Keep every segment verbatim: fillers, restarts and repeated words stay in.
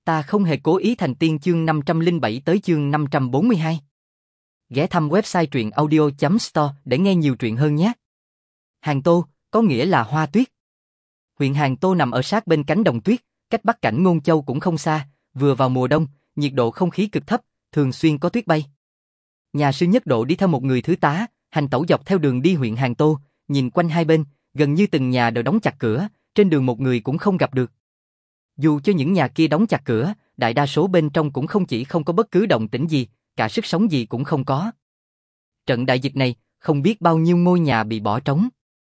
Ta không hề cố ý thành tiên chương năm trăm lẻ bảy tới chương năm trăm bốn mươi hai. Ghé thăm website truyện audio chấm store để nghe nhiều truyện hơn nhé. Hàng Tô, có nghĩa là hoa tuyết. Huyện Hàng Tô nằm ở sát bên cánh đồng tuyết, cách Bắc cảnh Ngôn Châu cũng không xa, vừa vào mùa đông, nhiệt độ không khí cực thấp, thường xuyên có tuyết bay. Nhà sư Nhất Độ đi theo một người thứ tá, hành tẩu dọc theo đường đi huyện Hàng Tô, nhìn quanh hai bên, gần như từng nhà đều đóng chặt cửa, trên đường một người cũng không gặp được. Dù cho những nhà kia đóng chặt cửa, đại đa số bên trong cũng không chỉ không có bất cứ động tĩnh gì, cả sức sống gì cũng không có. Trận đại dịch này, không biết bao nhiêu ngôi nhà bị bỏ trống.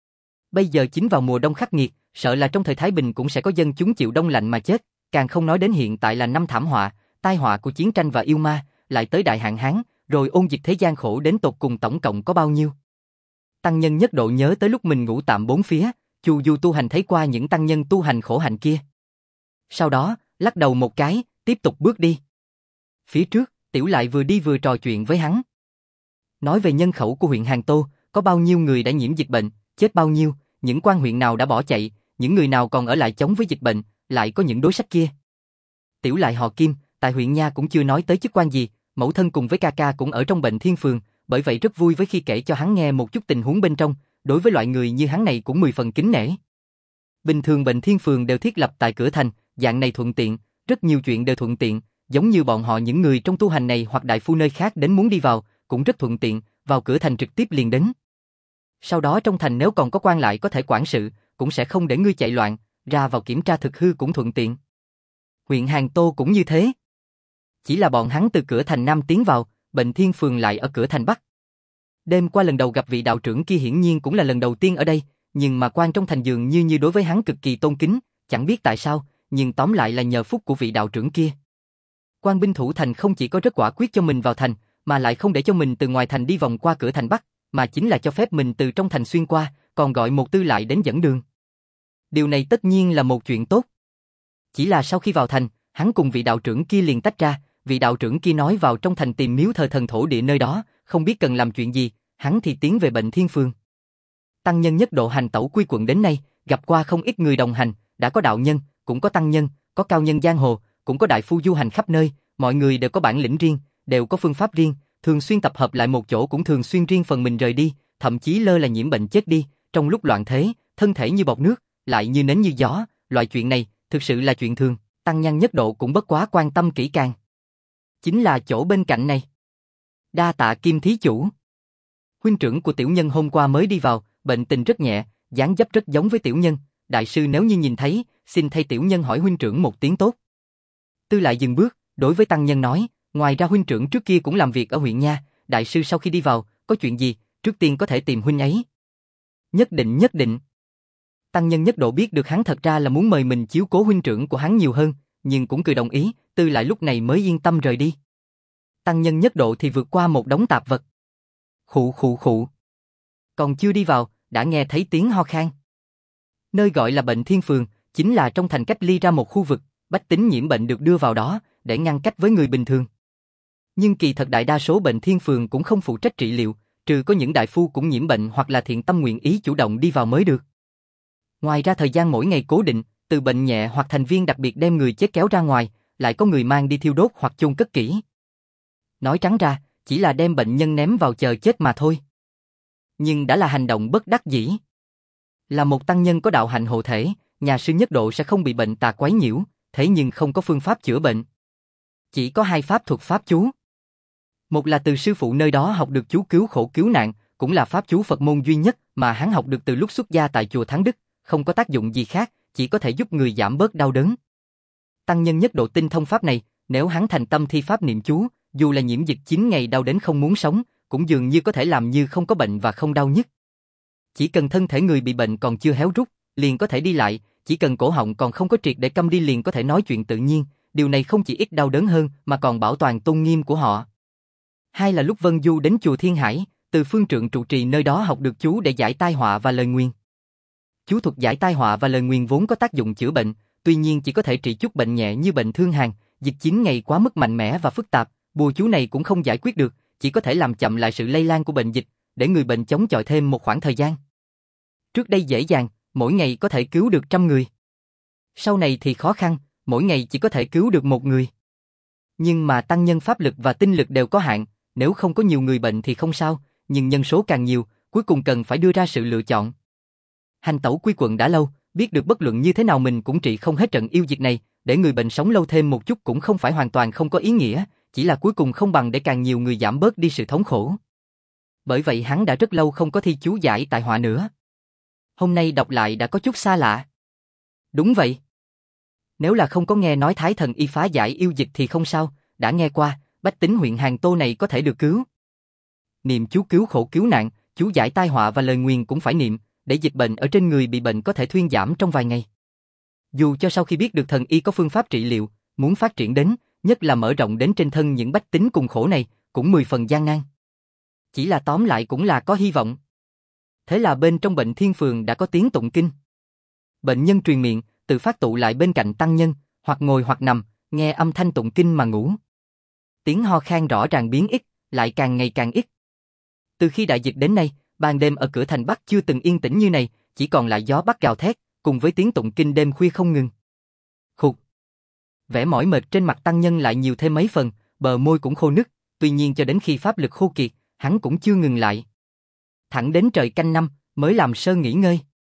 Bây giờ chính vào mùa đông khắc nghiệt, sợ là trong thời Thái Bình cũng sẽ có dân chúng chịu đông lạnh mà chết, càng không nói đến hiện tại là năm thảm họa, tai họa của chiến tranh và yêu ma, lại tới đại hạn hán, rồi ôn dịch thế gian khổ đến tột cùng tổng cộng có bao nhiêu. Tăng nhân Nhất Độ nhớ tới lúc mình ngủ tạm bốn phía, Chu Du tu hành thấy qua những tăng nhân tu hành khổ hạnh kia. Sau đó, lắc đầu một cái, tiếp tục bước đi. Phía trước, Tiểu Lại vừa đi vừa trò chuyện với hắn. Nói về nhân khẩu của huyện Hàng Tô, có bao nhiêu người đã nhiễm dịch bệnh, chết bao nhiêu, những quan huyện nào đã bỏ chạy, những người nào còn ở lại chống với dịch bệnh, lại có những đối sách kia. Tiểu Lại họ Kim, tại huyện nha cũng chưa nói tới chức quan gì, mẫu thân cùng với ca ca cũng ở trong Bệnh Thiên Phường, bởi vậy rất vui với khi kể cho hắn nghe một chút tình huống bên trong, đối với loại người như hắn này cũng mười phần kính nể. Bình thường Bệnh Thiên Phường đều thiết lập tại cửa thành, dạng này thuận tiện, rất nhiều chuyện đều thuận tiện, giống như bọn họ những người trong tu hành này hoặc đại phu nơi khác đến muốn đi vào, cũng rất thuận tiện, vào cửa thành trực tiếp liền đến. Sau đó trong thành nếu còn có quan lại có thể quản sự, cũng sẽ không để ngươi chạy loạn, ra vào kiểm tra thực hư cũng thuận tiện. Huyện Hàng Tô cũng như thế. Chỉ là bọn hắn từ cửa thành Nam tiến vào, Bệnh Thiên Phường lại ở cửa thành Bắc. Đêm qua lần đầu gặp vị đạo trưởng kia hiển nhiên cũng là lần đầu tiên ở đây, nhưng mà quan trong thành dường như như đối với hắn cực kỳ tôn kính, chẳng biết tại sao, nhưng tóm lại là nhờ phúc của vị đạo trưởng kia. Quan binh thủ thành không chỉ có rất quả quyết cho mình vào thành, mà lại không để cho mình từ ngoài thành đi vòng qua cửa thành Bắc, mà chính là cho phép mình từ trong thành xuyên qua, còn gọi một tư lại đến dẫn đường. Điều này tất nhiên là một chuyện tốt. Chỉ là sau khi vào thành, hắn cùng vị đạo trưởng kia liền tách ra, vị đạo trưởng kia nói vào trong thành tìm miếu thờ thần thổ địa nơi đó, không biết cần làm chuyện gì, hắn thì tiến về Bệnh Thiên Phường. Tăng nhân Nhất Độ hành tẩu quy quận đến nay, gặp qua không ít người đồng hành, đã có đạo nhân, cũng có tăng nhân, có cao nhân giang hồ, cũng có đại phu du hành khắp nơi, mọi người đều có bản lĩnh riêng, đều có phương pháp riêng, thường xuyên tập hợp lại một chỗ cũng thường xuyên riêng phần mình rời đi, thậm chí lơ là nhiễm bệnh chết đi, trong lúc loạn thế, thân thể như bọt nước, lại như nến như gió, loại chuyện này, thực sự là chuyện thường, Tăng nhân Nhất Độ cũng bất quá quan tâm kỹ càng. Chính là chỗ bên cạnh này. Đa tạ Kim thí chủ. Huynh trưởng của tiểu nhân hôm qua mới đi vào, bệnh tình rất nhẹ, dáng dấp rất giống với tiểu nhân, đại sư nếu như nhìn thấy, xin thay tiểu nhân hỏi huynh trưởng một tiếng tốt. Tư Lại dừng bước, đối với tăng nhân nói, ngoài ra huynh trưởng trước kia cũng làm việc ở huyện nha, đại sư sau khi đi vào, có chuyện gì, trước tiên có thể tìm huynh ấy. Nhất định nhất định. Tăng nhân Nhất Độ biết được hắn thật ra là muốn mời mình chiếu cố huynh trưởng của hắn nhiều hơn, nhưng cũng cười đồng ý, Tư Lại lúc này mới yên tâm rời đi. Tăng nhân Nhất Độ thì vượt qua một đống tạp vật. Khụ khụ khụ. Còn chưa đi vào, đã nghe thấy tiếng ho khan. Nơi gọi là Bệnh Thiên Phường, chính là trong thành cách ly ra một khu vực, bách tính nhiễm bệnh được đưa vào đó, để ngăn cách với người bình thường. Nhưng kỳ thật đại đa số Bệnh Thiên Phường cũng không phụ trách trị liệu, trừ có những đại phu cũng nhiễm bệnh hoặc là thiện tâm nguyện ý chủ động đi vào mới được. Ngoài ra thời gian mỗi ngày cố định, từ bệnh nhẹ hoặc thành viên đặc biệt đem người chết kéo ra ngoài, lại có người mang đi thiêu đốt hoặc chôn cất kỹ. Nói trắng ra, chỉ là đem bệnh nhân ném vào chờ chết mà thôi. Nhưng đã là hành động bất đắc dĩ. Là một tăng nhân có đạo hạnh hộ thể, nhà sư Nhất Độ sẽ không bị bệnh tà quấy nhiễu, thế nhưng không có phương pháp chữa bệnh. Chỉ có hai pháp thuật pháp chú. Một là từ sư phụ nơi đó học được chú cứu khổ cứu nạn, cũng là pháp chú Phật môn duy nhất mà hắn học được từ lúc xuất gia tại chùa Thắng Đức, không có tác dụng gì khác, chỉ có thể giúp người giảm bớt đau đớn. Tăng nhân Nhất Độ tinh thông pháp này, nếu hắn thành tâm thi pháp niệm chú, dù là nhiễm dịch chín ngày đau đến không muốn sống, cũng dường như có thể làm như không có bệnh và không đau nhức. Chỉ cần thân thể người bị bệnh còn chưa héo rút, liền có thể đi lại, chỉ cần cổ họng còn không có triệt để câm đi liền có thể nói chuyện tự nhiên, điều này không chỉ ít đau đớn hơn mà còn bảo toàn tôn nghiêm của họ. Hai là lúc Vân Du đến chùa Thiên Hải, từ phương trượng trụ trì nơi đó học được chú để giải tai họa và lời nguyền. Chú thuật giải tai họa và lời nguyền vốn có tác dụng chữa bệnh, tuy nhiên chỉ có thể trị chút bệnh nhẹ như bệnh thương hàn, dịch chín ngày quá mức mạnh mẽ và phức tạp, bùa chú này cũng không giải quyết được, chỉ có thể làm chậm lại sự lây lan của bệnh dịch, để người bệnh chống chọi thêm một khoảng thời gian. Trước đây dễ dàng, mỗi ngày có thể cứu được trăm người. Sau này thì khó khăn, mỗi ngày chỉ có thể cứu được một người. Nhưng mà tăng nhân pháp lực và tinh lực đều có hạn, nếu không có nhiều người bệnh thì không sao, nhưng nhân số càng nhiều, cuối cùng cần phải đưa ra sự lựa chọn. Hành tẩu quy quận đã lâu, biết được bất luận như thế nào mình cũng trị không hết trận yêu dịch này, để người bệnh sống lâu thêm một chút cũng không phải hoàn toàn không có ý nghĩa, chỉ là cuối cùng không bằng để càng nhiều người giảm bớt đi sự thống khổ. Bởi vậy hắn đã rất lâu không có thi chú giải tại họa nữa. Hôm nay đọc lại đã có chút xa lạ. Đúng vậy. Nếu là không có nghe nói Thái Thần Y phá giải yêu dịch thì không sao, đã nghe qua, bách tính huyện Hàng Tô này có thể được cứu. Niệm chú cứu khổ cứu nạn, chú giải tai họa và lời nguyền cũng phải niệm, để dịch bệnh ở trên người bị bệnh có thể thuyên giảm trong vài ngày. Dù cho sau khi biết được thần y có phương pháp trị liệu, muốn phát triển đến, nhất là mở rộng đến trên thân những bách tính cùng khổ này, cũng mười phần gian nan. Chỉ là tóm lại cũng là có hy vọng. Thế là bên trong bệnh thiên phường đã có tiếng tụng kinh. Bệnh nhân truyền miệng, tự phát tụ lại bên cạnh tăng nhân, hoặc ngồi hoặc nằm, nghe âm thanh tụng kinh mà ngủ. Tiếng ho khan rõ ràng biến ít, lại càng ngày càng ít. Từ khi đại dịch đến nay, ban đêm ở cửa thành Bắc chưa từng yên tĩnh như này, chỉ còn lại gió bắc gào thét, cùng với tiếng tụng kinh đêm khuya không ngừng. Khục. Vẻ mỏi mệt trên mặt tăng nhân lại nhiều thêm mấy phần, bờ môi cũng khô nứt, tuy nhiên cho đến khi pháp lực khô kiệt, hắn cũng chưa ngừng lại. Thẳng đến trời canh năm, mới làm sơ nghỉ ngơi.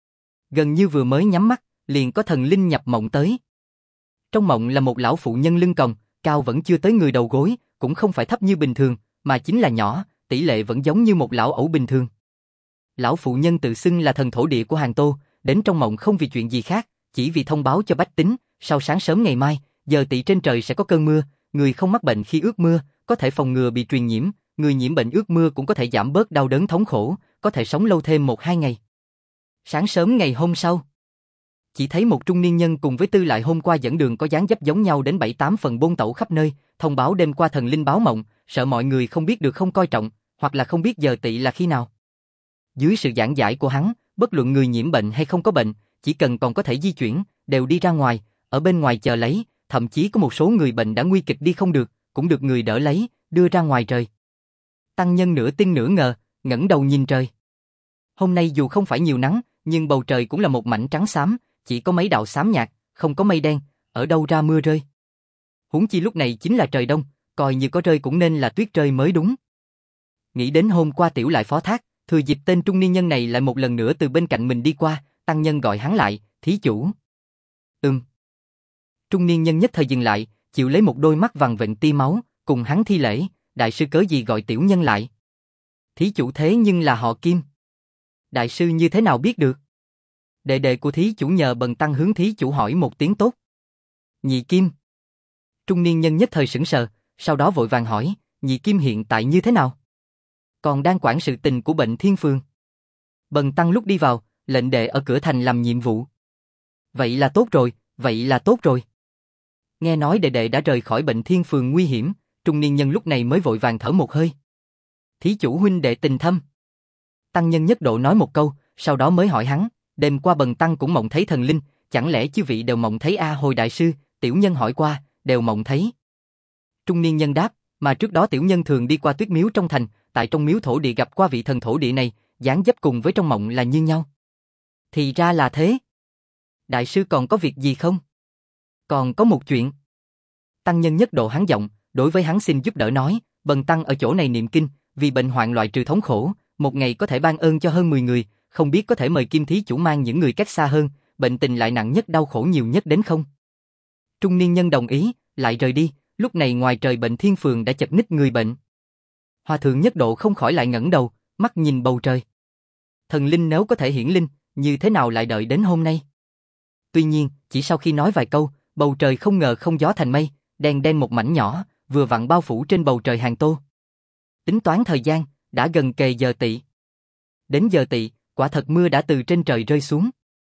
Gần như vừa mới nhắm mắt, liền có thần linh nhập mộng tới. Trong mộng là một lão phụ nhân lưng còng, cao vẫn chưa tới người đầu gối, cũng không phải thấp như bình thường, mà chính là nhỏ, tỷ lệ vẫn giống như một lão ẩu bình thường. Lão phụ nhân tự xưng là thần thổ địa của Hàng Tô, đến trong mộng không vì chuyện gì khác, chỉ vì thông báo cho bách tính, sau sáng sớm ngày mai, giờ tỵ trên trời sẽ có cơn mưa, người không mắc bệnh khi ướt mưa, có thể phòng ngừa bị truyền nhiễm, người nhiễm bệnh ướt mưa cũng có thể giảm bớt đau đớn thống khổ, có thể sống lâu thêm một hai ngày. Sáng sớm ngày hôm sau, chỉ thấy một trung niên nhân cùng với Tư Lại hôm qua dẫn đường có dáng dấp giống nhau đến bảy tám phần bôn tẩu khắp nơi, thông báo đêm qua thần linh báo mộng, sợ mọi người không biết được không coi trọng, hoặc là không biết giờ tỵ là khi nào. Dưới sự giảng giải của hắn, bất luận người nhiễm bệnh hay không có bệnh, chỉ cần còn có thể di chuyển, đều đi ra ngoài, ở bên ngoài chờ lấy, thậm chí có một số người bệnh đã nguy kịch đi không được, cũng được người đỡ lấy, đưa ra ngoài trời. Tăng nhân nửa tin nửa ngờ, ngẩng đầu nhìn trời. Hôm nay dù không phải nhiều nắng, nhưng bầu trời cũng là một mảnh trắng xám, chỉ có mấy đạo xám nhạt, không có mây đen, ở đâu ra mưa rơi. Huống chi lúc này chính là trời đông, coi như có rơi cũng nên là tuyết rơi mới đúng. Nghĩ đến hôm qua Tiểu Lại phó thác, thừa dịp tên trung niên nhân này lại một lần nữa từ bên cạnh mình đi qua, tăng nhân gọi hắn lại, thí chủ. Ừm. Trung niên nhân nhất thời dừng lại, chịu lấy một đôi mắt vằn vện tia máu, cùng hắn thi lễ, đại sư cớ gì gọi tiểu nhân lại. Thí chủ thế nhưng là họ Kim. Đại sư như thế nào biết được? Đệ đệ của thí chủ nhờ bần tăng hướng thí chủ hỏi một tiếng tốt. Nhị Kim. Trung niên nhân nhất thời sững sờ, sau đó vội vàng hỏi, nhị Kim hiện tại như thế nào? Còn đang quản sự tình của bệnh thiên phường. Bần tăng lúc đi vào, lệnh đệ ở cửa thành làm nhiệm vụ. Vậy là tốt rồi, vậy là tốt rồi. Nghe nói đệ đệ đã rời khỏi bệnh thiên phường nguy hiểm, trung niên nhân lúc này mới vội vàng thở một hơi. Thí chủ huynh đệ tình thâm. Tăng nhân nhất độ nói một câu, sau đó mới hỏi hắn, đêm qua bần tăng cũng mộng thấy thần linh, chẳng lẽ chư vị đều mộng thấy a? Hồi đại sư, tiểu nhân hỏi qua, đều mộng thấy. Trung niên nhân đáp, mà trước đó tiểu nhân thường đi qua tuyết miếu trong thành, tại trong miếu thổ địa gặp qua vị thần thổ địa này, dáng dấp cùng với trong mộng là như nhau. Thì ra là thế. Đại sư còn có việc gì không? Còn có một chuyện. Tăng nhân nhất độ hắn giọng, đối với hắn xin giúp đỡ nói, bần tăng ở chỗ này niệm kinh, vì bệnh hoạn loại trừ thống khổ, một ngày có thể ban ơn cho hơn mười người, không biết có thể mời Kim thí chủ mang những người cách xa hơn, bệnh tình lại nặng nhất đau khổ nhiều nhất đến không? Trung niên nhân đồng ý, lại rời đi, lúc này ngoài trời bệnh thiên phường đã chật ních người bệnh. Hòa thượng nhất độ không khỏi lại ngẩng đầu, mắt nhìn bầu trời. Thần linh nếu có thể hiển linh, như thế nào lại đợi đến hôm nay? Tuy nhiên, chỉ sau khi nói vài câu, bầu trời không ngờ không gió thành mây, đen đen một mảnh nhỏ, vừa vặn bao phủ trên bầu trời Hàng Tô. Tính toán thời gian, đã gần kề giờ tỵ. Đến giờ tỵ, quả thật mưa đã từ trên trời rơi xuống.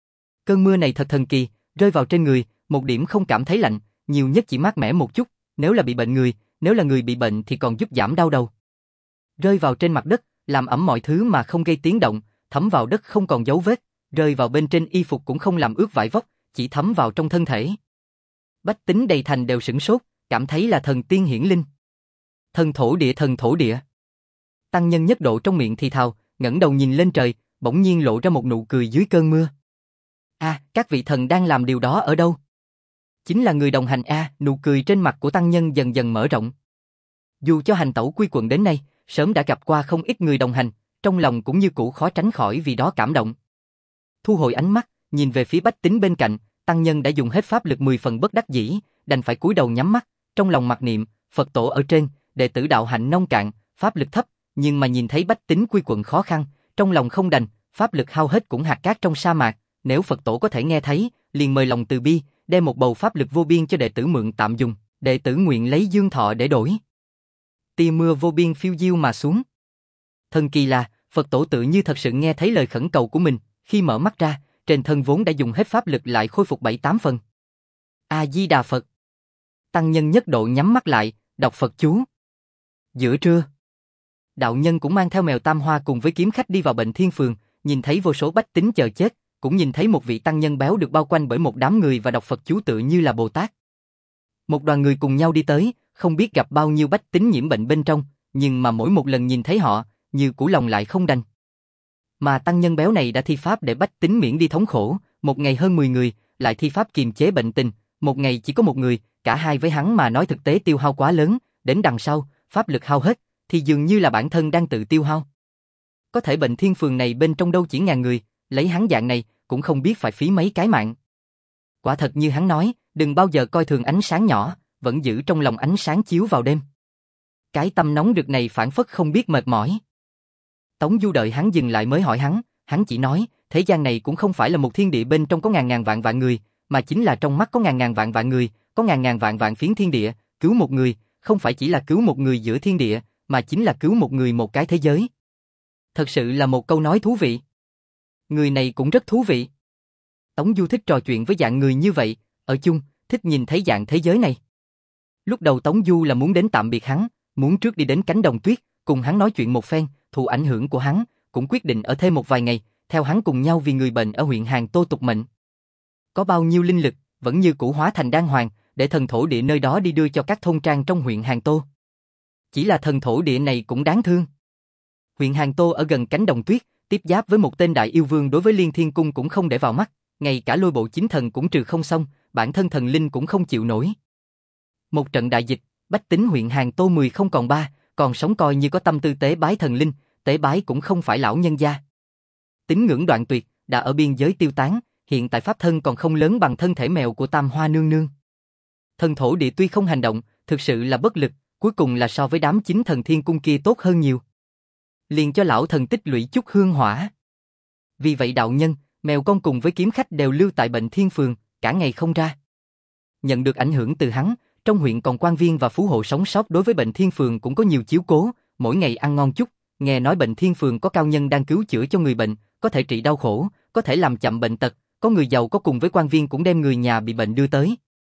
Cơn mưa này thật thần kỳ, rơi vào trên người, một điểm không cảm thấy lạnh, nhiều nhất chỉ mát mẻ một chút, nếu là bị bệnh người, nếu là người bị bệnh thì còn giúp giảm đau đầu. Rơi vào trên mặt đất, làm ẩm mọi thứ mà không gây tiếng động, thấm vào đất không còn dấu vết, rơi vào bên trên y phục cũng không làm ướt vải vóc, chỉ thấm vào trong thân thể. Bách tính đầy thành đều sửng sốt, cảm thấy là thần tiên hiển linh. Thần thổ địa, thần thổ địa. Tăng nhân nhất độ trong miệng thì thào, ngẩng đầu nhìn lên trời, bỗng nhiên lộ ra một nụ cười dưới cơn mưa. À, các vị thần đang làm điều đó ở đâu? Chính là người đồng hành a, nụ cười trên mặt của tăng nhân dần dần mở rộng. Dù cho hành tẩu quy quận đến nay, sớm đã gặp qua không ít người đồng hành, trong lòng cũng như cũ khó tránh khỏi vì đó cảm động. Thu hồi ánh mắt, nhìn về phía bách tính bên cạnh, tăng nhân đã dùng hết pháp lực mười phần bất đắc dĩ, đành phải cúi đầu nhắm mắt, trong lòng mặc niệm, Phật tổ ở trên, đệ tử đạo hạnh nông cạn, pháp lực thấp, nhưng mà nhìn thấy bách tính quy quận khó khăn, trong lòng không đành, pháp lực hao hết cũng hạt cát trong sa mạc, nếu Phật tổ có thể nghe thấy, liền mời lòng từ bi, đem một bầu pháp lực vô biên cho đệ tử mượn tạm dùng, đệ tử nguyện lấy dương thọ để đổi. Tia mưa vô biên phiêu diêu mà xuống. Thần kỳ là, Phật tổ tự như thật sự nghe thấy lời khẩn cầu của mình, khi mở mắt ra, trên thân vốn đã dùng hết pháp lực lại khôi phục bảy tám phần. A Di Đà Phật. Tăng nhân nhất độ nhắm mắt lại, đọc Phật chú. Giữa trưa, đạo nhân cũng mang theo mèo Tam Hoa cùng với kiếm khách đi vào Bệnh Thiên Phường, nhìn thấy vô số bách tính chờ chết, cũng nhìn thấy một vị tăng nhân béo được bao quanh bởi một đám người và đọc Phật chú tự như là Bồ Tát. Một đoàn người cùng nhau đi tới, không biết gặp bao nhiêu bách tính nhiễm bệnh bên trong, nhưng mà mỗi một lần nhìn thấy họ, như củ lòng lại không đành. Mà tăng nhân béo này đã thi pháp để bách tính miễn đi thống khổ, một ngày hơn mười người, lại thi pháp kiềm chế bệnh tình, một ngày chỉ có một người, cả hai với hắn mà nói thực tế tiêu hao quá lớn, đến đằng sau, pháp lực hao hết, thì dường như là bản thân đang tự tiêu hao. Có thể Bệnh Thiên Phường này bên trong đâu chỉ ngàn người, lấy hắn dạng này, cũng không biết phải phí mấy cái mạng. Quả thật như hắn nói, đừng bao giờ coi thường ánh sáng nhỏ, vẫn giữ trong lòng ánh sáng chiếu vào đêm. Cái tâm nóng rực này phản phất không biết mệt mỏi. Tống Du đợi hắn dừng lại mới hỏi hắn, hắn chỉ nói, thế gian này cũng không phải là một thiên địa bên trong có ngàn ngàn vạn vạn người, mà chính là trong mắt có ngàn ngàn vạn vạn người, có ngàn ngàn vạn vạn phiến thiên địa, cứu một người, không phải chỉ là cứu một người giữa thiên địa, mà chính là cứu một người một cái thế giới. Thật sự là một câu nói thú vị. Người này cũng rất thú vị. Tống Du thích trò chuyện với dạng người như vậy, ở chung, thích nhìn thấy dạng thế giới này. Lúc đầu Tống Du là muốn đến tạm biệt hắn, muốn trước đi đến cánh đồng tuyết, cùng hắn nói chuyện một phen, thụ ảnh hưởng của hắn, cũng quyết định ở thêm một vài ngày, theo hắn cùng nhau vì người bệnh ở huyện Hàng Tô tục mệnh. Có bao nhiêu linh lực, vẫn như cũ hóa thành đan hoàng, để thần thổ địa nơi đó đi đưa cho các thôn trang trong huyện Hàng Tô. Chỉ là thần thổ địa này cũng đáng thương. Huyện Hàng Tô ở gần cánh đồng tuyết, tiếp giáp với một tên đại yêu vương đối với Liên Thiên Cung cũng không để vào mắt, ngay cả lôi bộ chính thần cũng trừ không xong, bản thân thần linh cũng không chịu nổi. Một trận đại dịch, bách tính huyện Hàng Tô mười không còn ba, còn sống coi như có tâm tư tế bái thần linh, tế bái cũng không phải lão nhân gia. Tín ngưỡng đoạn tuyệt, đã ở biên giới tiêu tán, hiện tại pháp thân còn không lớn bằng thân thể mèo của Tam Hoa nương nương. Thần thổ địa tuy không hành động, thực sự là bất lực, cuối cùng là so với đám chính thần thiên cung kia tốt hơn nhiều. Liền cho lão thần tích lũy chút hương hỏa. Vì vậy đạo nhân, mèo con cùng với kiếm khách đều lưu tại Bệnh Thiên Phường, cả ngày không ra. Nhận được ảnh hưởng từ hắn, trong huyện còn quan viên và phú hộ sống sót đối với Bệnh Thiên Phường cũng có nhiều chiếu cố, mỗi ngày ăn ngon chút, nghe nói Bệnh Thiên Phường có cao nhân đang cứu chữa cho người bệnh, có thể trị đau khổ, có thể làm chậm bệnh tật, có người giàu có cùng với quan viên cũng đem người nhà bị bệnh đưa tới.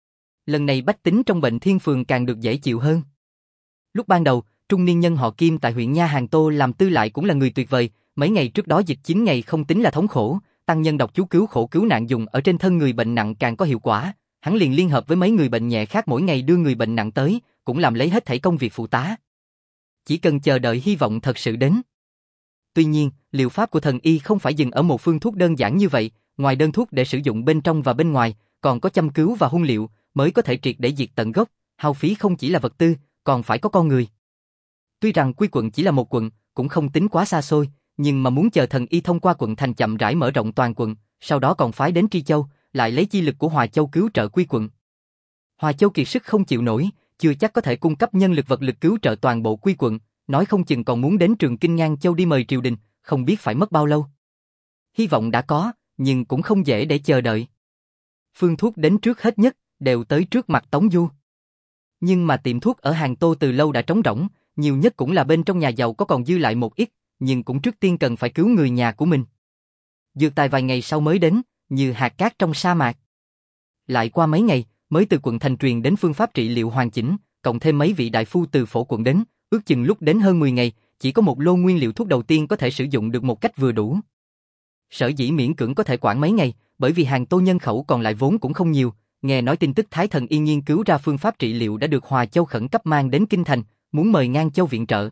Lần này bách tính trong Bệnh Thiên Phường càng được dễ chịu hơn. Lúc ban đầu, trung niên nhân họ Kim tại huyện Nha Hàng Tô làm tư lại cũng là người tuyệt vời, mấy ngày trước đó dịch chín ngày không tính là thống khổ, tăng nhân đọc chú cứu khổ cứu nạn dùng ở trên thân người bệnh nặng càng có hiệu quả, hắn liền liên hợp với mấy người bệnh nhẹ khác mỗi ngày đưa người bệnh nặng tới, cũng làm lấy hết thảy công việc phụ tá. Chỉ cần chờ đợi hy vọng thật sự đến. Tuy nhiên, liệu pháp của thần y không phải dừng ở một phương thuốc đơn giản như vậy, ngoài đơn thuốc để sử dụng bên trong và bên ngoài, còn có châm cứu và hung liệu, mới có thể triệt để diệt tận gốc, hao phí không chỉ là vật tư, còn phải có con người. Tuy rằng quy quận chỉ là một quận, cũng không tính quá xa xôi, nhưng mà muốn chờ thần y thông qua quận thành chậm rãi mở rộng toàn quận, sau đó còn phái đến Tri Châu, lại lấy chi lực của Hòa Châu cứu trợ quy quận. Hòa Châu kiệt sức không chịu nổi, chưa chắc có thể cung cấp nhân lực vật lực cứu trợ toàn bộ quy quận, nói không chừng còn muốn đến Trường Kinh Ngang Châu đi mời triều đình, không biết phải mất bao lâu. Hy vọng đã có, nhưng cũng không dễ để chờ đợi. Phương thuốc đến trước hết nhất, đều tới trước mặt Tống Du. Nhưng mà tiệm thuốc ở Hàng Tô từ lâu đã trống rỗng, nhiều nhất cũng là bên trong nhà giàu có còn dư lại một ít, nhưng cũng trước tiên cần phải cứu người nhà của mình. Dược tài vài ngày sau mới đến, như hạt cát trong sa mạc. Lại qua mấy ngày, mới từ quận thành truyền đến phương pháp trị liệu hoàn chỉnh, cộng thêm mấy vị đại phu từ phổ quận đến, ước chừng lúc đến hơn mười ngày, chỉ có một lô nguyên liệu thuốc đầu tiên có thể sử dụng được một cách vừa đủ. Sở dĩ miễn cưỡng có thể quản mấy ngày, bởi vì Hàng Tô nhân khẩu còn lại vốn cũng không nhiều, nghe nói tin tức Thái Thần Y nghiên cứu ra phương pháp trị liệu đã được Hòa Châu khẩn cấp mang đến Kinh Thành, muốn mời Ngang Châu viện trợ.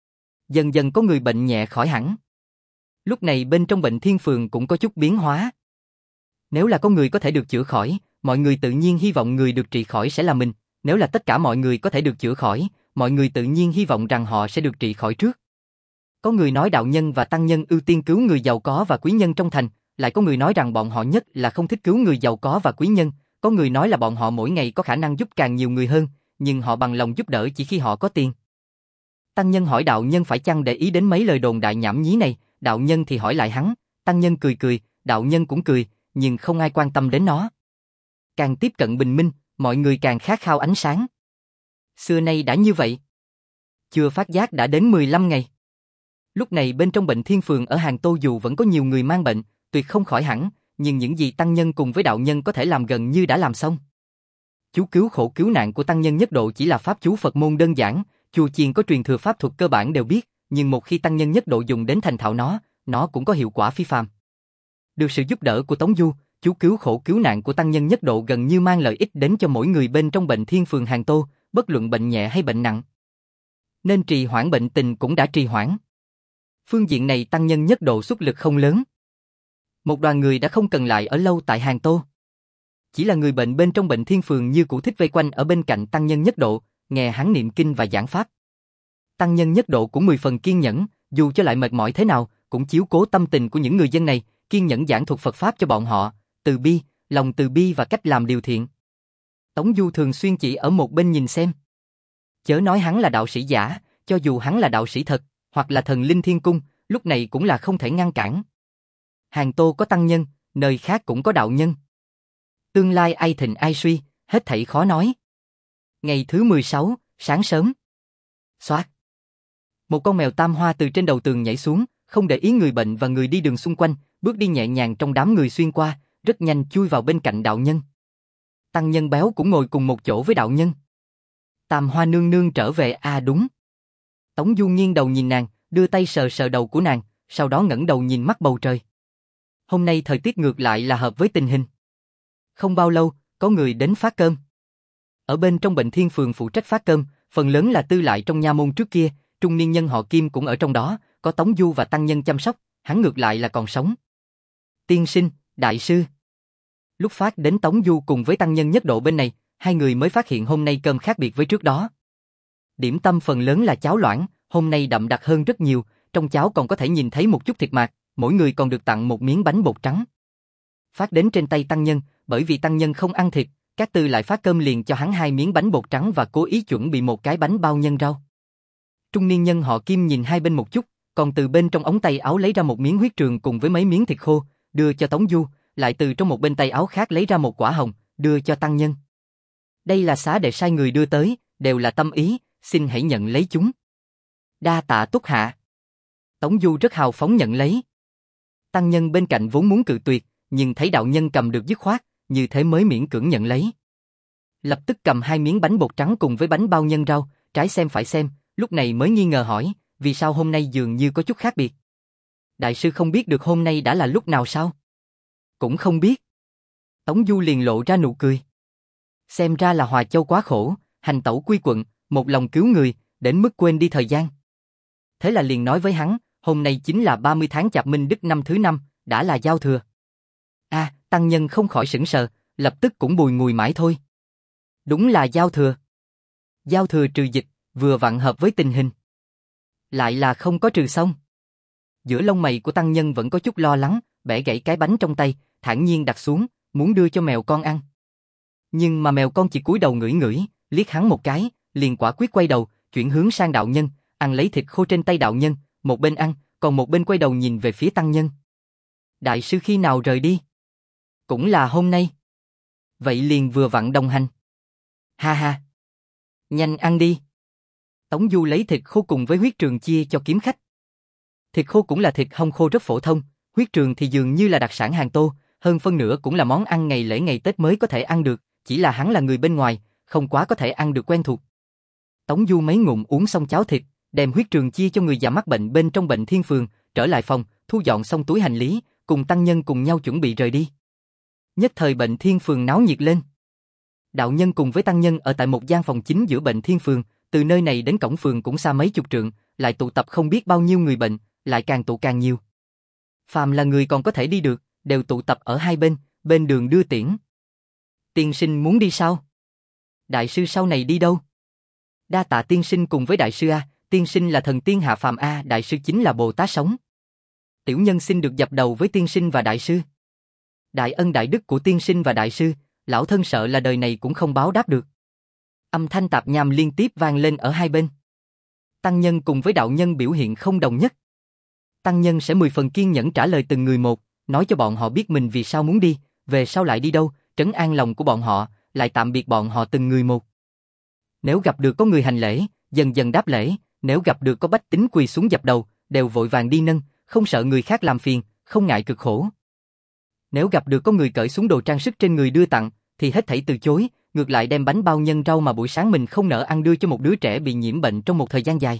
Dần dần có người bệnh nhẹ khỏi hẳn. Lúc này bên trong Bệnh Thiên Phường cũng có chút biến hóa. Nếu là có người có thể được chữa khỏi, mọi người tự nhiên hy vọng người được trị khỏi sẽ là mình, nếu là tất cả mọi người có thể được chữa khỏi, mọi người tự nhiên hy vọng rằng họ sẽ được trị khỏi trước. Có người nói đạo nhân và tăng nhân ưu tiên cứu người giàu có và quý nhân trong thành, lại có người nói rằng bọn họ nhất là không thích cứu người giàu có và quý nhân, có người nói là bọn họ mỗi ngày có khả năng giúp càng nhiều người hơn, nhưng họ bằng lòng giúp đỡ chỉ khi họ có tiền. Tăng nhân hỏi đạo nhân phải chăng để ý đến mấy lời đồn đại nhảm nhí này, đạo nhân thì hỏi lại hắn, tăng nhân cười cười, đạo nhân cũng cười, nhưng không ai quan tâm đến nó. Càng tiếp cận bình minh, mọi người càng khát khao ánh sáng. Xưa nay đã như vậy. Chưa phát giác đã đến mười lăm ngày. Lúc này bên trong bệnh thiên phường ở Hàng Tô dù vẫn có nhiều người mang bệnh, tuyệt không khỏi hẳn, nhưng những gì tăng nhân cùng với đạo nhân có thể làm gần như đã làm xong. Chú cứu khổ cứu nạn của tăng nhân nhất độ chỉ là pháp chú Phật môn đơn giản, chùa chiền có truyền thừa pháp thuật cơ bản đều biết, nhưng một khi tăng nhân nhất độ dùng đến thành thạo nó, nó cũng có hiệu quả phi phàm. Được sự giúp đỡ của Tống Du, chú cứu khổ cứu nạn của tăng nhân nhất độ gần như mang lợi ích đến cho mỗi người bên trong bệnh thiên phường Hàng Tô, bất luận bệnh nhẹ hay bệnh nặng. Nên trì hoãn bệnh tình cũng đã trì hoãn. Phương diện này tăng nhân nhất độ xuất lực không lớn. Một đoàn người đã không cần lại ở lâu tại Hàng Tô. Chỉ là người bệnh bên trong bệnh thiên phường như cũ thích vây quanh ở bên cạnh tăng nhân nhất độ, nghe hắn niệm kinh và giảng pháp. Tăng nhân nhất độ cũng mười phần kiên nhẫn, dù cho lại mệt mỏi thế nào, cũng chiếu cố tâm tình của những người dân này, kiên nhẫn giảng thuật Phật pháp cho bọn họ, từ bi, lòng từ bi và cách làm điều thiện. Tống Du thường xuyên chỉ ở một bên nhìn xem. Chớ nói hắn là đạo sĩ giả, cho dù hắn là đạo sĩ thật, hoặc là thần linh thiên cung, lúc này cũng là không thể ngăn cản. Hàng Tô có tăng nhân, nơi khác cũng có đạo nhân. Tương lai ai thịnh ai suy, hết thảy khó nói. Ngày thứ mười sáu, sáng sớm. Xoát. Một con mèo tam hoa từ trên đầu tường nhảy xuống, không để ý người bệnh và người đi đường xung quanh, bước đi nhẹ nhàng trong đám người xuyên qua, rất nhanh chui vào bên cạnh đạo nhân. Tăng nhân béo cũng ngồi cùng một chỗ với đạo nhân. Tam hoa nương nương trở về à đúng. Tống Du nghiêng đầu nhìn nàng, đưa tay sờ sờ đầu của nàng, sau đó ngẩng đầu nhìn mắt bầu trời. Hôm nay thời tiết ngược lại là hợp với tình hình. Không bao lâu, có người đến phát cơm. Ở bên trong bệnh thiên phường phụ trách phát cơm, phần lớn là tư lại trong nha môn trước kia, trung niên nhân họ Kim cũng ở trong đó, có Tống Du và tăng nhân chăm sóc, hắn ngược lại là còn sống. Tiên sinh, đại sư. Lúc phát đến Tống Du cùng với tăng nhân nhất độ bên này, hai người mới phát hiện hôm nay cơm khác biệt với trước đó. Điểm tâm phần lớn là cháo loãng, hôm nay đậm đặc hơn rất nhiều, trong cháo còn có thể nhìn thấy một chút thịt mạc, mỗi người còn được tặng một miếng bánh bột trắng. Phát đến trên tay tăng nhân, bởi vì tăng nhân không ăn thịt, các tư lại phát cơm liền cho hắn hai miếng bánh bột trắng và cố ý chuẩn bị một cái bánh bao nhân rau. Trung niên nhân họ Kim nhìn hai bên một chút, còn từ bên trong ống tay áo lấy ra một miếng huyết trường cùng với mấy miếng thịt khô, đưa cho Tống Du, lại từ trong một bên tay áo khác lấy ra một quả hồng, đưa cho tăng nhân. Đây là xá đệ sai người đưa tới, đều là tâm ý, xin hãy nhận lấy chúng. Đa tạ túc hạ. Tống Du rất hào phóng nhận lấy. Tăng nhân bên cạnh vốn muốn cự tuyệt, nhưng thấy đạo nhân cầm được dứt khoát, như thế mới miễn cưỡng nhận lấy. Lập tức cầm hai miếng bánh bột trắng cùng với bánh bao nhân rau, trái xem phải xem, lúc này mới nghi ngờ hỏi, vì sao hôm nay dường như có chút khác biệt. Đại sư không biết được hôm nay đã là lúc nào sao? Cũng không biết. Tống Du liền lộ ra nụ cười. Xem ra là Hòa Châu quá khổ, hành tẩu quy quận, một lòng cứu người, đến mức quên đi thời gian. Thế là liền nói với hắn, hôm nay chính là ba mươi tháng Chạp Minh Đức năm thứ năm, đã là giao thừa. A, à, tăng nhân không khỏi sững sờ, lập tức cũng bùi ngùi mãi thôi. Đúng là giao thừa. Giao thừa trừ dịch, vừa vặn hợp với tình hình. Lại là không có trừ xong. Giữa lông mày của tăng nhân vẫn có chút lo lắng, bẻ gãy cái bánh trong tay, thản nhiên đặt xuống, muốn đưa cho mèo con ăn. Nhưng mà mèo con chỉ cúi đầu ngửi ngửi, liếc hắn một cái, liền quả quyết quay đầu, chuyển hướng sang đạo nhân, ăn lấy thịt khô trên tay đạo nhân, một bên ăn, còn một bên quay đầu nhìn về phía tăng nhân. Đại sư khi nào rời đi? Cũng là hôm nay. Vậy liền vừa vặn đồng hành. Ha ha. Nhanh ăn đi. Tống Du lấy thịt khô cùng với huyết trường chia cho kiếm khách. Thịt khô cũng là thịt hông khô rất phổ thông, huyết trường thì dường như là đặc sản Hàng Tô, hơn phân nửa cũng là món ăn ngày lễ ngày Tết mới có thể ăn được, chỉ là hắn là người bên ngoài, không quá có thể ăn được quen thuộc. Tống Du mấy ngụm uống xong cháo thịt, đem huyết trường chia cho người già mắc bệnh bên trong bệnh thiên phường, trở lại phòng, thu dọn xong túi hành lý, cùng tăng nhân cùng nhau chuẩn bị rời đi. Nhất thời bệnh thiên phường náo nhiệt lên. Đạo nhân cùng với tăng nhân ở tại một gian phòng chính giữa bệnh thiên phường, từ nơi này đến cổng phường cũng xa mấy chục trượng, lại tụ tập không biết bao nhiêu người bệnh, lại càng tụ càng nhiều. Phàm là người còn có thể đi được, đều tụ tập ở hai bên, bên đường đưa tiễn. Tiên sinh muốn đi sao? Đại sư sau này đi đâu? Đa tạ tiên sinh cùng với đại sư a, tiên sinh là thần tiên hạ phàm a, đại sư chính là Bồ Tát sống. Tiểu nhân xin được dập đầu với tiên sinh và đại sư. Đại ân đại đức của tiên sinh và đại sư, lão thân sợ là đời này cũng không báo đáp được. Âm thanh tạp nham liên tiếp vang lên ở hai bên. Tăng nhân cùng với đạo nhân biểu hiện không đồng nhất. Tăng nhân sẽ mười phần kiên nhẫn trả lời từng người một, nói cho bọn họ biết mình vì sao muốn đi, về sau lại đi đâu, trấn an lòng của bọn họ, lại tạm biệt bọn họ từng người một. Nếu gặp được có người hành lễ, dần dần đáp lễ, nếu gặp được có bách tính quỳ xuống dập đầu, đều vội vàng đi nâng, không sợ người khác làm phiền, không ngại cực khổ. Nếu gặp được có người cởi xuống đồ trang sức trên người đưa tặng, thì hết thảy từ chối, ngược lại đem bánh bao nhân rau mà buổi sáng mình không nỡ ăn đưa cho một đứa trẻ bị nhiễm bệnh trong một thời gian dài.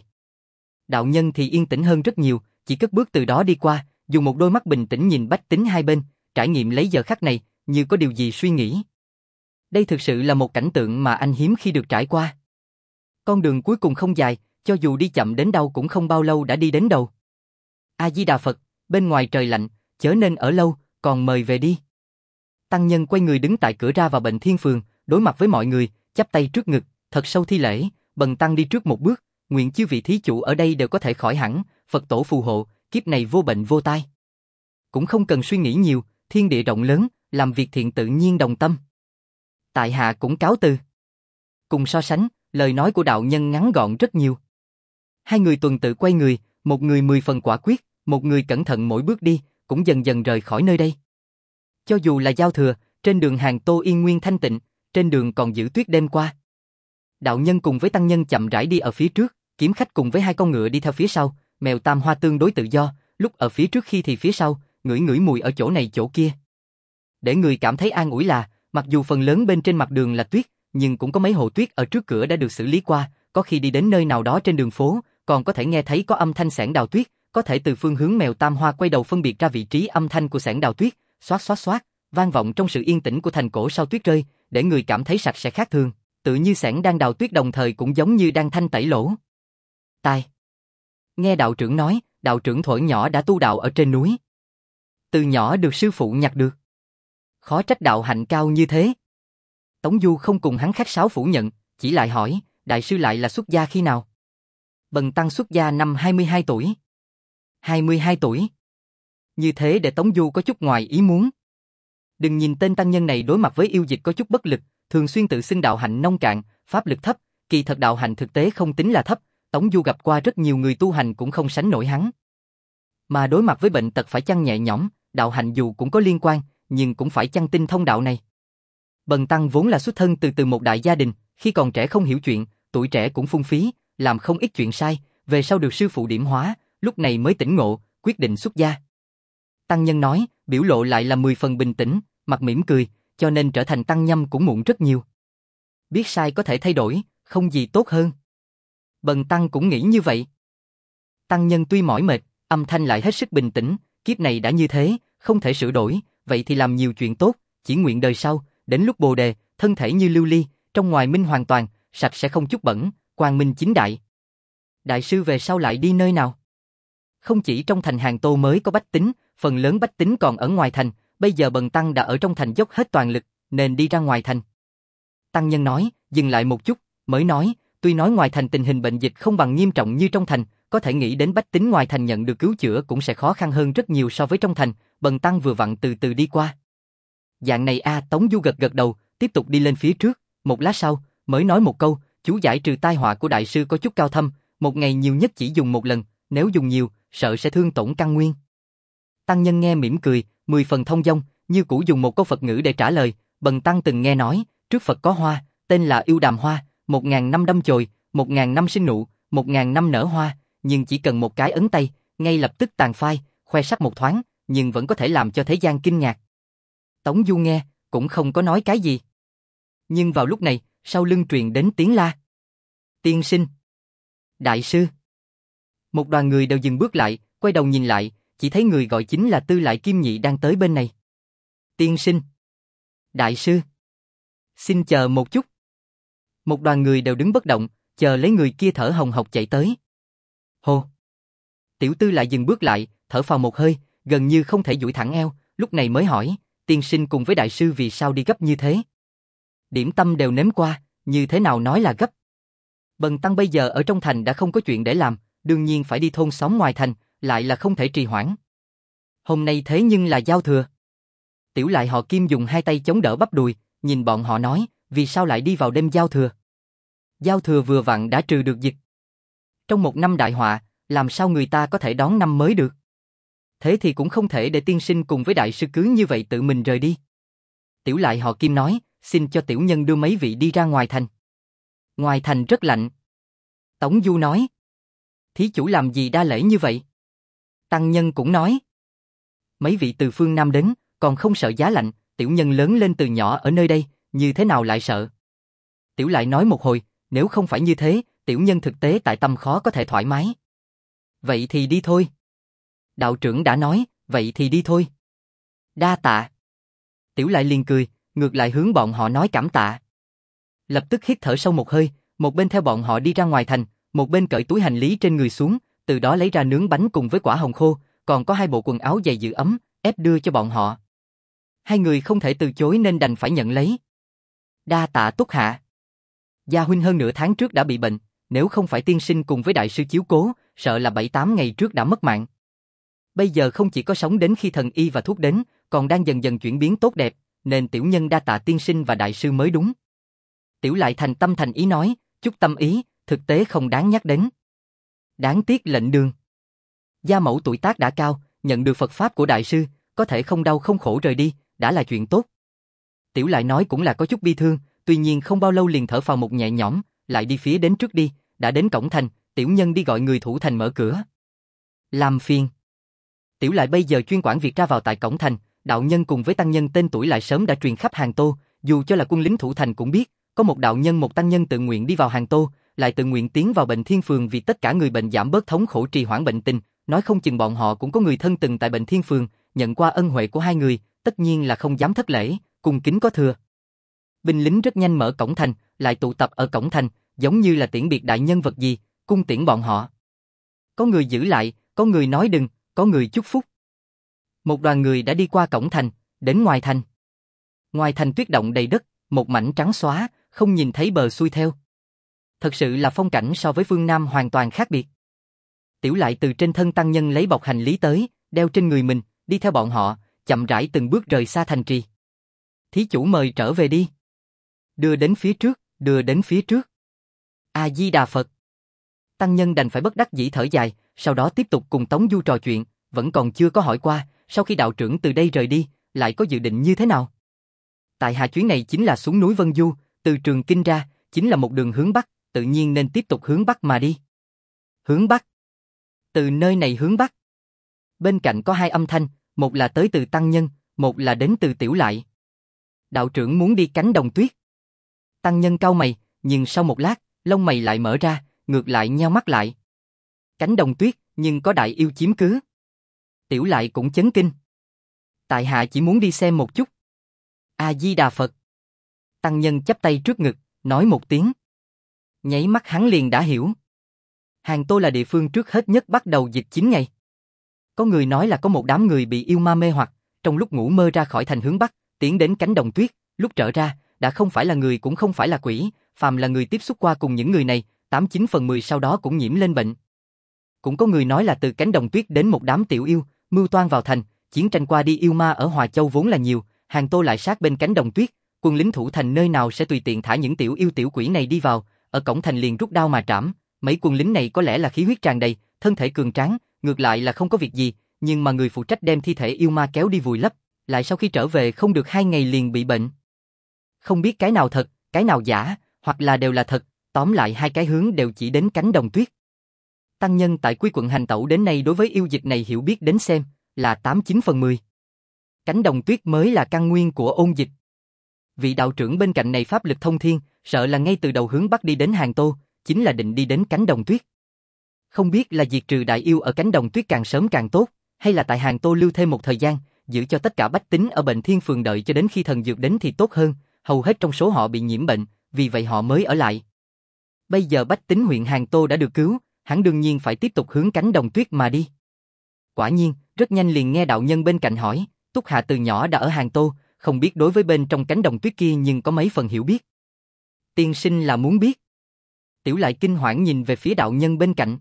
Đạo nhân thì yên tĩnh hơn rất nhiều, chỉ cất bước từ đó đi qua, dùng một đôi mắt bình tĩnh nhìn bách tính hai bên, trải nghiệm lấy giờ khắc này, như có điều gì suy nghĩ. Đây thực sự là một cảnh tượng mà anh hiếm khi được trải qua. Con đường cuối cùng không dài, cho dù đi chậm đến đâu cũng không bao lâu đã đi đến đầu. A Di Đà Phật, bên ngoài trời lạnh, chớ nên ở lâu, còn mời về đi. Tăng nhân quay người đứng tại cửa ra vào Bệnh Thiên Phường, đối mặt với mọi người, chắp tay trước ngực, thật sâu thi lễ, bần tăng đi trước một bước, nguyện chư vị thí chủ ở đây đều có thể khỏi hẳn, Phật tổ phù hộ, kiếp này vô bệnh vô tai. Cũng không cần suy nghĩ nhiều, thiên địa rộng lớn, làm việc thiện tự nhiên đồng tâm. Tại hạ cũng cáo từ. Cùng so sánh, lời nói của đạo nhân ngắn gọn rất nhiều. Hai người tuần tự quay người, một người mười phần quả quyết, một người cẩn thận mỗi bước đi, cũng dần dần rời khỏi nơi đây. Cho dù là giao thừa, trên đường Hàng Tô yên nguyên thanh tịnh, trên đường còn giữ tuyết đêm qua. Đạo nhân cùng với tăng nhân chậm rãi đi ở phía trước, kiếm khách cùng với hai con ngựa đi theo phía sau, mèo tam hoa tương đối tự do, lúc ở phía trước khi thì phía sau, ngửi ngửi mùi ở chỗ này chỗ kia. Để người cảm thấy an ủi là, mặc dù phần lớn bên trên mặt đường là tuyết, nhưng cũng có mấy hồ tuyết ở trước cửa đã được xử lý qua, có khi đi đến nơi nào đó trên đường phố, còn có thể nghe thấy có âm thanh xẻng đào tuyết, có thể từ phương hướng mèo tam hoa quay đầu phân biệt ra vị trí âm thanh của xẻng đào tuyết, xoát xoát xoát, vang vọng trong sự yên tĩnh của thành cổ sau tuyết rơi, để người cảm thấy sạch sẽ khác thường, tự như xẻng đang đào tuyết đồng thời cũng giống như đang thanh tẩy lỗ. Tai. Nghe đạo trưởng nói, đạo trưởng thuở nhỏ đã tu đạo ở trên núi. Từ nhỏ được sư phụ nhặt được. Khó trách đạo hạnh cao như thế. Tống Du không cùng hắn khách sáo phủ nhận, chỉ lại hỏi, đại sư lại là xuất gia khi nào? Bần tăng xuất gia năm hai mươi hai tuổi. hai mươi hai tuổi. Như thế để Tống Du có chút ngoài ý muốn. Đừng nhìn tên tăng nhân này đối mặt với yêu dịch có chút bất lực, thường xuyên tự xưng đạo hạnh nông cạn, pháp lực thấp, kỳ thật đạo hạnh thực tế không tính là thấp, Tống Du gặp qua rất nhiều người tu hành cũng không sánh nổi hắn. Mà đối mặt với bệnh tật phải chăng nhẹ nhõm, đạo hạnh dù cũng có liên quan, nhưng cũng phải chăng tinh thông đạo này. Bần tăng vốn là xuất thân từ từ một đại gia đình, khi còn trẻ không hiểu chuyện, tuổi trẻ cũng phung phí, làm không ít chuyện sai, về sau được sư phụ điểm hóa, lúc này mới tỉnh ngộ, quyết định xuất gia. Tăng nhân nói, biểu lộ lại là mười phần bình tĩnh, mặt mỉm cười, cho nên trở thành tăng nhâm cũng muộn rất nhiều. Biết sai có thể thay đổi, không gì tốt hơn. Bần tăng cũng nghĩ như vậy. Tăng nhân tuy mỏi mệt, âm thanh lại hết sức bình tĩnh, kiếp này đã như thế, không thể sửa đổi, vậy thì làm nhiều chuyện tốt, chỉ nguyện đời sau, đến lúc bồ đề, thân thể như lưu ly, trong ngoài minh hoàn toàn, sạch sẽ không chút bẩn, quang minh chính đại. Đại sư về sau lại đi nơi nào? Không chỉ trong thành Hàng Tô mới có bách tính, phần lớn bách tính còn ở ngoài thành, bây giờ bần tăng đã ở trong thành dốc hết toàn lực, nên đi ra ngoài thành. Tăng nhân nói, dừng lại một chút, mới nói, tuy nói ngoài thành tình hình bệnh dịch không bằng nghiêm trọng như trong thành, có thể nghĩ đến bách tính ngoài thành nhận được cứu chữa cũng sẽ khó khăn hơn rất nhiều so với trong thành, bần tăng vừa vặn từ từ đi qua. Dạng này a, Tống Du gật gật đầu, tiếp tục đi lên phía trước, một lát sau, mới nói một câu, chú giải trừ tai họa của đại sư có chút cao thâm, một ngày nhiều nhất chỉ dùng một lần, nếu dùng nhiều, sợ sẽ thương tổn căn nguyên. Tăng nhân nghe mỉm cười, mười phần thông dong, như cũ dùng một câu Phật ngữ để trả lời, bần tăng từng nghe nói, trước Phật có hoa, tên là yêu đàm hoa, một ngàn năm đâm chồi, một ngàn năm sinh nụ, một ngàn năm nở hoa, nhưng chỉ cần một cái ấn tay, ngay lập tức tàn phai, khoe sắc một thoáng, nhưng vẫn có thể làm cho thế gian kinh ngạc. Tống Du nghe, cũng không có nói cái gì. Nhưng vào lúc này, sau lưng truyền đến tiếng la. Tiên sinh! Đại sư! Một đoàn người đều dừng bước lại, quay đầu nhìn lại, chỉ thấy người gọi chính là Tư Lại Kim Nhị đang tới bên này. Tiên sinh! Đại sư! Xin chờ một chút. Một đoàn người đều đứng bất động, chờ lấy người kia thở hồng hộc chạy tới. Hô! Tiểu Tư lại dừng bước lại, thở phào một hơi, gần như không thể duỗi thẳng eo, lúc này mới hỏi, tiên sinh cùng với đại sư vì sao đi gấp như thế? Điểm tâm đều nếm qua, như thế nào nói là gấp. Bần tăng bây giờ ở trong thành đã không có chuyện để làm, đương nhiên phải đi thôn xóm ngoài thành, lại là không thể trì hoãn. Hôm nay thế nhưng là giao thừa. Tiểu lại họ Kim dùng hai tay chống đỡ bắp đùi, nhìn bọn họ nói, vì sao lại đi vào đêm giao thừa? Giao thừa vừa vặn đã trừ được dịch. Trong một năm đại họa, làm sao người ta có thể đón năm mới được? Thế thì cũng không thể để tiên sinh cùng với đại sư cứ như vậy tự mình rời đi. Tiểu lại họ Kim nói, xin cho tiểu nhân đưa mấy vị đi ra ngoài thành. Ngoài thành rất lạnh. Tống Du nói, thí chủ làm gì đa lễ như vậy? Tăng nhân cũng nói, mấy vị từ phương Nam đến, còn không sợ giá lạnh, tiểu nhân lớn lên từ nhỏ ở nơi đây, như thế nào lại sợ? Tiểu lại nói một hồi, nếu không phải như thế, tiểu nhân thực tế tại tâm khó có thể thoải mái. Vậy thì đi thôi. Đạo trưởng đã nói, vậy thì đi thôi. Đa tạ. Tiểu lại liền cười, ngược lại hướng bọn họ nói cảm tạ. Lập tức hít thở sâu một hơi, một bên theo bọn họ đi ra ngoài thành, một bên cởi túi hành lý trên người xuống, từ đó lấy ra nướng bánh cùng với quả hồng khô, còn có hai bộ quần áo dày giữ ấm, ép đưa cho bọn họ. Hai người không thể từ chối nên đành phải nhận lấy. Đa tạ Túc hạ. Gia huynh hơn nửa tháng trước đã bị bệnh, nếu không phải tiên sinh cùng với đại sư chiếu cố, sợ là bảy tám ngày trước đã mất mạng. Bây giờ không chỉ có sống đến khi thần y và thuốc đến, còn đang dần dần chuyển biến tốt đẹp, nên tiểu nhân đa tạ tiên sinh và đại sư mới đúng. Tiểu lại thành tâm thành ý nói, chút tâm ý, thực tế không đáng nhắc đến. Đáng tiếc lệnh đường. Gia mẫu tuổi tác đã cao, nhận được Phật Pháp của đại sư, có thể không đau không khổ rời đi, đã là chuyện tốt. Tiểu lại nói cũng là có chút bi thương, tuy nhiên không bao lâu liền thở phào một nhẹ nhõm, lại đi phía đến trước đi, đã đến cổng thành, tiểu nhân đi gọi người thủ thành mở cửa. Làm phiền. Tiểu lại bây giờ chuyên quản việc ra vào tại cổng thành, đạo nhân cùng với tăng nhân tên tuổi lại sớm đã truyền khắp Hàng Tô, dù cho là quân lính thủ thành cũng biết, có một đạo nhân một tăng nhân tự nguyện đi vào Hàng Tô, lại tự nguyện tiến vào Bệnh Thiên Phường vì tất cả người bệnh giảm bớt thống khổ trì hoãn bệnh tình, nói không chừng bọn họ cũng có người thân từng tại Bệnh Thiên Phường, nhận qua ân huệ của hai người, tất nhiên là không dám thất lễ, cung kính có thừa. Binh lính rất nhanh mở cổng thành, lại tụ tập ở cổng thành, giống như là tiễn biệt đại nhân vật gì, cung tiễn bọn họ. Có người giữ lại, có người nói đừng, có người chúc phúc. Một đoàn người đã đi qua cổng thành, đến ngoài thành. Ngoài thành tuyết động đầy đất, một mảnh trắng xóa, không nhìn thấy bờ xuôi theo. Thật sự là phong cảnh so với phương Nam hoàn toàn khác biệt. Tiểu lại từ trên thân tăng nhân lấy bọc hành lý tới, đeo trên người mình, đi theo bọn họ, chậm rãi từng bước rời xa thành trì. Thí chủ mời trở về đi. Đưa đến phía trước, đưa đến phía trước. A-di-đà Phật. Tăng nhân đành phải bất đắc dĩ thở dài, sau đó tiếp tục cùng Tống Du trò chuyện, vẫn còn chưa có hỏi qua, sau khi đạo trưởng từ đây rời đi, lại có dự định như thế nào. Tại hạ chuyến này chính là xuống núi Vân Du, từ Trường Kinh ra, chính là một đường hướng Bắc, tự nhiên nên tiếp tục hướng Bắc mà đi. Hướng Bắc. Từ nơi này hướng Bắc. Bên cạnh có hai âm thanh, một là tới từ tăng nhân, một là đến từ tiểu lại. Đạo trưởng muốn đi cánh đồng tuyết. Tăng nhân cau mày, nhưng sau một lát, lông mày lại mở ra, ngược lại nheo mắt lại. Cánh đồng tuyết, nhưng có đại yêu chiếm cứ. Tiểu lại cũng chấn kinh. Tại hạ chỉ muốn đi xem một chút. A-di-đà Phật. Tăng nhân chắp tay trước ngực, nói một tiếng. Nháy mắt hắn liền đã hiểu. Hàng Tô là địa phương trước hết nhất bắt đầu dịch chín ngày. Có người nói là có một đám người bị yêu ma mê hoặc, trong lúc ngủ mơ ra khỏi thành hướng Bắc, tiến đến cánh đồng tuyết, lúc trở ra, đã không phải là người cũng không phải là quỷ, phàm là người tiếp xúc qua cùng những người này, tám chín phần mười sau đó cũng nhiễm lên bệnh. Cũng có người nói là từ cánh đồng tuyết đến một đám tiểu yêu, mưu toan vào thành, chiến tranh qua đi yêu ma ở Hòa Châu vốn là nhiều, Hàng Tô lại sát bên cánh đồng tuyết, quân lính thủ thành nơi nào sẽ tùy tiện thả những tiểu yêu tiểu quỷ này đi vào, ở cổng thành liền rút đao mà trảm, mấy quân lính này có lẽ là khí huyết tràn đầy, thân thể cường tráng, ngược lại là không có việc gì, nhưng mà người phụ trách đem thi thể yêu ma kéo đi vùi lấp, lại sau khi trở về không được hai ngày liền bị bệnh. Không biết cái nào thật, cái nào giả, hoặc là đều là thật, tóm lại hai cái hướng đều chỉ đến cánh đồng tuyết. Tăng nhân tại Quy quận hành tẩu đến nay đối với yêu dịch này hiểu biết đến xem, là tám chín phần mười. Cánh đồng tuyết mới là căn nguyên của ôn dịch. Vị đạo trưởng bên cạnh này pháp lực thông thiên, sợ là ngay từ đầu hướng Bắc đi đến Hàng Tô, chính là định đi đến cánh đồng tuyết. Không biết là diệt trừ đại yêu ở cánh đồng tuyết càng sớm càng tốt, hay là tại Hàng Tô lưu thêm một thời gian, giữ cho tất cả bách tính ở Bệnh Thiên Phường đợi cho đến khi thần dược đến thì tốt hơn, hầu hết trong số họ bị nhiễm bệnh, vì vậy họ mới ở lại. Bây giờ bách tính huyện Hàng Tô đã được cứu, hắn đương nhiên phải tiếp tục hướng cánh đồng tuyết mà đi. Quả nhiên, rất nhanh liền nghe đạo nhân bên cạnh hỏi, Túc Hạ từ nhỏ đã ở Hàng Tô, không biết đối với bên trong cánh đồng tuyết kia nhưng có mấy phần hiểu biết. Tiên sinh là muốn biết. Tiểu Lại kinh hoảng nhìn về phía đạo nhân bên cạnh.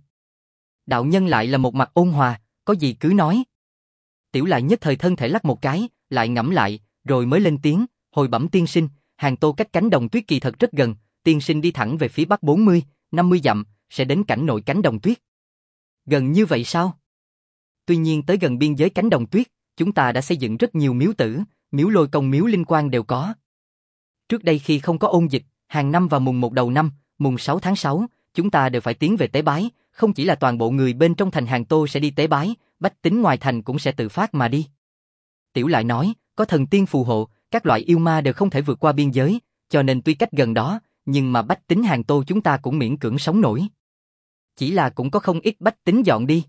Đạo nhân lại là một mặt ôn hòa, có gì cứ nói. Tiểu Lại nhất thời thân thể lắc một cái, lại ngẫm lại, rồi mới lên tiếng, hồi bẩm tiên sinh, Hàng Tô cách cánh đồng tuyết kỳ thật rất gần, tiên sinh đi thẳng về phía bắc bốn mươi, năm mươi dặm, sẽ đến cảnh nội cánh đồng tuyết. Gần như vậy sao? Tuy nhiên tới gần biên giới cánh đồng tuyết, chúng ta đã xây dựng rất nhiều miếu tử, miếu Lôi Công, miếu Linh Quang đều có. Trước đây khi không có ôn dịch, hàng năm vào mùng một đầu năm, mùng sáu tháng sáu, chúng ta đều phải tiến về tế bái, không chỉ là toàn bộ người bên trong thành Hàng Tô sẽ đi tế bái, bách tính ngoài thành cũng sẽ tự phát mà đi. Tiểu Lại nói, có thần tiên phù hộ, các loại yêu ma đều không thể vượt qua biên giới, cho nên tuy cách gần đó, nhưng mà bách tính Hàng Tô chúng ta cũng miễn cưỡng sống nổi. Chỉ là cũng có không ít bách tính dọn đi.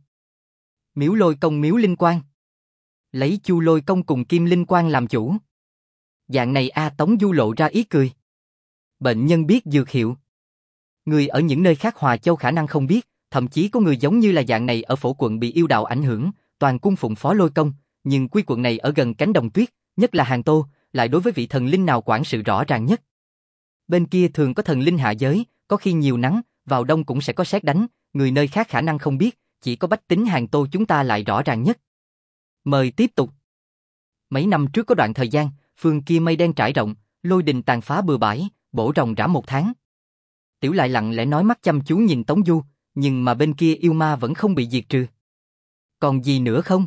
Miếu Lôi Công, miếu Linh Quang. Lấy Chu Lôi Công cùng Kim Linh Quang làm chủ. Dạng này A Tống Du lộ ra ý cười. Bệnh nhân biết dược hiệu. Người ở những nơi khác Hòa Châu khả năng không biết, thậm chí có người giống như là dạng này ở phổ quận bị yêu đạo ảnh hưởng, toàn cung phụng phó Lôi Công, nhưng quy quận này ở gần cánh đồng tuyết, nhất là Hàng Tô, lại đối với vị thần linh nào quản sự rõ ràng nhất. Bên kia thường có thần linh hạ giới, có khi nhiều nắng, vào đông cũng sẽ có sét đánh, người nơi khác khả năng không biết, chỉ có bách tính Hàng Tô chúng ta lại rõ ràng nhất. Mời tiếp tục. Mấy năm trước có đoạn thời gian, phương kia mây đen trải rộng, lôi đình tàn phá bừa bãi, bổ ròng rã một tháng. Tiểu Lại lặng lẽ nói, mắt chăm chú nhìn Tống Du, nhưng mà bên kia yêu ma vẫn không bị diệt trừ. Còn gì nữa không?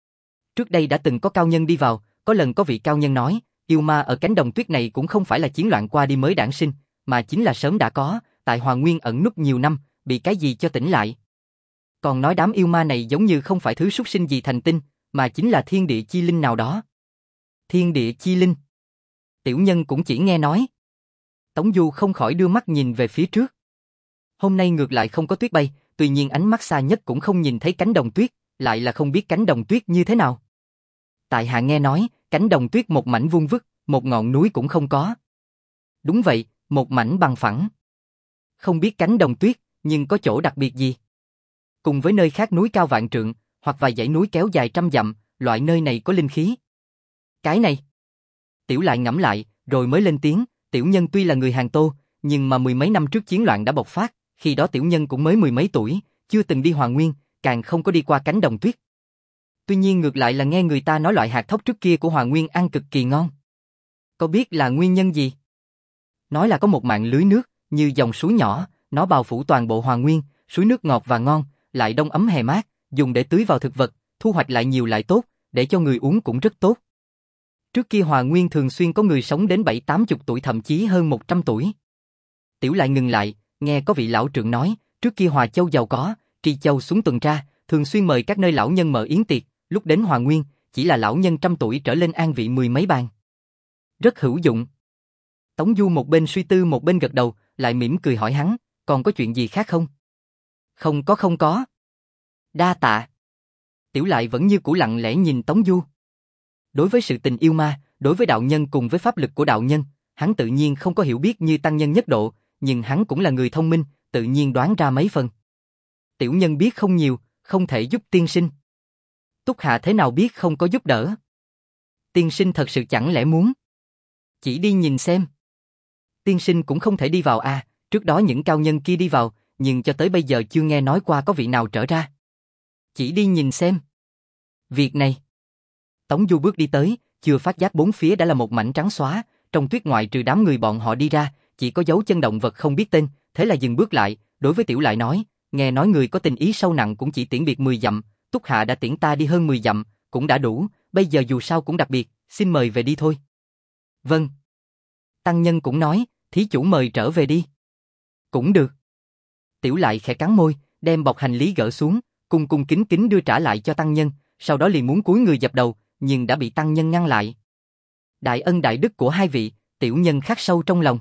Trước đây đã từng có cao nhân đi vào, có lần có vị cao nhân nói, yêu ma ở cánh đồng tuyết này cũng không phải là chiến loạn qua đi mới đản sinh, mà chính là sớm đã có, tại Hoàng Nguyên ẩn núp nhiều năm, bị cái gì cho tỉnh lại. Còn nói đám yêu ma này giống như không phải thứ súc sinh gì thành tinh, mà chính là thiên địa chi linh nào đó. Thiên địa chi linh. Tiểu nhân cũng chỉ nghe nói. Tống Du không khỏi đưa mắt nhìn về phía trước. Hôm nay ngược lại không có tuyết bay, tuy nhiên ánh mắt xa nhất cũng không nhìn thấy cánh đồng tuyết, lại là không biết cánh đồng tuyết như thế nào. Tại hạ nghe nói, cánh đồng tuyết một mảnh vuông vức, một ngọn núi cũng không có. Đúng vậy, một mảnh bằng phẳng. Không biết cánh đồng tuyết, nhưng có chỗ đặc biệt gì? Cùng với nơi khác núi cao vạn trượng, hoặc vài dãy núi kéo dài trăm dặm, loại nơi này có linh khí. Cái này. Tiểu Lại ngẫm lại, rồi mới lên tiếng, tiểu nhân tuy là người Hàng Tô, nhưng mà mười mấy năm trước chiến loạn đã bộc phát, khi đó tiểu nhân cũng mới mười mấy tuổi, chưa từng đi Hoàng Nguyên, càng không có đi qua cánh đồng tuyết. Tuy nhiên ngược lại là nghe người ta nói loại hạt thóc trước kia của Hoàng Nguyên ăn cực kỳ ngon. Có biết là nguyên nhân gì? Nói là có một mạng lưới nước, như dòng suối nhỏ, nó bao phủ toàn bộ Hoàng Nguyên, suối nước ngọt và ngon, lại đông ấm hè mát, dùng để tưới vào thực vật, thu hoạch lại nhiều lại tốt, để cho người uống cũng rất tốt. Trước kia Hoàng Nguyên thường xuyên có người sống đến bảy tám chục tuổi, thậm chí hơn một trăm tuổi. Tiểu Lại ngừng lại, nghe có vị lão trưởng nói, trước kia Hòa Châu giàu có, Tri Châu xuống tuần tra, thường xuyên mời các nơi lão nhân mở yến tiệc, lúc đến Hoàng Nguyên, chỉ là lão nhân trăm tuổi trở lên an vị mười mấy bàn. Rất hữu dụng. Tống Du một bên suy tư một bên gật đầu, lại mỉm cười hỏi hắn, còn có chuyện gì khác không? Không có không có. Đa tạ. Tiểu Lại vẫn như cũ lặng lẽ nhìn Tống Du. Đối với sự tình yêu ma, đối với đạo nhân cùng với pháp lực của đạo nhân, hắn tự nhiên không có hiểu biết như tăng nhân nhất độ, nhưng hắn cũng là người thông minh, tự nhiên đoán ra mấy phần. Tiểu nhân biết không nhiều, không thể giúp tiên sinh. Túc hạ thế nào biết không có giúp đỡ? Tiên sinh thật sự chẳng lẽ muốn? Chỉ đi nhìn xem. Tiên sinh cũng không thể đi vào à, trước đó những cao nhân kia đi vào, nhưng cho tới bây giờ chưa nghe nói qua có vị nào trở ra. Chỉ đi nhìn xem. Việc này. Tống Du bước đi tới, chưa phát giác bốn phía đã là một mảnh trắng xóa, trong tuyết ngoại trừ đám người bọn họ đi ra, chỉ có dấu chân động vật không biết tên, thế là dừng bước lại, đối với Tiểu Lại nói, nghe nói người có tình ý sâu nặng cũng chỉ tiễn biệt mười dặm, Túc hạ đã tiễn ta đi hơn mười dặm, cũng đã đủ, bây giờ dù sao cũng đặc biệt, xin mời về đi thôi. Vâng. Tăng nhân cũng nói, thí chủ mời trở về đi. Cũng được. Tiểu Lại khẽ cắn môi, đem bọc hành lý gỡ xuống, cung cung kính kính đưa trả lại cho tăng nhân, sau đó liền muốn cúi người dập đầu, nhưng đã bị tăng nhân ngăn lại. Đại ân đại đức của hai vị, tiểu nhân khắc sâu trong lòng.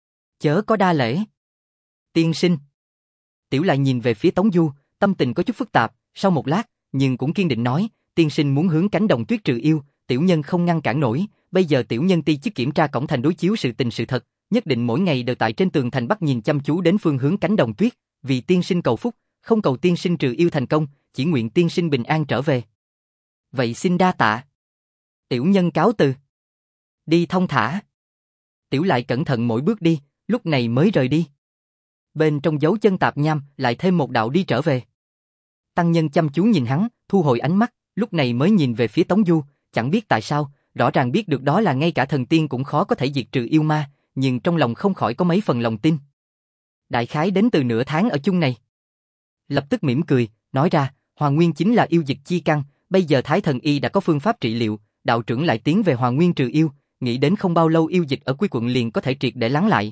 Chớ có đa lễ. Tiên sinh. Tiểu Lại nhìn về phía Tống Du, tâm tình có chút phức tạp, sau một lát, nhưng cũng kiên định nói, tiên sinh muốn hướng cánh đồng tuyết trừ yêu, tiểu nhân không ngăn cản nổi, bây giờ tiểu nhân ti chức kiểm tra cổng thành đối chiếu sự tình sự thật, nhất định mỗi ngày đều tại trên tường thành Bắc nhìn chăm chú đến phương hướng cánh đồng tuyết, vì tiên sinh cầu phúc, không cầu tiên sinh trừ yêu thành công, chỉ nguyện tiên sinh bình an trở về. Vậy xin đa tạ. Tiểu nhân cáo từ. Đi thong thả. Tiểu lại cẩn thận mỗi bước đi, lúc này mới rời đi. Bên trong dấu chân tạp nham lại thêm một đạo đi trở về. Tăng nhân chăm chú nhìn hắn, thu hồi ánh mắt, lúc này mới nhìn về phía Tống Du, chẳng biết tại sao, rõ ràng biết được đó là ngay cả thần tiên cũng khó có thể diệt trừ yêu ma, nhưng trong lòng không khỏi có mấy phần lòng tin. Đại khái đến từ nửa tháng ở chung này. Lập tức mỉm cười, nói ra, Hoàng Nguyên chính là yêu dịch chi căn, bây giờ Thái Thần Y đã có phương pháp trị liệu, đạo trưởng lại tiến về Hoàng Nguyên trừ yêu, nghĩ đến không bao lâu yêu dịch ở Quy quận liền có thể triệt để lắng lại.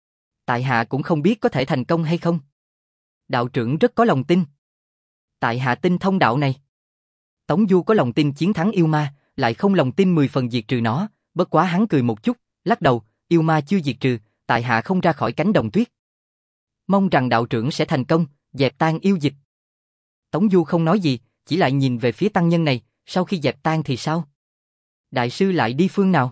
Tại hạ cũng không biết có thể thành công hay không. Đạo trưởng rất có lòng tin. Tại hạ tin thông đạo này. Tống Du có lòng tin chiến thắng yêu ma, lại không lòng tin mười phần diệt trừ nó, bất quá hắn cười một chút, lắc đầu, yêu ma chưa diệt trừ, tại hạ không ra khỏi cánh đồng tuyết. Mong rằng đạo trưởng sẽ thành công, dẹp tan yêu dịch. Tống Du không nói gì, chỉ lại nhìn về phía tăng nhân này, sau khi dẹp tan thì sao? Đại sư lại đi phương nào?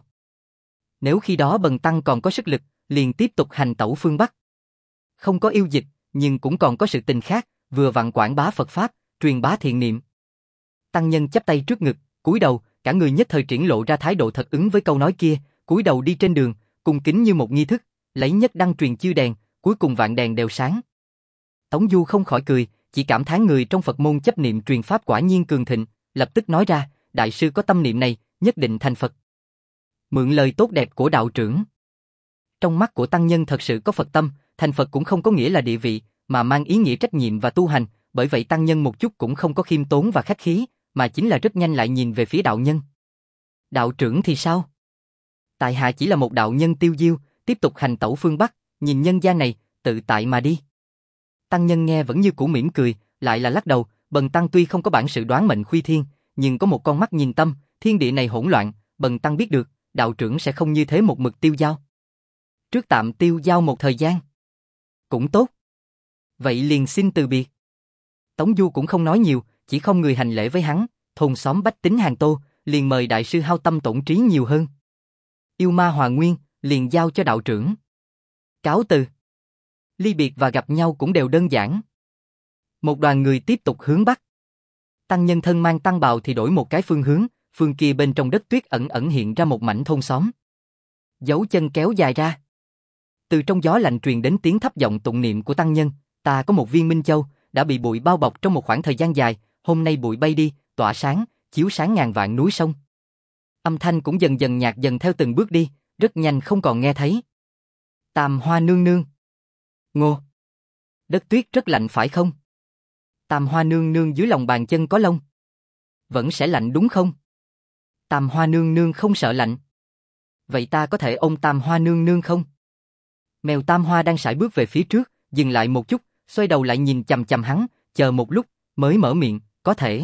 Nếu khi đó bần tăng còn có sức lực, liền tiếp tục hành tẩu phương Bắc. Không có yêu dịch, nhưng cũng còn có sự tình khác, vừa vặn quảng bá Phật Pháp, truyền bá thiện niệm. Tăng nhân chắp tay trước ngực, cúi đầu, cả người nhất thời triển lộ ra thái độ thật ứng với câu nói kia, cúi đầu đi trên đường, cung kính như một nghi thức, lấy nhất đăng truyền chư đèn, cuối cùng vạn đèn đều sáng. Tống Du không khỏi cười, chỉ cảm thán người trong Phật môn chấp niệm truyền pháp quả nhiên cường thịnh, lập tức nói ra, đại sư có tâm niệm này, nhất định thành Phật. Mượn lời tốt đẹp của đạo trưởng. Trong mắt của tăng nhân thật sự có Phật tâm, thành Phật cũng không có nghĩa là địa vị, mà mang ý nghĩa trách nhiệm và tu hành, bởi vậy tăng nhân một chút cũng không có khiêm tốn và khách khí, mà chính là rất nhanh lại nhìn về phía đạo nhân. Đạo trưởng thì sao? Tại hạ chỉ là một đạo nhân tiêu diêu, tiếp tục hành tẩu phương Bắc, nhìn nhân gian này, tự tại mà đi. Tăng nhân nghe vẫn như cũ mỉm cười, lại là lắc đầu, bần tăng tuy không có bản sự đoán mệnh khuy thiên, nhưng có một con mắt nhìn tâm, thiên địa này hỗn loạn, bần tăng biết được, đạo trưởng sẽ không như thế một mực tiêu dao. Trước tạm tiêu dao một thời gian. Cũng tốt. Vậy liền xin từ biệt. Tống Du cũng không nói nhiều, chỉ không người hành lễ với hắn, thôn xóm bách tính Hàng Tô, liền mời đại sư hao tâm tổn trí nhiều hơn. Yêu ma Hoàng Nguyên, liền giao cho đạo trưởng. Cáo từ. Ly biệt và gặp nhau cũng đều đơn giản. Một đoàn người tiếp tục hướng Bắc. Tăng nhân thân mang tăng bào thì đổi một cái phương hướng, phương kia bên trong đất tuyết ẩn ẩn hiện ra một mảnh thôn xóm. Dấu chân kéo dài ra. Từ trong gió lạnh truyền đến tiếng thấp giọng tụng niệm của tăng nhân, ta có một viên minh châu, đã bị bụi bao bọc trong một khoảng thời gian dài, hôm nay bụi bay đi, tỏa sáng, chiếu sáng ngàn vạn núi sông. Âm thanh cũng dần dần nhạt dần theo từng bước đi, rất nhanh không còn nghe thấy. Tam Hoa nương nương. Ngô. Đất tuyết rất lạnh phải không? Tam Hoa nương nương dưới lòng bàn chân có lông. Vẫn sẽ lạnh đúng không? Tam Hoa nương nương không sợ lạnh. Vậy ta có thể ôm Tam Hoa nương nương không? Mèo Tam Hoa đang sải bước về phía trước, dừng lại một chút, xoay đầu lại nhìn chằm chằm hắn, chờ một lúc, mới mở miệng, có thể.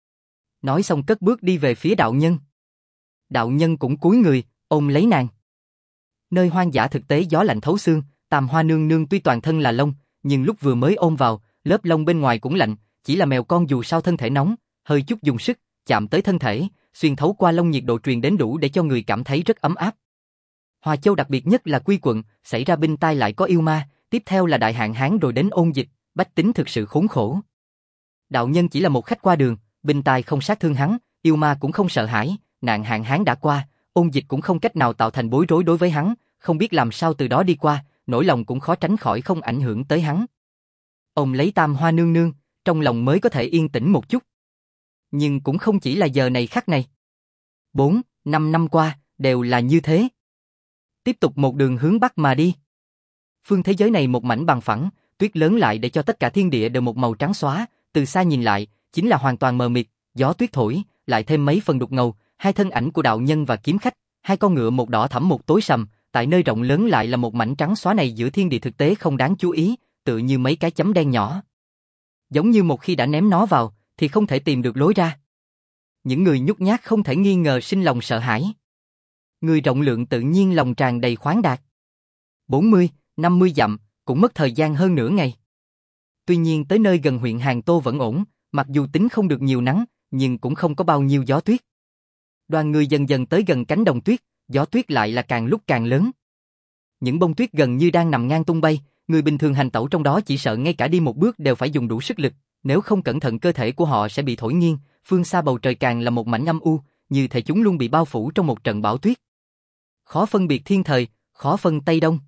Nói xong cất bước đi về phía đạo nhân. Đạo nhân cũng cúi người, ôm lấy nàng. Nơi hoang dã thực tế gió lạnh thấu xương, Tam Hoa nương nương tuy toàn thân là lông, nhưng lúc vừa mới ôm vào, lớp lông bên ngoài cũng lạnh, chỉ là mèo con dù sao thân thể nóng, hơi chút dùng sức, chạm tới thân thể, xuyên thấu qua lông nhiệt độ truyền đến đủ để cho người cảm thấy rất ấm áp. Hòa Châu đặc biệt nhất là Quy quận, xảy ra binh tai lại có yêu ma, tiếp theo là đại hạn hán rồi đến ôn dịch, bách tính thực sự khốn khổ. Đạo nhân chỉ là một khách qua đường, binh tai không sát thương hắn, yêu ma cũng không sợ hãi, nạn hạn hán đã qua, ôn dịch cũng không cách nào tạo thành bối rối đối với hắn, không biết làm sao từ đó đi qua, nỗi lòng cũng khó tránh khỏi không ảnh hưởng tới hắn. Ông lấy Tam Hoa nương nương, trong lòng mới có thể yên tĩnh một chút. Nhưng cũng không chỉ là giờ này khắc này. Bốn, năm năm qua, đều là như thế. Tiếp tục một đường hướng Bắc mà đi. Phương thế giới này một mảnh bằng phẳng, tuyết lớn lại để cho tất cả thiên địa đều một màu trắng xóa, từ xa nhìn lại, chính là hoàn toàn mờ mịt, gió tuyết thổi, lại thêm mấy phần đục ngầu, hai thân ảnh của đạo nhân và kiếm khách, hai con ngựa một đỏ thẫm một tối sầm, tại nơi rộng lớn lại là một mảnh trắng xóa này giữa thiên địa thực tế không đáng chú ý, tựa như mấy cái chấm đen nhỏ. Giống như một khi đã ném nó vào, thì không thể tìm được lối ra. Những người nhút nhát không thể nghi ngờ sinh lòng sợ hãi. Người rộng lượng tự nhiên lòng tràn đầy khoáng đạt. bốn mươi, năm mươi dặm, cũng mất thời gian hơn nửa ngày. Tuy nhiên tới nơi gần huyện Hàng Tô vẫn ổn, mặc dù tính không được nhiều nắng, nhưng cũng không có bao nhiêu gió tuyết. Đoàn người dần dần tới gần cánh đồng tuyết, gió tuyết lại là càng lúc càng lớn. Những bông tuyết gần như đang nằm ngang tung bay, người bình thường hành tẩu trong đó chỉ sợ ngay cả đi một bước đều phải dùng đủ sức lực, nếu không cẩn thận cơ thể của họ sẽ bị thổi nghiêng, phương xa bầu trời càng là một mảnh âm u, như thể chúng luôn bị bao phủ trong một trận bão tuyết. Khó phân biệt thiên thời, khó phân Tây Đông.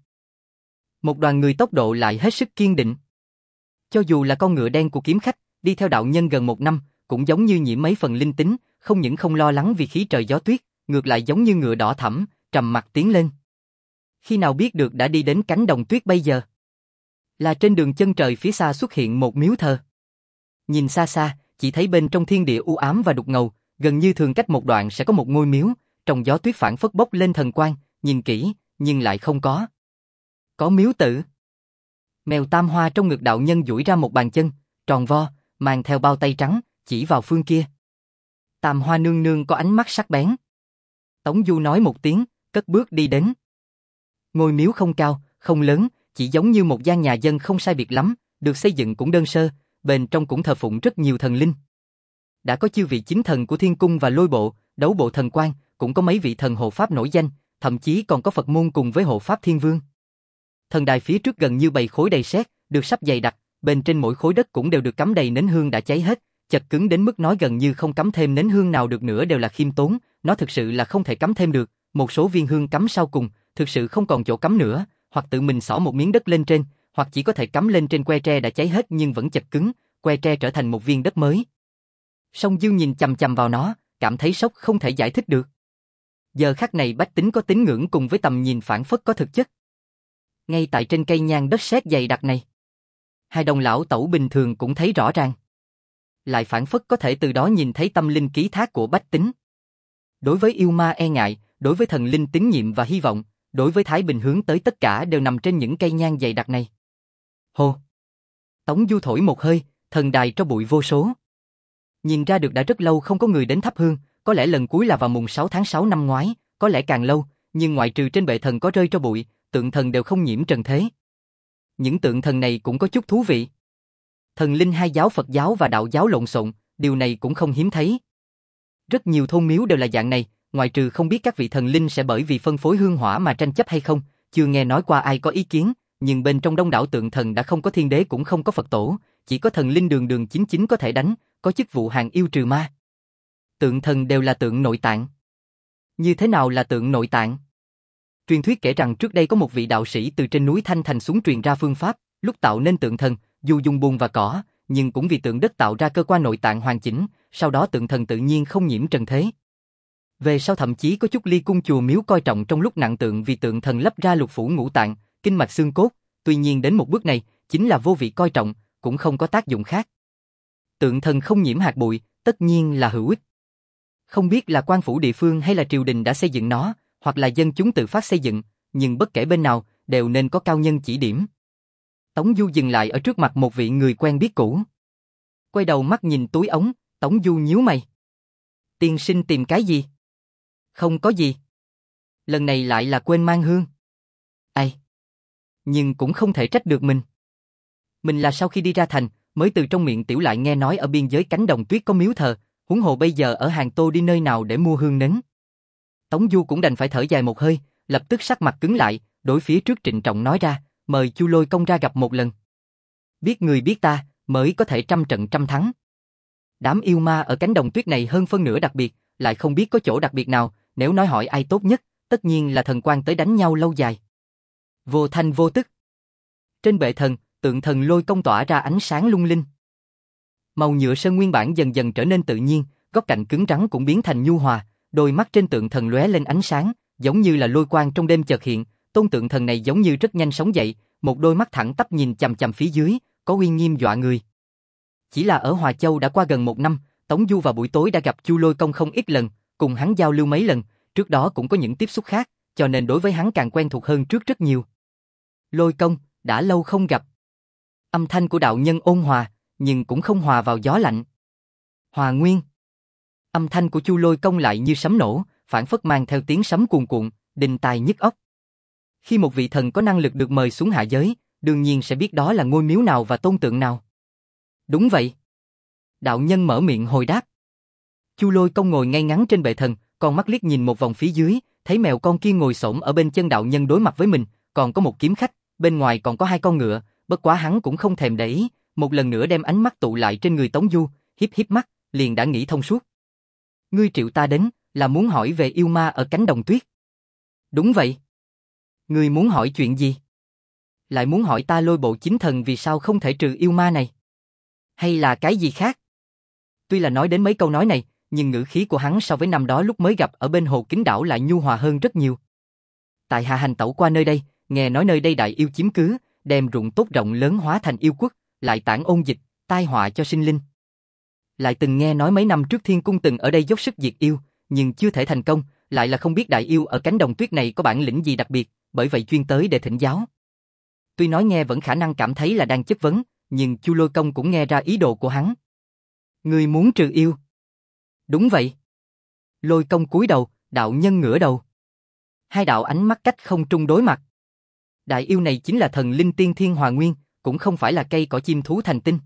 Một đoàn người tốc độ lại hết sức kiên định. Cho dù là con ngựa đen của kiếm khách, đi theo đạo nhân gần một năm, cũng giống như nhiễm mấy phần linh tính, không những không lo lắng vì khí trời gió tuyết, ngược lại giống như ngựa đỏ thẫm, trầm mặc tiến lên. Khi nào biết được đã đi đến cánh đồng tuyết bây giờ? Là trên đường chân trời phía xa xuất hiện một miếu thờ. Nhìn xa xa, chỉ thấy bên trong thiên địa u ám và đục ngầu, gần như thường cách một đoạn sẽ có một ngôi miếu, trong gió tuyết phảng phất bốc lên thần quang, nhìn kỹ, nhưng lại không có. Có miếu tự. Mèo tam hoa trong ngực đạo nhân duỗi ra một bàn chân, tròn vo, mang theo bao tay trắng, chỉ vào phương kia. Tam hoa nương nương có ánh mắt sắc bén. Tống Du nói một tiếng, cất bước đi đến. Ngôi miếu không cao, không lớn, chỉ giống như một gian nhà dân không sai biệt lắm, được xây dựng cũng đơn sơ, bên trong cũng thờ phụng rất nhiều thần linh. Đã có chư vị chính thần của thiên cung và lôi bộ, đấu bộ thần quan, cũng có mấy vị thần hộ pháp nổi danh, thậm chí còn có Phật môn cùng với hộ pháp thiên vương. Thần đài phía trước gần như bầy khối đầy sét, được sắp dày đặc, bên trên mỗi khối đất cũng đều được cắm đầy nến hương đã cháy hết, chật cứng đến mức nói gần như không cắm thêm nến hương nào được nữa đều là khiêm tốn, nó thực sự là không thể cắm thêm được, một số viên hương cắm sau cùng, thực sự không còn chỗ cắm nữa, hoặc tự mình xỏ một miếng đất lên trên, hoặc chỉ có thể cắm lên trên que tre đã cháy hết nhưng vẫn chật cứng, que tre trở thành một viên đất mới. Song Dương nhìn chằm chằm vào nó, cảm thấy sốc không thể giải thích được. Giờ khắc này bách tính có tín ngưỡng cùng với tầm nhìn phản phất có thực chất. Ngay tại trên cây nhang đất sét dày đặc này, hai đồng lão tẩu bình thường cũng thấy rõ ràng. Lại phản phất có thể từ đó nhìn thấy tâm linh ký thác của bách tính. Đối với yêu ma e ngại, đối với thần linh tín nhiệm và hy vọng, đối với thái bình hướng tới tất cả đều nằm trên những cây nhang dày đặc này. Hô! Tống Du thổi một hơi, thần đài tro bụi vô số. Nhìn ra được đã rất lâu không có người đến thắp hương, có lẽ lần cuối là vào mùng sáu tháng sáu năm ngoái, có lẽ càng lâu, nhưng ngoại trừ trên bệ thần có rơi tro bụi, tượng thần đều không nhiễm trần thế. Những tượng thần này cũng có chút thú vị. Thần linh hai giáo Phật giáo và đạo giáo lộn xộn, điều này cũng không hiếm thấy. Rất nhiều thôn miếu đều là dạng này, ngoại trừ không biết các vị thần linh sẽ bởi vì phân phối hương hỏa mà tranh chấp hay không, chưa nghe nói qua ai có ý kiến, nhưng bên trong đông đảo tượng thần đã không có thiên đế cũng không có Phật tổ, chỉ có thần linh đường đường chính chính có thể đánh, có chức vụ hàng yêu trừ ma. Tượng thần đều là tượng nội tạng. Như thế nào là tượng nội tạng? Truyền thuyết kể rằng trước đây có một vị đạo sĩ từ trên núi Thanh Thành xuống truyền ra phương pháp, lúc tạo nên tượng thần, dù dùng bùn và cỏ, nhưng cũng vì tượng đất tạo ra cơ quan nội tạng hoàn chỉnh, sau đó tượng thần tự nhiên không nhiễm trần thế. Về sau thậm chí có chút ly cung chùa miếu coi trọng trong lúc nặng tượng vì tượng thần lấp ra lục phủ ngũ tạng, kinh mạch xương cốt, tuy nhiên đến một bước này, chính là vô vị coi trọng, cũng không có tác dụng khác. Tượng thần không nhiễm hạt bụi, tất nhiên là hữu ích. Không biết là quan phủ địa phương hay là triều đình đã xây dựng nó, hoặc là dân chúng tự phát xây dựng, nhưng bất kể bên nào, đều nên có cao nhân chỉ điểm. Tống Du dừng lại ở trước mặt một vị người quen biết cũ. Quay đầu mắt nhìn túi ống, Tống Du nhíu mày. Tiên sinh tìm cái gì? Không có gì. Lần này lại là quên mang hương. Ai? Nhưng cũng không thể trách được mình. Mình là sau khi đi ra thành, mới từ trong miệng tiểu lại nghe nói ở biên giới cánh đồng tuyết có miếu thờ, huống hồ bây giờ ở Hàng Tô đi nơi nào để mua hương nến. Tống Du cũng đành phải thở dài một hơi, lập tức sắc mặt cứng lại, đối phía trước trịnh trọng nói ra, mời Chu Lôi Công ra gặp một lần. Biết người biết ta, mới có thể trăm trận trăm thắng. Đám yêu ma ở cánh đồng tuyết này hơn phân nửa đặc biệt, lại không biết có chỗ đặc biệt nào, nếu nói hỏi ai tốt nhất, tất nhiên là thần quan tới đánh nhau lâu dài. Vô thanh vô tức. Trên bệ thần, tượng thần Lôi Công tỏa ra ánh sáng lung linh. Màu nhựa sơn nguyên bản dần dần trở nên tự nhiên, góc cạnh cứng rắn cũng biến thành nhu hòa, đôi mắt trên tượng thần lóe lên ánh sáng, giống như là lôi quang trong đêm chợt hiện, tôn tượng thần này giống như rất nhanh sống dậy, một đôi mắt thẳng tắp nhìn chằm chằm phía dưới, có uy nghiêm dọa người. Chỉ là ở Hòa Châu đã qua gần một năm, Tống Du vào buổi tối đã gặp Chu Lôi Công không ít lần, cùng hắn giao lưu mấy lần, trước đó cũng có những tiếp xúc khác, cho nên đối với hắn càng quen thuộc hơn trước rất nhiều. Lôi Công, đã lâu không gặp. Âm thanh của đạo nhân ôn hòa, nhưng cũng không hòa vào gió lạnh. Hòa Nguyên. Âm thanh của Chu Lôi Công lại như sấm nổ, phảng phất mang theo tiếng sấm cuồn cuộn, đinh tai nhức óc. Khi một vị thần có năng lực được mời xuống hạ giới, đương nhiên sẽ biết đó là ngôi miếu nào và tôn tượng nào. Đúng vậy. Đạo nhân mở miệng hồi đáp. Chu Lôi Công ngồi ngay ngắn trên bệ thần, con mắt liếc nhìn một vòng phía dưới, thấy mèo con kia ngồi xổm ở bên chân đạo nhân đối mặt với mình, còn có một kiếm khách, bên ngoài còn có hai con ngựa, bất quá hắn cũng không thèm để ý, một lần nữa đem ánh mắt tụ lại trên người Tống Du, híp híp mắt, liền đã nghĩ thông suốt. Ngươi triệu ta đến, là muốn hỏi về yêu ma ở cánh đồng tuyết. Đúng vậy. Ngươi muốn hỏi chuyện gì? Lại muốn hỏi ta Lôi Bộ Chính Thần vì sao không thể trừ yêu ma này? Hay là cái gì khác? Tuy là nói đến mấy câu nói này, nhưng ngữ khí của hắn so với năm đó lúc mới gặp ở bên hồ Kính Đảo lại nhu hòa hơn rất nhiều. Tại hạ hành tẩu qua nơi đây, nghe nói nơi đây đại yêu chiếm cứ, đem ruộng tốt rộng lớn hóa thành yêu quốc, lại tản ôn dịch, tai họa cho sinh linh. Lại từng nghe nói mấy năm trước Thiên Cung từng ở đây dốc sức diệt yêu, nhưng chưa thể thành công, lại là không biết đại yêu ở cánh đồng tuyết này có bản lĩnh gì đặc biệt, bởi vậy chuyên tới để thỉnh giáo. Tuy nói nghe vẫn khả năng cảm thấy là đang chất vấn, nhưng Chu Lôi Công cũng nghe ra ý đồ của hắn. Ngươi muốn trừ yêu? Đúng vậy. Lôi Công cúi đầu, đạo nhân ngửa đầu. Hai đạo ánh mắt cách không trung đối mặt. Đại yêu này chính là thần linh tiên thiên Hòa Nguyên, cũng không phải là cây cỏ chim thú thành tinh.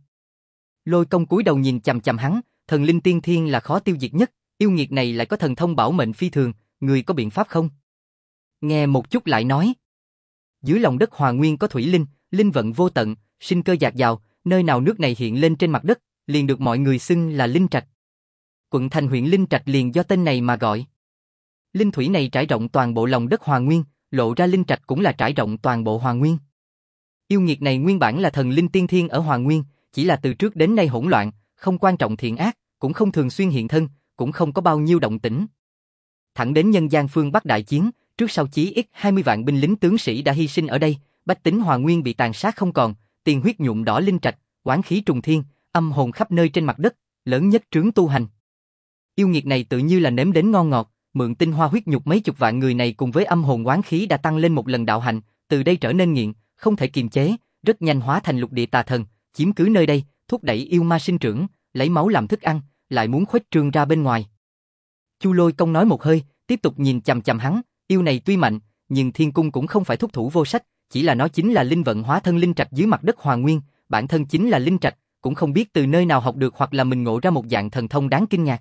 Lôi Công cúi đầu nhìn chằm chằm hắn, thần linh tiên thiên là khó tiêu diệt nhất, yêu nghiệt này lại có thần thông bảo mệnh phi thường, người có biện pháp không? Nghe một chút lại nói. Dưới lòng đất Hòa Nguyên có thủy linh, linh vận vô tận, sinh cơ dạt dào, nơi nào nước này hiện lên trên mặt đất, liền được mọi người xưng là Linh Trạch. Quận thành huyện Linh Trạch liền do tên này mà gọi. Linh thủy này trải rộng toàn bộ lòng đất Hòa Nguyên, lộ ra Linh Trạch cũng là trải rộng toàn bộ Hòa Nguyên. Yêu nghiệt này nguyên bản là thần linh tiên thiên ở Hòa Nguyên, chỉ là từ trước đến nay hỗn loạn, không quan trọng thiện ác, cũng không thường xuyên hiện thân, cũng không có bao nhiêu động tĩnh. Thẳng đến nhân gian phương Bắc đại chiến, trước sau chí ít hai mươi vạn binh lính tướng sĩ đã hy sinh ở đây, bách tính Hòa Nguyên bị tàn sát không còn, tiền huyết nhuộm đỏ Linh Trạch, oán khí trùng thiên, âm hồn khắp nơi trên mặt đất, lớn nhất trướng tu hành. Yêu nghiệt này tự như là nếm đến ngon ngọt, mượn tinh hoa huyết nhục mấy chục vạn người này cùng với âm hồn oán khí đã tăng lên một lần đạo hạnh, từ đây trở nên nghiện, không thể kiềm chế, rất nhanh hóa thành lục địa tà thần, chiếm cứ nơi đây, thúc đẩy yêu ma sinh trưởng, lấy máu làm thức ăn, lại muốn khuếch trương ra bên ngoài. Chu Lôi Công nói một hơi, tiếp tục nhìn chằm chằm hắn, yêu này tuy mạnh, nhưng Thiên Cung cũng không phải thúc thủ vô sách, chỉ là nó chính là linh vận hóa thân linh trạch dưới mặt đất Hòa Nguyên, bản thân chính là linh trạch, cũng không biết từ nơi nào học được hoặc là mình ngộ ra một dạng thần thông đáng kinh ngạc.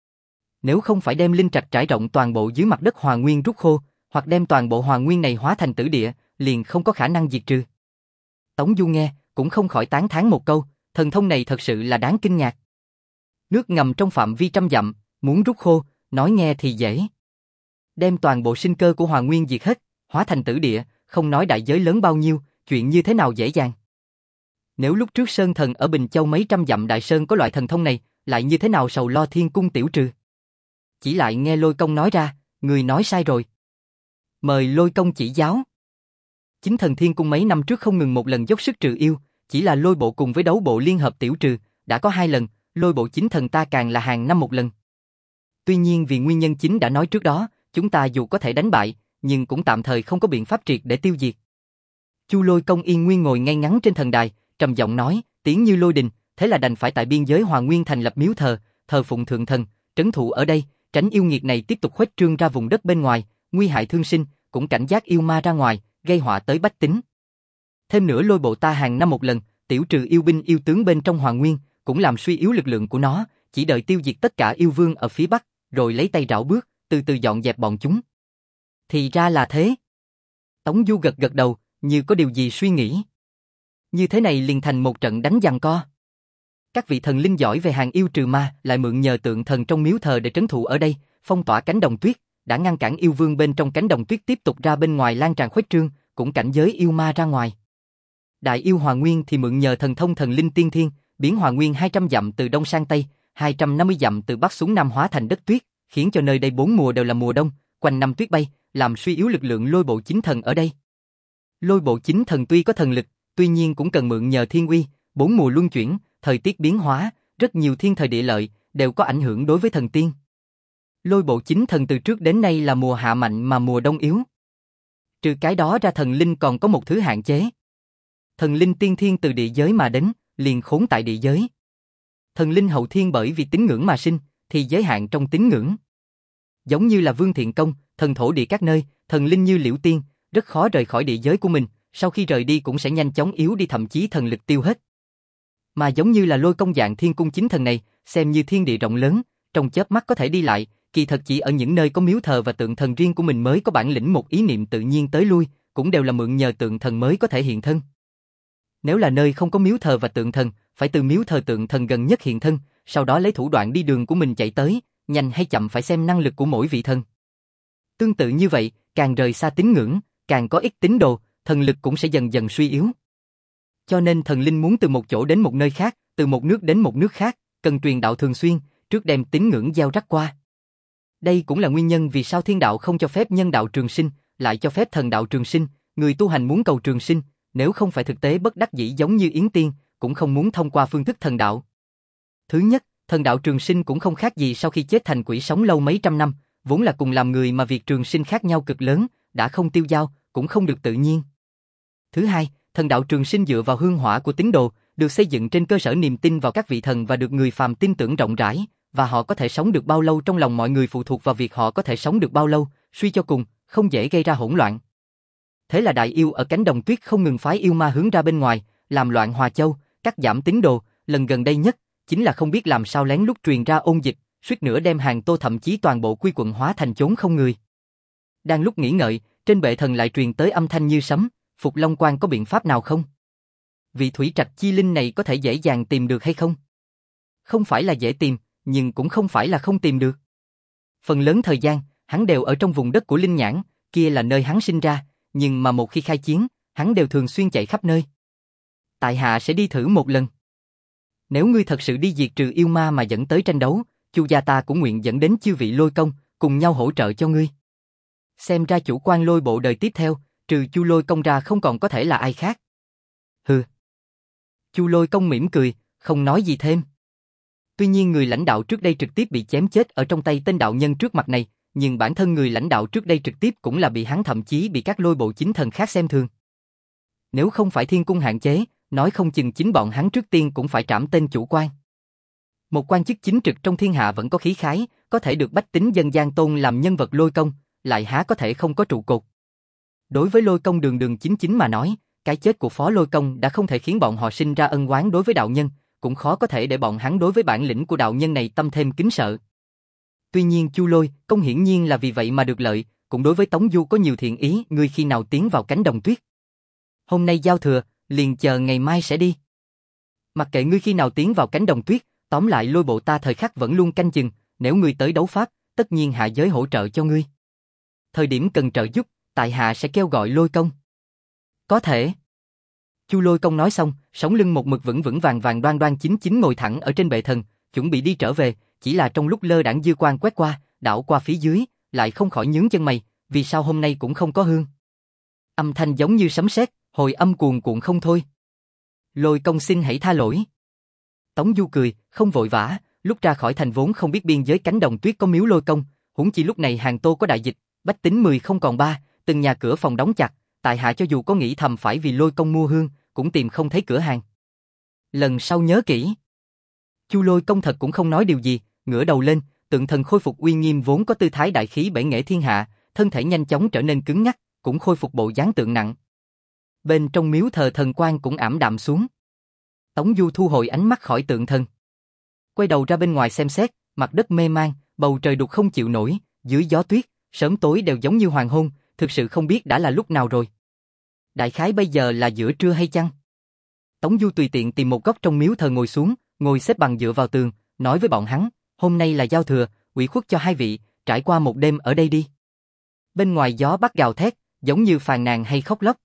Nếu không phải đem linh trạch trải rộng toàn bộ dưới mặt đất Hòa Nguyên rút khô, hoặc đem toàn bộ Hòa Nguyên này hóa thành tử địa, liền không có khả năng diệt trừ. Tống Du nghe, cũng không khỏi tán thán một câu, thần thông này thật sự là đáng kinh ngạc. Nước ngầm trong phạm vi trăm dặm, muốn rút khô, nói nghe thì dễ. Đem toàn bộ sinh cơ của Hòa Nguyên diệt hết, hóa thành tử địa, không nói đại giới lớn bao nhiêu, chuyện như thế nào dễ dàng. Nếu lúc trước Sơn Thần ở Bình Châu mấy trăm dặm Đại Sơn có loại thần thông này, lại như thế nào sầu lo Thiên Cung tiểu trừ. Chỉ lại nghe Lôi Công nói ra, người nói sai rồi. Mời Lôi Công chỉ giáo. Chính thần Thiên Cung mấy năm trước không ngừng một lần dốc sức trừ yêu, chỉ là Lôi Bộ cùng với Đấu Bộ liên hợp tiểu trừ, đã có hai lần, Lôi Bộ chính thần ta càng là hàng năm một lần. Tuy nhiên vì nguyên nhân chính đã nói trước đó, chúng ta dù có thể đánh bại, nhưng cũng tạm thời không có biện pháp triệt để tiêu diệt. Chu Lôi Công yên nguyên ngồi ngay ngắn trên thần đài, trầm giọng nói, tiếng như lôi đình, thế là đành phải tại biên giới Hòa Nguyên thành lập miếu thờ, thờ phụng thượng thần, trấn thủ ở đây, tránh yêu nghiệt này tiếp tục khuếch trương ra vùng đất bên ngoài, nguy hại thương sinh, cũng cảnh giác yêu ma ra ngoài, gây họa tới bách tính. Thêm nữa Lôi Bộ ta hàng năm một lần, tiểu trừ yêu binh yêu tướng bên trong Hòa Nguyên, cũng làm suy yếu lực lượng của nó, chỉ đợi tiêu diệt tất cả yêu vương ở phía Bắc, rồi lấy tay rảo bước, từ từ dọn dẹp bọn chúng. Thì ra là thế. Tống Du gật gật đầu, như có điều gì suy nghĩ. Như thế này liền thành một trận đánh giằng co. Các vị thần linh giỏi về hàng yêu trừ ma lại mượn nhờ tượng thần trong miếu thờ để trấn thủ ở đây, phong tỏa cánh đồng tuyết, đã ngăn cản yêu vương bên trong cánh đồng tuyết tiếp tục ra bên ngoài lan tràn khuếch trương, cũng cảnh giới yêu ma ra ngoài. Đại yêu Hòa Nguyên thì mượn nhờ thần thông thần linh tiên thiên, biến Hòa Nguyên hai trăm dặm từ đông sang tây, hai trăm năm mươi dặm từ bắc xuống nam hóa thành đất tuyết, khiến cho nơi đây bốn mùa đều là mùa đông, quanh năm tuyết bay, làm suy yếu lực lượng Lôi Bộ chính thần ở đây. Lôi Bộ chính thần tuy có thần lực, tuy nhiên cũng cần mượn nhờ thiên uy, bốn mùa luân chuyển, thời tiết biến hóa, rất nhiều thiên thời địa lợi đều có ảnh hưởng đối với thần tiên. Lôi Bộ chính thần từ trước đến nay là mùa hạ mạnh mà mùa đông yếu. Trừ cái đó ra thần linh còn có một thứ hạn chế. Thần linh tiên thiên từ địa giới mà đến, liền khốn tại địa giới. Thần linh hậu thiên bởi vì tín ngưỡng mà sinh, thì giới hạn trong tín ngưỡng. Giống như là Vương Thiện Công, thần thổ địa các nơi, thần linh như Liễu Tiên, rất khó rời khỏi địa giới của mình, sau khi rời đi cũng sẽ nhanh chóng yếu đi, thậm chí thần lực tiêu hết. Mà giống như là Lôi Công dạng Thiên Cung chính thần này, xem như thiên địa rộng lớn, trong chớp mắt có thể đi lại, kỳ thật chỉ ở những nơi có miếu thờ và tượng thần riêng của mình mới có bản lĩnh một ý niệm tự nhiên tới lui, cũng đều là mượn nhờ tượng thần mới có thể hiện thân. Nếu là nơi không có miếu thờ và tượng thần, phải từ miếu thờ tượng thần gần nhất hiện thân, sau đó lấy thủ đoạn đi đường của mình chạy tới, nhanh hay chậm phải xem năng lực của mỗi vị thần. Tương tự như vậy, càng rời xa tín ngưỡng, càng có ít tín đồ, thần lực cũng sẽ dần dần suy yếu. Cho nên thần linh muốn từ một chỗ đến một nơi khác, từ một nước đến một nước khác, cần truyền đạo thường xuyên, trước đem tín ngưỡng gieo rắc qua. Đây cũng là nguyên nhân vì sao thiên đạo không cho phép nhân đạo trường sinh, lại cho phép thần đạo trường sinh, người tu hành muốn cầu trường sinh, nếu không phải thực tế bất đắc dĩ giống như Yến Tiên, cũng không muốn thông qua phương thức thần đạo. Thứ nhất, thần đạo trường sinh cũng không khác gì sau khi chết thành quỷ sống lâu mấy trăm năm, vốn là cùng làm người mà việc trường sinh khác nhau cực lớn, đã không tiêu dao, cũng không được tự nhiên. Thứ hai, thần đạo trường sinh dựa vào hương hỏa của tín đồ, được xây dựng trên cơ sở niềm tin vào các vị thần và được người phàm tin tưởng rộng rãi, và họ có thể sống được bao lâu trong lòng mọi người phụ thuộc vào việc họ có thể sống được bao lâu, suy cho cùng, không dễ gây ra hỗn loạn. Thế là Đại Yêu ở cánh đồng tuyết không ngừng phái yêu ma hướng ra bên ngoài, làm loạn Hòa Châu, cắt giảm tín đồ, lần gần đây nhất, chính là không biết làm sao lén lút truyền ra ôn dịch, suýt nữa đem Hàng Tô thậm chí toàn bộ quy quận hóa thành chốn không người. Đang lúc nghĩ ngợi, trên bệ thần lại truyền tới âm thanh như sấm, Phục Long Quan có biện pháp nào không? Vị thủy trạch chi linh này có thể dễ dàng tìm được hay không? Không phải là dễ tìm, nhưng cũng không phải là không tìm được. Phần lớn thời gian, hắn đều ở trong vùng đất của Linh Nhãn, kia là nơi hắn sinh ra, nhưng mà một khi khai chiến, hắn đều thường xuyên chạy khắp nơi. Tại hạ sẽ đi thử một lần. Nếu ngươi thật sự đi diệt trừ yêu ma mà dẫn tới tranh đấu, Chu gia ta cũng nguyện dẫn đến chư vị Lôi Công, cùng nhau hỗ trợ cho ngươi. Xem ra chủ quan Lôi bộ đời tiếp theo, trừ Chu Lôi Công ra không còn có thể là ai khác. Hừ. Chu Lôi Công mỉm cười, không nói gì thêm. Tuy nhiên người lãnh đạo trước đây trực tiếp bị chém chết ở trong tay tên đạo nhân trước mặt này, nhưng bản thân người lãnh đạo trước đây trực tiếp cũng là bị hắn thậm chí bị các lôi bộ chính thần khác xem thường. Nếu không phải thiên cung hạn chế, nói không chừng chính bọn hắn trước tiên cũng phải trảm tên chủ quan. Một quan chức chính trực trong thiên hạ vẫn có khí khái, có thể được bách tính dân gian tôn làm nhân vật Lôi Công, lại há có thể không có trụ cột. Đối với Lôi Công đường đường chính chính mà nói, cái chết của Phó Lôi Công đã không thể khiến bọn họ sinh ra ân oán đối với đạo nhân, cũng khó có thể để bọn hắn đối với bản lĩnh của đạo nhân này tâm thêm kính sợ. Tuy nhiên Chu Lôi Công hiển nhiên là vì vậy mà được lợi, cũng đối với Tống Du có nhiều thiện ý, ngươi khi nào tiến vào cánh đồng tuyết. Hôm nay giao thừa, liền chờ ngày mai sẽ đi. Mặc kệ ngươi khi nào tiến vào cánh đồng tuyết, tóm lại Lôi bộ ta thời khắc vẫn luôn canh chừng, nếu ngươi tới đấu pháp, tất nhiên hạ giới hỗ trợ cho ngươi. Thời điểm cần trợ giúp, tại hạ sẽ kêu gọi Lôi Công. Có thể. Chu Lôi Công nói xong, sống lưng một mực vững vững vàng vàng đoan đoan chính chính ngồi thẳng ở trên bệ thần, chuẩn bị đi trở về, chỉ là trong lúc lơ đãng dư quang quét qua, đảo qua phía dưới, lại không khỏi nhướng chân mày, vì sao hôm nay cũng không có hương. Âm thanh giống như sấm sét, hồi âm cuồn cuộn không thôi. Lôi Công xin hãy tha lỗi. Tống Du cười, không vội vã, lúc ra khỏi thành vốn không biết biên giới cánh đồng tuyết có miếu Lôi Công, huống chi lúc này Hàng Tô có đại dịch, bách tính mười không còn ba, từng nhà cửa phòng đóng chặt, tại hạ cho dù có nghĩ thầm phải vì Lôi Công mua hương, cũng tìm không thấy cửa hàng. Lần sau nhớ kỹ. Chu Lôi Công thật cũng không nói điều gì, ngửa đầu lên, tượng thần khôi phục uy nghiêm vốn có tư thái đại khí bể nghệ thiên hạ, thân thể nhanh chóng trở nên cứng ngắc, cũng khôi phục bộ dáng tượng nặng. Bên trong miếu thờ thần quan cũng ảm đạm xuống. Tống Du thu hồi ánh mắt khỏi tượng thần, quay đầu ra bên ngoài xem xét, mặt đất mê man, bầu trời đục không chịu nổi, dưới gió tuyết, sớm tối đều giống như hoàng hôn, thực sự không biết đã là lúc nào rồi. Đại khái bây giờ là giữa trưa hay chăng? Tống Du tùy tiện tìm một góc trong miếu thờ ngồi xuống, ngồi xếp bằng dựa vào tường, nói với bọn hắn, hôm nay là giao thừa, ủy khuất cho hai vị, trải qua một đêm ở đây đi. Bên ngoài gió bắc gào thét, giống như phàn nàn hay khóc lóc.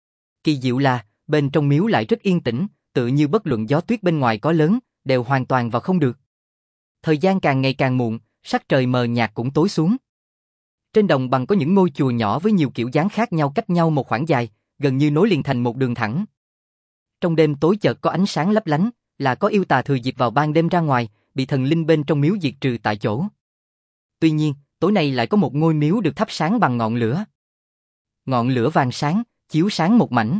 Kỳ diệu là, bên trong miếu lại rất yên tĩnh, tự như bất luận gió tuyết bên ngoài có lớn, đều hoàn toàn vào không được. Thời gian càng ngày càng muộn, sắc trời mờ nhạt cũng tối xuống. Trên đồng bằng có những ngôi chùa nhỏ với nhiều kiểu dáng khác nhau cách nhau một khoảng dài, gần như nối liền thành một đường thẳng. Trong đêm tối chợt có ánh sáng lấp lánh, là có yêu tà thừa dịp vào ban đêm ra ngoài, bị thần linh bên trong miếu diệt trừ tại chỗ. Tuy nhiên, tối nay lại có một ngôi miếu được thắp sáng bằng ngọn lửa. Ngọn lửa vàng sáng, chiếu sáng một mảnh.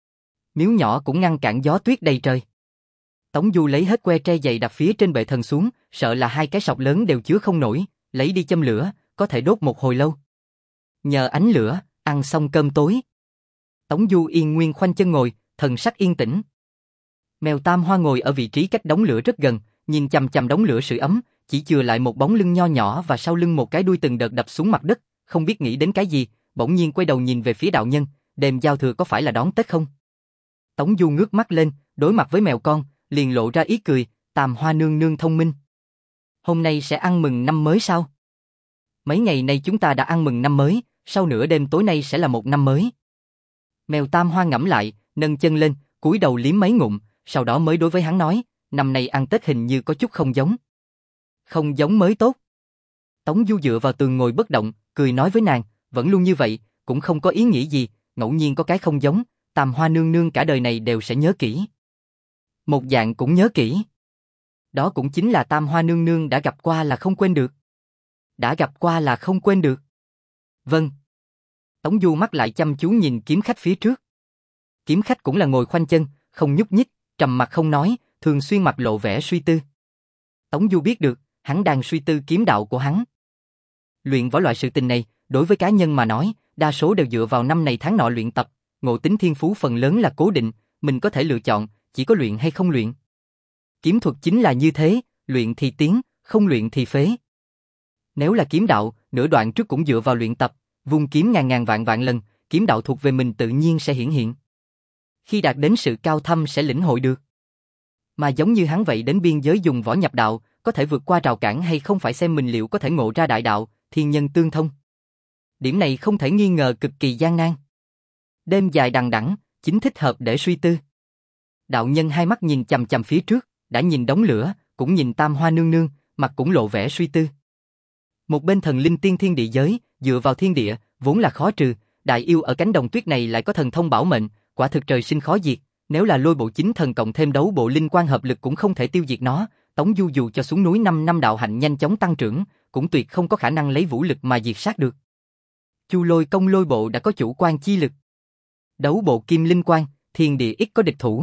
Miếu nhỏ cũng ngăn cản gió tuyết đầy trời. Tống Du lấy hết que tre dày đặt phía trên bệ thần xuống, sợ là hai cái sọt lớn đều chứa không nổi, lấy đi châm lửa, có thể đốt một hồi lâu. Nhờ ánh lửa, ăn xong cơm tối. Tống Du yên nguyên khoanh chân ngồi, thần sắc yên tĩnh. Mèo Tam Hoa ngồi ở vị trí cách đống lửa rất gần, nhìn chằm chằm đống lửa sưởi ấm, chỉ chừa lại một bóng lưng nho nhỏ và sau lưng một cái đuôi từng đợt đập xuống mặt đất, không biết nghĩ đến cái gì, bỗng nhiên quay đầu nhìn về phía đạo nhân, đêm giao thừa có phải là đón Tết không? Tống Du ngước mắt lên, đối mặt với mèo con, liền lộ ra ý cười, Tam Hoa nương nương thông minh. Hôm nay sẽ ăn mừng năm mới sao? Mấy ngày nay chúng ta đã ăn mừng năm mới, Sau nửa đêm tối nay sẽ là một năm mới. Mèo Tam Hoa ngẫm lại, nâng chân lên, cúi đầu liếm mấy ngụm, sau đó mới đối với hắn nói, năm nay ăn Tết hình như có chút không giống. Không giống mới tốt. Tống Du dựa vào tường ngồi bất động, cười nói với nàng, vẫn luôn như vậy, cũng không có ý nghĩ gì, ngẫu nhiên có cái không giống, Tam Hoa nương nương cả đời này đều sẽ nhớ kỹ. Một dạng cũng nhớ kỹ. Đó cũng chính là Tam Hoa nương nương đã gặp qua là không quên được. Đã gặp qua là không quên được. Vâng. Tống Du mắt lại chăm chú nhìn kiếm khách phía trước. Kiếm khách cũng là ngồi khoanh chân, không nhúc nhích, trầm mặc không nói, thường xuyên mặt lộ vẻ suy tư. Tống Du biết được, hắn đang suy tư kiếm đạo của hắn. Luyện võ loại sự tình này, đối với cá nhân mà nói, đa số đều dựa vào năm này tháng nọ luyện tập, ngộ tính thiên phú phần lớn là cố định, mình có thể lựa chọn, chỉ có luyện hay không luyện. Kiếm thuật chính là như thế, luyện thì tiến, không luyện thì phế. Nếu là kiếm đạo, nửa đoạn trước cũng dựa vào luyện tập, vung kiếm ngàn ngàn vạn vạn lần, kiếm đạo thuộc về mình tự nhiên sẽ hiển hiện. Khi đạt đến sự cao thâm sẽ lĩnh hội được. Mà giống như hắn vậy đến biên giới dùng võ nhập đạo, có thể vượt qua rào cản hay không phải xem mình liệu có thể ngộ ra đại đạo, thiên nhân tương thông. Điểm này không thể nghi ngờ cực kỳ gian nan. Đêm dài đằng đẵng, chính thích hợp để suy tư. Đạo nhân hai mắt nhìn chằm chằm phía trước, đã nhìn đống lửa, cũng nhìn Tam Hoa nương nương, mặt cũng lộ vẻ suy tư. Một bên thần linh tiên thiên địa giới, dựa vào thiên địa, vốn là khó trừ, đại yêu ở cánh đồng tuyết này lại có thần thông bảo mệnh, quả thực trời sinh khó diệt, nếu là lôi bộ chính thần cộng thêm đấu bộ linh quan hợp lực cũng không thể tiêu diệt nó, Tống Du dù cho xuống núi năm năm đạo hạnh nhanh chóng tăng trưởng, cũng tuyệt không có khả năng lấy vũ lực mà diệt sát được. Chu Lôi công lôi bộ đã có chủ quan chi lực. Đấu bộ kim linh quan, thiên địa ít có địch thủ.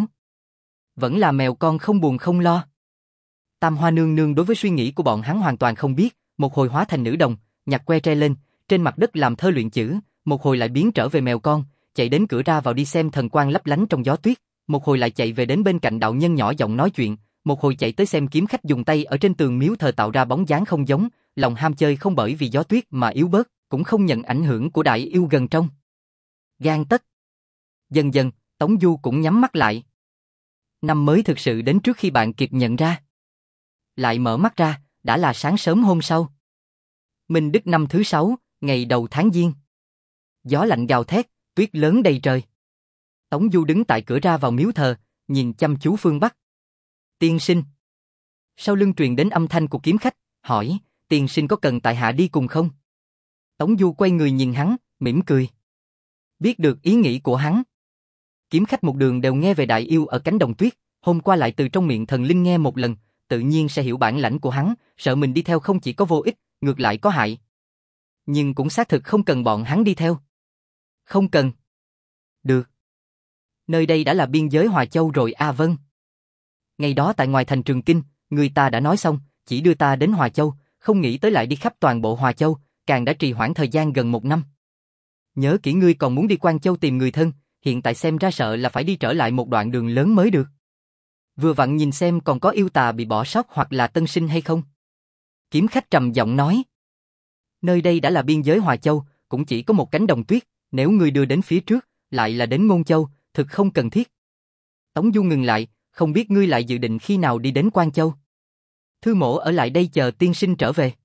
Vẫn là mèo con không buồn không lo. Tam Hoa nương nương đối với suy nghĩ của bọn hắn hoàn toàn không biết, một hồi hóa thành nữ đồng, nhặt que tre lên, trên mặt đất làm thơ luyện chữ, một hồi lại biến trở về mèo con, chạy đến cửa ra vào đi xem thần quang lấp lánh trong gió tuyết, một hồi lại chạy về đến bên cạnh đạo nhân nhỏ giọng nói chuyện, một hồi chạy tới xem kiếm khách dùng tay ở trên tường miếu thờ tạo ra bóng dáng không giống, lòng ham chơi không bởi vì gió tuyết mà yếu bớt, cũng không nhận ảnh hưởng của đại yêu gần trong. Gan tất. Dần dần, Tống Du cũng nhắm mắt lại. Năm mới thực sự đến trước khi bạn kịp nhận ra. Lại mở mắt ra, đã là sáng sớm hôm sau. Minh Đức năm thứ sáu, ngày đầu tháng Giêng. Gió lạnh gào thét, tuyết lớn đầy trời. Tống Du đứng tại cửa ra vào miếu thờ, nhìn chăm chú phương Bắc. Tiên sinh. Sau lưng truyền đến âm thanh của kiếm khách, hỏi, tiên sinh có cần tại hạ đi cùng không? Tống Du quay người nhìn hắn, mỉm cười. Biết được ý nghĩ của hắn. Kiếm khách một đường đều nghe về đại yêu ở cánh đồng tuyết, hôm qua lại từ trong miệng thần linh nghe một lần, tự nhiên sẽ hiểu bản lãnh của hắn, sợ mình đi theo không chỉ có vô ích, ngược lại có hại. Nhưng cũng xác thực không cần bọn hắn đi theo. Không cần. Được. Nơi đây đã là biên giới Hòa Châu rồi a vâng. Ngày đó tại ngoài thành Trường Kinh, người ta đã nói xong, chỉ đưa ta đến Hòa Châu, không nghĩ tới lại đi khắp toàn bộ Hòa Châu, càng đã trì hoãn thời gian gần một năm. Nhớ kỹ ngươi còn muốn đi Quan Châu tìm người thân, hiện tại xem ra sợ là phải đi trở lại một đoạn đường lớn mới được. Vừa vặn nhìn xem còn có yêu tà bị bỏ sót hoặc là tân sinh hay không. Kiếm khách trầm giọng nói. Nơi đây đã là biên giới Hòa Châu, cũng chỉ có một cánh đồng tuyết, nếu ngươi đưa đến phía trước, lại là đến Ngôn Châu, thực không cần thiết. Tống Du ngừng lại, không biết ngươi lại dự định khi nào đi đến Quan Châu. Thư mổ ở lại đây chờ tiên sinh trở về.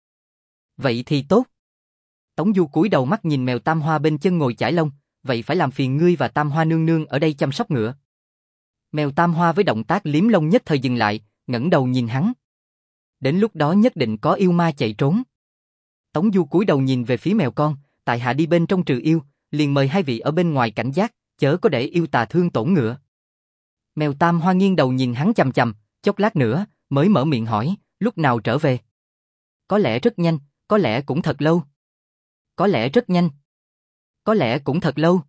Vậy thì tốt. Tống Du cúi đầu mắt nhìn mèo Tam Hoa bên chân ngồi chải lông, vậy phải làm phiền ngươi và Tam Hoa nương nương ở đây chăm sóc ngựa. Mèo Tam Hoa với động tác liếm lông nhất thời dừng lại, ngẩng đầu nhìn hắn. Đến lúc đó nhất định có yêu ma chạy trốn. Tống Du cúi đầu nhìn về phía mèo con, tại hạ đi bên trong trừ yêu, liền mời hai vị ở bên ngoài cảnh giác, chớ có để yêu tà thương tổn ngựa. Mèo Tam Hoa nghiêng đầu nhìn hắn chằm chằm, chốc lát nữa, mới mở miệng hỏi, lúc nào trở về? Có lẽ rất nhanh, có lẽ cũng thật lâu. Có lẽ rất nhanh. Có lẽ cũng thật lâu.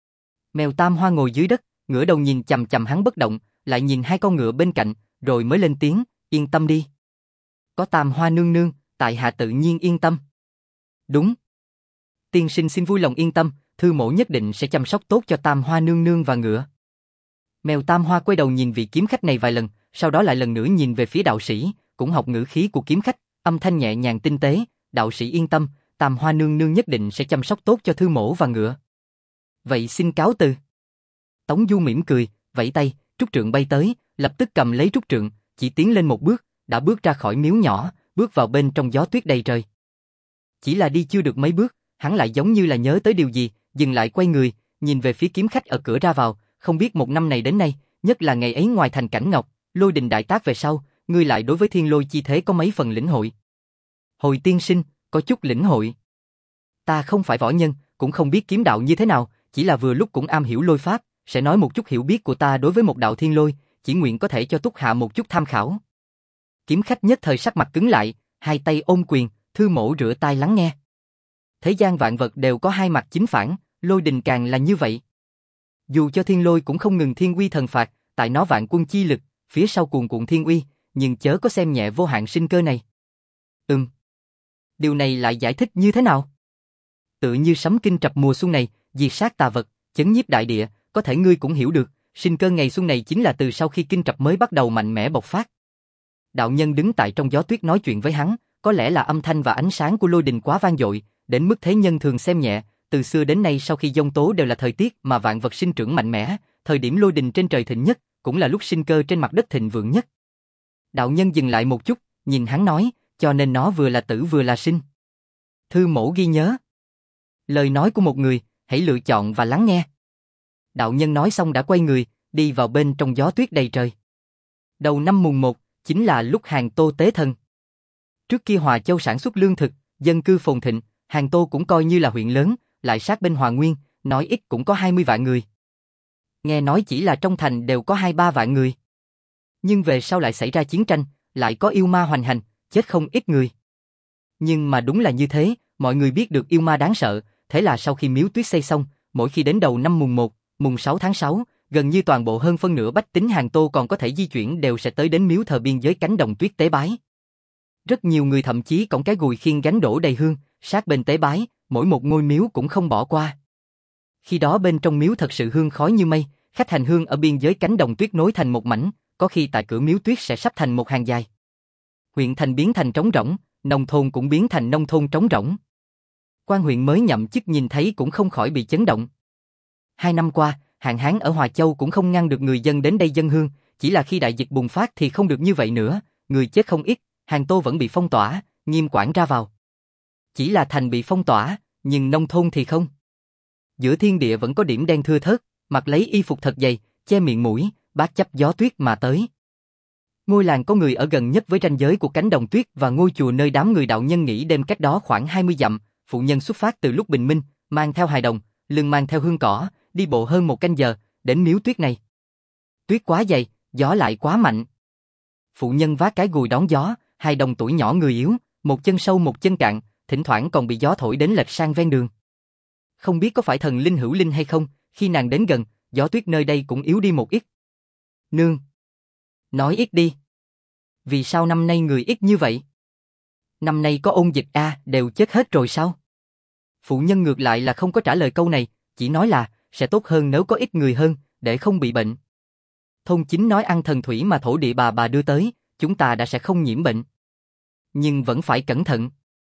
Mèo Tam Hoa ngồi dưới đất, ngửa đầu nhìn chằm chằm hắn bất động, lại nhìn hai con ngựa bên cạnh, rồi mới lên tiếng, yên tâm đi. Có Tam Hoa nương nương, tại hạ tự nhiên yên tâm. Đúng. Tiên sinh xin vui lòng yên tâm, thư mổ nhất định sẽ chăm sóc tốt cho Tam Hoa nương nương và ngựa. Mèo Tam Hoa quay đầu nhìn vị kiếm khách này vài lần, sau đó lại lần nữa nhìn về phía đạo sĩ, cũng học ngữ khí của kiếm khách, âm thanh nhẹ nhàng tinh tế, đạo sĩ yên tâm, Tam Hoa nương nương nhất định sẽ chăm sóc tốt cho thư mổ và ngựa. Vậy xin cáo từ. Tống Du mỉm cười, vẫy tay, trúc trượng bay tới, lập tức cầm lấy trúc trượng, chỉ tiến lên một bước, đã bước ra khỏi miếu nhỏ, bước vào bên trong gió tuyết đầy trời. Chỉ là đi chưa được mấy bước, Hắn lại giống như là nhớ tới điều gì, dừng lại quay người, nhìn về phía kiếm khách ở cửa ra vào, không biết một năm này đến nay, nhất là ngày ấy ngoài thành Cảnh Ngọc, Lôi Đình đại tác về sau, ngươi lại đối với thiên lôi chi thế có mấy phần lĩnh hội. Hồi tiên sinh, có chút lĩnh hội. Ta không phải võ nhân, cũng không biết kiếm đạo như thế nào, chỉ là vừa lúc cũng am hiểu lôi pháp, sẽ nói một chút hiểu biết của ta đối với một đạo thiên lôi, chỉ nguyện có thể cho Túc hạ một chút tham khảo. Kiếm khách nhất thời sắc mặt cứng lại, hai tay ôm quyền, Thư Mỗ rửa tai lắng nghe. Thế gian vạn vật đều có hai mặt chính phản, Lôi Đình càng là như vậy. Dù cho thiên lôi cũng không ngừng thiên uy thần phạt, tại nó vạn quân chi lực, phía sau cuồn cuộn thiên uy, nhưng chớ có xem nhẹ vô hạn sinh cơ này. Ừm. Điều này lại giải thích như thế nào? Tự như sấm kinh trập mùa xuân này, diệt sát tà vật, chấn nhiếp đại địa, có thể ngươi cũng hiểu được, sinh cơ ngày xuân này chính là từ sau khi kinh trập mới bắt đầu mạnh mẽ bộc phát. Đạo nhân đứng tại trong gió tuyết nói chuyện với hắn, có lẽ là âm thanh và ánh sáng của lôi đình quá vang dội, đến mức thế nhân thường xem nhẹ, từ xưa đến nay sau khi giông tố đều là thời tiết mà vạn vật sinh trưởng mạnh mẽ, thời điểm lôi đình trên trời thịnh nhất, cũng là lúc sinh cơ trên mặt đất thịnh vượng nhất. Đạo nhân dừng lại một chút, nhìn hắn nói, cho nên nó vừa là tử vừa là sinh. Thư Mỗ ghi nhớ. Lời nói của một người, hãy lựa chọn và lắng nghe. Đạo nhân nói xong đã quay người, đi vào bên trong gió tuyết đầy trời. Đầu năm mùng một, chính là lúc Hàng Tô tế thần. Trước kia Hòa Châu sản xuất lương thực, dân cư phồn thịnh, Hàng Tô cũng coi như là huyện lớn, lại sát bên Hòa Nguyên, nói ít cũng có hai mươi vạn người. Nghe nói chỉ là trong thành đều có hai ba vạn người. Nhưng về sau lại xảy ra chiến tranh, lại có yêu ma hoành hành, chết không ít người. Nhưng mà đúng là như thế, mọi người biết được yêu ma đáng sợ, thế là sau khi miếu tuyết xây xong, mỗi khi đến đầu năm mùng một, mùng sáu tháng sáu, gần như toàn bộ hơn phân nửa bách tính Hàng Tô còn có thể di chuyển đều sẽ tới đến miếu thờ biên giới cánh đồng tuyết tế bái. Rất nhiều người thậm chí cõng cái gùi khiêng gánh đổ đầy hương, sát bên tế bái, mỗi một ngôi miếu cũng không bỏ qua. Khi đó bên trong miếu thật sự hương khói như mây, khách hành hương ở biên giới cánh đồng tuyết nối thành một mảnh, có khi tại cửa miếu tuyết sẽ sắp thành một hàng dài. Huyện thành biến thành trống rỗng, nông thôn cũng biến thành nông thôn trống rỗng. Quan huyện mới nhậm chức nhìn thấy cũng không khỏi bị chấn động. Hai năm qua, hạn hán ở Hòa Châu cũng không ngăn được người dân đến đây dâng hương, chỉ là khi đại dịch bùng phát thì không được như vậy nữa, người chết không ít, Hàng Tô vẫn bị phong tỏa, nghiêm quản ra vào. Chỉ là thành bị phong tỏa, nhưng nông thôn thì không. Giữa thiên địa vẫn có điểm đen thưa thớt, mặc lấy y phục thật dày, che miệng mũi, bát chấp gió tuyết mà tới. Ngôi làng có người ở gần nhất với ranh giới của cánh đồng tuyết và ngôi chùa nơi đám người đạo nhân nghỉ đêm cách đó khoảng hai mươi dặm, phụ nhân xuất phát từ lúc bình minh, mang theo hài đồng, lưng mang theo hương cỏ, đi bộ hơn một canh giờ, đến miếu tuyết này. Tuyết quá dày, gió lại quá mạnh. Phụ nhân vác cái gùi đón gió, hài đồng tuổi nhỏ người yếu, một chân sâu một chân cạn, thỉnh thoảng còn bị gió thổi đến lệch sang ven đường. Không biết có phải thần linh hữu linh hay không, khi nàng đến gần, gió tuyết nơi đây cũng yếu đi một ít. Nương! Nói ít đi. Vì sao năm nay người ít như vậy? Năm nay có ôn dịch a, à, đều chết hết rồi sao? Phụ nhân ngược lại là không có trả lời câu này, chỉ nói là sẽ tốt hơn nếu có ít người hơn, để không bị bệnh. Thôn chính nói ăn thần thủy mà thổ địa bà bà đưa tới, chúng ta đã sẽ không nhiễm bệnh. Nhưng vẫn phải cẩn thận.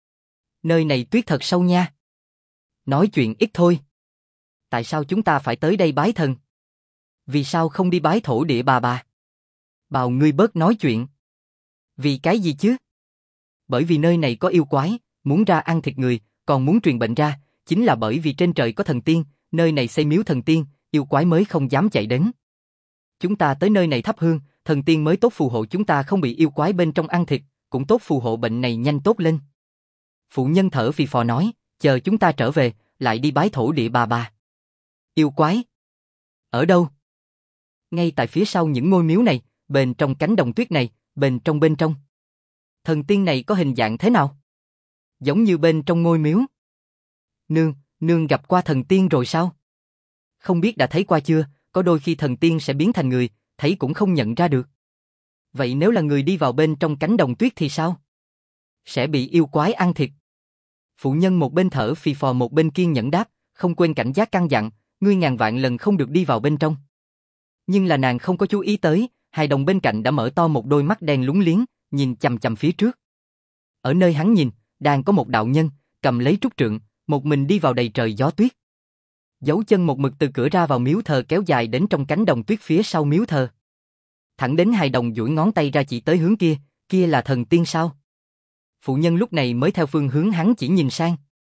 Nơi này tuyết thật sâu nha. Nói chuyện ít thôi. Tại sao chúng ta phải tới đây bái thần? Vì sao không đi bái thổ địa bà bà? Bào ngươi bớt nói chuyện. Vì cái gì chứ? Bởi vì nơi này có yêu quái, muốn ra ăn thịt người, còn muốn truyền bệnh ra, chính là bởi vì trên trời có thần tiên, nơi này xây miếu thần tiên, yêu quái mới không dám chạy đến. Chúng ta tới nơi này thắp hương, thần tiên mới tốt phù hộ chúng ta không bị yêu quái bên trong ăn thịt, cũng tốt phù hộ bệnh này nhanh tốt lên. Phụ nhân thở phì phò nói, chờ chúng ta trở về, lại đi bái thổ địa bà bà. Yêu quái? Ở đâu? Ngay tại phía sau những ngôi miếu này, bên trong cánh đồng tuyết này, bên trong bên trong. Thần tiên này có hình dạng thế nào? Giống như bên trong ngôi miếu. Nương, nương gặp qua thần tiên rồi sao? Không biết đã thấy qua chưa, có đôi khi thần tiên sẽ biến thành người, thấy cũng không nhận ra được. Vậy nếu là người đi vào bên trong cánh đồng tuyết thì sao? Sẽ bị yêu quái ăn thịt. Phụ nhân một bên thở phì phò một bên kiên nhẫn đáp, không quên cảnh giác căn dặn, ngươi ngàn vạn lần không được đi vào bên trong. Nhưng là nàng không có chú ý tới, hài đồng bên cạnh đã mở to một đôi mắt đen lúng liếng, nhìn chằm chằm phía trước. Ở nơi hắn nhìn, đang có một đạo nhân, cầm lấy trúc trượng, một mình đi vào đầy trời gió tuyết. Dấu chân một mực từ cửa ra vào miếu thờ kéo dài đến trong cánh đồng tuyết phía sau miếu thờ. Thẳng đến hài đồng duỗi ngón tay ra chỉ tới hướng kia, kia là thần tiên sao? Phụ nhân lúc này mới theo phương hướng hắn chỉ nhìn sang.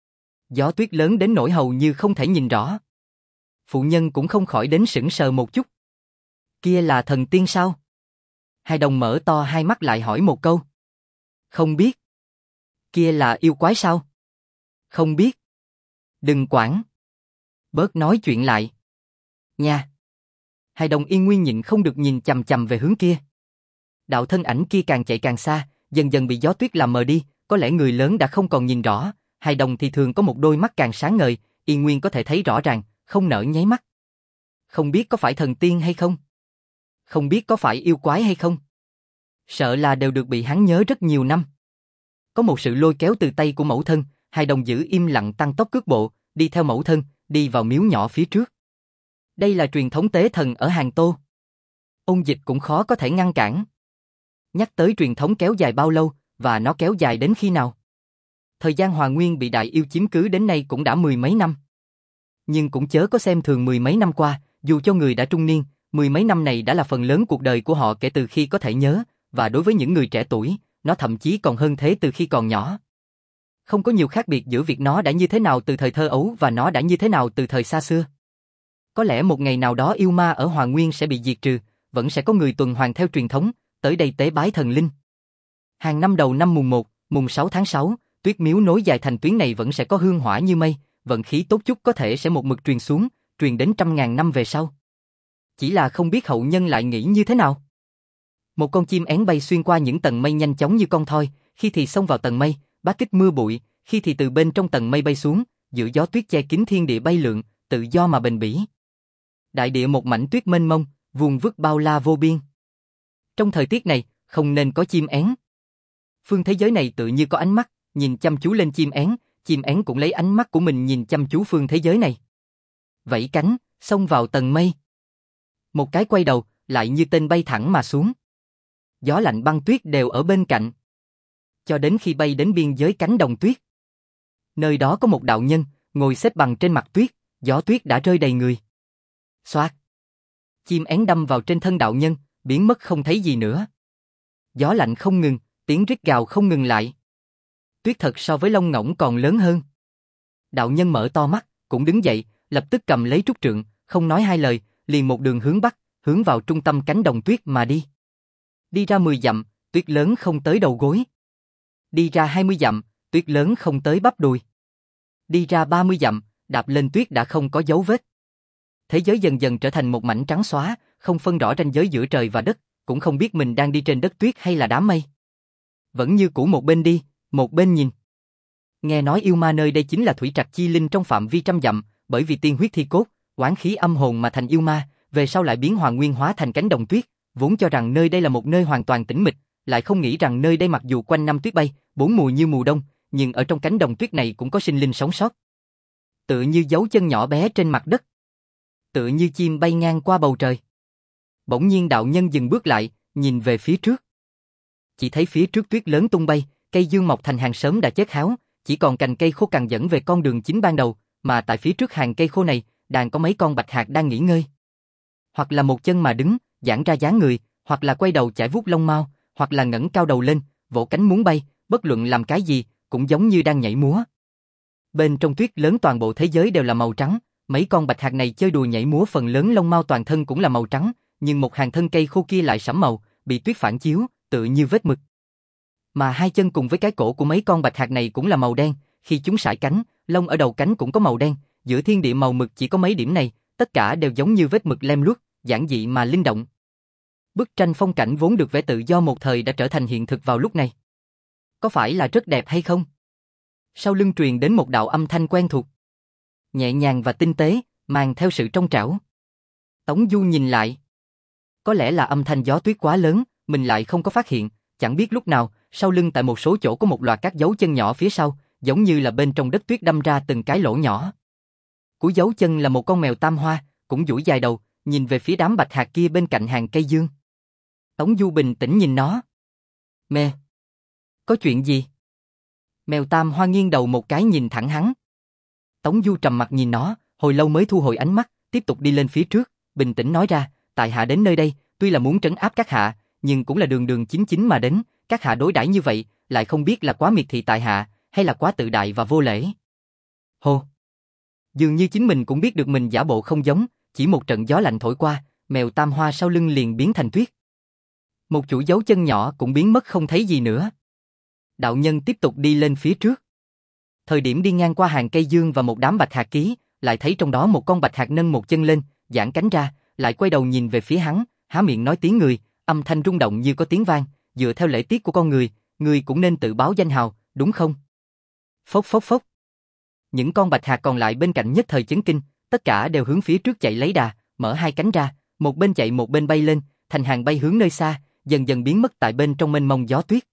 Gió tuyết lớn đến nỗi hầu như không thể nhìn rõ. Phụ nhân cũng không khỏi đến sững sờ một chút. Kia là thần tiên sao? Hai đồng mở to hai mắt lại hỏi một câu. Không biết. Kia là yêu quái sao? Không biết. Đừng quản. Bớt nói chuyện lại. Nha. Hai đồng yên nguyên nhịn không được nhìn chằm chằm về hướng kia. Đạo thân ảnh kia càng chạy càng xa, dần dần bị gió tuyết làm mờ đi, có lẽ người lớn đã không còn nhìn rõ, hai đồng thì thường có một đôi mắt càng sáng ngời, yên nguyên có thể thấy rõ ràng, không nỡ nháy mắt. Không biết có phải thần tiên hay không? Không biết có phải yêu quái hay không? Sợ là đều được bị hắn nhớ rất nhiều năm. Có một sự lôi kéo từ tay của mẫu thân, hai đồng giữ im lặng tăng tốc cước bộ, đi theo mẫu thân, đi vào miếu nhỏ phía trước. Đây là truyền thống tế thần ở Hàng Tô. Ôn Dịch cũng khó có thể ngăn cản. Nhắc tới truyền thống kéo dài bao lâu, và nó kéo dài đến khi nào? Thời gian Hòa Nguyên bị đại yêu chiếm cứ đến nay cũng đã mười mấy năm. Nhưng cũng chớ có xem thường mười mấy năm qua, dù cho người đã trung niên, mười mấy năm này đã là phần lớn cuộc đời của họ kể từ khi có thể nhớ, và đối với những người trẻ tuổi, nó thậm chí còn hơn thế từ khi còn nhỏ. Không có nhiều khác biệt giữa việc nó đã như thế nào từ thời thơ ấu và nó đã như thế nào từ thời xa xưa. Có lẽ một ngày nào đó yêu ma ở Hòa Nguyên sẽ bị diệt trừ, vẫn sẽ có người tuần hoàn theo truyền thống, tới đây tế bái thần linh. Hàng năm đầu năm mùng một, mùng sáu tháng sáu, tuyết miếu nối dài thành tuyến này vẫn sẽ có hương hỏa như mây, vận khí tốt chút có thể sẽ một mực truyền xuống, truyền đến trăm ngàn năm về sau. Chỉ là không biết hậu nhân lại nghĩ như thế nào. Một con chim én bay xuyên qua những tầng mây nhanh chóng như con thoi, khi thì xông vào tầng mây, bát kích mưa bụi, khi thì từ bên trong tầng mây bay xuống, giữa gió tuyết che kín thiên địa bay lượn, tự do mà bền bỉ. Đại địa một mảnh tuyết mênh mông, vuông vức bao la vô biên. Trong thời tiết này, không nên có chim én. Phương thế giới này tự như có ánh mắt, nhìn chăm chú lên chim én, chim én cũng lấy ánh mắt của mình nhìn chăm chú phương thế giới này. Vẫy cánh, xông vào tầng mây. Một cái quay đầu, lại như tên bay thẳng mà xuống. Gió lạnh băng tuyết đều ở bên cạnh. Cho đến khi bay đến biên giới cánh đồng tuyết. Nơi đó có một đạo nhân, ngồi xếp bằng trên mặt tuyết, gió tuyết đã rơi đầy người. Xoạt. Chim én đâm vào trên thân đạo nhân, biến mất không thấy gì nữa. Gió lạnh không ngừng, tiếng rít gào không ngừng lại. Tuyết thật so với lông ngỗng còn lớn hơn. Đạo nhân mở to mắt, cũng đứng dậy, lập tức cầm lấy trúc trượng, không nói hai lời, liền một đường hướng bắc, hướng vào trung tâm cánh đồng tuyết mà đi. Đi ra mười dặm, tuyết lớn không tới đầu gối. Đi ra hai mươi dặm, tuyết lớn không tới bắp đùi. Đi ra ba mươi dặm, đạp lên tuyết đã không có dấu vết. Thế giới dần dần trở thành một mảnh trắng xóa, không phân rõ ranh giới giữa trời và đất, cũng không biết mình đang đi trên đất tuyết hay là đám mây. Vẫn như cũ một bên đi, một bên nhìn. Nghe nói yêu ma nơi đây chính là thủy trạch chi linh trong phạm vi trăm dặm, bởi vì tiên huyết thi cốt, oán khí âm hồn mà thành yêu ma, về sau lại biến Hoàng Nguyên hóa thành cánh đồng tuyết, vốn cho rằng nơi đây là một nơi hoàn toàn tĩnh mịch, lại không nghĩ rằng nơi đây mặc dù quanh năm tuyết bay, bốn mùa như mùa đông, nhưng ở trong cánh đồng tuyết này cũng có sinh linh sống sót. Tựa như dấu chân nhỏ bé trên mặt đất. Tựa như chim bay ngang qua bầu trời. Bỗng nhiên đạo nhân dừng bước lại, nhìn về phía trước. Chỉ thấy phía trước tuyết lớn tung bay, cây dương mọc thành hàng sớm đã chết héo, chỉ còn cành cây khô cằn dẫn về con đường chính ban đầu, mà tại phía trước hàng cây khô này, đàn có mấy con bạch hạc đang nghỉ ngơi. Hoặc là một chân mà đứng, giãn ra dáng người, hoặc là quay đầu chải vuốt lông mao, hoặc là ngẩng cao đầu lên, vỗ cánh muốn bay, bất luận làm cái gì, cũng giống như đang nhảy múa. Bên trong tuyết lớn toàn bộ thế giới đều là màu trắng, mấy con bạch hạc này chơi đùa nhảy múa phần lớn lông mao toàn thân cũng là màu trắng, nhưng một hàng thân cây khô kia lại sẫm màu, bị tuyết phản chiếu, tựa như vết mực. Mà hai chân cùng với cái cổ của mấy con bạch hạc này cũng là màu đen, khi chúng sải cánh, lông ở đầu cánh cũng có màu đen, giữa thiên địa màu mực chỉ có mấy điểm này, tất cả đều giống như vết mực lem luốc, giản dị mà linh động. Bức tranh phong cảnh vốn được vẽ tự do một thời đã trở thành hiện thực vào lúc này. Có phải là rất đẹp hay không? Sau lưng truyền đến một đạo âm thanh quen thuộc. Nhẹ nhàng và tinh tế, mang theo sự trong trẻo. Tống Du nhìn lại. Có lẽ là âm thanh gió tuyết quá lớn, mình lại không có phát hiện, chẳng biết lúc nào, sau lưng tại một số chỗ có một loạt các dấu chân nhỏ phía sau, giống như là bên trong đất tuyết đâm ra từng cái lỗ nhỏ. Cuối dấu chân là một con mèo tam hoa, cũng duỗi dài đầu, nhìn về phía đám bạch hạc kia bên cạnh hàng cây dương. Tống Du bình tĩnh nhìn nó. Mẹ! Có chuyện gì? Mèo tam hoa nghiêng đầu một cái nhìn thẳng hắn. Tống Du trầm mặt nhìn nó, hồi lâu mới thu hồi ánh mắt, tiếp tục đi lên phía trước, bình tĩnh nói ra, tại hạ đến nơi đây, tuy là muốn trấn áp các hạ, nhưng cũng là đường đường chính chính mà đến, các hạ đối đãi như vậy, lại không biết là quá miệt thị tại hạ, hay là quá tự đại và vô lễ. Hô! Dường như chính mình cũng biết được mình giả bộ không giống, chỉ một trận gió lạnh thổi qua, mèo tam hoa sau lưng liền biến thành tuyết. Một chuỗi dấu chân nhỏ cũng biến mất không thấy gì nữa. Đạo nhân tiếp tục đi lên phía trước. Thời điểm đi ngang qua hàng cây dương và một đám bạch hạc ký, lại thấy trong đó một con bạch hạc nâng một chân lên, giãn cánh ra, lại quay đầu nhìn về phía hắn, há miệng nói tiếng người, âm thanh rung động như có tiếng vang, dựa theo lễ tiết của con người, người cũng nên tự báo danh hào, đúng không? Phốc phốc phốc. Những con bạch hạc còn lại bên cạnh nhất thời chấn kinh, tất cả đều hướng phía trước chạy lấy đà, mở hai cánh ra, một bên chạy một bên bay lên, thành hàng bay hướng nơi xa, dần dần biến mất tại bên trong mênh mông gió tuyết.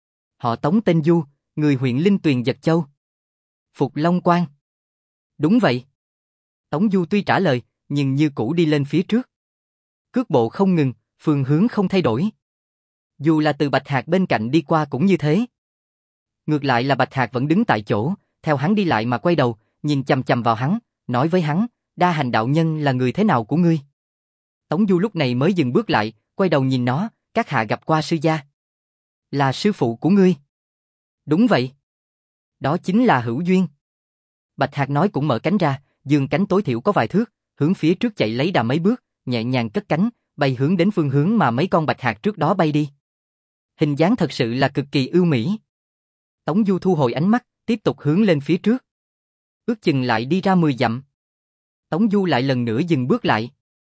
Họ Tống tên Du, người huyện Linh Tuyền Giật Châu. Phục Long Quan. Đúng vậy. Tống Du tuy trả lời, nhưng như cũ đi lên phía trước. Cước bộ không ngừng, phương hướng không thay đổi. Dù là từ bạch hạc bên cạnh đi qua cũng như thế. Ngược lại là bạch hạc vẫn đứng tại chỗ, theo hắn đi lại mà quay đầu, nhìn chằm chằm vào hắn, nói với hắn, Đa Hành đạo nhân là người thế nào của ngươi? Tống Du lúc này mới dừng bước lại, quay đầu nhìn nó, các hạ gặp qua sư gia. Là sư phụ của ngươi. Đúng vậy. Đó chính là hữu duyên. Bạch hạc nói cũng mở cánh ra, dương cánh tối thiểu có vài thước, hướng phía trước chạy lấy đà mấy bước, nhẹ nhàng cất cánh, bay hướng đến phương hướng mà mấy con bạch hạc trước đó bay đi. Hình dáng thật sự là cực kỳ ưu mỹ. Tống Du thu hồi ánh mắt, tiếp tục hướng lên phía trước. Ước chừng lại đi ra mười dặm. Tống Du lại lần nữa dừng bước lại.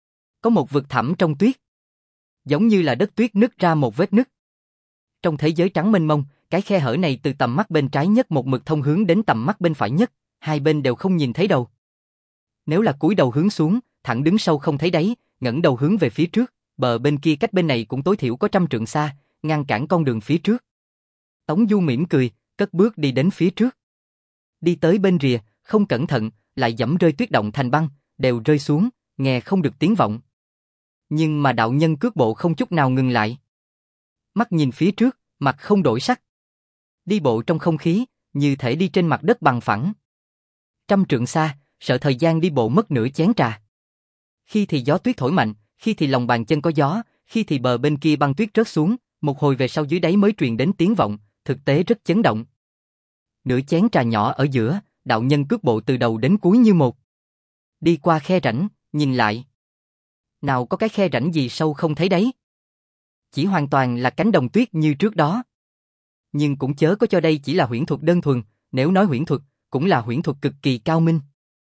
Có một vực thẳm trong tuyết. Giống như là đất tuyết nứt ra một vết nứt. Trong thế giới trắng mênh mông, cái khe hở này từ tầm mắt bên trái nhất một mực thông hướng đến tầm mắt bên phải nhất, hai bên đều không nhìn thấy đầu. Nếu là cúi đầu hướng xuống, thẳng đứng sâu không thấy đáy, ngẩng đầu hướng về phía trước, bờ bên kia cách bên này cũng tối thiểu có trăm trượng xa, ngăn cản con đường phía trước. Tống Du mỉm cười, cất bước đi đến phía trước. Đi tới bên rìa, không cẩn thận, lại giẫm rơi tuyết động thành băng, đều rơi xuống, nghe không được tiếng vọng. Nhưng mà đạo nhân cước bộ không chút nào ngừng lại. Mắt nhìn phía trước, mặt không đổi sắc. Đi bộ trong không khí, như thể đi trên mặt đất bằng phẳng. Trăm trượng xa, sợ thời gian đi bộ mất nửa chén trà. Khi thì gió tuyết thổi mạnh, khi thì lòng bàn chân có gió, khi thì bờ bên kia băng tuyết rớt xuống, một hồi về sau dưới đáy mới truyền đến tiếng vọng, thực tế rất chấn động. Nửa chén trà nhỏ ở giữa, đạo nhân cước bộ từ đầu đến cuối như một. Đi qua khe rãnh, nhìn lại. Nào có cái khe rãnh gì sâu không thấy đấy. Chỉ hoàn toàn là cánh đồng tuyết như trước đó. Nhưng cũng chớ có cho đây chỉ là huyễn thuật đơn thuần, nếu nói huyễn thuật, cũng là huyễn thuật cực kỳ cao minh.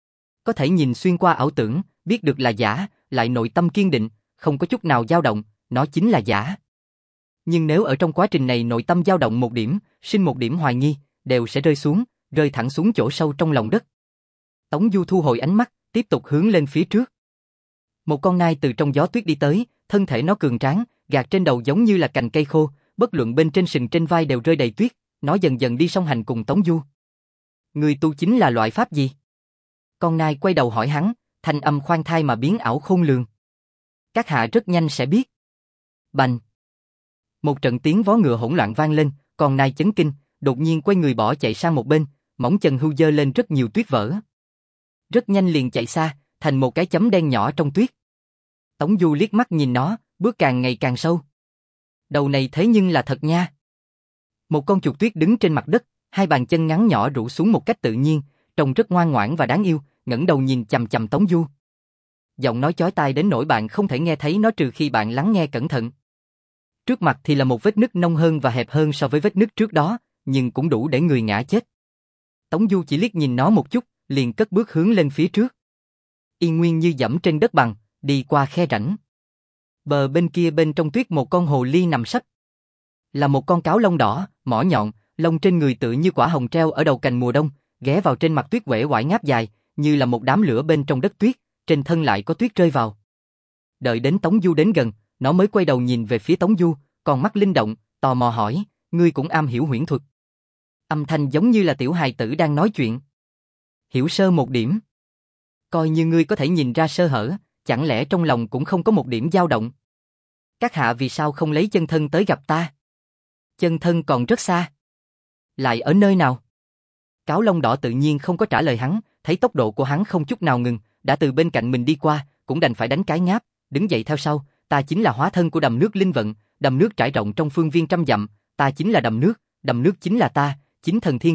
Có thể nhìn xuyên qua ảo tưởng, biết được là giả, lại nội tâm kiên định, không có chút nào dao động, nó chính là giả. Nhưng nếu ở trong quá trình này nội tâm dao động một điểm, sinh một điểm hoài nghi, đều sẽ rơi xuống, rơi thẳng xuống chỗ sâu trong lòng đất. Tống Du thu hồi ánh mắt, tiếp tục hướng lên phía trước. Một con nai từ trong gió tuyết đi tới, thân thể nó cường tráng, gạt trên đầu giống như là cành cây khô, bất luận bên trên sừng trên vai đều rơi đầy tuyết, nó dần dần đi song hành cùng Tống Du. Người tu chính là loại pháp gì? Con nai quay đầu hỏi hắn, thanh âm khoan thai mà biến ảo khôn lường. Các hạ rất nhanh sẽ biết. Bành! Một trận tiếng vó ngựa hỗn loạn vang lên, con nai chấn kinh, đột nhiên quay người bỏ chạy sang một bên, móng chân hưu dơ lên rất nhiều tuyết vỡ. Rất nhanh liền chạy xa, thành một cái chấm đen nhỏ trong tuyết. Tống Du liếc mắt nhìn nó, bước càng ngày càng sâu. Đầu này thế nhưng là thật nha. Một con chuột tuyết đứng trên mặt đất, hai bàn chân ngắn nhỏ rũ xuống một cách tự nhiên, trông rất ngoan ngoãn và đáng yêu, ngẩng đầu nhìn chằm chằm Tống Du. Giọng nói chói tai đến nỗi bạn không thể nghe thấy nó trừ khi bạn lắng nghe cẩn thận. Trước mặt thì là một vết nứt nông hơn và hẹp hơn so với vết nứt trước đó, nhưng cũng đủ để người ngã chết. Tống Du chỉ liếc nhìn nó một chút, liền cất bước hướng lên phía trước. Yên nguyên như dẫm trên đất bằng, đi qua khe rãnh. Bờ bên kia bên trong tuyết một con hồ ly nằm sấp. Là một con cáo lông đỏ, mỏ nhọn, lông trên người tựa như quả hồng treo ở đầu cành mùa đông, ghé vào trên mặt tuyết uể oải ngáp dài, như là một đám lửa bên trong đất tuyết, trên thân lại có tuyết rơi vào. Đợi đến Tống Du đến gần, nó mới quay đầu nhìn về phía Tống Du, còn mắt linh động, tò mò hỏi, ngươi cũng am hiểu huyễn thuật. Âm thanh giống như là tiểu hài tử đang nói chuyện. Hiểu sơ một điểm. Coi như ngươi có thể nhìn ra sơ hở, chẳng lẽ trong lòng cũng không có một điểm dao động? Các hạ vì sao không lấy chân thân tới gặp ta? Chân thân còn rất xa. Lại ở nơi nào? Cáo lông đỏ tự nhiên không có trả lời hắn, thấy tốc độ của hắn không chút nào ngừng, đã từ bên cạnh mình đi qua, cũng đành phải đánh cái ngáp, đứng dậy theo sau, ta chính là hóa thân của đầm nước linh vận, đầm nước trải rộng trong phương viên trăm dặm, ta chính là đầm nước, đầm nước chính là ta, chính thần thiên cung,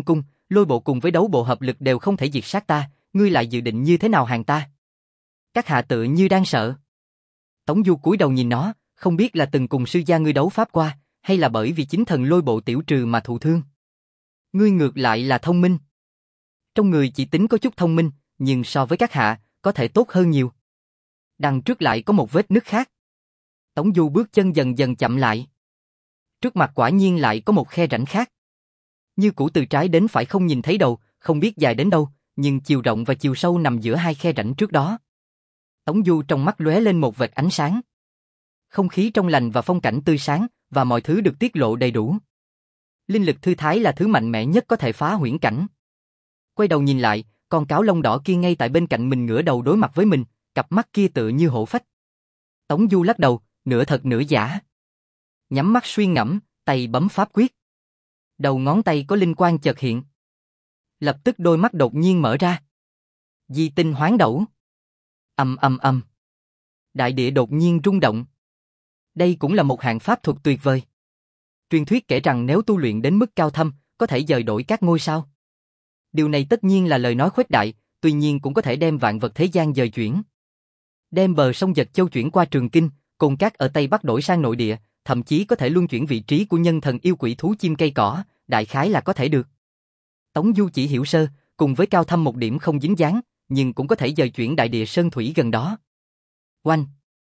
lôi bộ cùng với đấu bộ hợp lực đều không thể diệt sát ta, ngươi lại dự định như thế nào hàng ta? Các hạ tự như đang sợ. Tống Du cúi đầu nhìn nó, không biết là từng cùng sư gia ngươi đấu pháp qua, hay là bởi vì chính thần lôi bộ tiểu trừ mà thụ thương. Ngươi ngược lại là thông minh. Trong người chỉ tính có chút thông minh, nhưng so với các hạ, có thể tốt hơn nhiều. Đằng trước lại có một vết nứt khác. Tống Du bước chân dần dần chậm lại. Trước mặt quả nhiên lại có một khe rãnh khác. Như cũ từ trái đến phải không nhìn thấy đầu, không biết dài đến đâu, nhưng chiều rộng và chiều sâu nằm giữa hai khe rãnh trước đó. Tống Du trong mắt lóe lên một vệt ánh sáng. Không khí trong lành và phong cảnh tươi sáng, và mọi thứ được tiết lộ đầy đủ. Linh lực thư thái là thứ mạnh mẽ nhất có thể phá huyễn cảnh. Quay đầu nhìn lại, con cáo lông đỏ kia ngay tại bên cạnh mình ngửa đầu đối mặt với mình, cặp mắt kia tựa như hổ phách. Tống Du lắc đầu, nửa thật nửa giả. Nhắm mắt suy ngẫm, tay bấm pháp quyết. Đầu ngón tay có linh quang chợt hiện. Lập tức đôi mắt đột nhiên mở ra. Di tinh hoán đẩu. Ầm ầm ầm. Đại địa đột nhiên rung động. Đây cũng là một hạng pháp thuật tuyệt vời. Truyền thuyết kể rằng nếu tu luyện đến mức cao thâm, có thể dời đổi các ngôi sao. Điều này tất nhiên là lời nói khuếch đại, tuy nhiên cũng có thể đem vạn vật thế gian dời chuyển. Đem bờ sông Dật Châu chuyển qua Trường Kinh, cồn cát ở Tây Bắc đổi sang nội địa, thậm chí có thể luân chuyển vị trí của nhân thần yêu quỷ thú chim cây cỏ, đại khái là có thể được. Tống Du chỉ hiểu sơ, cùng với cao thâm một điểm không dính dáng, nhưng cũng có thể dời chuyển đại địa sơn thủy gần đó. Oanh!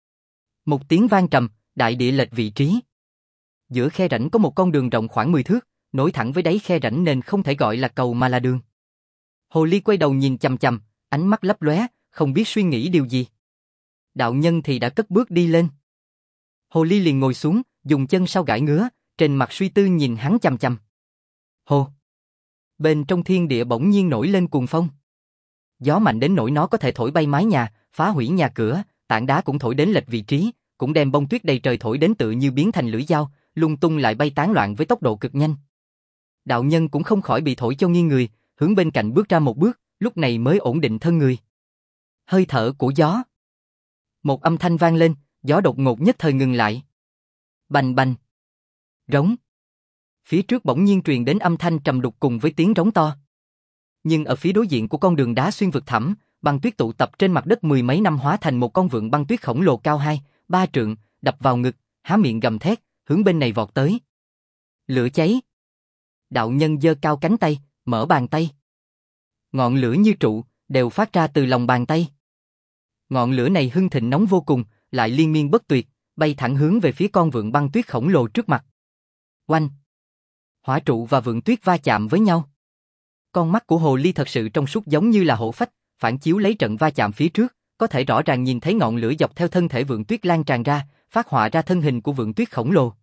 Một tiếng vang trầm, đại địa lệch vị trí. Giữa khe rãnh có một con đường rộng khoảng mười thước, nối thẳng với đáy khe rãnh nên không thể gọi là cầu mà là đường. Hồ ly quay đầu nhìn chằm chằm, ánh mắt lấp lóe, không biết suy nghĩ điều gì. Đạo nhân thì đã cất bước đi lên. Hồ ly liền ngồi xuống, dùng chân sau gãi ngứa, trên mặt suy tư nhìn hắn chằm chằm. Hồ! Bên trong thiên địa bỗng nhiên nổi lên cuồng phong. Gió mạnh đến nỗi nó có thể thổi bay mái nhà, phá hủy nhà cửa, tảng đá cũng thổi đến lệch vị trí, cũng đem bông tuyết đầy trời thổi đến tự như biến thành lưỡi dao, lung tung lại bay tán loạn với tốc độ cực nhanh. Đạo nhân cũng không khỏi bị thổi cho nghiêng người, hướng bên cạnh bước ra một bước, lúc này mới ổn định thân người. Hơi thở của gió. Một âm thanh vang lên, gió đột ngột nhất thời ngừng lại. Bành bành. Rống. Phía trước bỗng nhiên truyền đến âm thanh trầm đục cùng với tiếng rống to. Nhưng ở phía đối diện của con đường đá xuyên vực thẳm, băng tuyết tụ tập trên mặt đất mười mấy năm hóa thành một con vượn băng tuyết khổng lồ cao hai, ba trượng, đập vào ngực, há miệng gầm thét, hướng bên này vọt tới. Lửa cháy. Đạo nhân giơ cao cánh tay, mở bàn tay. Ngọn lửa như trụ, đều phát ra từ lòng bàn tay. Ngọn lửa này hưng thịnh nóng vô cùng, lại liên miên bất tuyệt, bay thẳng hướng về phía con vượn băng tuyết khổng lồ trước mặt. Oanh! Hỏa trụ và vượn tuyết va chạm với nhau. Con mắt của hồ ly thật sự trong suốt giống như là hổ phách, phản chiếu lấy trận va chạm phía trước, có thể rõ ràng nhìn thấy ngọn lửa dọc theo thân thể vượn tuyết lan tràn ra, phát họa ra thân hình của vượn tuyết khổng lồ.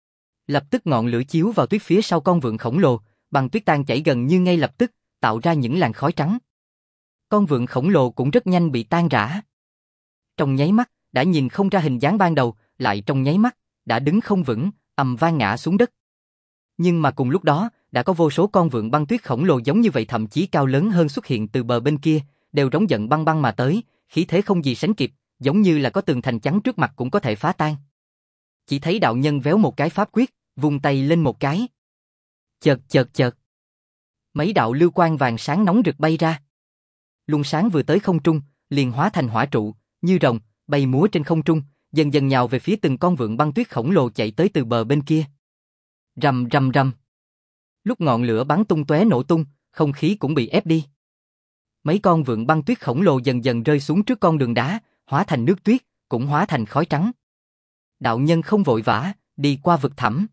Lập tức ngọn lửa chiếu vào tuyết phía sau con vượn khổng lồ, băng tuyết tan chảy gần như ngay lập tức, tạo ra những làn khói trắng. Con vượn khổng lồ cũng rất nhanh bị tan rã. Trong nháy mắt, đã nhìn không ra hình dáng ban đầu, lại trong nháy mắt, đã đứng không vững, ầm vang ngã xuống đất. Nhưng mà cùng lúc đó, đã có vô số con vượn băng tuyết khổng lồ giống như vậy thậm chí cao lớn hơn xuất hiện từ bờ bên kia, đều rống giận băng băng mà tới, khí thế không gì sánh kịp, giống như là có tường thành chắn trước mặt cũng có thể phá tan. Chỉ thấy đạo nhân véo một cái pháp quyết, vung tay lên một cái. Chợt chợt chợt. Mấy đạo lưu quang vàng sáng nóng rực bay ra. Luồng sáng vừa tới không trung, liền hóa thành hỏa trụ, như rồng, bay múa trên không trung, dần dần nhào về phía từng con vượn băng tuyết khổng lồ chạy tới từ bờ bên kia. Rầm rầm rầm. Lúc ngọn lửa bắn tung tóe nổ tung, không khí cũng bị ép đi. Mấy con vượn băng tuyết khổng lồ dần dần rơi xuống trước con đường đá, hóa thành nước tuyết, cũng hóa thành khói trắng. Đạo nhân không vội vã, đi qua vực thẳm.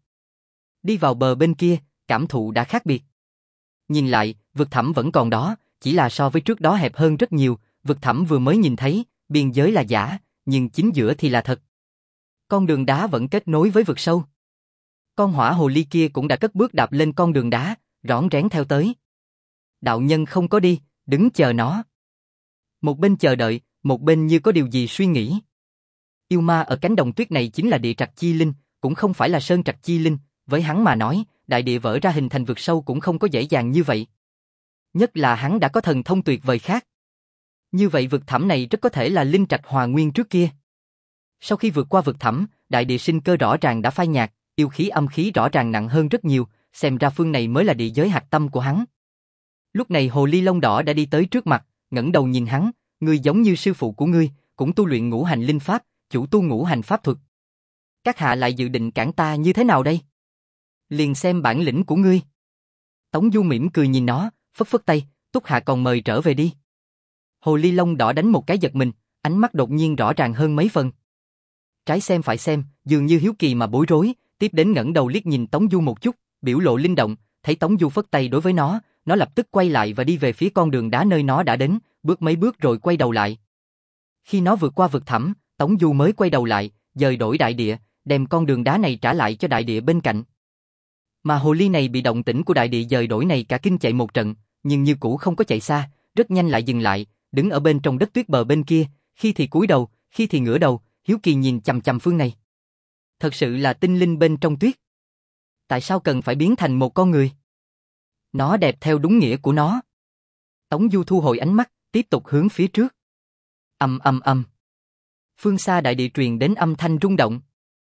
Đi vào bờ bên kia, cảm thụ đã khác biệt. Nhìn lại, vực thẳm vẫn còn đó, chỉ là so với trước đó hẹp hơn rất nhiều, vực thẳm vừa mới nhìn thấy, biên giới là giả, nhưng chính giữa thì là thật. Con đường đá vẫn kết nối với vực sâu. Con hỏa hồ ly kia cũng đã cất bước đạp lên con đường đá, rón rén theo tới. Đạo nhân không có đi, đứng chờ nó. Một bên chờ đợi, một bên như có điều gì suy nghĩ. Yêu ma ở cánh đồng tuyết này chính là địa trạch chi linh, cũng không phải là sơn trạch chi linh, với hắn mà nói, đại địa vỡ ra hình thành vực sâu cũng không có dễ dàng như vậy. Nhất là hắn đã có thần thông tuyệt vời khác. Như vậy vực thẳm này rất có thể là linh trạch hòa nguyên trước kia. Sau khi vượt qua vực thẳm, đại địa sinh cơ rõ ràng đã phai nhạt, yêu khí âm khí rõ ràng nặng hơn rất nhiều, xem ra phương này mới là địa giới hạch tâm của hắn. Lúc này hồ ly lông đỏ đã đi tới trước mặt, ngẩng đầu nhìn hắn, ngươi giống như sư phụ của ngươi, cũng tu luyện ngũ hành linh pháp, chủ tu ngũ hành pháp thuật. Các hạ lại dự định cản ta như thế nào đây? Liền xem bản lĩnh của ngươi. Tống Du mỉm cười nhìn nó, phất phất tay, Túc hạ còn mời trở về đi. Hồ ly lông đỏ đánh một cái giật mình, ánh mắt đột nhiên rõ ràng hơn mấy phần. Trái xem phải xem, dường như hiếu kỳ mà bối rối, tiếp đến ngẩng đầu liếc nhìn Tống Du một chút, biểu lộ linh động, thấy Tống Du phất tay đối với nó, nó lập tức quay lại và đi về phía con đường đá nơi nó đã đến, bước mấy bước rồi quay đầu lại. Khi nó vượt qua vực thẳm, Tống Du mới quay đầu lại, dời đổi đại địa, đem con đường đá này trả lại cho đại địa bên cạnh. Mà hồ ly này bị động tĩnh của đại địa dời đổi này cả kinh chạy một trận, nhưng như cũ không có chạy xa, rất nhanh lại dừng lại, đứng ở bên trong đất tuyết bờ bên kia, khi thì cúi đầu, khi thì ngửa đầu, hiếu kỳ nhìn chằm chằm phương này. Thật sự là tinh linh bên trong tuyết. Tại sao cần phải biến thành một con người? Nó đẹp theo đúng nghĩa của nó. Tống Du thu hồi ánh mắt, tiếp tục hướng phía trước. Ầm ầm ầm. Phương xa đại địa truyền đến âm thanh rung động.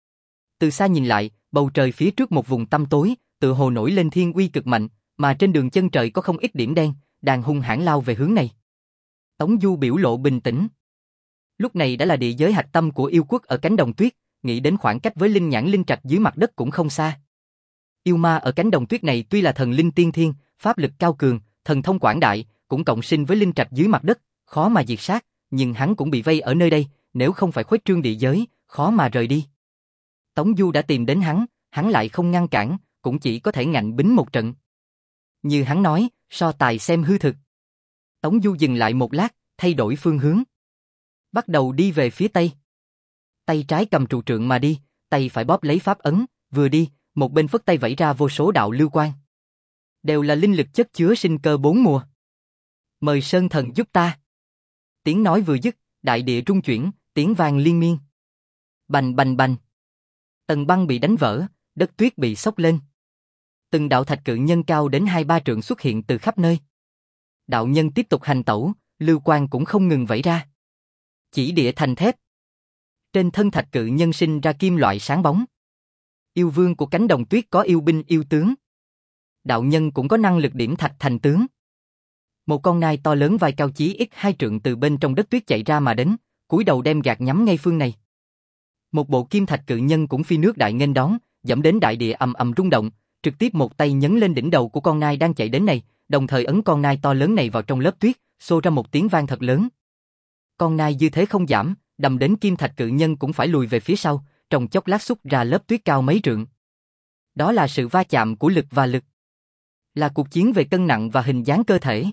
Từ xa nhìn lại, bầu trời phía trước một vùng tăm tối, tựa hồ nổi lên thiên uy cực mạnh, mà trên đường chân trời có không ít điểm đen, đang hung hãn lao về hướng này. Tống Du biểu lộ bình tĩnh. Lúc này đã là địa giới hạch tâm của yêu quốc ở cánh đồng tuyết, nghĩ đến khoảng cách với linh nhãn linh trạch dưới mặt đất cũng không xa. Yêu ma ở cánh đồng tuyết này tuy là thần linh tiên thiên, pháp lực cao cường, thần thông quảng đại, cũng cộng sinh với linh trạch dưới mặt đất, khó mà diệt sát, nhưng hắn cũng bị vây ở nơi đây, nếu không phải khuếch trương địa giới, khó mà rời đi. Tống Du đã tìm đến hắn, hắn lại không ngăn cản, cũng chỉ có thể ngạnh bính một trận. Như hắn nói, so tài xem hư thực. Tống Du dừng lại một lát, thay đổi phương hướng. Bắt đầu đi về phía tây. Tay trái cầm trụ trượng mà đi, tay phải bóp lấy pháp ấn, vừa đi, một bên phất tay vẫy ra vô số đạo lưu quang. Đều là linh lực chất chứa sinh cơ bốn mùa. Mời Sơn Thần giúp ta. Tiếng nói vừa dứt, đại địa rung chuyển, tiếng vang liên miên. Bành bành bành. Tầng băng bị đánh vỡ, đất tuyết bị xốc lên. Từng đạo thạch cự nhân cao đến hai ba trượng xuất hiện từ khắp nơi. Đạo nhân tiếp tục hành tẩu, lưu quang cũng không ngừng vẫy ra. Chỉ địa thành thép. Trên thân thạch cự nhân sinh ra kim loại sáng bóng. Yêu vương của cánh đồng tuyết có yêu binh yêu tướng. Đạo nhân cũng có năng lực điểm thạch thành tướng. Một con nai to lớn vai cao chí ít hai trượng từ bên trong đất tuyết chạy ra mà đến, cúi đầu đem gạt nhắm ngay phương này. Một bộ kim thạch cự nhân cũng phi nước đại nghênh đón, dẫm đến đại địa ầm ầm rung động, trực tiếp một tay nhấn lên đỉnh đầu của con nai đang chạy đến này, đồng thời ấn con nai to lớn này vào trong lớp tuyết, xô ra một tiếng vang thật lớn. Con nai dư thế không giảm, đâm đến kim thạch cự nhân cũng phải lùi về phía sau, trong chốc lát xúc ra lớp tuyết cao mấy trượng. Đó là sự va chạm của lực và lực. Là cuộc chiến về cân nặng và hình dáng cơ thể.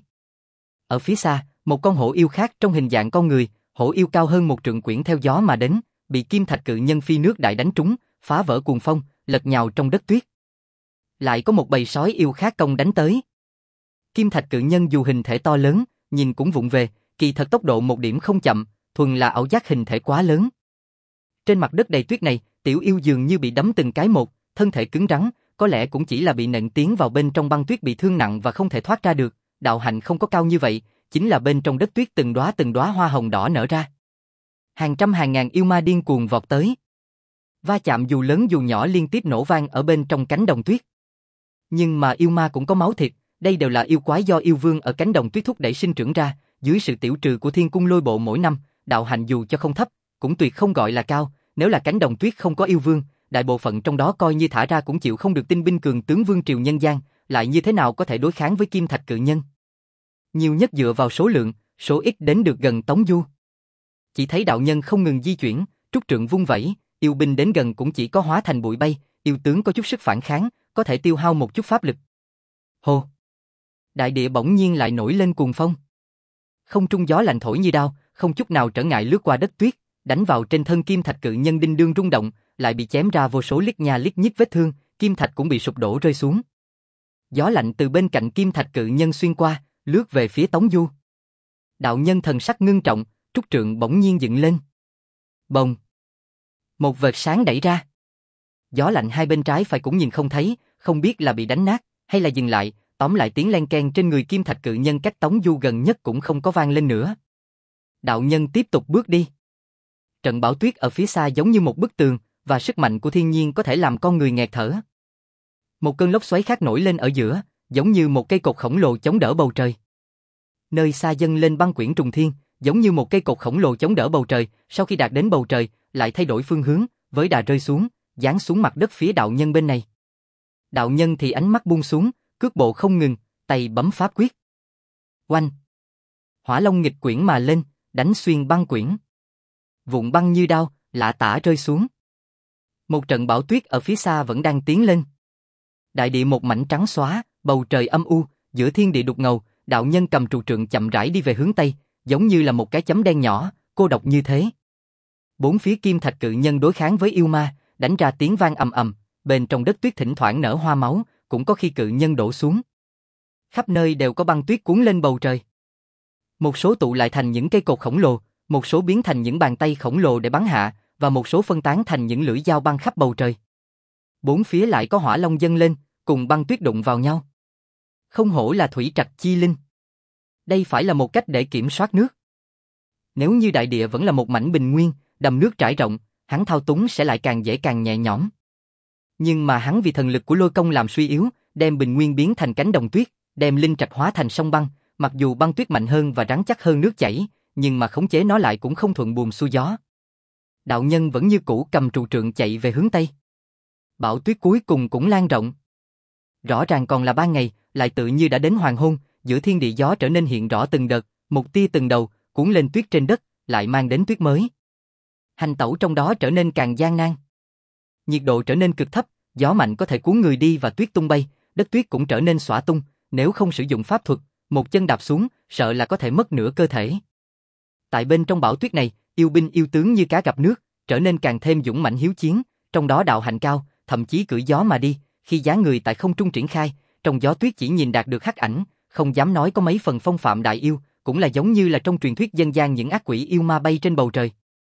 Ở phía xa, một con hổ yêu khác trong hình dạng con người, hổ yêu cao hơn một trượng quyển theo gió mà đến, bị kim thạch cự nhân phi nước đại đánh trúng, phá vỡ cuồng phong, lật nhào trong đất tuyết. Lại có một bầy sói yêu khác công đánh tới. Kim thạch cự nhân dù hình thể to lớn, nhìn cũng vụng về, kỳ thật tốc độ một điểm không chậm, thuần là ảo giác hình thể quá lớn. Trên mặt đất đầy tuyết này, tiểu yêu dường như bị đấm từng cái một, thân thể cứng rắn, có lẽ cũng chỉ là bị nện tiến vào bên trong băng tuyết bị thương nặng và không thể thoát ra được. Đạo hạnh không có cao như vậy, chính là bên trong đất tuyết từng đóa từng đóa hoa hồng đỏ nở ra. Hàng trăm hàng ngàn yêu ma điên cuồng vọt tới. Va chạm dù lớn dù nhỏ liên tiếp nổ vang ở bên trong cánh đồng tuyết. Nhưng mà yêu ma cũng có máu thịt, đây đều là yêu quái do yêu vương ở cánh đồng tuyết thúc đẩy sinh trưởng ra, dưới sự tiểu trừ của thiên cung lôi bộ mỗi năm, đạo hạnh dù cho không thấp, cũng tuyệt không gọi là cao, nếu là cánh đồng tuyết không có yêu vương, đại bộ phận trong đó coi như thả ra cũng chịu không được tinh binh cường tướng vương triều nhân gian, lại như thế nào có thể đối kháng với kim thạch cự nhân. Nhiều nhất dựa vào số lượng, số ít đến được gần Tống Du. Chỉ thấy đạo nhân không ngừng di chuyển, trúc trượng vung vẩy, yêu binh đến gần cũng chỉ có hóa thành bụi bay, yêu tướng có chút sức phản kháng, có thể tiêu hao một chút pháp lực. Hồ! Đại địa bỗng nhiên lại nổi lên cuồng phong. Không trung gió lạnh thổi như đao, không chút nào trở ngại lướt qua đất tuyết, đánh vào trên thân kim thạch cự nhân đinh đương rung động, lại bị chém ra vô số liếc nha liếc nhích vết thương, kim thạch cũng bị sụp đổ rơi xuống. Gió lạnh từ bên cạnh kim thạch cự nhân xuyên qua, lướt về phía Tống Du. Đạo nhân thần sắc ngưng trọng, trúc trượng bỗng nhiên dựng lên. Bồng! Một vệt sáng đẩy ra. Gió lạnh hai bên trái phải cũng nhìn không thấy, không biết là bị đánh nát, hay là dừng lại, tóm lại tiếng len keng trên người kim thạch cự nhân cách Tống Du gần nhất cũng không có vang lên nữa. Đạo nhân tiếp tục bước đi. Trận bão tuyết ở phía xa giống như một bức tường, và sức mạnh của thiên nhiên có thể làm con người nghẹt thở. Một cơn lốc xoáy khác nổi lên ở giữa, giống như một cây cột khổng lồ chống đỡ bầu trời. Nơi xa dâng lên băng quyển trùng thiên, giống như một cây cột khổng lồ chống đỡ bầu trời, sau khi đạt đến bầu trời, lại thay đổi phương hướng, với đà rơi xuống, giáng xuống mặt đất phía đạo nhân bên này. Đạo nhân thì ánh mắt buông xuống, cước bộ không ngừng, tay bấm pháp quyết. Oanh! Hỏa long nghịch quyển mà lên, đánh xuyên băng quyển. Vụn băng như đao, lạ tả rơi xuống. Một trận bão tuyết ở phía xa vẫn đang tiến lên. Đại địa một mảnh trắng xóa, bầu trời âm u, giữa thiên địa đục ngầu, đạo nhân cầm trụ trượng chậm rãi đi về hướng tây, giống như là một cái chấm đen nhỏ, cô độc như thế. Bốn phía kim thạch cự nhân đối kháng với yêu ma, đánh ra tiếng vang ầm ầm, bên trong đất tuyết thỉnh thoảng nở hoa máu, cũng có khi cự nhân đổ xuống. Khắp nơi đều có băng tuyết cuốn lên bầu trời. Một số tụ lại thành những cây cột khổng lồ, một số biến thành những bàn tay khổng lồ để bắn hạ, và một số phân tán thành những lưỡi dao băng khắp bầu trời. Bốn phía lại có hỏa long dâng lên, cùng băng tuyết đụng vào nhau. Không hổ là thủy trạch chi linh. Đây phải là một cách để kiểm soát nước. Nếu như đại địa vẫn là một mảnh bình nguyên, đầm nước trải rộng, hắn thao túng sẽ lại càng dễ càng nhẹ nhõm. Nhưng mà hắn vì thần lực của lôi công làm suy yếu, đem bình nguyên biến thành cánh đồng tuyết, đem linh trạch hóa thành sông băng, mặc dù băng tuyết mạnh hơn và rắn chắc hơn nước chảy, nhưng mà khống chế nó lại cũng không thuận buồm xuôi gió. Đạo nhân vẫn như cũ cầm trụ trượng chạy về hướng tây. Bão tuyết cuối cùng cũng lan rộng. Rõ ràng còn là ban ngày, lại tự như đã đến hoàng hôn, giữa thiên địa gió trở nên hiện rõ từng đợt, một tia từng đầu, cuốn lên tuyết trên đất, lại mang đến tuyết mới. Hành tẩu trong đó trở nên càng gian nan. Nhiệt độ trở nên cực thấp, gió mạnh có thể cuốn người đi và tuyết tung bay, đất tuyết cũng trở nên xõa tung, nếu không sử dụng pháp thuật, một chân đạp xuống, sợ là có thể mất nửa cơ thể. Tại bên trong bão tuyết này, yêu binh yêu tướng như cá gặp nước, trở nên càng thêm dũng mãnh hiếu chiến, trong đó đạo hạnh cao, thậm chí cưỡi gió mà đi, khi dáng người tại không trung triển khai, trong gió tuyết chỉ nhìn đạt được hắc ảnh, không dám nói có mấy phần phong phạm đại yêu, cũng là giống như là trong truyền thuyết dân gian những ác quỷ yêu ma bay trên bầu trời.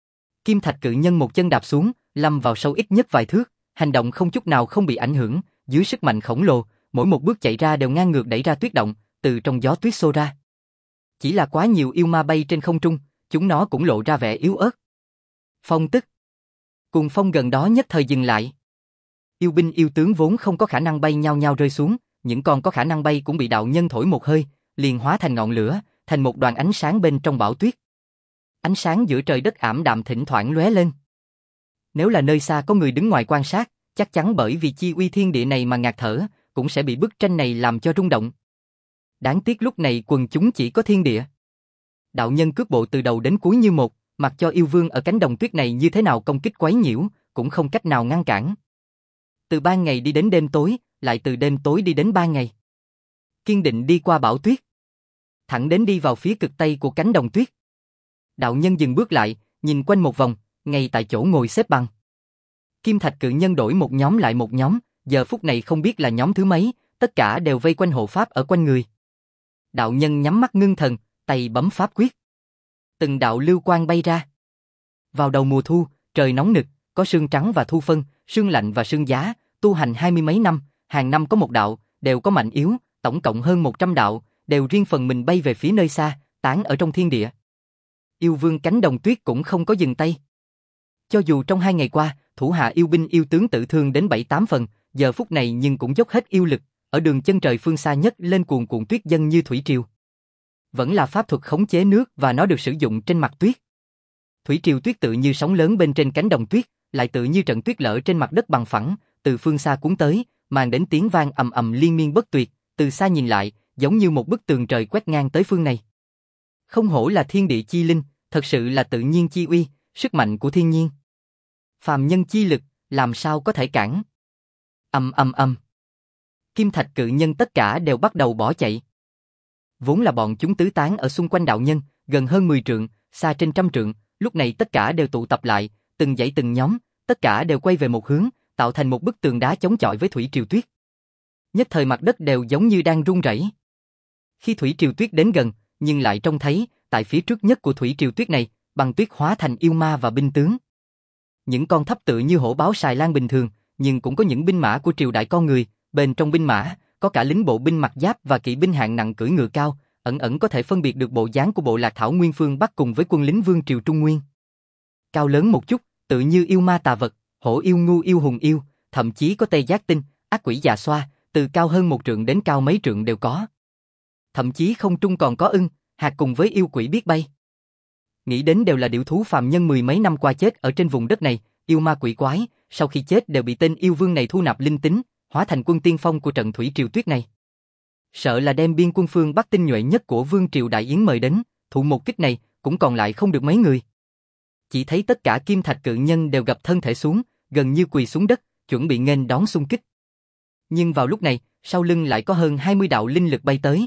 Kim thạch cự nhân một chân đạp xuống, lâm vào sâu ít nhất vài thước, hành động không chút nào không bị ảnh hưởng, dưới sức mạnh khổng lồ, mỗi một bước chạy ra đều ngang ngược đẩy ra tuyết động, từ trong gió tuyết xô ra. Chỉ là quá nhiều yêu ma bay trên không trung, chúng nó cũng lộ ra vẻ yếu ớt. Phong tức. Cuồng phong gần đó nhất thời dừng lại. Yêu binh yêu tướng vốn không có khả năng bay nhao nhao rơi xuống, những con có khả năng bay cũng bị đạo nhân thổi một hơi, liền hóa thành ngọn lửa, thành một đoàn ánh sáng bên trong bão tuyết. Ánh sáng giữa trời đất ảm đạm thỉnh thoảng lóe lên. Nếu là nơi xa có người đứng ngoài quan sát, chắc chắn bởi vì chi uy thiên địa này mà ngạt thở, cũng sẽ bị bức tranh này làm cho rung động. Đáng tiếc lúc này quần chúng chỉ có thiên địa. Đạo nhân cước bộ từ đầu đến cuối như một, mặc cho yêu vương ở cánh đồng tuyết này như thế nào công kích quấy nhiễu, cũng không cách nào ngăn cản. Từ ban ngày đi đến đêm tối, lại từ đêm tối đi đến ban ngày. Kiên định đi qua bão tuyết, thẳng đến đi vào phía cực tây của cánh đồng tuyết. Đạo nhân dừng bước lại, nhìn quanh một vòng, ngay tại chỗ ngồi xếp bằng. Kim thạch cự nhân đổi một nhóm lại một nhóm, giờ phút này không biết là nhóm thứ mấy, tất cả đều vây quanh hộ pháp ở quanh người. Đạo nhân nhắm mắt ngưng thần, tay bấm pháp quyết. Từng đạo lưu quang bay ra. Vào đầu mùa thu, trời nóng nực, có sương trắng và thu phân, sương lạnh và sương giá, tu hành hai mươi mấy năm, hàng năm có một đạo, đều có mạnh yếu, tổng cộng hơn một trăm đạo, đều riêng phần mình bay về phía nơi xa, tán ở trong thiên địa. Yêu vương cánh đồng tuyết cũng không có dừng tay. Cho dù trong hai ngày qua, thủ hạ yêu binh yêu tướng tự thương đến bảy tám phần, giờ phút này nhưng cũng dốc hết yêu lực, ở đường chân trời phương xa nhất lên cuồn cuộn tuyết dâng như thủy triều. Vẫn là pháp thuật khống chế nước và nó được sử dụng trên mặt tuyết. Thủy triều tuyết tự như sóng lớn bên trên cánh đồng tuyết, lại tự như trận tuyết lở trên mặt đất bằng phẳng, từ phương xa cuốn tới, mang đến tiếng vang ầm ầm liên miên bất tuyệt, từ xa nhìn lại, giống như một bức tường trời quét ngang tới phương này. Không hổ là thiên địa chi linh, thật sự là tự nhiên chi uy, sức mạnh của thiên nhiên. Phàm nhân chi lực, làm sao có thể cản? Ầm ầm ầm. Kim thạch cự nhân tất cả đều bắt đầu bỏ chạy. Vốn là bọn chúng tứ tán ở xung quanh đạo nhân, gần hơn mười trượng, xa trên trăm trượng, lúc này tất cả đều tụ tập lại, từng dãy từng nhóm, tất cả đều quay về một hướng, tạo thành một bức tường đá chống chọi với thủy triều tuyết. Nhất thời mặt đất đều giống như đang rung rẩy. Khi thủy triều tuyết đến gần, nhưng lại trông thấy, tại phía trước nhất của thủy triều tuyết này, băng tuyết hóa thành yêu ma và binh tướng. Những con thấp tự như hổ báo xài lan bình thường, nhưng cũng có những binh mã của triều đại con người, bên trong binh mã, có cả lính bộ binh mặc giáp và kỵ binh hạng nặng cưỡi ngựa cao, ẩn ẩn có thể phân biệt được bộ dáng của bộ lạc thảo nguyên phương Bắc cùng với quân lính vương triều Trung Nguyên. Cao lớn một chút, tự như yêu ma tà vật, hổ yêu ngu yêu hùng yêu, thậm chí có tê giác tinh, ác quỷ già xoa, từ từ cao hơn một trượng đến cao mấy trượng đều có. Thậm chí không trung còn có ưng, hạc cùng với yêu quỷ biết bay. Nghĩ đến đều là điểu thú phàm nhân mười mấy năm qua chết ở trên vùng đất này, yêu ma quỷ quái, sau khi chết đều bị tên yêu vương này thu nạp linh tính, hóa thành quân tiên phong của trận thủy triều tuyết này. Sợ là đem biên quân phương Bắc tinh nhuệ nhất của Vương Triều Đại Yến mời đến, thụ một kích này, cũng còn lại không được mấy người. Chỉ thấy tất cả kim thạch cự nhân đều gập thân thể xuống, gần như quỳ xuống đất, chuẩn bị nghênh đón xung kích. Nhưng vào lúc này, sau lưng lại có hơn hai mươi đạo linh lực bay tới.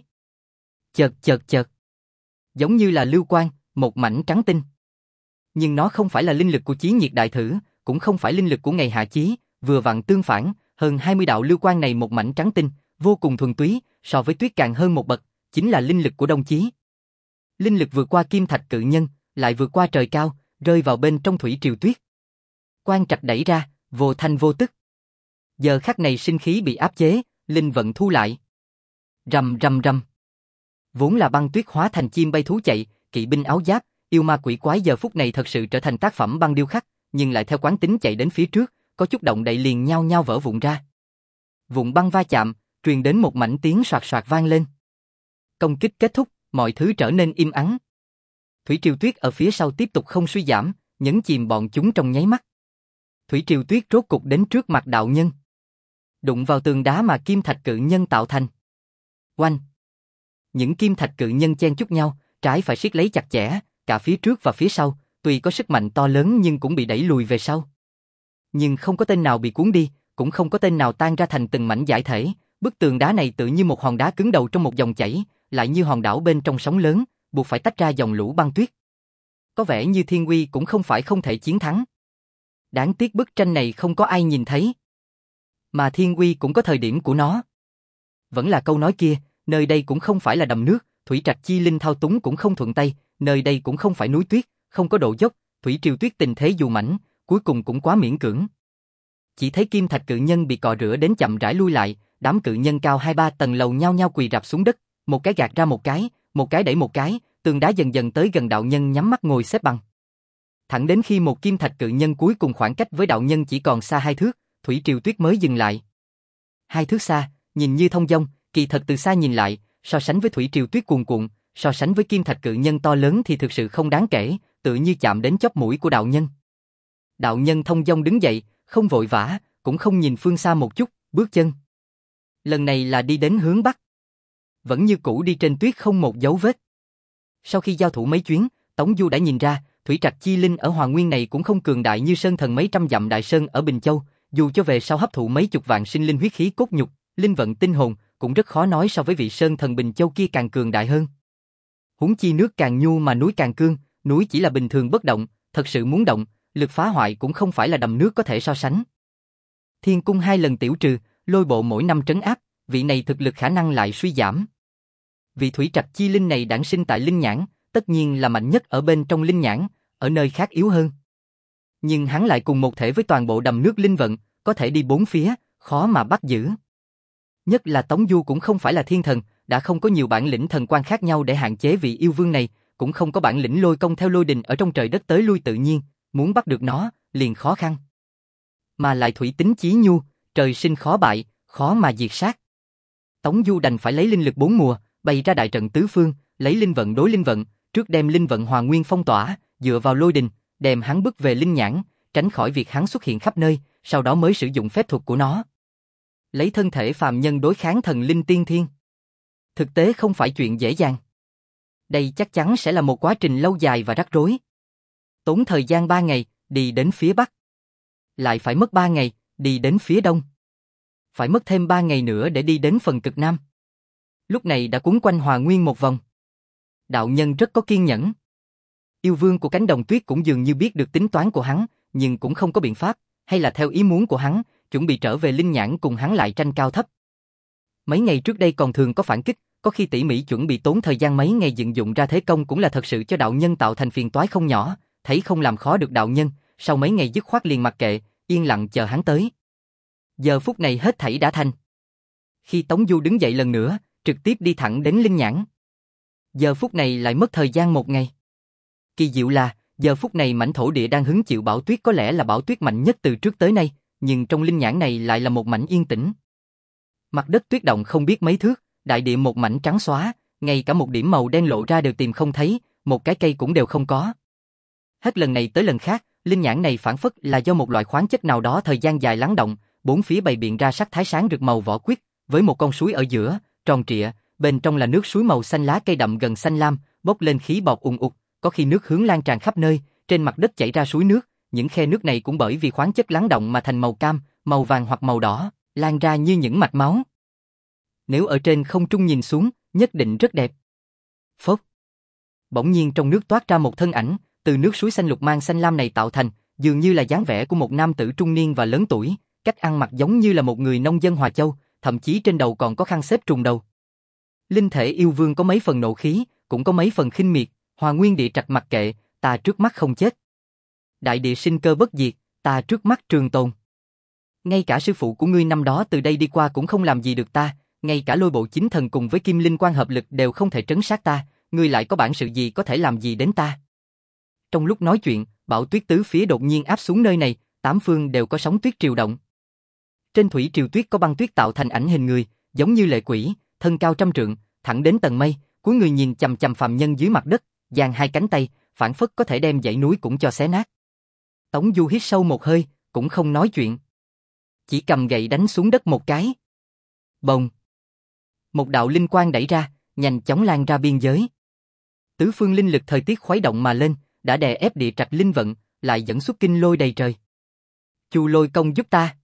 Chợt chợt chợt. Giống như là lưu quang, một mảnh trắng tinh. Nhưng nó không phải là linh lực của Chí Nhiệt Đại Thử, cũng không phải linh lực của Ngày Hạ Chí, vừa vặn tương phản, hơn hai mươi đạo lưu quang này một mảnh trắng tinh, vô cùng thuần túy, so với tuyết càng hơn một bậc, chính là linh lực của Đông Chí. Linh lực vượt qua kim thạch cự nhân, lại vượt qua trời cao, rơi vào bên trong thủy triều tuyết. Quan trạch đẩy ra, vô thanh vô tức. Giờ khắc này sinh khí bị áp chế, linh vận thu lại. Rầm rầm rầm. Vốn là băng tuyết hóa thành chim bay thú chạy, kỵ binh áo giáp, yêu ma quỷ quái giờ phút này thật sự trở thành tác phẩm băng điêu khắc, nhưng lại theo quán tính chạy đến phía trước, có chút động đậy liền nhao nhao vỡ vụn ra. Vụn băng va chạm, truyền đến một mảnh tiếng soạt soạt vang lên. Công kích kết thúc, mọi thứ trở nên im ắng. Thủy triều tuyết ở phía sau tiếp tục không suy giảm, nhấn chìm bọn chúng trong nháy mắt. Thủy triều tuyết rốt cục đến trước mặt đạo nhân. Đụng vào tường đá mà kim thạch cự nhân tạo thành. Oanh! Những kim thạch cự nhân chen chúc nhau, trái phải siết lấy chặt chẽ, cả phía trước và phía sau, tuy có sức mạnh to lớn nhưng cũng bị đẩy lùi về sau. Nhưng không có tên nào bị cuốn đi, cũng không có tên nào tan ra thành từng mảnh giải thể, bức tường đá này tự như một hòn đá cứng đầu trong một dòng chảy, lại như hòn đảo bên trong sóng lớn, buộc phải tách ra dòng lũ băng tuyết. Có vẻ như Thiên Uy cũng không phải không thể chiến thắng. Đáng tiếc bức tranh này không có ai nhìn thấy. Mà Thiên Uy cũng có thời điểm của nó. Vẫn là câu nói kia, nơi đây cũng không phải là đầm nước, thủy trạch chi linh thao túng cũng không thuận tay, nơi đây cũng không phải núi tuyết, không có độ dốc, thủy triều tuyết tình thế dù mãnh, cuối cùng cũng quá miễn cưỡng. Chỉ thấy kim thạch cự nhân bị cọ rửa đến chậm rãi lui lại, đám cự nhân cao hai ba tầng lầu nhao nhao quỳ rạp xuống đất, một cái gạt ra một cái, một cái đẩy một cái, tường đá dần dần tới gần đạo nhân nhắm mắt ngồi xếp bằng. Thẳng đến khi một kim thạch cự nhân cuối cùng khoảng cách với đạo nhân chỉ còn xa hai thước, thủy triều tuyết mới dừng lại. Hai thước xa, nhìn như thông dong, kỳ thật từ xa nhìn lại, so sánh với thủy triều tuyết cuồn cuộn, so sánh với kim thạch cự nhân to lớn thì thực sự không đáng kể, tự như chạm đến chóp mũi của đạo nhân. Đạo nhân thông dong đứng dậy, không vội vã, cũng không nhìn phương xa một chút, bước chân. Lần này là đi đến hướng bắc. Vẫn như cũ đi trên tuyết không một dấu vết. Sau khi giao thủ mấy chuyến, Tống Du đã nhìn ra, thủy trạch chi linh ở Hoàng Nguyên này cũng không cường đại như sơn thần mấy trăm dặm đại sơn ở Bình Châu, dù cho về sau hấp thụ mấy chục vạn sinh linh huyết khí cốt nhục, linh vận tinh hồn, cũng rất khó nói so với vị sơn thần Bình Châu kia càng cường đại hơn. Huống chi nước càng nhu mà núi càng cương, núi chỉ là bình thường bất động, thật sự muốn động, lực phá hoại cũng không phải là đầm nước có thể so sánh. Thiên cung hai lần tiểu trừ, lôi bộ mỗi năm trấn áp, vị này thực lực khả năng lại suy giảm. Vị thủy trạch chi linh này đản sinh tại linh nhãn, tất nhiên là mạnh nhất ở bên trong linh nhãn, ở nơi khác yếu hơn. Nhưng hắn lại cùng một thể với toàn bộ đầm nước linh vận, có thể đi bốn phía, khó mà bắt giữ. Nhất là Tống Du cũng không phải là thiên thần, đã không có nhiều bản lĩnh thần quan khác nhau để hạn chế vị yêu vương này, cũng không có bản lĩnh lôi công theo lôi đình ở trong trời đất tới lui tự nhiên, muốn bắt được nó, liền khó khăn. Mà lại thủy tính chí nhu, trời sinh khó bại, khó mà diệt sát. Tống Du đành phải lấy linh lực bốn mùa, bày ra đại trận tứ phương, lấy linh vận đối linh vận, trước đem linh vận Hoàng Nguyên phong tỏa, dựa vào lôi đình, đem hắn bức về linh nhãn, tránh khỏi việc hắn xuất hiện khắp nơi, sau đó mới sử dụng phép thuật của nó. Lấy thân thể phàm nhân đối kháng thần linh tiên thiên. Thực tế không phải chuyện dễ dàng. Đây chắc chắn sẽ là một quá trình lâu dài và rắc rối. Tốn thời gian ba ngày, đi đến phía Bắc. Lại phải mất ba ngày, đi đến phía Đông. Phải mất thêm ba ngày nữa để đi đến phần cực Nam. Lúc này đã cuốn quanh Hòa Nguyên một vòng. Đạo nhân rất có kiên nhẫn. Yêu vương của cánh đồng tuyết cũng dường như biết được tính toán của hắn, nhưng cũng không có biện pháp, hay là theo ý muốn của hắn, chuẩn bị trở về linh nhãn cùng hắn lại tranh cao thấp. Mấy ngày trước đây còn thường có phản kích, có khi tỉ mỉ chuẩn bị tốn thời gian mấy ngày dựng dụng ra thế công cũng là thật sự cho đạo nhân tạo thành phiền toái không nhỏ, thấy không làm khó được đạo nhân, sau mấy ngày dứt khoát liền mặc kệ, yên lặng chờ hắn tới. Giờ phút này hết thảy đã thành. Khi Tống Du đứng dậy lần nữa, trực tiếp đi thẳng đến linh nhãn. Giờ phút này lại mất thời gian một ngày. Kỳ diệu là, giờ phút này mảnh thổ địa đang hứng chịu bão tuyết có lẽ là bão tuyết mạnh nhất từ trước tới nay, nhưng trong linh nhãn này lại là một mảnh yên tĩnh. Mặt đất tuyết động không biết mấy thước, đại địa một mảnh trắng xóa, ngay cả một điểm màu đen lộ ra đều tìm không thấy, một cái cây cũng đều không có. Hết lần này tới lần khác, linh nhãn này phản phất là do một loại khoáng chất nào đó thời gian dài lắng động, bốn phía bày biện ra sắc thái sáng rực màu vỏ quýt, với một con suối ở giữa, tròn trịa, bên trong là nước suối màu xanh lá cây đậm gần xanh lam, bốc lên khí bọt ùn ùn, có khi nước hướng lan tràn khắp nơi, trên mặt đất chảy ra suối nước, những khe nước này cũng bởi vì khoáng chất lắng động mà thành màu cam, màu vàng hoặc màu đỏ, lan ra như những mạch máu. Nếu ở trên không trung nhìn xuống, nhất định rất đẹp. Phốc. Bỗng nhiên trong nước toát ra một thân ảnh, từ nước suối xanh lục mang xanh lam này tạo thành, dường như là dáng vẻ của một nam tử trung niên và lớn tuổi, cách ăn mặc giống như là một người nông dân Hòa Châu, thậm chí trên đầu còn có khăn xếp trùng đầu. Linh thể yêu vương có mấy phần nộ khí, cũng có mấy phần khinh miệt, Hòa Nguyên địa trạch mặc kệ, ta trước mắt không chết. Đại địa sinh cơ bất diệt, ta trước mắt trường tồn. Ngay cả sư phụ của ngươi năm đó từ đây đi qua cũng không làm gì được ta, ngay cả lôi bộ chính thần cùng với kim linh quan hợp lực đều không thể trấn sát ta, ngươi lại có bản sự gì có thể làm gì đến ta. Trong lúc nói chuyện, bão tuyết tứ phía đột nhiên áp xuống nơi này, tám phương đều có sóng tuyết triều động. Trên thủy triều tuyết có băng tuyết tạo thành ảnh hình người, giống như lệ quỷ, thân cao trăm trượng, thẳng đến tầng mây, cuối người nhìn chằm chằm phàm nhân dưới mặt đất, giang hai cánh tay, phản phất có thể đem dãy núi cũng cho xé nát. Tống Du hít sâu một hơi, cũng không nói chuyện. Chỉ cầm gậy đánh xuống đất một cái. Bồng. Một đạo linh quang đẩy ra, nhanh chóng lan ra biên giới. Tứ phương linh lực thời tiết khuấy động mà lên, đã đè ép địa trạch linh vận, lại dẫn xuất kinh lôi đầy trời. Chu Lôi Công giúp ta.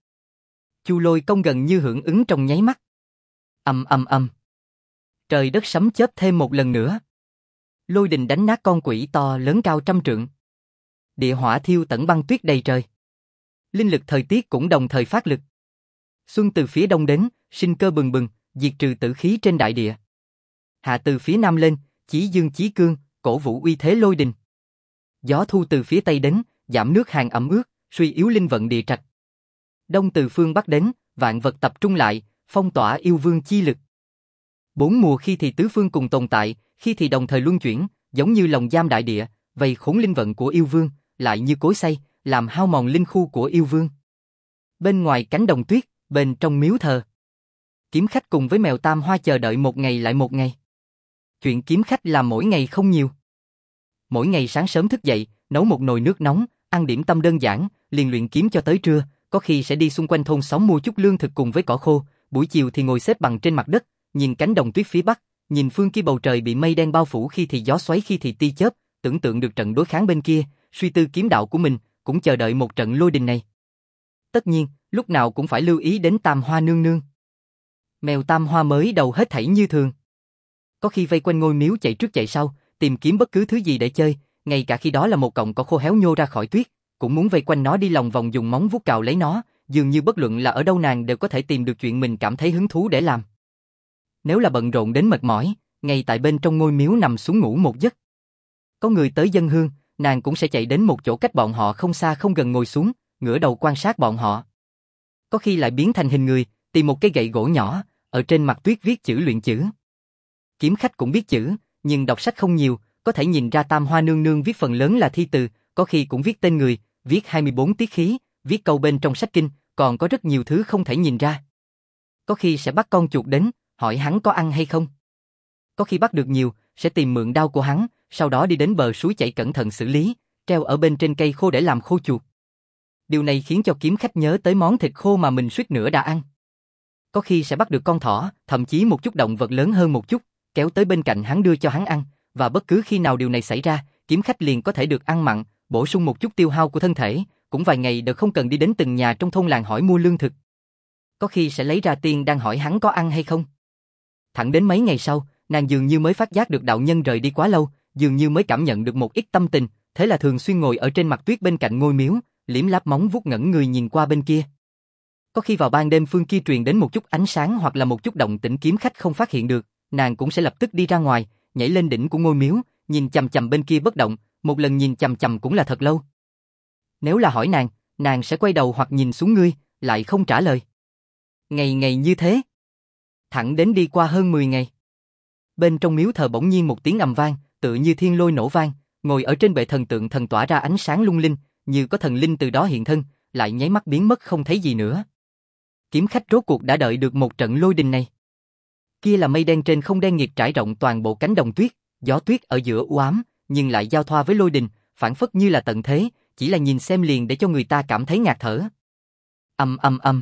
Chu Lôi Công gần như hưởng ứng trong nháy mắt. Ầm ầm ầm. Trời đất sấm chớp thêm một lần nữa. Lôi đình đánh nát con quỷ to lớn cao trăm trượng. Địa hỏa thiêu tận băng tuyết đầy trời. Linh lực thời tiết cũng đồng thời phát lực. Xuân từ phía đông đến, sinh cơ bừng bừng, diệt trừ tử khí trên đại địa. Hạ từ phía nam lên, chí dương chí cương, cổ vũ uy thế lôi đình. Gió thu từ phía tây đến, giảm nước hàng ẩm ướt, suy yếu linh vận địa trạch. Đông từ phương bắc đến, vạn vật tập trung lại, phong tỏa yêu vương chi lực. Bốn mùa khi thì tứ phương cùng tồn tại, khi thì đồng thời luân chuyển, giống như lồng giam đại địa, vây khốn linh vận của yêu vương, lại như cối xay, làm hao mòn linh khu của yêu vương. Bên ngoài cánh đồng tuyết, bên trong miếu thờ, kiếm khách cùng với mèo tam hoa chờ đợi một ngày lại một ngày. Chuyện kiếm khách làm mỗi ngày không nhiều. Mỗi ngày sáng sớm thức dậy, nấu một nồi nước nóng, ăn điểm tâm đơn giản, liền luyện kiếm cho tới trưa, có khi sẽ đi xung quanh thôn xóm mua chút lương thực cùng với cỏ khô, buổi chiều thì ngồi xếp bằng trên mặt đất, nhìn cánh đồng tuyết phía bắc, nhìn phương kia bầu trời bị mây đen bao phủ, khi thì gió xoáy khi thì tia chớp, tưởng tượng được trận đối kháng bên kia, suy tư kiếm đạo của mình, cũng chờ đợi một trận lôi đình này. Tất nhiên, lúc nào cũng phải lưu ý đến Tam Hoa nương nương. Mèo Tam Hoa mới đầu hết thảy như thường. Có khi vây quanh ngôi miếu chạy trước chạy sau, tìm kiếm bất cứ thứ gì để chơi, ngay cả khi đó là một cọng cỏ khô héo nhô ra khỏi tuyết, cũng muốn vây quanh nó đi lòng vòng dùng móng vuốt cào lấy nó, dường như bất luận là ở đâu nàng đều có thể tìm được chuyện mình cảm thấy hứng thú để làm. Nếu là bận rộn đến mệt mỏi, ngay tại bên trong ngôi miếu nằm xuống ngủ một giấc. Có người tới dâng hương, nàng cũng sẽ chạy đến một chỗ cách bọn họ không xa không gần ngồi xuống, ngửa đầu quan sát bọn họ. Có khi lại biến thành hình người, tìm một cái gậy gỗ nhỏ, ở trên mặt tuyết viết chữ luyện chữ. Kiếm khách cũng biết chữ, nhưng đọc sách không nhiều, có thể nhìn ra Tam Hoa nương nương viết phần lớn là thi từ, có khi cũng viết tên người, viết hai mươi bốn tiết khí, viết câu bên trong sách kinh, còn có rất nhiều thứ không thể nhìn ra. Có khi sẽ bắt con chuột đến, hỏi hắn có ăn hay không. Có khi bắt được nhiều, sẽ tìm mượn đao của hắn, sau đó đi đến bờ suối chảy cẩn thận xử lý, treo ở bên trên cây khô để làm khô chuột. Điều này khiến cho kiếm khách nhớ tới món thịt khô mà mình suýt nữa đã ăn. Có khi sẽ bắt được con thỏ, thậm chí một chút động vật lớn hơn một chút, kéo tới bên cạnh hắn đưa cho hắn ăn, và bất cứ khi nào điều này xảy ra, kiếm khách liền có thể được ăn mặn, bổ sung một chút tiêu hao của thân thể, cũng vài ngày đều không cần đi đến từng nhà trong thôn làng hỏi mua lương thực. Có khi sẽ lấy ra tiên đang hỏi hắn có ăn hay không. Thẳng đến mấy ngày sau, nàng dường như mới phát giác được đạo nhân rời đi quá lâu, dường như mới cảm nhận được một ít tâm tình, thế là thường xuyên ngồi ở trên mặt tuyết bên cạnh ngôi miếu, liếm láp móng vuốt ngẩn người nhìn qua bên kia. Có khi vào ban đêm phương kia truyền đến một chút ánh sáng hoặc là một chút động tĩnh kiếm khách không phát hiện được, nàng cũng sẽ lập tức đi ra ngoài, nhảy lên đỉnh của ngôi miếu, nhìn chằm chằm bên kia bất động, một lần nhìn chằm chằm cũng là thật lâu. Nếu là hỏi nàng, nàng sẽ quay đầu hoặc nhìn xuống ngươi, lại không trả lời. Ngày ngày như thế. Thẳng đến đi qua hơn mười ngày. Bên trong miếu thờ bỗng nhiên một tiếng ầm vang, tựa như thiên lôi nổ vang, ngồi ở trên bệ thần tượng thần tỏa ra ánh sáng lung linh, như có thần linh từ đó hiện thân, lại nháy mắt biến mất không thấy gì nữa. Kiếm khách rốt cuộc đã đợi được một trận lôi đình này. Kia là mây đen trên không đen nghịt trải rộng toàn bộ cánh đồng tuyết, gió tuyết ở giữa u ám, nhưng lại giao thoa với lôi đình, phảng phất như là tận thế, chỉ là nhìn xem liền để cho người ta cảm thấy ngạt thở. Ầm ầm ầm.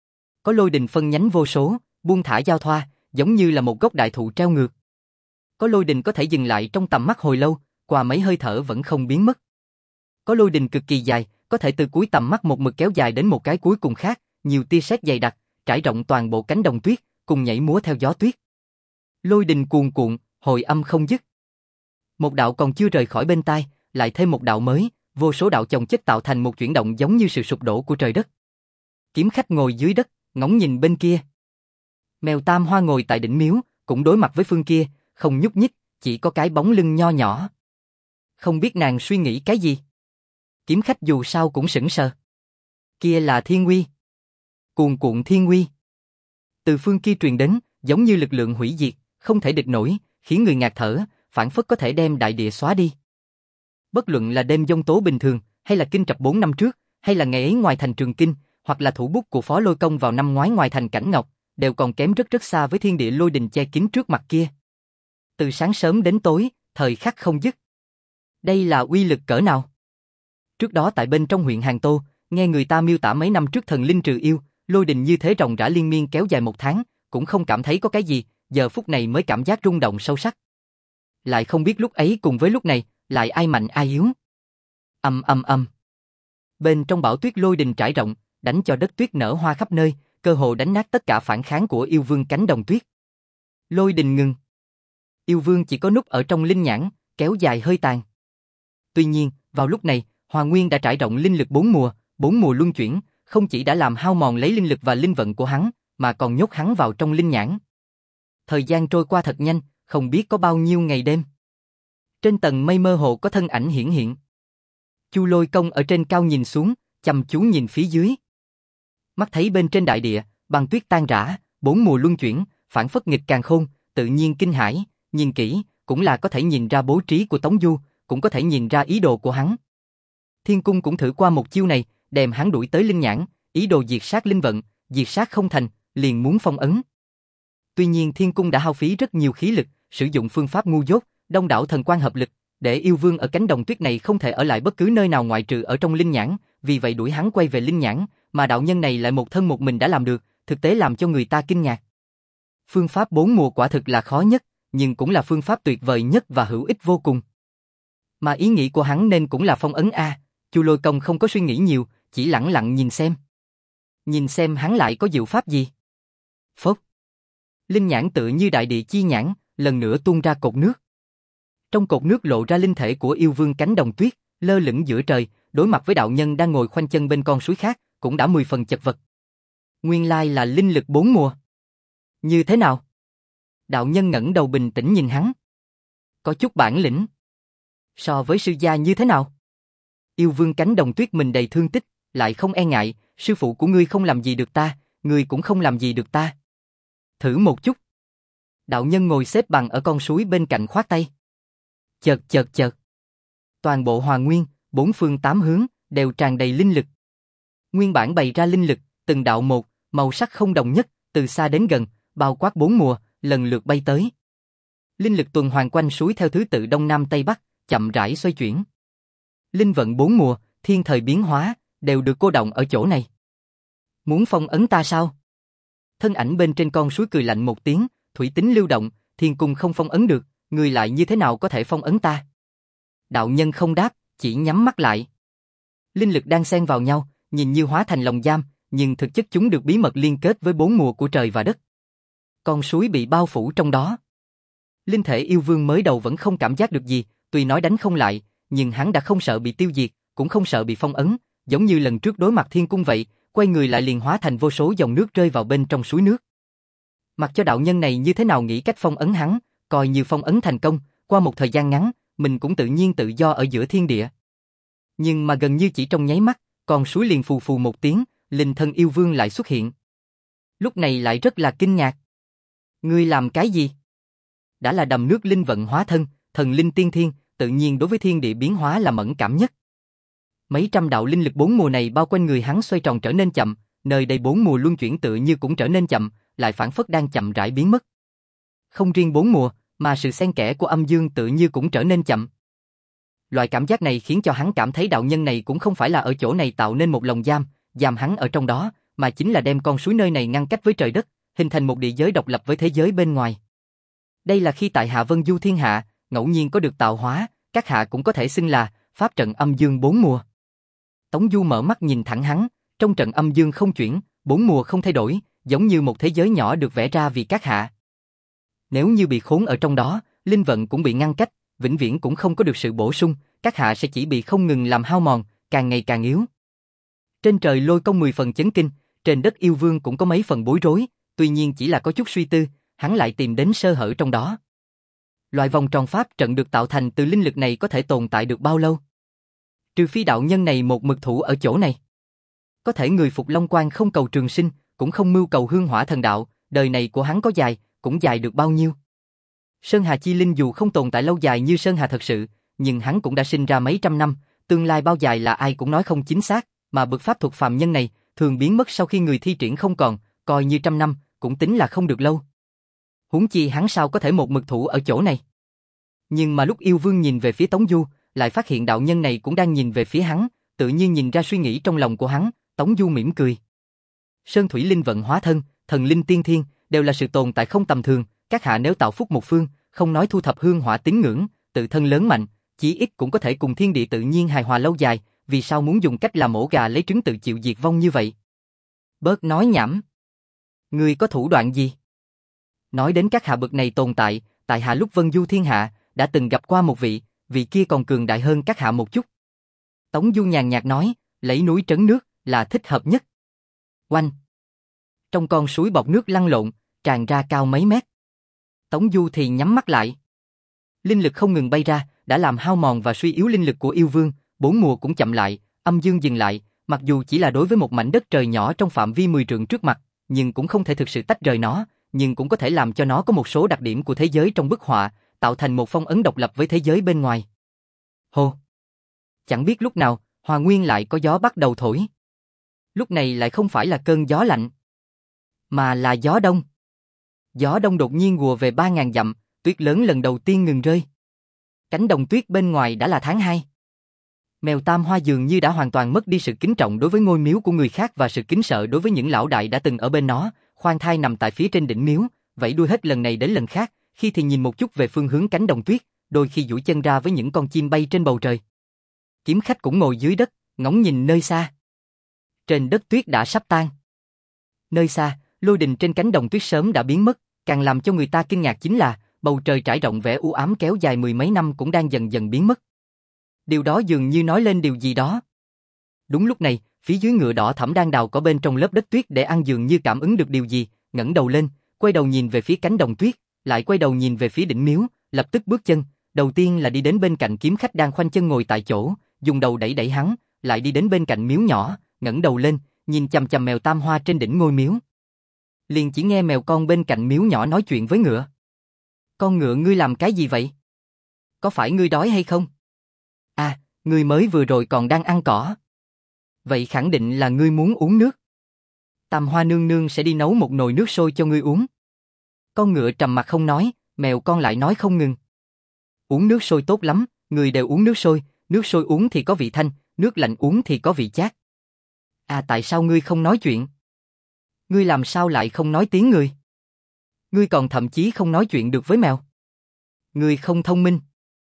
Có lôi đình phân nhánh vô số, buông thả giao thoa, giống như là một gốc đại thụ treo ngược. Có lôi đình có thể dừng lại trong tầm mắt hồi lâu, qua mấy hơi thở vẫn không biến mất. Có lôi đình cực kỳ dài, có thể từ cuối tầm mắt một mực kéo dài đến một cái cuối cùng khác, nhiều tia sét dày đặc, trải rộng toàn bộ cánh đồng tuyết, cùng nhảy múa theo gió tuyết. Lôi đình cuồn cuộn, hồi âm không dứt. Một đạo còn chưa rời khỏi bên tai, lại thêm một đạo mới, vô số đạo chồng chất tạo thành một chuyển động giống như sự sụp đổ của trời đất. Kiếm khách ngồi dưới đất, ngóng nhìn bên kia. Mèo Tam Hoa ngồi tại đỉnh miếu, cũng đối mặt với phương kia, không nhúc nhích, chỉ có cái bóng lưng nho nhỏ. Không biết nàng suy nghĩ cái gì. Kiếm khách dù sao cũng sững sờ. Kia là thiên uy. Cuồn cuộn thiên uy. Từ phương kia truyền đến, giống như lực lượng hủy diệt, không thể địch nổi, khiến người ngạt thở, phảng phất có thể đem đại địa xóa đi. Bất luận là đêm giông tố bình thường, hay là kinh trập bốn năm trước, hay là ngày ấy ngoài thành Trường Kinh, hoặc là thủ bút của Phó Lôi Công vào năm ngoái ngoài thành Cảnh Ngọc, đều còn kém rất rất xa với thiên địa lôi đình che kín trước mặt kia. Từ sáng sớm đến tối, thời khắc không dứt. Đây là uy lực cỡ nào? Trước đó tại bên trong huyện Hàng Tô, nghe người ta miêu tả mấy năm trước thần linh trừ yêu, lôi đình như thế ròng rã liên miên kéo dài một tháng, cũng không cảm thấy có cái gì, giờ phút này mới cảm giác rung động sâu sắc. Lại không biết lúc ấy cùng với lúc này, lại ai mạnh ai yếu. Ầm ầm ầm. Bên trong bão tuyết lôi đình trải rộng, đánh cho đất tuyết nở hoa khắp nơi, cơ hồ đánh nát tất cả phản kháng của yêu vương cánh đồng tuyết. Lôi đình ngừng. Yêu vương chỉ có núp ở trong linh nhãn, kéo dài hơi tàn. Tuy nhiên, vào lúc này, Hoa Nguyên đã trải rộng linh lực bốn mùa, bốn mùa luân chuyển, không chỉ đã làm hao mòn lấy linh lực và linh vận của hắn, mà còn nhốt hắn vào trong linh nhãn. Thời gian trôi qua thật nhanh, không biết có bao nhiêu ngày đêm. Trên tầng mây mơ hồ có thân ảnh hiển hiện. Chu Lôi Công ở trên cao nhìn xuống, chăm chú nhìn phía dưới. Mắt thấy bên trên đại địa, băng tuyết tan rã, bốn mùa luân chuyển, phản phất nghịch càn khôn, tự nhiên kinh hãi, nhìn kỹ, cũng là có thể nhìn ra bố trí của Tống Du, cũng có thể nhìn ra ý đồ của hắn. Thiên Cung cũng thử qua một chiêu này, đem hắn đuổi tới linh nhãn, ý đồ diệt sát linh vận, diệt sát không thành, liền muốn phong ấn. Tuy nhiên Thiên Cung đã hao phí rất nhiều khí lực, sử dụng phương pháp ngu dốt, đông đảo thần quan hợp lực, để yêu vương ở cánh đồng tuyết này không thể ở lại bất cứ nơi nào ngoại trừ ở trong linh nhãn, vì vậy đuổi hắn quay về linh nhãn, mà đạo nhân này lại một thân một mình đã làm được, thực tế làm cho người ta kinh ngạc. Phương pháp bốn mùa quả thực là khó nhất, nhưng cũng là phương pháp tuyệt vời nhất và hữu ích vô cùng. Mà ý nghĩ của hắn nên cũng là phong ấn a. Chu Lôi Công không có suy nghĩ nhiều, chỉ lẳng lặng nhìn xem. Nhìn xem hắn lại có diệu pháp gì. Phốc. Linh nhãn tự như đại địa chi nhãn, lần nữa tuôn ra cột nước. Trong cột nước lộ ra linh thể của yêu vương cánh đồng tuyết, lơ lửng giữa trời, đối mặt với đạo nhân đang ngồi khoanh chân bên con suối khác, cũng đã mười phần chật vật. Nguyên lai là linh lực bốn mùa. Như thế nào? Đạo nhân ngẩng đầu bình tĩnh nhìn hắn. Có chút bản lĩnh. So với sư gia như thế nào? Yêu vương cánh đồng tuyết mình đầy thương tích, lại không e ngại, sư phụ của ngươi không làm gì được ta, ngươi cũng không làm gì được ta. Thử một chút. Đạo nhân ngồi xếp bằng ở con suối bên cạnh khoát tay. Chợt chợt chợt. Toàn bộ Hoa Nguyên, bốn phương tám hướng, đều tràn đầy linh lực. Nguyên bản bày ra linh lực, từng đạo một, màu sắc không đồng nhất, từ xa đến gần, bao quát bốn mùa, lần lượt bay tới. Linh lực tuần hoàn quanh suối theo thứ tự đông nam tây bắc, chậm rãi xoay chuyển. Linh vận bốn mùa, thiên thời biến hóa, đều được cô động ở chỗ này. Muốn phong ấn ta sao? Thân ảnh bên trên con suối cười lạnh một tiếng, thủy tính lưu động, Thiên Cung không phong ấn được, người lại như thế nào có thể phong ấn ta? Đạo nhân không đáp, chỉ nhắm mắt lại. Linh lực đang xen vào nhau, nhìn như hóa thành lồng giam, nhưng thực chất chúng được bí mật liên kết với bốn mùa của trời và đất. Con suối bị bao phủ trong đó. Linh thể yêu vương mới đầu vẫn không cảm giác được gì, tuy nói đánh không lại, nhưng hắn đã không sợ bị tiêu diệt, cũng không sợ bị phong ấn, giống như lần trước đối mặt Thiên Cung vậy, quay người lại liền hóa thành vô số dòng nước rơi vào bên trong suối nước. Mặc cho đạo nhân này như thế nào nghĩ cách phong ấn hắn, coi như phong ấn thành công, qua một thời gian ngắn, mình cũng tự nhiên tự do ở giữa thiên địa. Nhưng mà gần như chỉ trong nháy mắt, con suối liền phù phù một tiếng, linh thân yêu vương lại xuất hiện. Lúc này lại rất là kinh ngạc. Ngươi làm cái gì? Đã là đầm nước linh vận hóa thân, thần linh tiên thiên, tự nhiên đối với thiên địa biến hóa là mẫn cảm nhất. Mấy trăm đạo linh lực bốn mùa này bao quanh người hắn xoay tròn trở nên chậm, Nơi đây bốn mùa luân chuyển tự như cũng trở nên chậm, lại phảng phất đang chậm rãi biến mất. Không riêng bốn mùa, mà sự xen kẽ của âm dương tự như cũng trở nên chậm. Loại cảm giác này khiến cho hắn cảm thấy đạo nhân này cũng không phải là ở chỗ này tạo nên một lồng giam, giam hắn ở trong đó, mà chính là đem con suối nơi này ngăn cách với trời đất, hình thành một địa giới độc lập với thế giới bên ngoài. Đây là khi tại Hạ Vân Du thiên hạ, ngẫu nhiên có được tạo hóa, các hạ cũng có thể xưng là pháp trận âm dương bốn mùa. Tống Du mở mắt nhìn thẳng hắn, trong trận âm dương không chuyển, bốn mùa không thay đổi, giống như một thế giới nhỏ được vẽ ra vì các hạ. Nếu như bị khốn ở trong đó, linh vận cũng bị ngăn cách, vĩnh viễn cũng không có được sự bổ sung, các hạ sẽ chỉ bị không ngừng làm hao mòn, càng ngày càng yếu. Trên trời Lôi Công mười phần chấn kinh, trên đất Yêu Vương cũng có mấy phần bối rối, tuy nhiên chỉ là có chút suy tư, hắn lại tìm đến sơ hở trong đó. Loại vòng tròn pháp trận được tạo thành từ linh lực này có thể tồn tại được bao lâu? Trừ phi đạo nhân này một mực thủ ở chỗ này. Có thể người phục Long Quan không cầu trường sinh, cũng không mưu cầu hương hỏa thần đạo, đời này của hắn có dài, cũng dài được bao nhiêu. Sơn Hà Chi Linh dù không tồn tại lâu dài như Sơn Hà thật sự, nhưng hắn cũng đã sinh ra mấy trăm năm, tương lai bao dài là ai cũng nói không chính xác, mà bậc pháp thuật phàm nhân này thường biến mất sau khi người thi triển không còn, coi như trăm năm, cũng tính là không được lâu. Huống chi hắn sao có thể một mực thủ ở chỗ này. Nhưng mà lúc Yêu Vương nhìn về phía Tống Du, lại phát hiện đạo nhân này cũng đang nhìn về phía hắn, tự nhiên nhìn ra suy nghĩ trong lòng của hắn, Tống Du mỉm cười. Sơn Thủy Linh vận hóa thân, thần linh tiên thiên, đều là sự tồn tại không tầm thường, các hạ nếu tạo phúc một phương, không nói thu thập hương hỏa tín ngưỡng, tự thân lớn mạnh, chí ít cũng có thể cùng thiên địa tự nhiên hài hòa lâu dài, vì sao muốn dùng cách làm ổ gà lấy trứng tự chịu diệt vong như vậy? Bớt nói nhảm. Ngươi có thủ đoạn gì? Nói đến các hạ bậc này tồn tại, tại hạ lúc Vân Du thiên hạ, đã từng gặp qua một vị, vị kia còn cường đại hơn các hạ một chút. Tống Du nhàn nhạt nói, lấy núi trấn nước, là thích hợp nhất. Oanh! Trong con suối bọt nước lăn lộn, tràn ra cao mấy mét. Tống Du thì nhắm mắt lại. Linh lực không ngừng bay ra, đã làm hao mòn và suy yếu linh lực của Yêu Vương, bốn mùa cũng chậm lại, âm dương dừng lại, mặc dù chỉ là đối với một mảnh đất trời nhỏ trong phạm vi mười trượng trước mặt, nhưng cũng không thể thực sự tách rời nó, nhưng cũng có thể làm cho nó có một số đặc điểm của thế giới trong bức họa, tạo thành một phong ấn độc lập với thế giới bên ngoài. Hô! Chẳng biết lúc nào, Hòa Nguyên lại có gió bắt đầu thổi. Lúc này lại không phải là cơn gió lạnh, mà là gió đông. Gió đông đột nhiên ùa về ba ngàn dặm, tuyết lớn lần đầu tiên ngừng rơi. Cánh đồng tuyết bên ngoài đã là tháng hai. Mèo Tam Hoa dường như đã hoàn toàn mất đi sự kính trọng đối với ngôi miếu của người khác và sự kính sợ đối với những lão đại đã từng ở bên nó, khoan thai nằm tại phía trên đỉnh miếu, vẫy đuôi hết lần này đến lần khác, khi thì nhìn một chút về phương hướng cánh đồng tuyết, đôi khi duỗi chân ra với những con chim bay trên bầu trời. Kiếm Khách cũng ngồi dưới đất, ngóng nhìn nơi xa. Trên đất tuyết đã sắp tan. Nơi xa, lôi đình trên cánh đồng tuyết sớm đã biến mất, càng làm cho người ta kinh ngạc chính là bầu trời trải rộng vẻ u ám kéo dài mười mấy năm cũng đang dần dần biến mất. Điều đó dường như nói lên điều gì đó. Đúng lúc này, phía dưới ngựa đỏ thẫm đang đào cỏ bên trong lớp đất tuyết để ăn dường như cảm ứng được điều gì, ngẩng đầu lên, quay đầu nhìn về phía cánh đồng tuyết, lại quay đầu nhìn về phía đỉnh miếu, lập tức bước chân, đầu tiên là đi đến bên cạnh Kiếm Khách đang khoanh chân ngồi tại chỗ, dùng đầu đẩy đẩy hắn, lại đi đến bên cạnh miếu nhỏ, ngẩng đầu lên, nhìn chằm chằm mèo Tam Hoa trên đỉnh ngôi miếu. Liền chỉ nghe mèo con bên cạnh miếu nhỏ nói chuyện với ngựa. Con ngựa ngươi làm cái gì vậy? Có phải ngươi đói hay không? À, ngươi mới vừa rồi còn đang ăn cỏ. Vậy khẳng định là ngươi muốn uống nước. Tam Hoa nương nương sẽ đi nấu một nồi nước sôi cho ngươi uống. Con ngựa trầm mặc không nói, mèo con lại nói không ngừng. Uống nước sôi tốt lắm, người đều uống nước sôi, nước sôi uống thì có vị thanh, nước lạnh uống thì có vị chát. À tại sao ngươi không nói chuyện? Ngươi làm sao lại không nói tiếng người? Ngươi còn thậm chí không nói chuyện được với mèo. Ngươi không thông minh.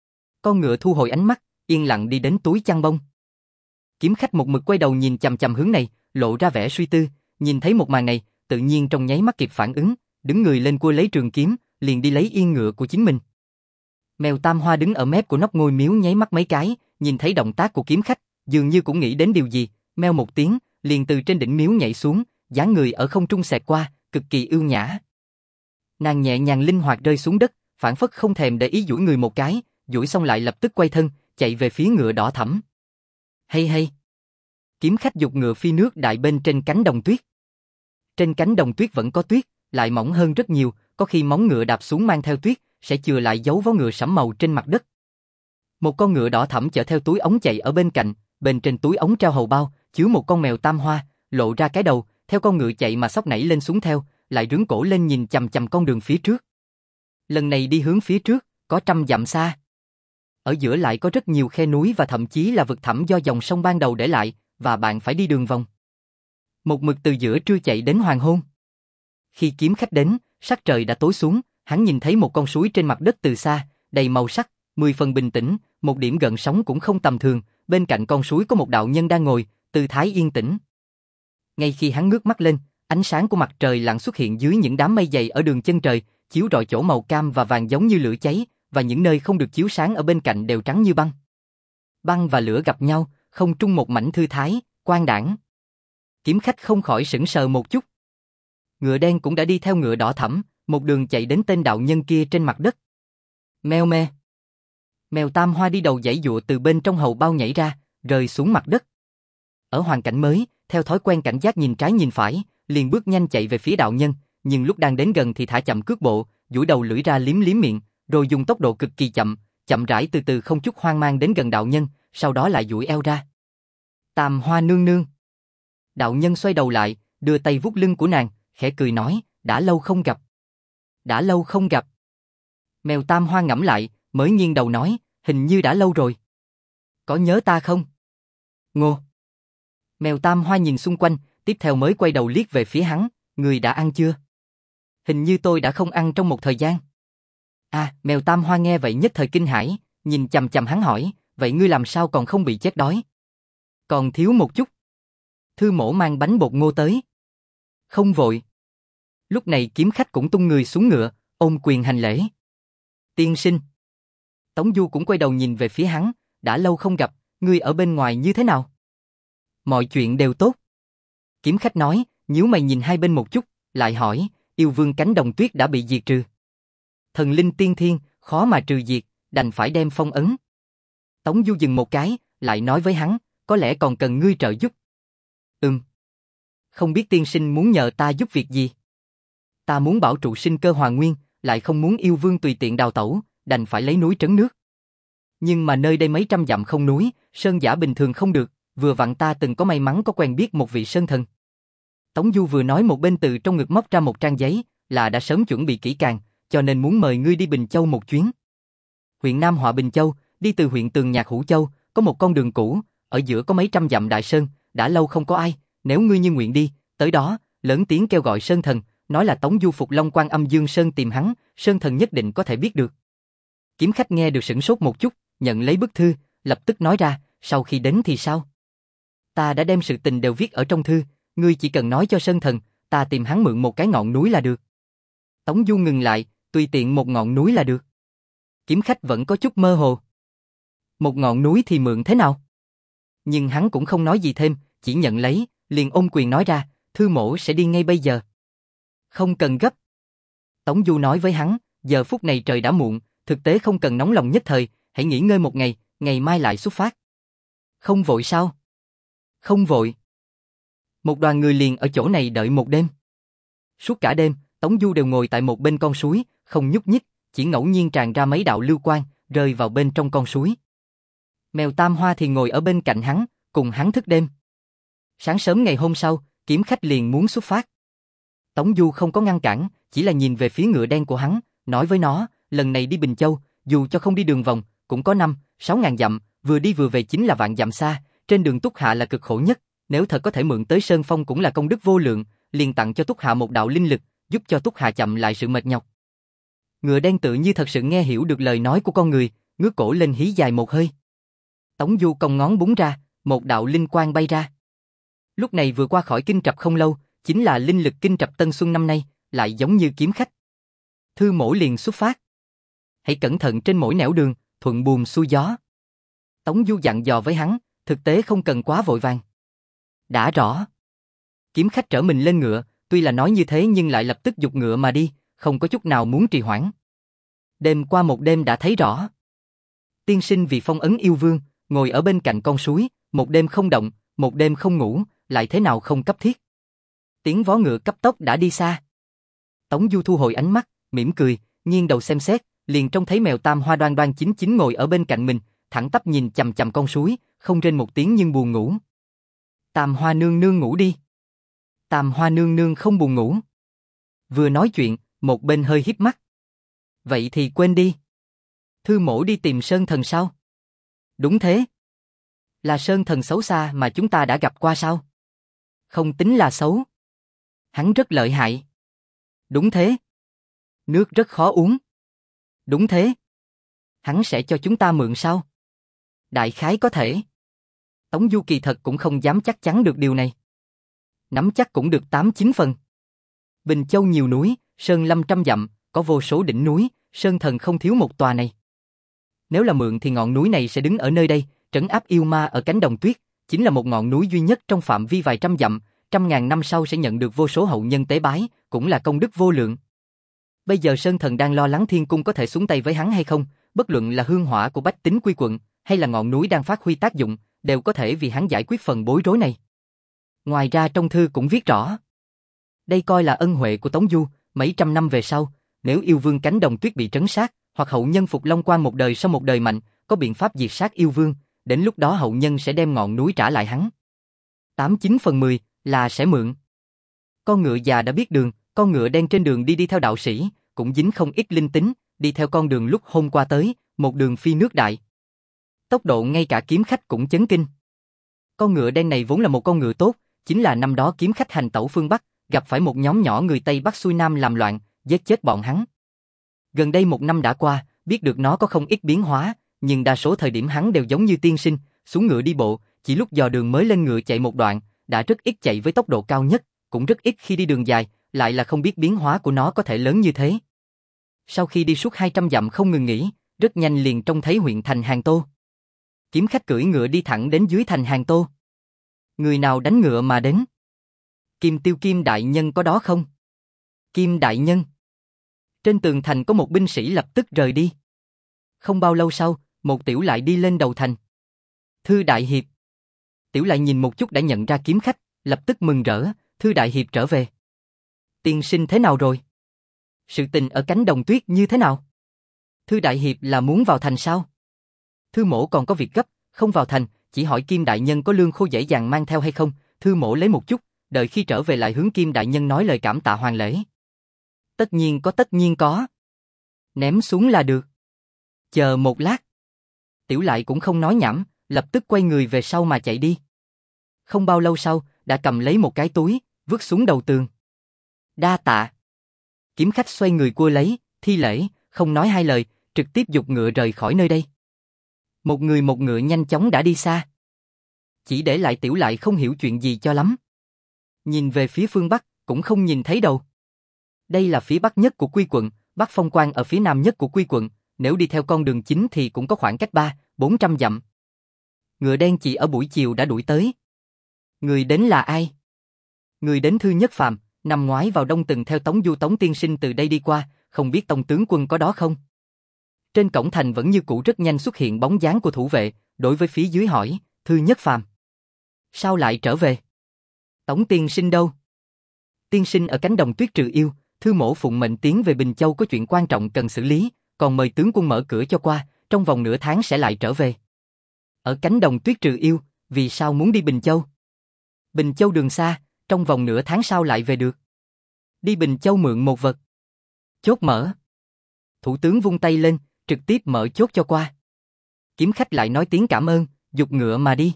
Con ngựa thu hồi ánh mắt, yên lặng đi đến túi chăn bông. Kiếm Khách một mực quay đầu nhìn chằm chằm hướng này, lộ ra vẻ suy tư, nhìn thấy một màn này, tự nhiên trong nháy mắt kịp phản ứng, đứng người lên cua lấy trường kiếm, liền đi lấy yên ngựa của chính mình. Mèo Tam Hoa đứng ở mép của nóc ngôi miếu nháy mắt mấy cái, nhìn thấy động tác của Kiếm Khách, dường như cũng nghĩ đến điều gì, meo một tiếng, liền từ trên đỉnh miếu nhảy xuống, dáng người ở không trung xẹt qua, cực kỳ ưu nhã. Nàng nhẹ nhàng linh hoạt rơi xuống đất, phản phất không thèm để ý duỗi người một cái, duỗi xong lại lập tức quay thân, chạy về phía ngựa đỏ thẫm. Hay hay. Kiếm Khách giục ngựa phi nước đại bên trên cánh đồng tuyết. Trên cánh đồng tuyết vẫn có tuyết, lại mỏng hơn rất nhiều, có khi móng ngựa đạp xuống mang theo tuyết, sẽ chừa lại dấu vó ngựa sẫm màu trên mặt đất. Một con ngựa đỏ thẫm chở theo túi ống chạy ở bên cạnh, bên trên túi ống treo hầu bao, chứa một con mèo Tam Hoa, lộ ra cái đầu, theo con ngựa chạy mà sóc nảy lên xuống theo, lại rướn cổ lên nhìn chằm chằm con đường phía trước. Lần này đi hướng phía trước, có trăm dặm xa. Ở giữa lại có rất nhiều khe núi và thậm chí là vực thẳm do dòng sông ban đầu để lại, và bạn phải đi đường vòng. Một mực từ giữa trưa chạy đến hoàng hôn. Khi kiếm khách đến, sắc trời đã tối xuống, hắn nhìn thấy một con suối trên mặt đất từ xa, đầy màu sắc, mười phần bình tĩnh, một điểm gợn sóng cũng không tầm thường, bên cạnh con suối có một đạo nhân đang ngồi, tư thái yên tĩnh. Ngay khi hắn ngước mắt lên, ánh sáng của mặt trời lặn xuất hiện dưới những đám mây dày ở đường chân trời, chiếu rọi chỗ màu cam và vàng giống như lửa cháy, và những nơi không được chiếu sáng ở bên cạnh đều trắng như băng. Băng và lửa gặp nhau, không trung một mảnh thư thái, quang đãng. Kiếm khách không khỏi sững sờ một chút. Ngựa đen cũng đã đi theo ngựa đỏ thẫm, một đường chạy đến tên đạo nhân kia trên mặt đất. Meo me. Mèo tam hoa đi đầu giãy giụa từ bên trong hầu bao nhảy ra, rơi xuống mặt đất. Ở hoàn cảnh mới, theo thói quen cảnh giác nhìn trái nhìn phải, liền bước nhanh chạy về phía đạo nhân, nhưng lúc đang đến gần thì thả chậm cước bộ, duỗi đầu lưỡi ra liếm liếm miệng, rồi dùng tốc độ cực kỳ chậm, chậm rãi từ từ không chút hoang mang đến gần đạo nhân, sau đó lại duỗi eo ra. Tam hoa nương nương. Đạo nhân xoay đầu lại, đưa tay vuốt lưng của nàng, khẽ cười nói, đã lâu không gặp. Đã lâu không gặp. Mèo tam hoa ngẫm lại, mới nghiêng đầu nói, hình như đã lâu rồi. Có nhớ ta không? Ngô. Mèo tam hoa nhìn xung quanh, tiếp theo mới quay đầu liếc về phía hắn, người đã ăn chưa? Hình như tôi đã không ăn trong một thời gian. À, mèo tam hoa nghe vậy nhất thời kinh hãi, nhìn chằm chằm hắn hỏi, vậy ngươi làm sao còn không bị chết đói? Còn thiếu một chút. Thư mổ mang bánh bột ngô tới. Không vội. Lúc này kiếm khách cũng tung người xuống ngựa, ôm quyền hành lễ. Tiên sinh. Tống Du cũng quay đầu nhìn về phía hắn, đã lâu không gặp, ngươi ở bên ngoài như thế nào? Mọi chuyện đều tốt. Kiếm khách nói, nhíu mày nhìn hai bên một chút, lại hỏi, yêu vương cánh đồng tuyết đã bị diệt trừ. Thần linh tiên thiên, khó mà trừ diệt, đành phải đem phong ấn. Tống Du dừng một cái, lại nói với hắn, có lẽ còn cần ngươi trợ giúp. Ừm. Không biết tiên sinh muốn nhờ ta giúp việc gì? Ta muốn bảo trụ sinh cơ hoàn nguyên, lại không muốn yêu vương tùy tiện đào tẩu, đành phải lấy núi trấn nước. Nhưng mà nơi đây mấy trăm dặm không núi, sơn giả bình thường không được, vừa vặn ta từng có may mắn có quen biết một vị sơn thần. Tống Du vừa nói một bên từ trong ngực móc ra một trang giấy, là đã sớm chuẩn bị kỹ càng, cho nên muốn mời ngươi đi Bình Châu một chuyến. Huyện Nam Họa Bình Châu, đi từ huyện Tường Nhạc Hữu Châu, có một con đường cũ, ở giữa có mấy trăm dặm đại sơn, đã lâu không có ai, nếu ngươi như nguyện đi, tới đó, lớn tiếng kêu gọi sơn thần, nói là Tống Du phục Long Quan Âm Dương Sơn tìm hắn, sơn thần nhất định có thể biết được. Kiếm khách nghe được sửng sốt một chút, nhận lấy bức thư, lập tức nói ra, sau khi đến thì sao? Ta đã đem sự tình đều viết ở trong thư, ngươi chỉ cần nói cho sơn thần, ta tìm hắn mượn một cái ngọn núi là được. Tống Du ngừng lại, tùy tiện một ngọn núi là được. Kiếm khách vẫn có chút mơ hồ. Một ngọn núi thì mượn thế nào? Nhưng hắn cũng không nói gì thêm, chỉ nhận lấy, liền ôm quyền nói ra, thư mổ sẽ đi ngay bây giờ. Không cần gấp. Tống Du nói với hắn, giờ phút này trời đã muộn, thực tế không cần nóng lòng nhất thời, hãy nghỉ ngơi một ngày, ngày mai lại xuất phát. Không vội sao? Không vội. Một đoàn người liền ở chỗ này đợi một đêm. Suốt cả đêm, Tống Du đều ngồi tại một bên con suối, không nhúc nhích, chỉ ngẫu nhiên tràn ra mấy đạo lưu quang, rơi vào bên trong con suối. Mèo Tam Hoa thì ngồi ở bên cạnh hắn, cùng hắn thức đêm. Sáng sớm ngày hôm sau, kiếm khách liền muốn xuất phát. Tống Du không có ngăn cản, chỉ là nhìn về phía ngựa đen của hắn, nói với nó, lần này đi Bình Châu, dù cho không đi đường vòng, cũng có năm, sáu ngàn dặm, vừa đi vừa về chính là vạn dặm xa, trên đường Túc Hạ là cực khổ nhất, nếu thật có thể mượn tới Sơn Phong cũng là công đức vô lượng, liền tặng cho Túc Hạ một đạo linh lực, giúp cho Túc Hạ chậm lại sự mệt nhọc. Ngựa đen tự như thật sự nghe hiểu được lời nói của con người, ngước cổ lên hí dài một hơi. Tống Du cong ngón búng ra, một đạo linh quang bay ra. Lúc này vừa qua khỏi kinh trập không lâu, chính là linh lực kinh trập Tân Xuân năm nay, lại giống như kiếm khách. Thư mổ liền xuất phát. Hãy cẩn thận trên mỗi nẻo đường, thuận buồm xuôi gió. Tống Du dặn dò với hắn, thực tế không cần quá vội vàng. Đã rõ. Kiếm khách trở mình lên ngựa, tuy là nói như thế nhưng lại lập tức giục ngựa mà đi, không có chút nào muốn trì hoãn. Đêm qua một đêm đã thấy rõ. Tiên sinh vì phong ấn yêu vương, ngồi ở bên cạnh con suối, một đêm không động, một đêm không ngủ, lại thế nào không cấp thiết. Tiếng vó ngựa cấp tốc đã đi xa. Tống Du thu hồi ánh mắt, mỉm cười, nghiêng đầu xem xét, liền trông thấy mèo Tam Hoa đoan đoan chính chính ngồi ở bên cạnh mình, thẳng tắp nhìn chằm chằm con suối, không rên một tiếng nhưng buồn ngủ. Tam Hoa nương nương ngủ đi. Tam Hoa nương nương không buồn ngủ. Vừa nói chuyện, một bên hơi híp mắt. Vậy thì quên đi. Thư mỗ đi tìm Sơn Thần sao? Đúng thế. Là Sơn Thần xấu xa mà chúng ta đã gặp qua sao? Không tính là xấu. Hắn rất lợi hại. Đúng thế. Nước rất khó uống. Đúng thế. Hắn sẽ cho chúng ta mượn sao? Đại khái có thể. Tống Du kỳ thật cũng không dám chắc chắn được điều này. Nắm chắc cũng được tám chín phần. Bình Châu nhiều núi, sơn lâm trăm dặm, có vô số đỉnh núi, Sơn Thần không thiếu một tòa này. Nếu là mượn thì ngọn núi này sẽ đứng ở nơi đây, trấn áp yêu ma ở cánh đồng tuyết, chính là một ngọn núi duy nhất trong phạm vi vài trăm dặm, trăm ngàn năm sau sẽ nhận được vô số hậu nhân tế bái, cũng là công đức vô lượng. Bây giờ Sơn Thần đang lo lắng thiên cung có thể xuống tay với hắn hay không, bất luận là hương hỏa của bách tính quy quận, hay là ngọn núi đang phát huy tác dụng, đều có thể vì hắn giải quyết phần bối rối này. Ngoài ra trong thư cũng viết rõ, đây coi là ân huệ của Tống Du, mấy trăm năm về sau, nếu yêu vương cánh đồng tuyết bị trấn sát, hoặc hậu nhân Phục Long Quan một đời sau một đời mạnh, có biện pháp diệt sát yêu vương, đến lúc đó hậu nhân sẽ đem ngọn núi trả lại hắn. Tám chín phần mười là sẽ mượn. Con ngựa già đã biết đường, con ngựa đen trên đường đi đi theo đạo sĩ, cũng dính không ít linh tính, đi theo con đường lúc hôm qua tới, một đường phi nước đại. Tốc độ ngay cả kiếm khách cũng chấn kinh. Con ngựa đen này vốn là một con ngựa tốt, chính là năm đó kiếm khách hành tẩu phương Bắc, gặp phải một nhóm nhỏ người Tây Bắc xuôi Nam làm loạn, giết chết bọn hắn. Gần đây một năm đã qua, biết được nó có không ít biến hóa, nhưng đa số thời điểm hắn đều giống như tiên sinh, xuống ngựa đi bộ, chỉ lúc dò đường mới lên ngựa chạy một đoạn, đã rất ít chạy với tốc độ cao nhất, cũng rất ít khi đi đường dài, lại là không biết biến hóa của nó có thể lớn như thế. Sau khi đi suốt hai trăm dặm không ngừng nghỉ, rất nhanh liền trông thấy huyện thành Hàng Tô. Kiếm khách cưỡi ngựa đi thẳng đến dưới thành Hàng Tô. Người nào đánh ngựa mà đến? Kim Tiêu Kim đại nhân có đó không? Kim đại nhân. Trên tường thành có một binh sĩ lập tức rời đi. Không bao lâu sau, một tiểu lại đi lên đầu thành. Thư đại hiệp. Tiểu lại nhìn một chút đã nhận ra kiếm khách, lập tức mừng rỡ, Thư đại hiệp trở về. Tiên sinh thế nào rồi? Sự tình ở cánh đồng tuyết như thế nào? Thư đại hiệp là muốn vào thành sao? Thư mỗ còn có việc gấp, không vào thành, chỉ hỏi Kim đại nhân có lương khô dễ dàng mang theo hay không, Thư mỗ lấy một chút, đợi khi trở về lại hướng Kim đại nhân nói lời cảm tạ hoàn lễ. Tất nhiên có tất nhiên có. Ném xuống là được. Chờ một lát. Tiểu lại cũng không nói nhảm, lập tức quay người về sau mà chạy đi. Không bao lâu sau, đã cầm lấy một cái túi, vứt xuống đầu tường. Đa tạ. Kiếm khách xoay người cua lấy, thi lễ, không nói hai lời, trực tiếp giục ngựa rời khỏi nơi đây. Một người một ngựa nhanh chóng đã đi xa. Chỉ để lại tiểu lại không hiểu chuyện gì cho lắm. Nhìn về phía phương Bắc, cũng không nhìn thấy đâu. Đây là phía Bắc nhất của Quy quận, Bắc Phong Quan ở phía Nam nhất của Quy quận, nếu đi theo con đường chính thì cũng có khoảng cách ba, bốn trăm dặm. Ngựa đen chỉ ở buổi chiều đã đuổi tới. Người đến là ai? Người đến Thư Nhất Phàm, năm ngoái vào đông từng theo Tống Du Tống tiên sinh từ đây đi qua, không biết Tông tướng quân có đó không? Trên cổng thành vẫn như cũ rất nhanh xuất hiện bóng dáng của thủ vệ, đối với phía dưới hỏi, Thư Nhất Phàm. Sao lại trở về? Tống tiên sinh đâu? Tiên sinh ở cánh đồng tuyết trừ yêu, Thư mỗ phụng mệnh tiến về Bình Châu có chuyện quan trọng cần xử lý, còn mời tướng quân mở cửa cho qua, trong vòng nửa tháng sẽ lại trở về. Ở cánh đồng tuyết trừ yêu, vì sao muốn đi Bình Châu? Bình Châu đường xa, trong vòng nửa tháng sau lại về được. Đi Bình Châu mượn một vật. Chốt mở. Thủ tướng vung tay lên, trực tiếp mở chốt cho qua. Kiếm khách lại nói tiếng cảm ơn, giục ngựa mà đi.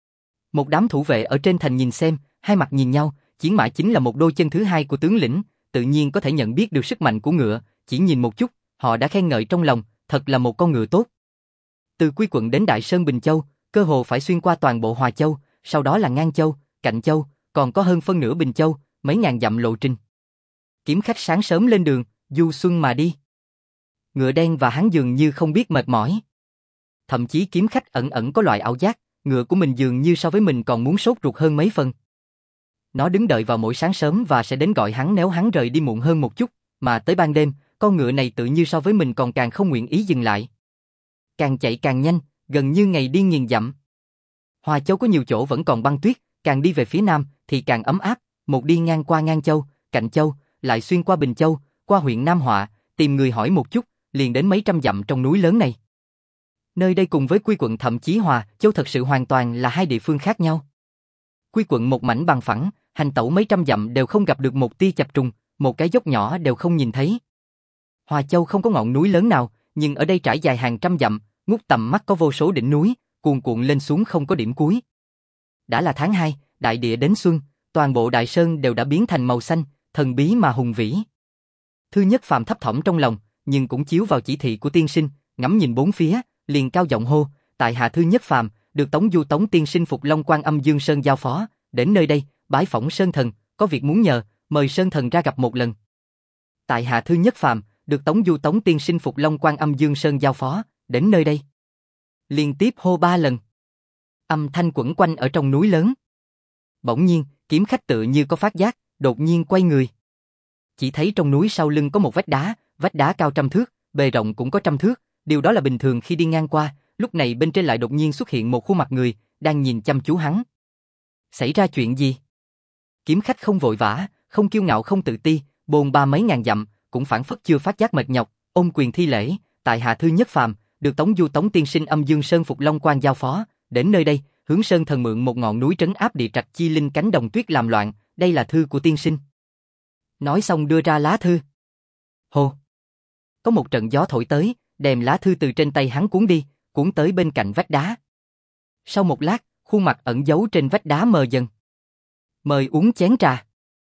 Một đám thủ vệ ở trên thành nhìn xem, hai mặt nhìn nhau, chiến mã chính là một đôi chân thứ hai của tướng lĩnh, tự nhiên có thể nhận biết được sức mạnh của ngựa, chỉ nhìn một chút, họ đã khen ngợi trong lòng, thật là một con ngựa tốt. Từ Quy quận đến Đại Sơn Bình Châu, cơ hồ phải xuyên qua toàn bộ Hòa Châu, sau đó là Ngang Châu, Cạnh Châu, còn có hơn phân nửa Bình Châu, mấy ngàn dặm lộ trình. Kiếm khách sáng sớm lên đường, du xuân mà đi. Ngựa đen và hắn dường như không biết mệt mỏi. Thậm chí kiếm khách ẩn ẩn có loại ảo giác, ngựa của mình dường như so với mình còn muốn sốt ruột hơn mấy phần. Nó đứng đợi vào mỗi sáng sớm và sẽ đến gọi hắn nếu hắn rời đi muộn hơn một chút, mà tới ban đêm, con ngựa này tự như so với mình còn càng không nguyện ý dừng lại. Càng chạy càng nhanh, gần như ngày đi nghìn dặm. Hòa Châu có nhiều chỗ vẫn còn băng tuyết, càng đi về phía nam thì càng ấm áp, một đi ngang qua Ngang Châu, Cạnh Châu, lại xuyên qua Bình Châu, qua huyện Nam Họa, tìm người hỏi một chút, liền đến mấy trăm dặm trong núi lớn này. Nơi đây cùng với Quy quận thậm chí Hòa Châu thật sự hoàn toàn là hai địa phương khác nhau. Quy quận một mảnh bằng phẳng, Hành tẩu mấy trăm dặm đều không gặp được một tia chập trùng, một cái dốc nhỏ đều không nhìn thấy. Hòa Châu không có ngọn núi lớn nào, nhưng ở đây trải dài hàng trăm dặm, ngút tầm mắt có vô số đỉnh núi, cuồn cuộn lên xuống không có điểm cuối. Đã là tháng hai, đại địa đến xuân, toàn bộ Đại Sơn đều đã biến thành màu xanh, thần bí mà hùng vĩ. Thư Nhất Phàm thấp thỏm trong lòng, nhưng cũng chiếu vào chỉ thị của tiên sinh, ngắm nhìn bốn phía, liền cao giọng hô, tại hạ Thư Nhất Phàm, được Tống Du Tống tiên sinh phục Long Quan Âm Dương Sơn giao phó, đến nơi đây, bái phỏng Sơn Thần, có việc muốn nhờ, mời Sơn Thần ra gặp một lần. Tại hạ Thư Nhất Phàm, được Tống Du Tống tiên sinh phục Long Quan Âm Dương Sơn giao phó, đến nơi đây. Liên tiếp hô ba lần. Âm thanh quẩn quanh ở trong núi lớn. Bỗng nhiên, kiếm khách tự như có phát giác, đột nhiên quay người. Chỉ thấy trong núi sau lưng có một vách đá, vách đá cao trăm thước, bề rộng cũng có trăm thước, điều đó là bình thường khi đi ngang qua, lúc này bên trên lại đột nhiên xuất hiện một khuôn mặt người, đang nhìn chăm chú hắn. Xảy ra chuyện gì? Kiếm khách không vội vã, không kiêu ngạo không tự ti, bôn ba mấy ngàn dặm, cũng phản phất chưa phát giác mệt nhọc, ôm quyền thi lễ, tại hạ Thư Nhất Phàm, được Tống Du Tống tiên sinh Âm Dương Sơn phục Long Quan giao phó, đến nơi đây, hướng Sơn Thần mượn một ngọn núi trấn áp địa trạch chi linh cánh đồng tuyết làm loạn, đây là thư của tiên sinh. Nói xong đưa ra lá thư. Hồ! Có một trận gió thổi tới, đem lá thư từ trên tay hắn cuốn đi, cuốn tới bên cạnh vách đá. Sau một lát, khuôn mặt ẩn giấu trên vách đá mờ dần. Mời uống chén trà.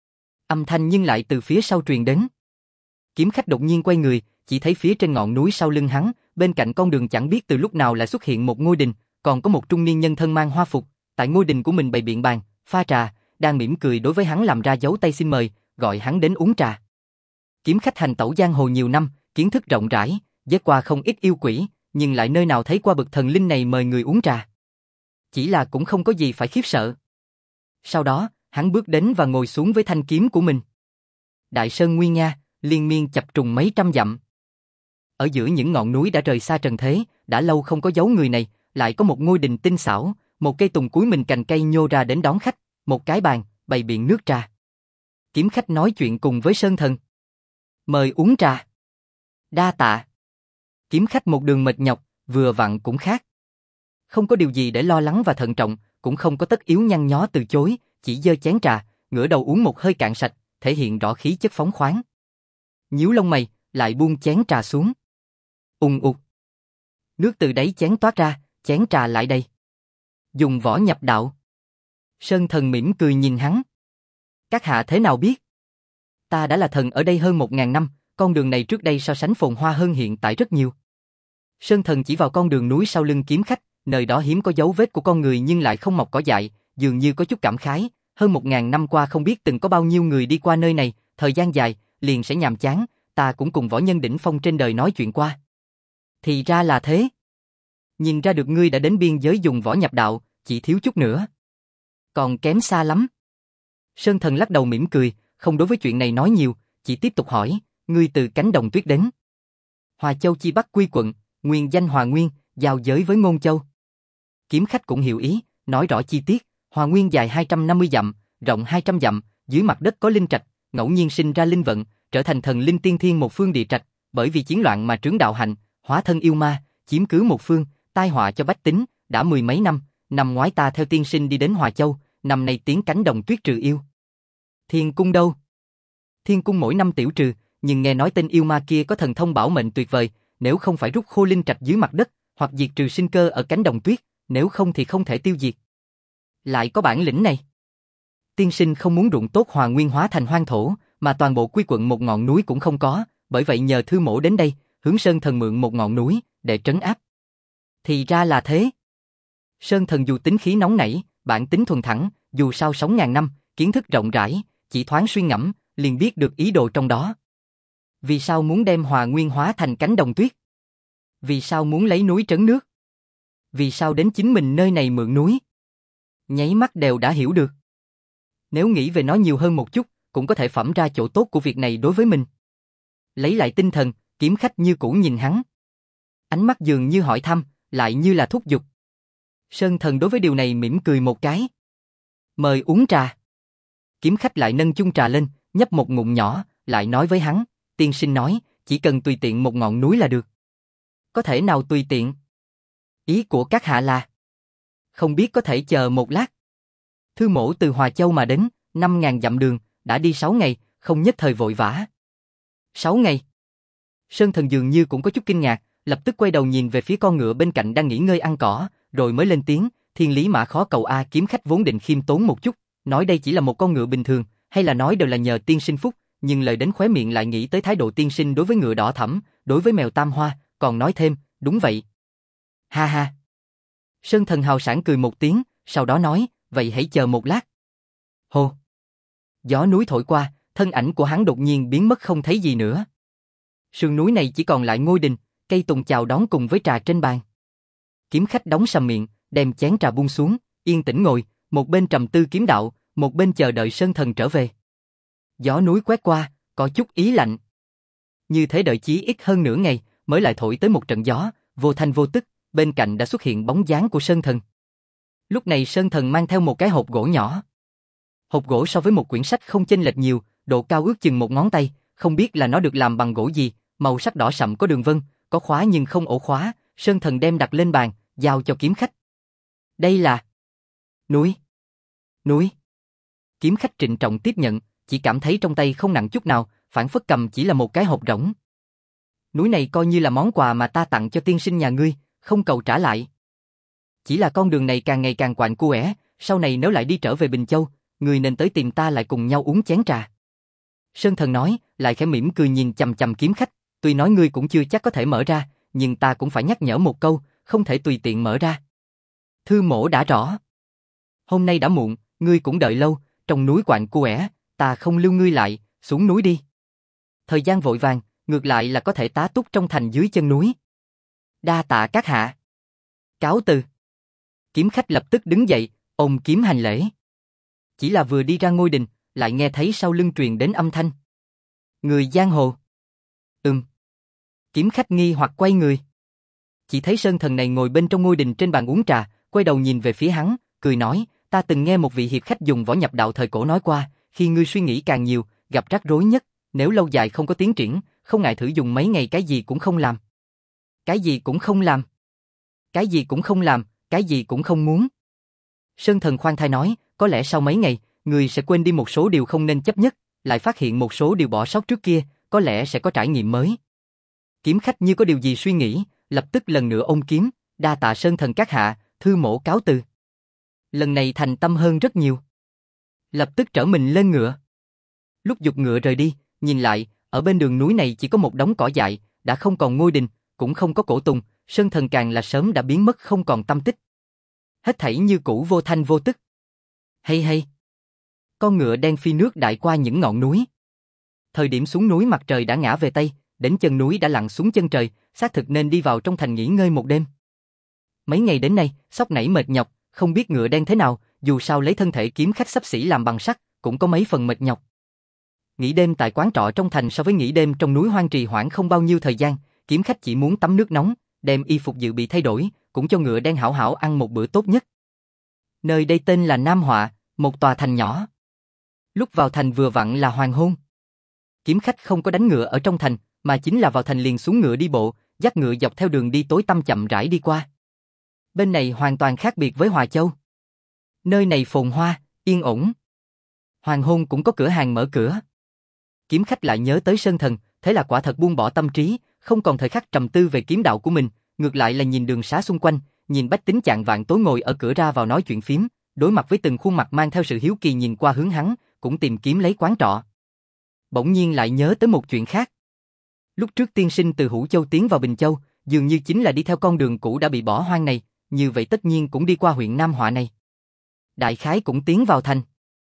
Âm thanh nhưng lại từ phía sau truyền đến. Kiếm khách đột nhiên quay người, chỉ thấy phía trên ngọn núi sau lưng hắn, bên cạnh con đường chẳng biết từ lúc nào lại xuất hiện một ngôi đình, còn có một trung niên nhân thân mang hoa phục, tại ngôi đình của mình bày biện bàn, pha trà, đang mỉm cười đối với hắn làm ra dấu tay xin mời, gọi hắn đến uống trà. Kiếm khách hành tẩu giang hồ nhiều năm, kiến thức rộng rãi, vớt qua không ít yêu quỷ, nhưng lại nơi nào thấy qua bậc thần linh này mời người uống trà. Chỉ là cũng không có gì phải khiếp sợ. Sau đó, hắn bước đến và ngồi xuống với thanh kiếm của mình. Đại Sơn nguy nga, liên miên chập trùng mấy trăm dặm. Ở giữa những ngọn núi đã rời xa trần thế, đã lâu không có dấu người này, lại có một ngôi đình tinh xảo, một cây tùng cuối mình cành cây nhô ra đến đón khách, một cái bàn, bày biện nước trà. Kiếm khách nói chuyện cùng với Sơn Thần. Mời uống trà. Đa tạ. Kiếm khách một đường mệt nhọc, vừa vặn cũng khác. Không có điều gì để lo lắng và thận trọng, cũng không có tất yếu nhăn nhó từ chối, chỉ giơ chén trà, ngửa đầu uống một hơi cạn sạch, thể hiện rõ khí chất phóng khoáng. Nhíu lông mày, lại buông chén trà xuống. Ùng ục. Nước từ đáy chén toát ra, chén trà lại đầy. Dùng võ nhập đạo. Sơn Thần mỉm cười nhìn hắn. Các hạ thế nào biết? Ta đã là thần ở đây hơn một ngàn năm, con đường này trước đây so sánh phồn hoa hơn hiện tại rất nhiều. Sơn Thần chỉ vào con đường núi sau lưng kiếm khách, nơi đó hiếm có dấu vết của con người nhưng lại không mọc cỏ dại, dường như có chút cảm khái, hơn một ngàn năm qua không biết từng có bao nhiêu người đi qua nơi này, thời gian dài, liền sẽ nhàm chán, ta cũng cùng võ nhân đỉnh phong trên đời nói chuyện qua. Thì ra là thế. Nhìn ra được ngươi đã đến biên giới dùng võ nhập đạo, chỉ thiếu chút nữa. Còn kém xa lắm. Sơn Thần lắc đầu mỉm cười, không đối với chuyện này nói nhiều, chỉ tiếp tục hỏi, ngươi từ cánh đồng tuyết đến. Hòa Châu chi Bắc quy quận, nguyên danh Hòa Nguyên, giao giới với Ngôn Châu. Kiếm khách cũng hiểu ý, nói rõ chi tiết, Hòa Nguyên dài hai trăm năm mươi dặm, rộng hai trăm dặm, dưới mặt đất có linh trạch, ngẫu nhiên sinh ra linh vận, trở thành thần linh tiên thiên một phương địa trạch, bởi vì chiến loạn mà trướng đạo hành, hóa thân yêu ma, chiếm cứ một phương, tai họa cho bách tính, đã mười mấy năm, năm ngoái ta theo tiên sinh đi đến Hòa Châu, năm nay tiến cánh đồng tuyết trừ yêu. Thiên cung đâu? Thiên cung mỗi năm tiểu trừ, nhưng nghe nói tên yêu ma kia có thần thông bảo mệnh tuyệt vời, nếu không phải rút khô linh trạch dưới mặt đất, hoặc diệt trừ sinh cơ ở cánh đồng tuyết, nếu không thì không thể tiêu diệt. Lại có bản lĩnh này. Tiên sinh không muốn ruộng tốt Hòa Nguyên hóa thành hoang thổ, mà toàn bộ quy quận một ngọn núi cũng không có, bởi vậy nhờ Thư Mỗ đến đây, hướng Sơn Thần mượn một ngọn núi, để trấn áp. Thì ra là thế. Sơn Thần dù tính khí nóng nảy, bản tính thuần thẳng, dù sao sống ngàn năm, kiến thức rộng rãi, chỉ thoáng suy ngẫm, liền biết được ý đồ trong đó. Vì sao muốn đem Hòa Nguyên hóa thành cánh đồng tuyết? Vì sao muốn lấy núi trấn nước? Vì sao đến chính mình nơi này mượn núi? Nháy mắt đều đã hiểu được. Nếu nghĩ về nó nhiều hơn một chút, cũng có thể phẩm ra chỗ tốt của việc này đối với mình. Lấy lại tinh thần, kiếm khách như cũ nhìn hắn. Ánh mắt dường như hỏi thăm, lại như là thúc giục. Sơn Thần đối với điều này mỉm cười một cái. Mời uống trà. Kiếm khách lại nâng chung trà lên, nhấp một ngụm nhỏ, lại nói với hắn, tiên sinh nói, chỉ cần tùy tiện một ngọn núi là được. Có thể nào tùy tiện? Ý của các hạ là, không biết có thể chờ một lát. Thư Mỗ từ Hòa Châu mà đến, năm ngàn dặm đường, đã đi sáu ngày, không nhất thời vội vã. Sáu ngày. Sơn Thần dường như cũng có chút kinh ngạc, lập tức quay đầu nhìn về phía con ngựa bên cạnh đang nghỉ ngơi ăn cỏ, rồi mới lên tiếng, thiên lý mã khó cầu a. Kiếm khách vốn định khiêm tốn một chút, nói đây chỉ là một con ngựa bình thường, hay là nói đều là nhờ tiên sinh phúc, nhưng lời đến khóe miệng lại nghĩ tới thái độ tiên sinh đối với ngựa đỏ thẫm, đối với mèo tam hoa, còn nói thêm, đúng vậy. Ha ha. Sơn Thần hào sảng cười một tiếng, sau đó nói, vậy hãy chờ một lát. Hô. Gió núi thổi qua, thân ảnh của hắn đột nhiên biến mất không thấy gì nữa. Sườn núi này chỉ còn lại ngôi đình, cây tùng chào đón cùng với trà trên bàn. Kiếm khách đóng sầm miệng, đem chén trà buông xuống, yên tĩnh ngồi, một bên trầm tư kiếm đạo, một bên chờ đợi Sơn Thần trở về. Gió núi quét qua, có chút ý lạnh. Như thế đợi chí ít hơn nửa ngày, mới lại thổi tới một trận gió, vô thanh vô tức, bên cạnh đã xuất hiện bóng dáng của Sơn Thần. Lúc này Sơn Thần mang theo một cái hộp gỗ nhỏ. Hộp gỗ so với một quyển sách không chênh lệch nhiều, độ cao ước chừng một ngón tay, không biết là nó được làm bằng gỗ gì, màu sắc đỏ sậm có đường vân, có khóa nhưng không ổ khóa. Sơn Thần đem đặt lên bàn, giao cho kiếm khách. Đây là núi. Núi. Kiếm khách trịnh trọng tiếp nhận, chỉ cảm thấy trong tay không nặng chút nào, phản phất cầm chỉ là một cái hộp rỗng. Núi này coi như là món quà mà ta tặng cho tiên sinh nhà ngươi, không cầu trả lại. Chỉ là con đường này càng ngày càng quạnh quẻ, sau này nếu lại đi trở về Bình Châu, ngươi nên tới tìm ta lại cùng nhau uống chén trà. Sơn Thần nói, lại khẽ mỉm cười nhìn chằm chằm kiếm khách, tuy nói ngươi cũng chưa chắc có thể mở ra, nhưng ta cũng phải nhắc nhở một câu, không thể tùy tiện mở ra. Thư mổ đã rõ. Hôm nay đã muộn, ngươi cũng đợi lâu, trong núi quạnh quẻ, ta không lưu ngươi lại, xuống núi đi. Thời gian vội vàng, ngược lại là có thể tá túc trong thành dưới chân núi. Đa tạ các hạ. Cáo từ. Kiếm khách lập tức đứng dậy, ôm kiếm hành lễ. Chỉ là vừa đi ra ngôi đình, lại nghe thấy sau lưng truyền đến âm thanh. Người giang hồ. Ừm. Kiếm khách nghi hoặc quay người. Chỉ thấy Sơn Thần này ngồi bên trong ngôi đình trên bàn uống trà, quay đầu nhìn về phía hắn, cười nói, ta từng nghe một vị hiệp khách dùng võ nhập đạo thời cổ nói qua, khi ngươi suy nghĩ càng nhiều, gặp rắc rối nhất, nếu lâu dài không có tiến triển, không ngại thử dùng mấy ngày cái gì cũng không làm. Cái gì cũng không làm. Cái gì cũng không làm, cái gì cũng không muốn. Sơn Thần khoan thai nói, có lẽ sau mấy ngày, ngươi sẽ quên đi một số điều không nên chấp nhất, lại phát hiện một số điều bỏ sót trước kia, có lẽ sẽ có trải nghiệm mới. Kiếm khách như có điều gì suy nghĩ, lập tức lần nữa ôm kiếm, đa tạ Sơn Thần các hạ, thư mổ cáo từ. Lần này thành tâm hơn rất nhiều. Lập tức trở mình lên ngựa. Lúc giục ngựa rời đi, nhìn lại, ở bên đường núi này chỉ có một đống cỏ dại, đã không còn ngôi đình, cũng không có cổ tùng, Sơn Thần càng là sớm đã biến mất không còn tâm tích. Hết thảy như cũ vô thanh vô tức. Hay hay. Con ngựa đen phi nước đại qua những ngọn núi. Thời điểm xuống núi mặt trời đã ngã về tây, đến chân núi đã lặn xuống chân trời, xác thực nên đi vào trong thành nghỉ ngơi một đêm. Mấy ngày đến nay, sóc nảy mệt nhọc, không biết ngựa đen thế nào, dù sao lấy thân thể kiếm khách xấp xỉ làm bằng sắt, cũng có mấy phần mệt nhọc. Nghỉ đêm tại quán trọ trong thành so với nghỉ đêm trong núi hoang trì hoãn không bao nhiêu thời gian, kiếm khách chỉ muốn tắm nước nóng, đem y phục dự bị thay đổi, cũng cho ngựa đen hảo hảo ăn một bữa tốt nhất. Nơi đây tên là Nam Họa, một tòa thành nhỏ. Lúc vào thành vừa vặn là hoàng hôn. Kiếm khách không có đánh ngựa ở trong thành, mà chính là vào thành liền xuống ngựa đi bộ, dắt ngựa dọc theo đường đi tối tăm chậm rãi đi qua. Bên này hoàn toàn khác biệt với Hòa Châu. Nơi này phồn hoa, yên ổn. Hoàng hôn cũng có cửa hàng mở cửa. Kiếm khách lại nhớ tới Sơn Thần, thế là quả thật buông bỏ tâm trí, không còn thời khắc trầm tư về kiếm đạo của mình, ngược lại là nhìn đường xá xung quanh, nhìn bách tính chạng vạn tối ngồi ở cửa ra vào nói chuyện phím, đối mặt với từng khuôn mặt mang theo sự hiếu kỳ nhìn qua hướng hắn, cũng tìm kiếm lấy quán trọ. Bỗng nhiên lại nhớ tới một chuyện khác. Lúc trước tiên sinh từ Hữu Châu tiến vào Bình Châu, dường như chính là đi theo con đường cũ đã bị bỏ hoang này, như vậy tất nhiên cũng đi qua huyện Nam Họa này. Đại khái cũng tiến vào thành.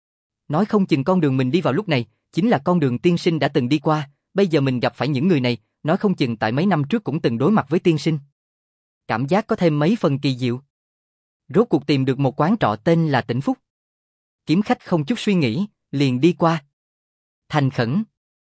Nói không chừng con đường mình đi vào lúc này, chính là con đường tiên sinh đã từng đi qua, bây giờ mình gặp phải những người này, nói không chừng tại mấy năm trước cũng từng đối mặt với tiên sinh. Cảm giác có thêm mấy phần kỳ diệu. Rốt cuộc tìm được một quán trọ tên là Tĩnh Phúc. Kiếm khách không chút suy nghĩ, liền đi qua. Thành khẩn.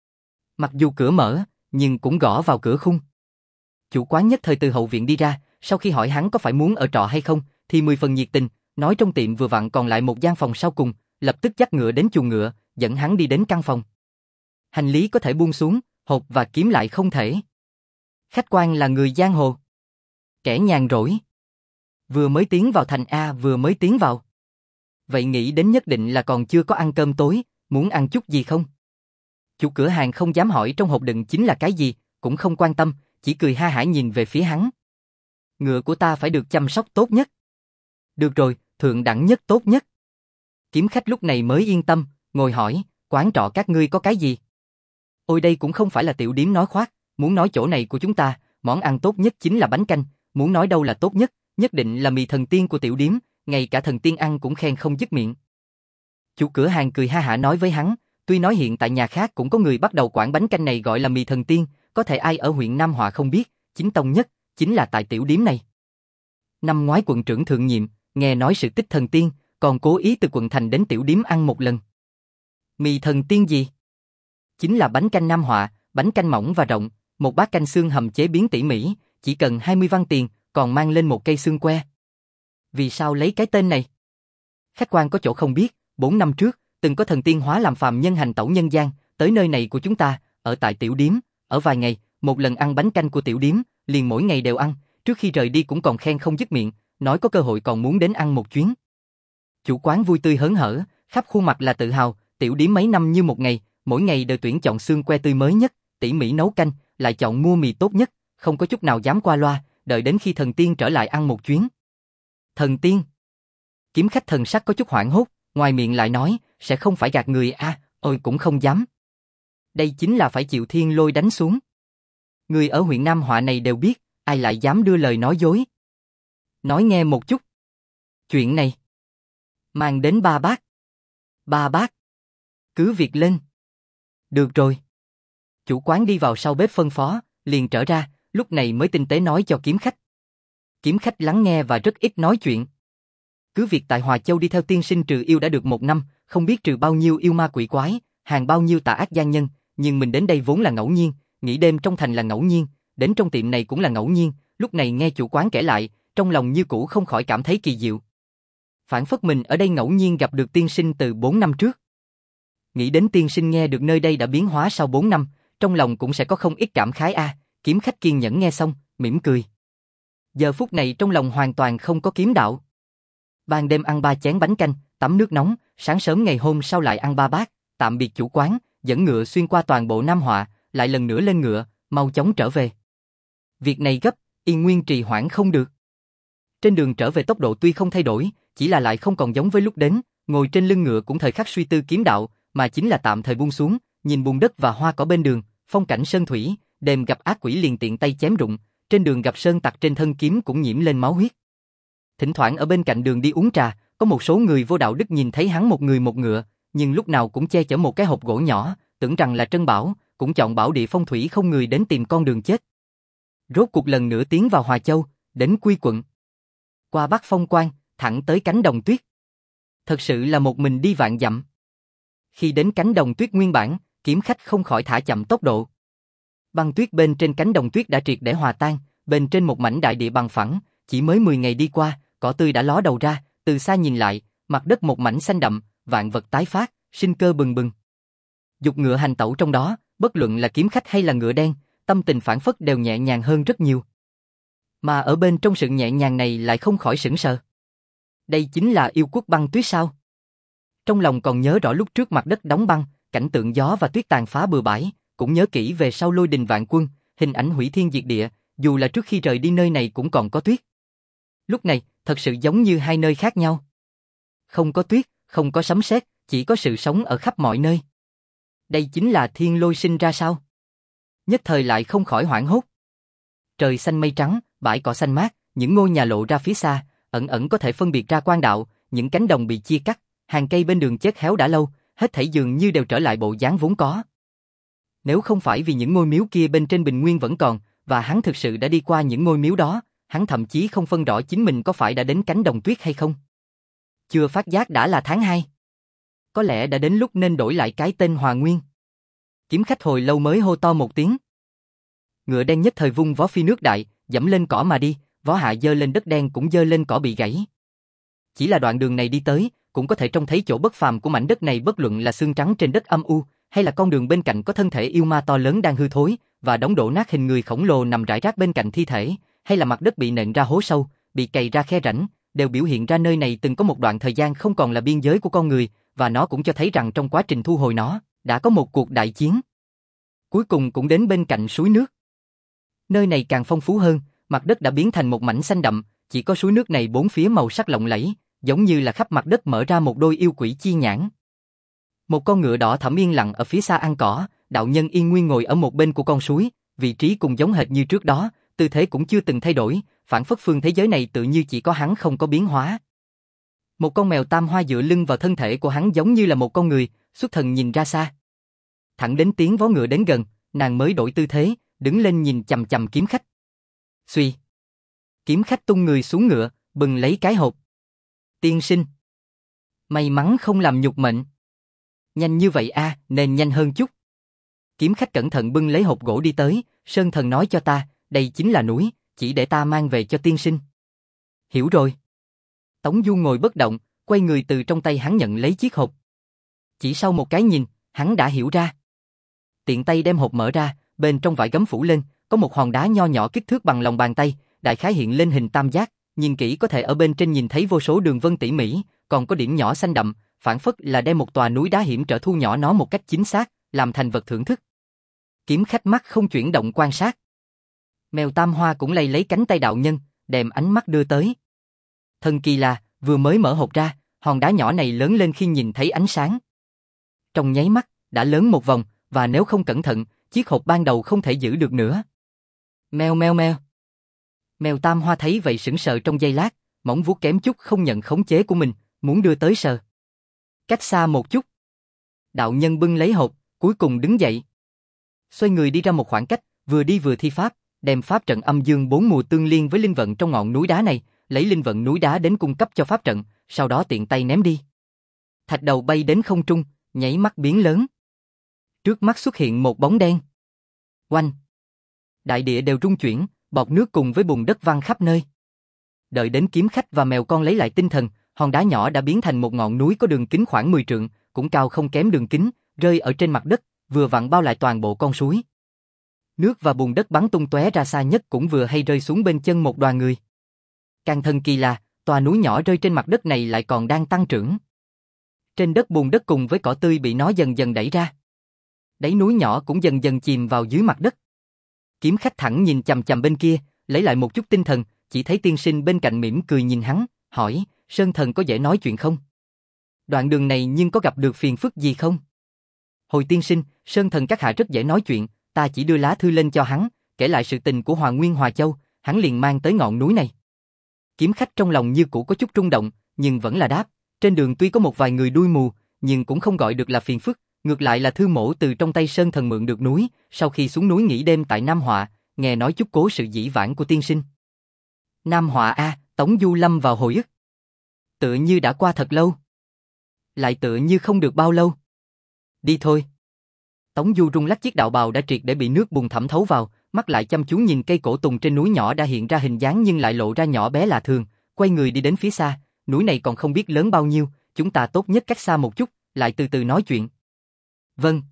Mặc dù cửa mở, nhưng cũng gõ vào cửa khung. Chủ quán nhất thời từ hậu viện đi ra, sau khi hỏi hắn có phải muốn ở trọ hay không, thì mười phần nhiệt tình, nói trong tiệm vừa vặn còn lại một gian phòng sau cùng, lập tức dắt ngựa đến chuồng ngựa, dẫn hắn đi đến căn phòng. Hành lý có thể buông xuống, hộp và kiếm lại không thể. Khách quan là người giang hồ. Kẻ nhàn rỗi. Vừa mới tiến vào thành A vừa mới tiến vào. Vậy nghĩ đến nhất định là còn chưa có ăn cơm tối, muốn ăn chút gì không? Chủ cửa hàng không dám hỏi trong hộp đựng chính là cái gì, cũng không quan tâm, chỉ cười ha hả nhìn về phía hắn. Ngựa của ta phải được chăm sóc tốt nhất. Được rồi, thượng đẳng nhất tốt nhất. Kiếm khách lúc này mới yên tâm, ngồi hỏi, quán trọ các ngươi có cái gì? Ôi đây cũng không phải là tiểu điếm nói khoác, muốn nói chỗ này của chúng ta, món ăn tốt nhất chính là bánh canh, muốn nói đâu là tốt nhất, nhất định là mì thần tiên của tiểu điếm, ngay cả thần tiên ăn cũng khen không dứt miệng. Chủ cửa hàng cười ha hả nói với hắn, tuy nói hiện tại nhà khác cũng có người bắt đầu quảng bánh canh này gọi là mì thần tiên, có thể ai ở huyện Nam Họa không biết, chính tông nhất, chính là tại tiểu điếm này. Năm ngoái quận trưởng thượng nhiệm, nghe nói sự tích thần tiên, còn cố ý từ quận thành đến tiểu điếm ăn một lần. Mì thần tiên gì? Chính là bánh canh Nam Họa, bánh canh mỏng và rộng, một bát canh xương hầm chế biến tỉ mỉ, chỉ cần hai mươi văn tiền, còn mang lên một cây xương que. Vì sao lấy cái tên này? Khách quan có chỗ không biết, bốn năm trước, từng có thần tiên hóa làm phàm nhân hành tẩu nhân gian, tới nơi này của chúng ta, ở tại tiểu điếm, ở vài ngày, một lần ăn bánh canh của tiểu điếm, liền mỗi ngày đều ăn, trước khi rời đi cũng còn khen không dứt miệng, nói có cơ hội còn muốn đến ăn một chuyến. Chủ quán vui tươi hớn hở, khắp khuôn mặt là tự hào, tiểu điếm mấy năm như một ngày, mỗi ngày đều tuyển chọn xương que tươi mới nhất, tỉ mỉ nấu canh, lại chọn mua mì tốt nhất, không có chút nào dám qua loa, đợi đến khi thần tiên trở lại ăn một chuyến. Thần tiên? Kiếm khách thần sắc có chút hoảng hốt, ngoài miệng lại nói, sẽ không phải gạt người a, à, ôi cũng không dám. Đây chính là phải chịu thiên lôi đánh xuống. Người ở huyện Nam Họa này đều biết, ai lại dám đưa lời nói dối. Nói nghe một chút. Chuyện này. Mang đến ba bát. Ba bát. Cứ việc lên. Được rồi. Chủ quán đi vào sau bếp phân phó, liền trở ra, lúc này mới tinh tế nói cho kiếm khách. Kiếm khách lắng nghe và rất ít nói chuyện. Cứ việc tại Hòa Châu đi theo tiên sinh trừ yêu đã được một năm, không biết trừ bao nhiêu yêu ma quỷ quái, hàng bao nhiêu tà ác gian nhân, nhưng mình đến đây vốn là ngẫu nhiên, nghỉ đêm trong thành là ngẫu nhiên, đến trong tiệm này cũng là ngẫu nhiên, lúc này nghe chủ quán kể lại, trong lòng như cũ không khỏi cảm thấy kỳ diệu. Phản phất mình ở đây ngẫu nhiên gặp được tiên sinh từ bốn năm trước. Nghĩ đến tiên sinh nghe được nơi đây đã biến hóa sau bốn năm, trong lòng cũng sẽ có không ít cảm khái a. À, kiếm khách kiên nhẫn nghe xong, mỉm cười. Giờ phút này trong lòng hoàn toàn không có kiếm đạo. Ban đêm ăn ba chén bánh canh, tắm nước nóng, sáng sớm ngày hôm sau lại ăn ba bát, tạm biệt chủ quán, dẫn ngựa xuyên qua toàn bộ Nam Họa, lại lần nữa lên ngựa, mau chóng trở về. Việc này gấp, Yên Nguyên trì hoãn không được. Trên đường trở về tốc độ tuy không thay đổi, chỉ là lại không còn giống với lúc đến, ngồi trên lưng ngựa cũng thời khắc suy tư kiếm đạo, mà chính là tạm thời buông xuống, nhìn bùn đất và hoa cỏ bên đường, phong cảnh sơn thủy, đêm gặp ác quỷ liền tiện tay chém rụng, trên đường gặp sơn tặc trên thân kiếm cũng nhiễm lên máu huyết. Thỉnh thoảng ở bên cạnh đường đi uống trà, có một số người vô đạo đức nhìn thấy hắn một người một ngựa, nhưng lúc nào cũng che chở một cái hộp gỗ nhỏ, tưởng rằng là trân bảo, cũng chọn bảo địa phong thủy không người đến tìm con đường chết. Rốt cuộc lần nữa tiến vào Hòa Châu, đến Quy quận. Qua Bắc Phong Quan, thẳng tới cánh đồng tuyết. Thật sự là một mình đi vạn dặm. Khi đến cánh đồng tuyết nguyên bản, kiếm khách không khỏi thả chậm tốc độ. Băng tuyết bên trên cánh đồng tuyết đã triệt để hòa tan, bên trên một mảnh đại địa bằng phẳng, chỉ mới mười ngày đi qua, cỏ tươi đã ló đầu ra, từ xa nhìn lại, mặt đất một mảnh xanh đậm, vạn vật tái phát, sinh cơ bừng bừng. Dục ngựa hành tẩu trong đó, bất luận là kiếm khách hay là ngựa đen, tâm tình phản phất đều nhẹ nhàng hơn rất nhiều. Mà ở bên trong sự nhẹ nhàng này lại không khỏi sững sờ. Đây chính là yêu quốc băng tuyết sao? Trong lòng còn nhớ rõ lúc trước mặt đất đóng băng, cảnh tượng gió và tuyết tàn phá bừa bãi, cũng nhớ kỹ về sau lôi đình vạn quân, hình ảnh hủy thiên diệt địa, dù là trước khi rời đi nơi này cũng còn có tuyết. Lúc này, thật sự giống như hai nơi khác nhau. Không có tuyết, không có sấm sét, chỉ có sự sống ở khắp mọi nơi. Đây chính là thiên lôi sinh ra sao? Nhất thời lại không khỏi hoảng hốt. Trời xanh mây trắng, bãi cỏ xanh mát, những ngôi nhà lộ ra phía xa, ẩn ẩn có thể phân biệt ra quan đạo, những cánh đồng bị chia cắt, hàng cây bên đường chết héo đã lâu, hết thảy dường như đều trở lại bộ dáng vốn có. Nếu không phải vì những ngôi miếu kia bên trên bình nguyên vẫn còn, và hắn thực sự đã đi qua những ngôi miếu đó, hắn thậm chí không phân rõ chính mình có phải đã đến cánh đồng tuyết hay không. Chưa phát giác đã là tháng hai. Có lẽ đã đến lúc nên đổi lại cái tên Hòa Nguyên. Kiếm khách hồi lâu mới hô to một tiếng. Ngựa đen nhất thời vung vó phi nước đại, dẫm lên cỏ mà đi, vó hạ dơ lên đất đen cũng dơ lên cỏ bị gãy. Chỉ là đoạn đường này đi tới, cũng có thể trông thấy chỗ bất phàm của mảnh đất này, bất luận là xương trắng trên đất âm u, hay là con đường bên cạnh có thân thể yêu ma to lớn đang hư thối, và đống đổ nát hình người khổng lồ nằm rải rác bên cạnh thi thể, hay là mặt đất bị nện ra hố sâu, bị cày ra khe rãnh, đều biểu hiện ra nơi này từng có một đoạn thời gian không còn là biên giới của con người, và nó cũng cho thấy rằng trong quá trình thu hồi nó, đã có một cuộc đại chiến. Cuối cùng cũng đến bên cạnh suối nước. Nơi này càng phong phú hơn, mặt đất đã biến thành một mảnh xanh đậm, chỉ có suối nước này bốn phía màu sắc lộng lẫy, giống như là khắp mặt đất mở ra một đôi yêu quỷ chi nhãn. Một con ngựa đỏ thẫm yên lặng ở phía xa ăn cỏ, đạo nhân yên nguyên ngồi ở một bên của con suối, vị trí cùng giống hệt như trước đó, tư thế cũng chưa từng thay đổi, phản phất phương thế giới này tự như chỉ có hắn không có biến hóa. Một con mèo tam hoa dựa lưng vào thân thể của hắn giống như là một con người, xuất thần nhìn ra xa. Thẳng đến tiếng vó ngựa đến gần, nàng mới đổi tư thế, đứng lên nhìn chằm chằm kiếm khách. Xuy. Kiếm khách tung người xuống ngựa, bừng lấy cái hộp. Tiên sinh. May mắn không làm nhục mệnh. Nhanh như vậy a, à, nên nhanh hơn chút. Kiếm khách cẩn thận bưng lấy hộp gỗ đi tới, Sơn Thần nói cho ta, đây chính là núi, chỉ để ta mang về cho tiên sinh. Hiểu rồi. Tống Du ngồi bất động, quay người từ trong tay hắn nhận lấy chiếc hộp. Chỉ sau một cái nhìn, hắn đã hiểu ra. Tiện tay đem hộp mở ra, bên trong vải gấm phủ lên, có một hòn đá nho nhỏ kích thước bằng lòng bàn tay, đại khái hiện lên hình tam giác, nhìn kỹ có thể ở bên trên nhìn thấy vô số đường vân tỉ mỉ, còn có điểm nhỏ xanh đậm, phản phất là đem một tòa núi đá hiểm trở thu nhỏ nó một cách chính xác, làm thành vật thưởng thức. Kiếm khách mắt không chuyển động quan sát. Mèo tam hoa cũng lay lấy cánh tay đạo nhân, đem ánh mắt đưa tới. Thần kỳ là, vừa mới mở hộp ra, hòn đá nhỏ này lớn lên khi nhìn thấy ánh sáng. Trong nháy mắt, đã lớn một vòng, và nếu không cẩn thận, chiếc hộp ban đầu không thể giữ được nữa. Meo meo meo. Mèo tam hoa thấy vậy sững sờ trong giây lát, móng vuốt kém chút không nhận khống chế của mình, muốn đưa tới sờ. Cách xa một chút. Đạo nhân bưng lấy hộp, cuối cùng đứng dậy. Xoay người đi ra một khoảng cách, vừa đi vừa thi pháp, đem pháp trận âm dương bốn mùa tương liên với linh vận trong ngọn núi đá này, lấy linh vận núi đá đến cung cấp cho pháp trận, sau đó tiện tay ném đi. Thạch đầu bay đến không trung, nháy mắt biến lớn. Trước mắt xuất hiện một bóng đen. Oanh! Đại địa đều rung chuyển, bọt nước cùng với bùn đất văng khắp nơi. Đợi đến kiếm khách và mèo con lấy lại tinh thần, hòn đá nhỏ đã biến thành một ngọn núi có đường kính khoảng mười trượng, cũng cao không kém đường kính, rơi ở trên mặt đất, vừa vặn bao lại toàn bộ con suối. Nước và bùn đất bắn tung tóe ra xa nhất cũng vừa hay rơi xuống bên chân một đoàn người. Càng thần kỳ là, tòa núi nhỏ rơi trên mặt đất này lại còn đang tăng trưởng. Trên đất bùn đất cùng với cỏ tươi bị nó dần dần đẩy ra. Đáy núi nhỏ cũng dần dần chìm vào dưới mặt đất. Kiếm khách thẳng nhìn chằm chằm bên kia, lấy lại một chút tinh thần, chỉ thấy tiên sinh bên cạnh mỉm cười nhìn hắn, hỏi, Sơn Thần có dễ nói chuyện không? Đoạn đường này nhưng có gặp được phiền phức gì không? Hồi tiên sinh, Sơn Thần các hạ rất dễ nói chuyện, ta chỉ đưa lá thư lên cho hắn, kể lại sự tình của Hoàng Nguyên Hòa Châu, hắn liền mang tới ngọn núi này. Kiếm khách trong lòng như cũ có chút rung động, nhưng vẫn là đáp, trên đường tuy có một vài người đuôi mù, nhưng cũng không gọi được là phiền phức, ngược lại là thư mổ từ trong tay Sơn Thần mượn được núi, sau khi xuống núi nghỉ đêm tại Nam Họa, nghe nói chút cố sự dĩ vãng của tiên sinh. Nam Họa a, Tống Du lâm vào hồi ức. Tựa như đã qua thật lâu. Lại tựa như không được bao lâu. Đi thôi. Tống Du rung lắc chiếc đạo bào đã triệt để bị nước bùn thẩm thấu vào, mắt lại chăm chú nhìn cây cổ tùng trên núi nhỏ đã hiện ra hình dáng nhưng lại lộ ra nhỏ bé lạ thường, quay người đi đến phía xa, núi này còn không biết lớn bao nhiêu, chúng ta tốt nhất cách xa một chút, lại từ từ nói chuyện. Vâng.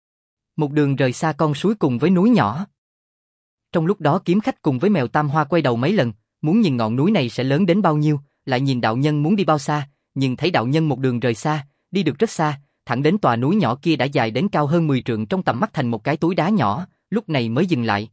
Một đường rời xa con suối cùng với núi nhỏ. Trong lúc đó kiếm khách cùng với mèo tam hoa quay đầu mấy lần, muốn nhìn ngọn núi này sẽ lớn đến bao nhiêu, lại nhìn đạo nhân muốn đi bao xa, nhưng thấy đạo nhân một đường rời xa, đi được rất xa, thẳng đến tòa núi nhỏ kia đã dài đến cao hơn mười trượng trong tầm mắt thành một cái túi đá nhỏ, lúc này mới dừng lại.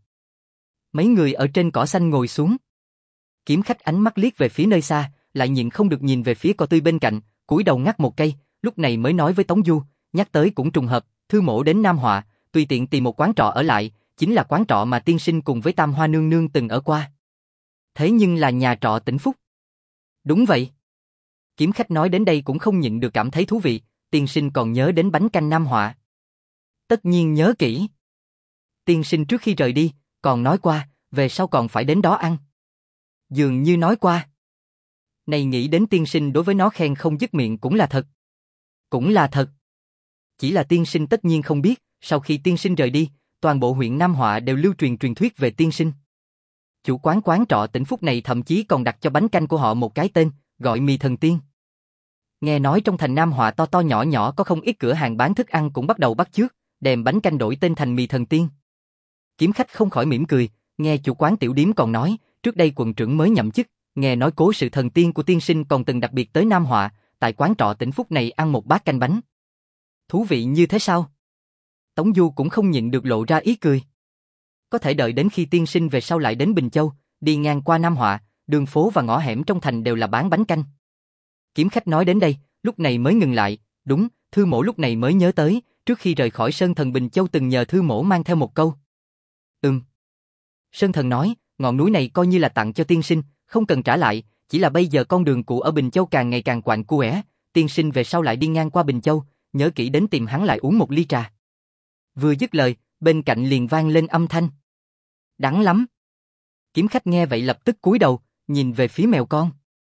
Mấy người ở trên cỏ xanh ngồi xuống. Kiếm khách ánh mắt liếc về phía nơi xa, lại nhịn không được nhìn về phía cỏ tươi bên cạnh, cúi đầu ngắt một cây, lúc này mới nói với Tống Du, nhắc tới cũng trùng hợp, thư mổ đến Nam Họa, tùy tiện tìm một quán trọ ở lại, chính là quán trọ mà tiên sinh cùng với Tam Hoa nương nương từng ở qua. Thế nhưng là nhà trọ Tĩnh Phúc. Đúng vậy. Kiếm khách nói đến đây cũng không nhịn được cảm thấy thú vị, tiên sinh còn nhớ đến bánh canh Nam Họa. Tất nhiên nhớ kỹ. Tiên sinh trước khi rời đi, còn nói qua, về sau còn phải đến đó ăn. Dường như nói qua. Này nghĩ đến tiên sinh đối với nó khen không dứt miệng cũng là thật. Cũng là thật. Chỉ là tiên sinh tất nhiên không biết, sau khi tiên sinh rời đi, toàn bộ huyện Nam Họa đều lưu truyền truyền thuyết về tiên sinh. Chủ quán quán trọ Tĩnh Phúc này thậm chí còn đặt cho bánh canh của họ một cái tên, gọi mì thần tiên. Nghe nói trong thành Nam Họa to to nhỏ nhỏ có không ít cửa hàng bán thức ăn cũng bắt đầu bắt chước, đem bánh canh đổi tên thành mì thần tiên. Kiếm khách không khỏi mỉm cười, nghe chủ quán tiểu điếm còn nói, trước đây quận trưởng mới nhậm chức, nghe nói cố sự thần tiên của tiên sinh còn từng đặc biệt tới Nam Họa, tại quán trọ Tỉnh Phúc này ăn một bát canh bánh. Thú vị như thế sao? Tống Du cũng không nhịn được lộ ra ý cười. Có thể đợi đến khi tiên sinh về sau lại đến Bình Châu, đi ngang qua Nam Họa, đường phố và ngõ hẻm trong thành đều là bán bánh canh. Kiếm khách nói đến đây, lúc này mới ngừng lại, đúng, Thư Mỗ lúc này mới nhớ tới, trước khi rời khỏi Sơn Thần Bình Châu từng nhờ Thư Mỗ mang theo một câu. Ừm. Sơn Thần nói, ngọn núi này coi như là tặng cho tiên sinh, không cần trả lại, chỉ là bây giờ con đường cũ ở Bình Châu càng ngày càng quạnh quẽ, tiên sinh về sau lại đi ngang qua Bình Châu, nhớ kỹ đến tìm hắn lại uống một ly trà. Vừa dứt lời, bên cạnh liền vang lên âm thanh. Đắng lắm. Kiếm khách nghe vậy lập tức cúi đầu, nhìn về phía mèo con.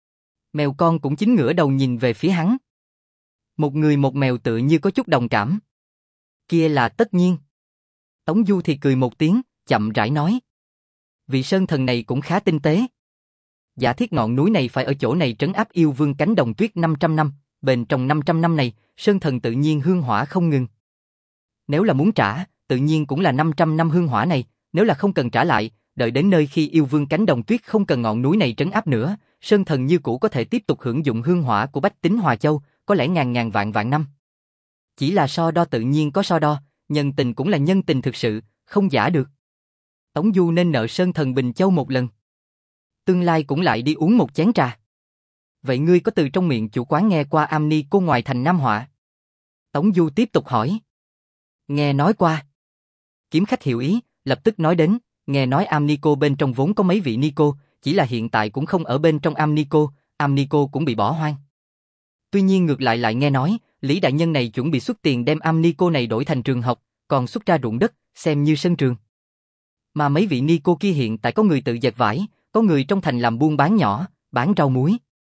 Mèo con cũng chính ngửa đầu nhìn về phía hắn. Một người một mèo tựa như có chút đồng cảm. Kia là tất nhiên. Tống Du thì cười một tiếng, chậm rãi nói. Vị Sơn Thần này cũng khá tinh tế. Giả thiết ngọn núi này phải ở chỗ này trấn áp yêu vương cánh đồng tuyết năm trăm năm, bên trong năm trăm năm này, Sơn Thần tự nhiên hương hỏa không ngừng. Nếu là muốn trả, tự nhiên cũng là năm trăm năm hương hỏa này, nếu là không cần trả lại, đợi đến nơi khi yêu vương cánh đồng tuyết không cần ngọn núi này trấn áp nữa, Sơn Thần như cũ có thể tiếp tục hưởng dụng hương hỏa của bách tính Hòa Châu, có lẽ ngàn ngàn vạn vạn năm. Chỉ là so đo tự nhiên có so đo, nhân tình cũng là nhân tình thực sự, không giả được. Tống Du nên nợ Sơn Thần Bình Châu một lần. Tương lai cũng lại đi uống một chén trà. Vậy ngươi có từ trong miệng chủ quán nghe qua Am Ni Cô ngoài thành Nam Họa? Tống Du tiếp tục hỏi. Nghe nói qua. Kiếm khách hiểu ý, lập tức nói đến, nghe nói Am Ni Cô bên trong vốn có mấy vị ni cô, chỉ là hiện tại cũng không ở bên trong Am Ni Cô, Am Ni Cô cũng bị bỏ hoang. Tuy nhiên ngược lại lại nghe nói, Lý đại nhân này chuẩn bị xuất tiền đem Am Ni Cô này đổi thành trường học, còn xuất ra ruộng đất, xem như sân trường. Mà mấy vị ni cô kia hiện tại có người tự dệt vải, có người trong thành làm buôn bán nhỏ, bán rau muối.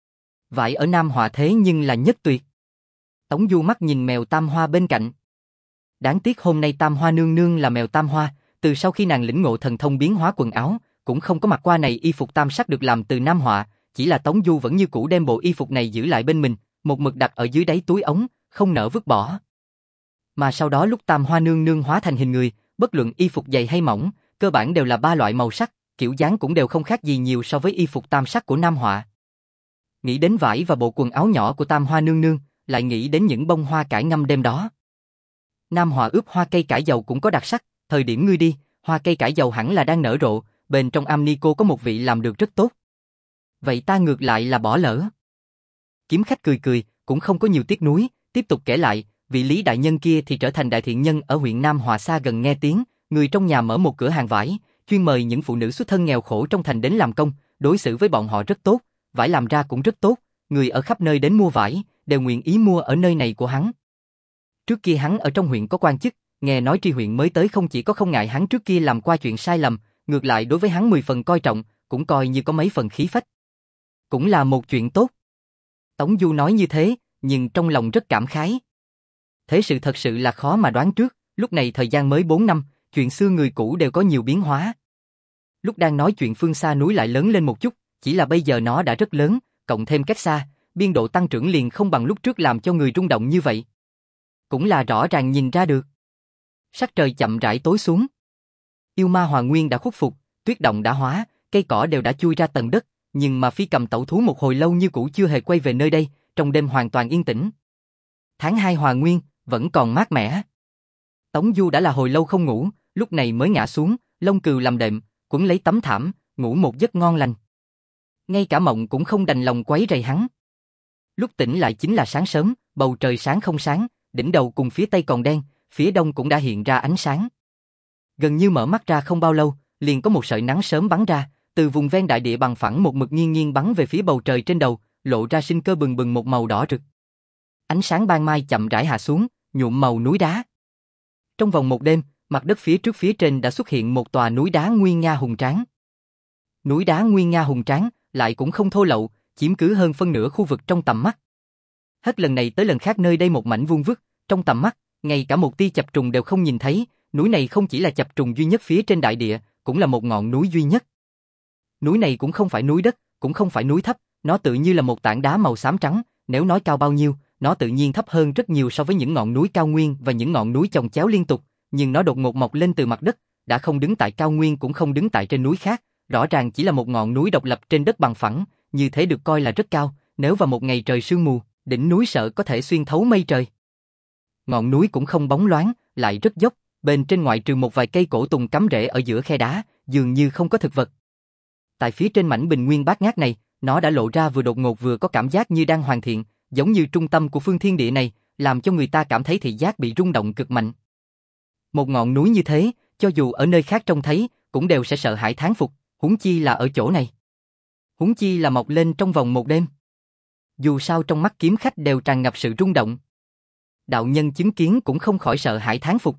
Vải ở Nam Họa thế nhưng là nhất tuyệt. Tống Du mắt nhìn mèo Tam Hoa bên cạnh. Đáng tiếc hôm nay Tam Hoa nương nương là mèo Tam Hoa, từ sau khi nàng lĩnh ngộ thần thông biến hóa quần áo, cũng không có mặc qua này y phục tam sắc được làm từ Nam Họa, chỉ là Tống Du vẫn như cũ đem bộ y phục này giữ lại bên mình, một mực đặt ở dưới đáy túi ống, không nỡ vứt bỏ. Mà sau đó lúc Tam Hoa nương nương hóa thành hình người, bất luận y phục dày hay mỏng, cơ bản đều là ba loại màu sắc, kiểu dáng cũng đều không khác gì nhiều so với y phục tam sắc của Nam Họa. Nghĩ đến vải và bộ quần áo nhỏ của Tam Hoa nương nương, lại nghĩ đến những bông hoa cải ngâm đêm đó. Nam Họa ướp hoa cây cải dầu cũng có đặc sắc, thời điểm ngươi đi, hoa cây cải dầu hẳn là đang nở rộ, bên trong Am Ni Cô có một vị làm được rất tốt. Vậy ta ngược lại là bỏ lỡ. Kiếm khách cười cười, cũng không có nhiều tiếc nuối, tiếp tục kể lại, vị Lý đại nhân kia thì trở thành đại thiện nhân ở huyện Nam Họa xa gần nghe tiếng, người trong nhà mở một cửa hàng vải, chuyên mời những phụ nữ xuất thân nghèo khổ trong thành đến làm công, đối xử với bọn họ rất tốt, vải làm ra cũng rất tốt, người ở khắp nơi đến mua vải, đều nguyện ý mua ở nơi này của hắn. Trước kia hắn ở trong huyện có quan chức, nghe nói tri huyện mới tới không chỉ có không ngại hắn trước kia làm qua chuyện sai lầm, ngược lại đối với hắn mười phần coi trọng, cũng coi như có mấy phần khí phách. Cũng là một chuyện tốt. Tống Du nói như thế, nhưng trong lòng rất cảm khái. Thế sự thật sự là khó mà đoán trước, lúc này thời gian mới bốn năm, chuyện xưa người cũ đều có nhiều biến hóa. Lúc đang nói chuyện phương xa núi lại lớn lên một chút, chỉ là bây giờ nó đã rất lớn, cộng thêm cách xa, biên độ tăng trưởng liền không bằng lúc trước làm cho người rung động như vậy. Cũng là rõ ràng nhìn ra được. Sắc trời chậm rãi tối xuống. Yêu ma Hòa Nguyên đã khuất phục, tuyết động đã hóa, cây cỏ đều đã chui ra tầng đất, nhưng mà Phi Cầm tẩu thú một hồi lâu như cũ chưa hề quay về nơi đây, trong đêm hoàn toàn yên tĩnh. Tháng hai Hòa Nguyên, vẫn còn mát mẻ. Tống Du đã là hồi lâu không ngủ, lúc này mới ngã xuống, lông cừu làm đệm, quấn lấy tấm thảm, ngủ một giấc ngon lành. Ngay cả mộng cũng không đành lòng quấy rầy hắn. Lúc tỉnh lại chính là sáng sớm, bầu trời sáng không sáng, đỉnh đầu cùng phía tây còn đen, phía đông cũng đã hiện ra ánh sáng. Gần như mở mắt ra không bao lâu, liền có một sợi nắng sớm bắn ra, từ vùng ven đại địa bằng phẳng một mực nghiêng nghiêng bắn về phía bầu trời trên đầu, lộ ra sinh cơ bừng bừng một màu đỏ rực. Ánh sáng ban mai chậm rãi hạ xuống, nhuộm màu núi đá. Trong vòng một đêm, mặt đất phía trước phía trên đã xuất hiện một tòa núi đá nguy nga hùng tráng. Núi đá nguy nga hùng tráng, lại cũng không thô lậu, chiếm cứ hơn phân nửa khu vực trong tầm mắt. Hết lần này tới lần khác nơi đây một mảnh vuông vức, trong tầm mắt, ngay cả một tia chập trùng đều không nhìn thấy, núi này không chỉ là chập trùng duy nhất phía trên đại địa, cũng là một ngọn núi duy nhất. Núi này cũng không phải núi đất, cũng không phải núi thấp, nó tự như là một tảng đá màu xám trắng, nếu nói cao bao nhiêu, nó tự nhiên thấp hơn rất nhiều so với những ngọn núi cao nguyên và những ngọn núi chồng chéo liên tục, nhưng nó đột ngột mọc lên từ mặt đất, đã không đứng tại cao nguyên cũng không đứng tại trên núi khác, rõ ràng chỉ là một ngọn núi độc lập trên đất bằng phẳng, như thế được coi là rất cao, nếu vào một ngày trời sương mù, đỉnh núi sợ có thể xuyên thấu mây trời. Ngọn núi cũng không bóng loáng, lại rất dốc, bên trên ngoại trừ một vài cây cổ tùng cắm rễ ở giữa khe đá, dường như không có thực vật. Tại phía trên mảnh bình nguyên bát ngát này, nó đã lộ ra vừa đột ngột vừa có cảm giác như đang hoàn thiện, giống như trung tâm của phương thiên địa này, làm cho người ta cảm thấy thị giác bị rung động cực mạnh. Một ngọn núi như thế, cho dù ở nơi khác trông thấy, cũng đều sẽ sợ hãi thán phục, huống chi là ở chỗ này. Huống chi là mọc lên trong vòng một đêm. Dù sao trong mắt kiếm khách đều tràn ngập sự rung động. Đạo nhân chứng kiến cũng không khỏi sợ hãi thán phục.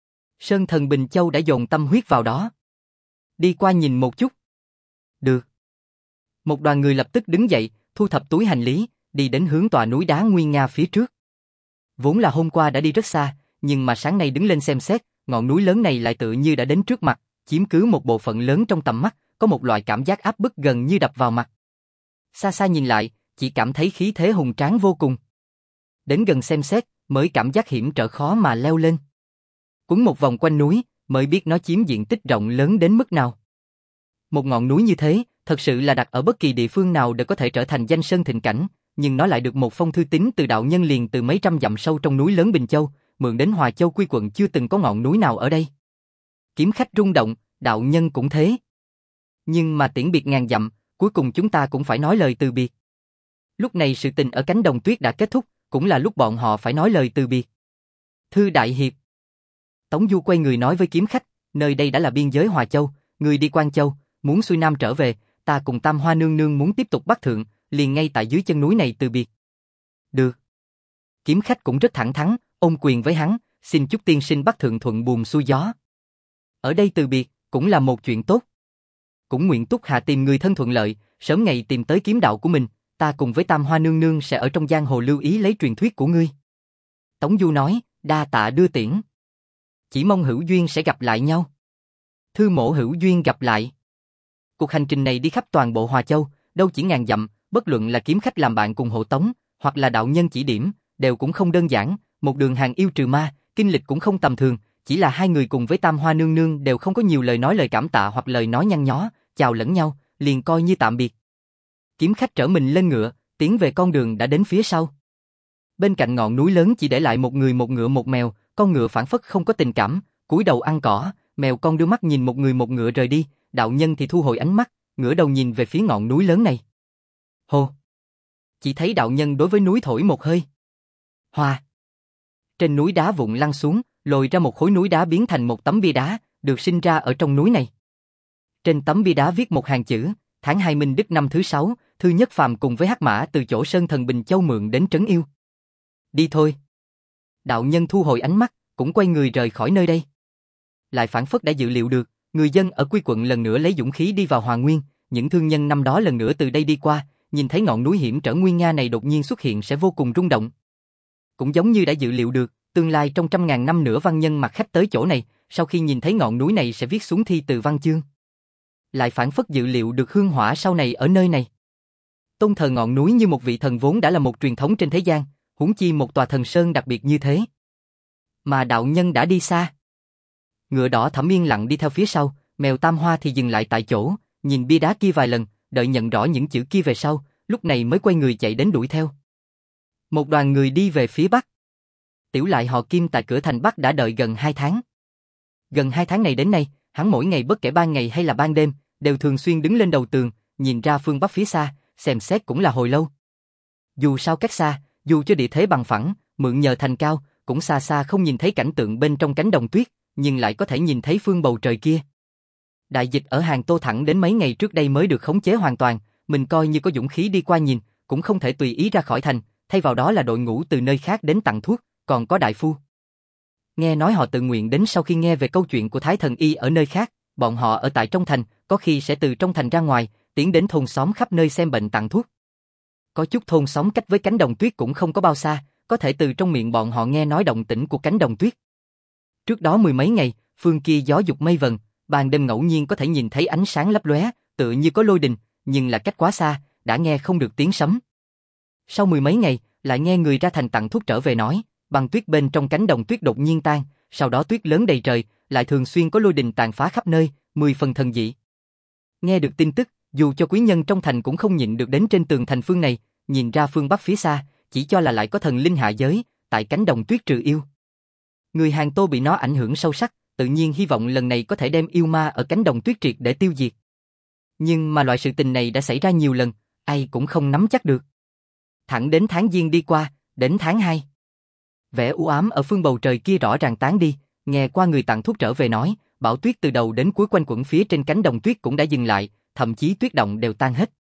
Sơn thần Bình Châu đã dồn tâm huyết vào đó. Đi qua nhìn một chút. Được. Một đoàn người lập tức đứng dậy, thu thập túi hành lý, đi đến hướng tòa núi đá nguy nga phía trước. Vốn là hôm qua đã đi rất xa, nhưng mà sáng nay đứng lên xem xét, ngọn núi lớn này lại tự như đã đến trước mặt, chiếm cứ một bộ phận lớn trong tầm mắt, có một loại cảm giác áp bức gần như đập vào mặt. Xa xa nhìn lại, chỉ cảm thấy khí thế hùng tráng vô cùng. Đến gần xem xét, mới cảm giác hiểm trở khó mà leo lên. Quấn một vòng quanh núi, mới biết nó chiếm diện tích rộng lớn đến mức nào. Một ngọn núi như thế, thật sự là đặt ở bất kỳ địa phương nào đều có thể trở thành danh sơn thịnh cảnh, nhưng nó lại được một phong thư tín từ đạo nhân liền từ mấy trăm dặm sâu trong núi lớn Bình Châu, mượn đến Hòa Châu quy quận chưa từng có ngọn núi nào ở đây. Kiếm khách rung động, đạo nhân cũng thế. Nhưng mà tiễn biệt ngàn dặm, cuối cùng chúng ta cũng phải nói lời từ biệt. Lúc này sự tình ở cánh đồng tuyết đã kết thúc, cũng là lúc bọn họ phải nói lời từ biệt. Thư đại hiệp. Tống Du quay người nói với kiếm khách, nơi đây đã là biên giới Hòa Châu, người đi Quan Châu, muốn xuôi nam trở về, ta cùng Tam Hoa nương nương muốn tiếp tục bắc thượng, liền ngay tại dưới chân núi này từ biệt. Được. Kiếm khách cũng rất thẳng thắn, ôm quyền với hắn, xin chúc tiên sinh bắc thượng thuận buồm xuôi gió. Ở đây từ biệt, cũng là một chuyện tốt. Cũng nguyện Túc Hạ tìm người thân thuận lợi, sớm ngày tìm tới kiếm đạo của mình, ta cùng với Tam Hoa nương nương sẽ ở trong giang hồ lưu ý lấy truyền thuyết của ngươi. Tống Du nói, đa tạ đưa tiễn. Chỉ mong hữu duyên sẽ gặp lại nhau. Thư mổ hữu duyên gặp lại. Cuộc hành trình này đi khắp toàn bộ Hòa Châu, đâu chỉ ngàn dặm, bất luận là kiếm khách làm bạn cùng hộ tống, hoặc là đạo nhân chỉ điểm, đều cũng không đơn giản, một đường hàng yêu trừ ma, kinh lịch cũng không tầm thường, chỉ là hai người cùng với Tam Hoa nương nương đều không có nhiều lời nói lời cảm tạ hoặc lời nói nhăn nhó, chào lẫn nhau, liền coi như tạm biệt. Kiếm khách trở mình lên ngựa, tiến về con đường đã đến phía sau. Bên cạnh ngọn núi lớn chỉ để lại một người một ngựa một mèo, con ngựa phản phất không có tình cảm, cúi đầu ăn cỏ, mèo con đưa mắt nhìn một người một ngựa rời đi, đạo nhân thì thu hồi ánh mắt, ngửa đầu nhìn về phía ngọn núi lớn này. Hô! Chỉ thấy đạo nhân đối với núi thổi một hơi. Hoa! Trên núi đá vụn lăn xuống, lồi ra một khối núi đá biến thành một tấm bia đá, được sinh ra ở trong núi này. Trên tấm bia đá viết một hàng chữ, tháng hai Minh Đức năm thứ sáu, Thư Nhất Phàm cùng với Hắc Mã từ chỗ Sơn Thần Bình Châu mượn đến trấn yêu. Đi thôi. Đạo nhân thu hồi ánh mắt, cũng quay người rời khỏi nơi đây. Lại phản phất đã dự liệu được, người dân ở Quy quận lần nữa lấy dũng khí đi vào Hòa Nguyên, những thương nhân năm đó lần nữa từ đây đi qua, nhìn thấy ngọn núi hiểm trở nguy nga này đột nhiên xuất hiện sẽ vô cùng rung động. Cũng giống như đã dự liệu được, tương lai trong trăm ngàn năm nữa văn nhân mặc khách tới chỗ này, sau khi nhìn thấy ngọn núi này sẽ viết xuống thi từ văn chương. Lại phản phất dự liệu được hương hỏa sau này ở nơi này. Tôn thờ ngọn núi như một vị thần vốn đã là một truyền thống trên thế gian, huống chi một tòa thần sơn đặc biệt như thế. Mà đạo nhân đã đi xa. Ngựa đỏ Thẩm yên lặng đi theo phía sau, mèo Tam Hoa thì dừng lại tại chỗ, nhìn bia đá kia vài lần, đợi nhận rõ những chữ kia về sau, lúc này mới quay người chạy đến đuổi theo. Một đoàn người đi về phía bắc. Tiểu Lại họ Kim tại cửa thành Bắc đã đợi gần hai tháng. Gần hai tháng này đến nay, hắn mỗi ngày bất kể ban ngày hay là ban đêm, đều thường xuyên đứng lên đầu tường, nhìn ra phương bắc phía xa, xem xét cũng là hồi lâu. Dù sao cách xa, dù cho địa thế bằng phẳng, mượn nhờ thành cao, cũng xa xa không nhìn thấy cảnh tượng bên trong cánh đồng tuyết, nhưng lại có thể nhìn thấy phương bầu trời kia. Đại dịch ở Hàng Tô thẳng đến mấy ngày trước đây mới được khống chế hoàn toàn, mình coi như có dũng khí đi qua nhìn, cũng không thể tùy ý ra khỏi thành, thay vào đó là đội ngũ từ nơi khác đến tặng thuốc, còn có đại phu. Nghe nói họ tự nguyện đến sau khi nghe về câu chuyện của Thái Thần Y ở nơi khác, bọn họ ở tại trong thành, có khi sẽ từ trong thành ra ngoài, tiến đến thôn xóm khắp nơi xem bệnh tặng thuốc. Có chút thôn xóm cách với cánh đồng tuyết cũng không có bao xa, có thể từ trong miệng bọn họ nghe nói động tĩnh của cánh đồng tuyết. Trước đó mười mấy ngày, phương kia gió dục mây vần, ban đêm ngẫu nhiên có thể nhìn thấy ánh sáng lấp lóe, tựa như có lôi đình, nhưng là cách quá xa, đã nghe không được tiếng sấm. Sau mười mấy ngày, lại nghe người ra thành tặng thuốc trở về nói, băng tuyết bên trong cánh đồng tuyết đột nhiên tan, sau đó tuyết lớn đầy trời, lại thường xuyên có lôi đình tàn phá khắp nơi, mười phần thần dị. Nghe được tin tức, dù cho quý nhân trong thành cũng không nhịn được đến trên tường thành phương này, nhìn ra phương bắc phía xa, chỉ cho là lại có thần linh hạ giới, tại cánh đồng tuyết trừ yêu. Người Hàng Tô bị nó ảnh hưởng sâu sắc, tự nhiên hy vọng lần này có thể đem yêu ma ở cánh đồng tuyết triệt để tiêu diệt. Nhưng mà loại sự tình này đã xảy ra nhiều lần, ai cũng không nắm chắc được. Thẳng đến tháng Giêng đi qua, đến tháng hai. Vẻ u ám ở phương bầu trời kia rõ ràng tán đi, nghe qua người tặng thuốc trở về nói, bão tuyết từ đầu đến cuối quanh quẩn phía trên cánh đồng tuyết cũng đã dừng lại, thậm chí tuyết động đều tan hết.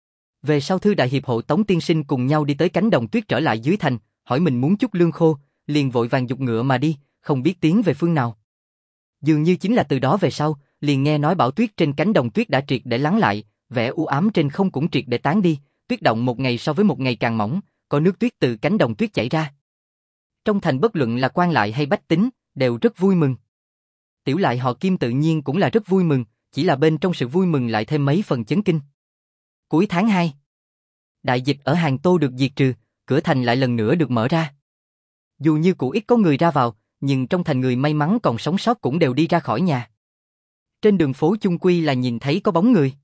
Về sau Thư Đại Hiệp hộ Tống tiên sinh cùng nhau đi tới cánh đồng tuyết trở lại dưới thành, hỏi mình muốn chút lương khô, liền vội vàng giục ngựa mà đi, không biết tiến về phương nào. Dường như chính là từ đó về sau, liền nghe nói bão tuyết trên cánh đồng tuyết đã triệt để lắng lại, vẻ u ám trên không cũng triệt để tán đi, tuyết động một ngày so với một ngày càng mỏng, có nước tuyết từ cánh đồng tuyết chảy ra. Trong thành bất luận là quan lại hay bách tính, đều rất vui mừng. Tiểu lại họ Kim tự nhiên cũng là rất vui mừng, chỉ là bên trong sự vui mừng lại thêm mấy phần chấn kinh. Cuối tháng hai, đại dịch ở Hàng Tô được diệt trừ, cửa thành lại lần nữa được mở ra. Dù như cũ ít có người ra vào, nhưng trong thành người may mắn còn sống sót cũng đều đi ra khỏi nhà. Trên đường phố chung quy là nhìn thấy có bóng người.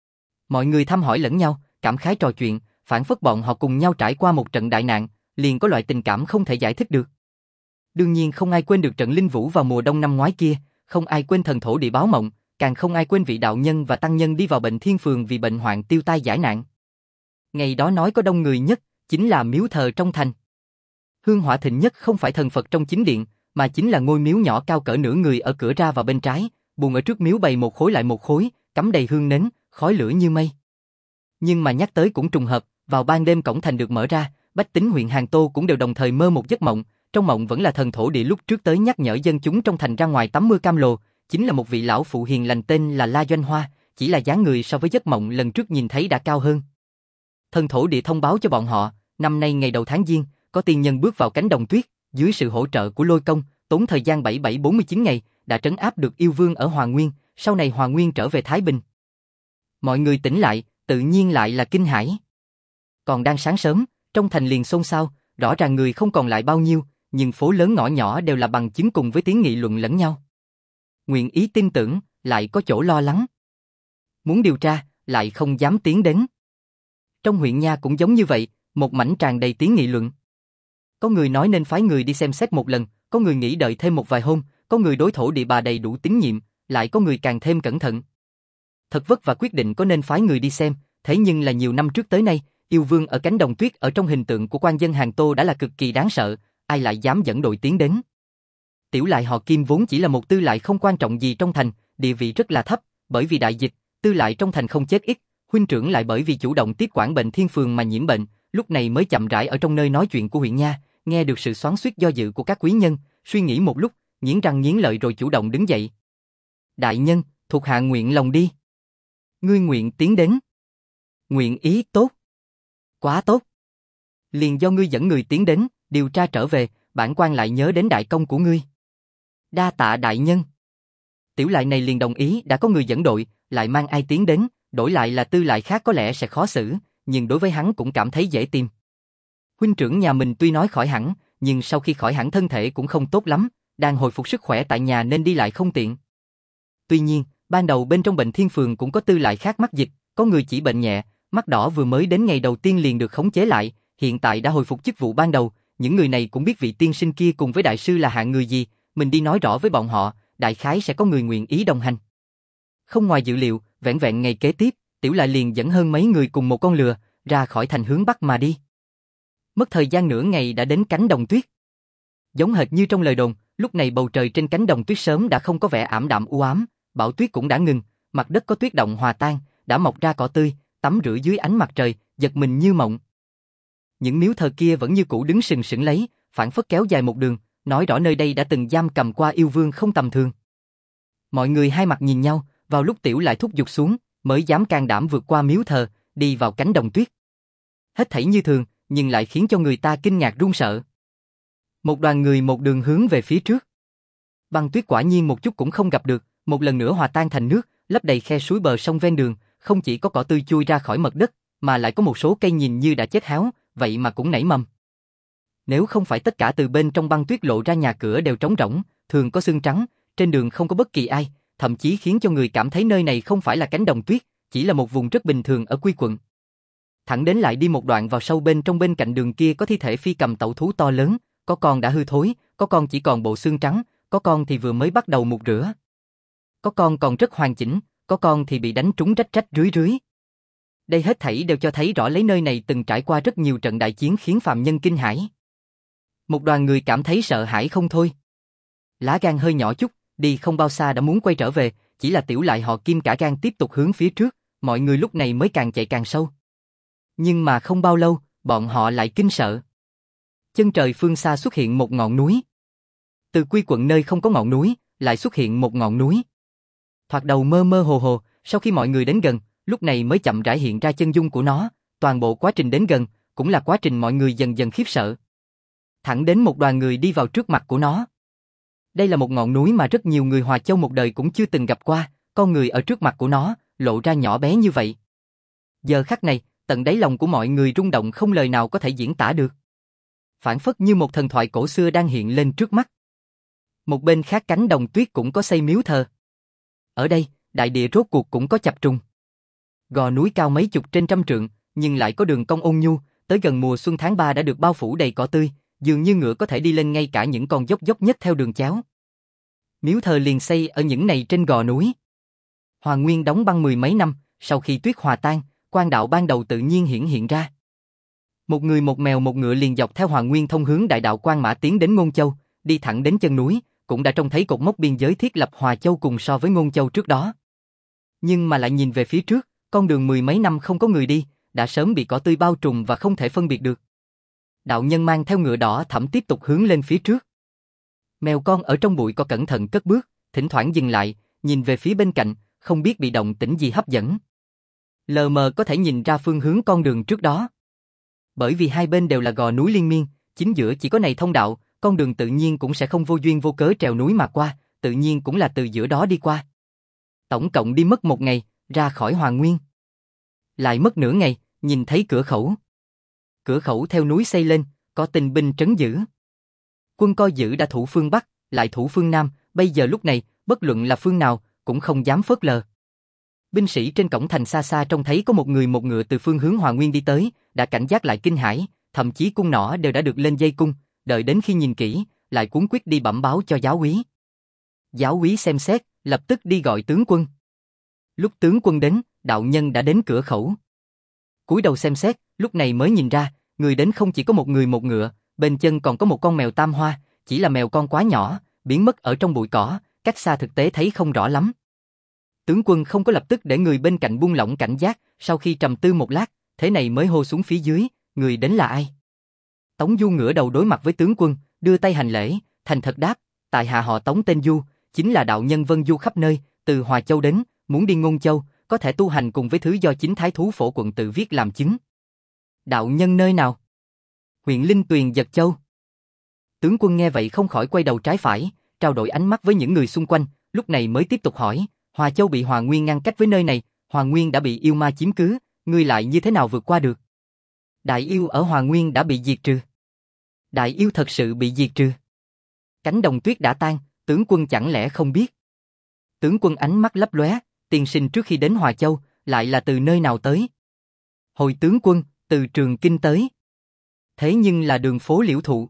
Mọi người thăm hỏi lẫn nhau, cảm khái trò chuyện, phảng phất bọn họ cùng nhau trải qua một trận đại nạn, liền có loại tình cảm không thể giải thích được. Đương nhiên không ai quên được trận linh vũ vào mùa đông năm ngoái kia, không ai quên thần thổ địa báo mộng, càng không ai quên vị đạo nhân và tăng nhân đi vào bệnh thiên phường vì bệnh hoạn tiêu tai giải nạn. Ngày đó nói có đông người nhất, chính là miếu thờ trong thành. Hương hỏa thịnh nhất không phải thần Phật trong chính điện, mà chính là ngôi miếu nhỏ cao cỡ nửa người ở cửa ra vào bên trái, buồng ở trước miếu bày một khối lại một khối, cắm đầy hương nến, khói lửa như mây. Nhưng mà nhắc tới cũng trùng hợp, vào ban đêm cổng thành được mở ra, bách tính huyện Hàng Tô cũng đều đồng thời mơ một giấc mộng, trong mộng vẫn là thần thổ địa lúc trước tới nhắc nhở dân chúng trong thành ra ngoài tắm mưa cam lồ, chính là một vị lão phụ hiền lành tên là La Doanh Hoa, chỉ là dáng người so với giấc mộng lần trước nhìn thấy đã cao hơn. Thần thổ địa thông báo cho bọn họ, năm nay ngày đầu tháng Giêng, có tiên nhân bước vào cánh đồng tuyết, dưới sự hỗ trợ của Lôi Công, tốn thời gian bảy bảy bốn mươi chín ngày, đã trấn áp được yêu vương ở Hoàng Nguyên, sau này Hoàng Nguyên trở về Thái Bình. Mọi người tỉnh lại, tự nhiên lại là kinh hãi. Còn đang sáng sớm, trong thành liền xôn xao, rõ ràng người không còn lại bao nhiêu, nhưng phố lớn ngõ nhỏ đều là bằng chứng cùng với tiếng nghị luận lẫn nhau. Nguyện ý tin tưởng, lại có chỗ lo lắng. Muốn điều tra, lại không dám tiến đến. Trong huyện nha cũng giống như vậy, một mảnh tràn đầy tiếng nghị luận. Có người nói nên phái người đi xem xét một lần, có người nghĩ đợi thêm một vài hôm, có người đối thổ địa bà đầy đủ tín nhiệm, lại có người càng thêm cẩn thận. Thật vất và quyết định có nên phái người đi xem, thế nhưng là nhiều năm trước tới nay, yêu vương ở cánh đồng tuyết ở trong hình tượng của quan dân Hàng Tô đã là cực kỳ đáng sợ, ai lại dám dẫn đội tiến đến. Tiểu lại họ Kim vốn chỉ là một tư lại không quan trọng gì trong thành, địa vị rất là thấp, bởi vì đại dịch, tư lại trong thành không chết ít, huynh trưởng lại bởi vì chủ động tiếp quản bệnh thiên phường mà nhiễm bệnh, lúc này mới chậm rãi ở trong nơi nói chuyện của huyện nha, nghe được sự xoắn xuýt do dự của các quý nhân, suy nghĩ một lúc, nghiến răng nghiến lợi rồi chủ động đứng dậy. Đại nhân, thuộc hạ nguyện lòng đi. Ngươi nguyện tiến đến. Nguyện ý tốt. Quá tốt. Liền do ngươi dẫn người tiến đến, điều tra trở về, bản quan lại nhớ đến đại công của ngươi. Đa tạ đại nhân. Tiểu lại này liền đồng ý, đã có người dẫn đội, lại mang ai tiến đến, đổi lại là tư lại khác có lẽ sẽ khó xử, nhưng đối với hắn cũng cảm thấy dễ tìm. Huynh trưởng nhà mình tuy nói khỏi hẳn, nhưng sau khi khỏi hẳn thân thể cũng không tốt lắm, đang hồi phục sức khỏe tại nhà nên đi lại không tiện. Tuy nhiên, ban đầu bên trong bệnh thiên phường cũng có tư lại khác mắc dịch, có người chỉ bệnh nhẹ, mắt đỏ vừa mới đến ngày đầu tiên liền được khống chế lại, hiện tại đã hồi phục chức vụ ban đầu, những người này cũng biết vị tiên sinh kia cùng với đại sư là hạng người gì, mình đi nói rõ với bọn họ, đại khái sẽ có người nguyện ý đồng hành. Không ngoài dự liệu, vẻn vẹn ngày kế tiếp, Tiểu lại liền dẫn hơn mấy người cùng một con lừa, ra khỏi thành hướng bắc mà đi. Mất thời gian nửa ngày đã đến cánh đồng tuyết. Giống hệt như trong lời đồn, lúc này bầu trời trên cánh đồng tuyết sớm đã không có vẻ ảm đạm u ám, bão tuyết cũng đã ngừng, mặt đất có tuyết động hòa tan, đã mọc ra cỏ tươi, tắm rửa dưới ánh mặt trời, giật mình như mộng. Những miếu thờ kia vẫn như cũ đứng sừng sững lấy, phảng phất kéo dài một đường, nói rõ nơi đây đã từng giam cầm qua yêu vương không tầm thường. Mọi người hai mặt nhìn nhau, vào lúc Tiểu lại thúc giục xuống, mới dám can đảm vượt qua miếu thờ, đi vào cánh đồng tuyết. Hết thảy như thường, nhưng lại khiến cho người ta kinh ngạc run sợ. Một đoàn người một đường hướng về phía trước. Băng tuyết quả nhiên một chút cũng không gặp được, một lần nữa hòa tan thành nước, lấp đầy khe suối bờ sông ven đường, không chỉ có cỏ tươi chui ra khỏi mặt đất, mà lại có một số cây nhìn như đã chết héo, vậy mà cũng nảy mầm. Nếu không phải tất cả từ bên trong băng tuyết lộ ra nhà cửa đều trống rỗng, thường có xương trắng, trên đường không có bất kỳ ai, thậm chí khiến cho người cảm thấy nơi này không phải là cánh đồng tuyết, chỉ là một vùng rất bình thường ở Quy quận. Thẳng đến lại đi một đoạn vào sâu bên trong, bên cạnh đường kia có thi thể phi cầm tẩu thú to lớn, có con đã hư thối, có con chỉ còn bộ xương trắng, có con thì vừa mới bắt đầu mục rửa. Có con còn rất hoàn chỉnh, có con thì bị đánh trúng rách rách rưới rưới. Đây hết thảy đều cho thấy rõ lấy nơi này từng trải qua rất nhiều trận đại chiến khiến phàm nhân kinh hãi. Một đoàn người cảm thấy sợ hãi không thôi. Lá gan hơi nhỏ chút, đi không bao xa đã muốn quay trở về, chỉ là tiểu lại họ Kim cả gan tiếp tục hướng phía trước, mọi người lúc này mới càng chạy càng sâu. Nhưng mà không bao lâu, bọn họ lại kinh sợ. Chân trời phương xa xuất hiện một ngọn núi. Từ Quy quận nơi không có ngọn núi, lại xuất hiện một ngọn núi. Thoạt đầu mơ mơ hồ hồ, sau khi mọi người đến gần, lúc này mới chậm rãi hiện ra chân dung của nó, toàn bộ quá trình đến gần, cũng là quá trình mọi người dần dần khiếp sợ. Thẳng đến một đoàn người đi vào trước mặt của nó. Đây là một ngọn núi mà rất nhiều người Hòa Châu một đời cũng chưa từng gặp qua, con người ở trước mặt của nó, lộ ra nhỏ bé như vậy. Giờ khắc này, tận đáy lòng của mọi người rung động không lời nào có thể diễn tả được. Phản phất như một thần thoại cổ xưa đang hiện lên trước mắt. Một bên khác cánh đồng tuyết cũng có xây miếu thờ. Ở đây, đại địa rốt cuộc cũng có chập trùng. Gò núi cao mấy chục trên trăm trượng, nhưng lại có đường cong ôn nhu, tới gần mùa xuân tháng ba đã được bao phủ đầy cỏ tươi, dường như ngựa có thể đi lên ngay cả những con dốc dốc nhất theo đường chéo. Miếu thờ liền xây ở những này trên gò núi. Hoàng Nguyên đóng băng mười mấy năm, sau khi tuyết hòa tan, quan đạo ban đầu tự nhiên hiển hiện ra. Một người một mèo một ngựa liền dọc theo Hoàng Nguyên thông hướng đại đạo Quan Mã tiến đến Ngôn Châu, đi thẳng đến chân núi, cũng đã trông thấy cột mốc biên giới thiết lập Hòa Châu cùng so với Ngôn Châu trước đó. Nhưng mà lại nhìn về phía trước, con đường mười mấy năm không có người đi, đã sớm bị cỏ tươi bao trùm và không thể phân biệt được. Đạo nhân mang theo ngựa đỏ thẫm tiếp tục hướng lên phía trước. Mèo con ở trong bụi cỏ cẩn thận cất bước, thỉnh thoảng dừng lại, nhìn về phía bên cạnh, không biết bị động tĩnh gì hấp dẫn. Lờ mờ có thể nhìn ra phương hướng con đường trước đó. Bởi vì hai bên đều là gò núi liên miên, chính giữa chỉ có này thông đạo, con đường tự nhiên cũng sẽ không vô duyên vô cớ trèo núi mà qua, tự nhiên cũng là từ giữa đó đi qua. Tổng cộng đi mất một ngày, ra khỏi Hoàng Nguyên. Lại mất nửa ngày, nhìn thấy cửa khẩu. Cửa khẩu theo núi xây lên, có tinh binh trấn giữ. Quân coi giữ đã thủ phương Bắc, lại thủ phương Nam, bây giờ lúc này, bất luận là phương nào, cũng không dám phớt lờ. Binh sĩ trên cổng thành xa xa trông thấy có một người một ngựa từ phương hướng Hoàng Nguyên đi tới, đã cảnh giác lại kinh hãi, thậm chí cung nỏ đều đã được lên dây cung, đợi đến khi nhìn kỹ, lại cuống quyết đi bẩm báo cho giáo úy. Giáo úy xem xét, lập tức đi gọi tướng quân. Lúc tướng quân đến, đạo nhân đã đến cửa khẩu. Cúi đầu xem xét, lúc này mới nhìn ra, người đến không chỉ có một người một ngựa, bên chân còn có một con mèo tam hoa, chỉ là mèo con quá nhỏ, biến mất ở trong bụi cỏ, cách xa thực tế thấy không rõ lắm. Tướng quân không có lập tức để người bên cạnh buông lỏng cảnh giác, sau khi trầm tư một lát, thế này mới hô xuống phía dưới, người đến là ai? Tống Du ngửa đầu đối mặt với tướng quân, đưa tay hành lễ, thành thật đáp, tại hạ họ Tống tên Du, chính là đạo nhân vân du khắp nơi, từ Hòa Châu đến, muốn đi Ngôn Châu, có thể tu hành cùng với thứ do chính Thái Thú Phổ quận tự viết làm chứng. Đạo nhân nơi nào? Huyện Linh Tuyền Giật Châu. Tướng quân nghe vậy không khỏi quay đầu trái phải, trao đổi ánh mắt với những người xung quanh, lúc này mới tiếp tục hỏi, Hòa Châu bị Hoàng Nguyên ngăn cách với nơi này, Hoàng Nguyên đã bị yêu ma chiếm cứ, ngươi lại như thế nào vượt qua được? Đại yêu ở Hoàng Nguyên đã bị diệt trừ. Đại yêu thật sự bị diệt trừ. Cánh đồng tuyết đã tan, tướng quân chẳng lẽ không biết? Tướng quân ánh mắt lấp lóe, tiên sinh trước khi đến Hòa Châu, lại là từ nơi nào tới? Hồi tướng quân, từ Trường Kinh tới. Thế nhưng là đường phố Liễu Thụ.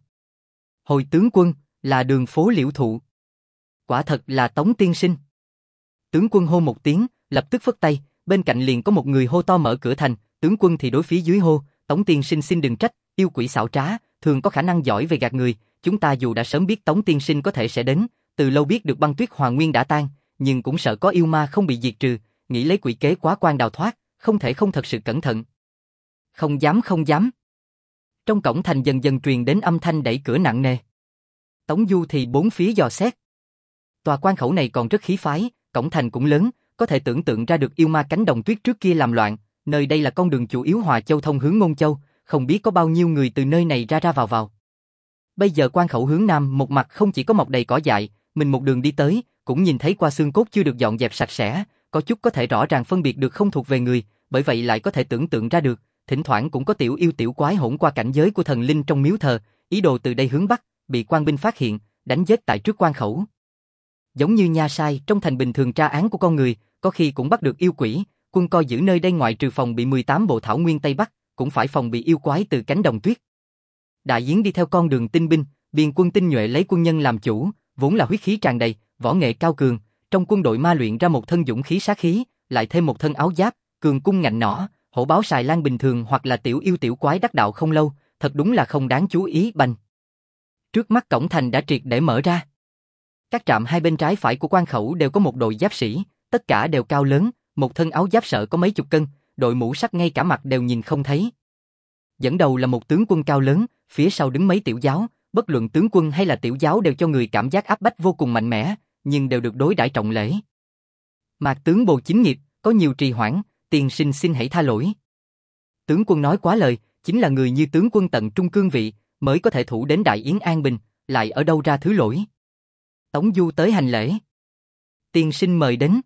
Hồi tướng quân, là đường phố Liễu Thụ. Quả thật là Tống tiên sinh. Tướng quân hô một tiếng, lập tức phất tay, bên cạnh liền có một người hô to mở cửa thành, tướng quân thì đối phía dưới hô, Tống tiên sinh xin đừng trách, yêu quỷ xảo trá, thường có khả năng giỏi về gạt người, chúng ta dù đã sớm biết Tống tiên sinh có thể sẽ đến, từ lâu biết được băng tuyết Hoàng Nguyên đã tan, nhưng cũng sợ có yêu ma không bị diệt trừ, nghĩ lấy quỷ kế quá quan đào thoát, không thể không thật sự cẩn thận. Không dám không dám. Trong cổng thành dần dần truyền đến âm thanh đẩy cửa nặng nề. Tống Du thì bốn phía dò xét. Tòa quan khẩu này còn rất khí phái, cổng thành cũng lớn, có thể tưởng tượng ra được yêu ma cánh đồng tuyết trước kia làm loạn, nơi đây là con đường chủ yếu Hòa Châu thông hướng Ngôn Châu, không biết có bao nhiêu người từ nơi này ra ra vào vào. Bây giờ quan khẩu hướng nam một mặt không chỉ có mọc đầy cỏ dại, mình một đường đi tới, cũng nhìn thấy qua xương cốt chưa được dọn dẹp sạch sẽ, có chút có thể rõ ràng phân biệt được không thuộc về người, bởi vậy lại có thể tưởng tượng ra được, thỉnh thoảng cũng có tiểu yêu tiểu quái hỗn qua cảnh giới của thần linh trong miếu thờ, ý đồ từ đây hướng bắc, bị quan binh phát hiện, đánh giết tại trước quan khẩu. giống như nha sai trong thành bình thường tra án của con người, có khi cũng bắt được yêu quỷ, quân coi giữ nơi đây ngoại trừ phòng bị mười tám bộ thảo nguyên Tây Bắc, cũng phải phòng bị yêu quái từ cánh đồng tuyết. Đại Yến đi theo con đường tinh binh, biên quân tinh nhuệ lấy quân nhân làm chủ, vốn là huyết khí tràn đầy, võ nghệ cao cường, trong quân đội ma luyện ra một thân dũng khí sát khí, lại thêm một thân áo giáp, cường cung ngạnh nỏ, hổ báo xài lan bình thường hoặc là tiểu yêu tiểu quái đắc đạo không lâu, thật đúng là không đáng chú ý bành. Trước mắt cổng thành đã triệt để mở ra. Các trạm hai bên trái phải của quan khẩu đều có một đội giáp sĩ, tất cả đều cao lớn, một thân áo giáp sợ có mấy chục cân, đội mũ sắt ngay cả mặt đều nhìn không thấy. Dẫn đầu là một tướng quân cao lớn, phía sau đứng mấy tiểu giáo, bất luận tướng quân hay là tiểu giáo đều cho người cảm giác áp bách vô cùng mạnh mẽ, nhưng đều được đối đãi trọng lễ. Mạc tướng Bồ Chính Nghiệp, có nhiều trì hoãn, tiền sinh xin hãy tha lỗi. Tướng quân nói quá lời, chính là người như tướng quân tận trung cương vị, mới có thể thủ đến Đại Yến an bình, lại ở đâu ra thứ lỗi. Tống Du tới hành lễ. Tiên sinh mời đến.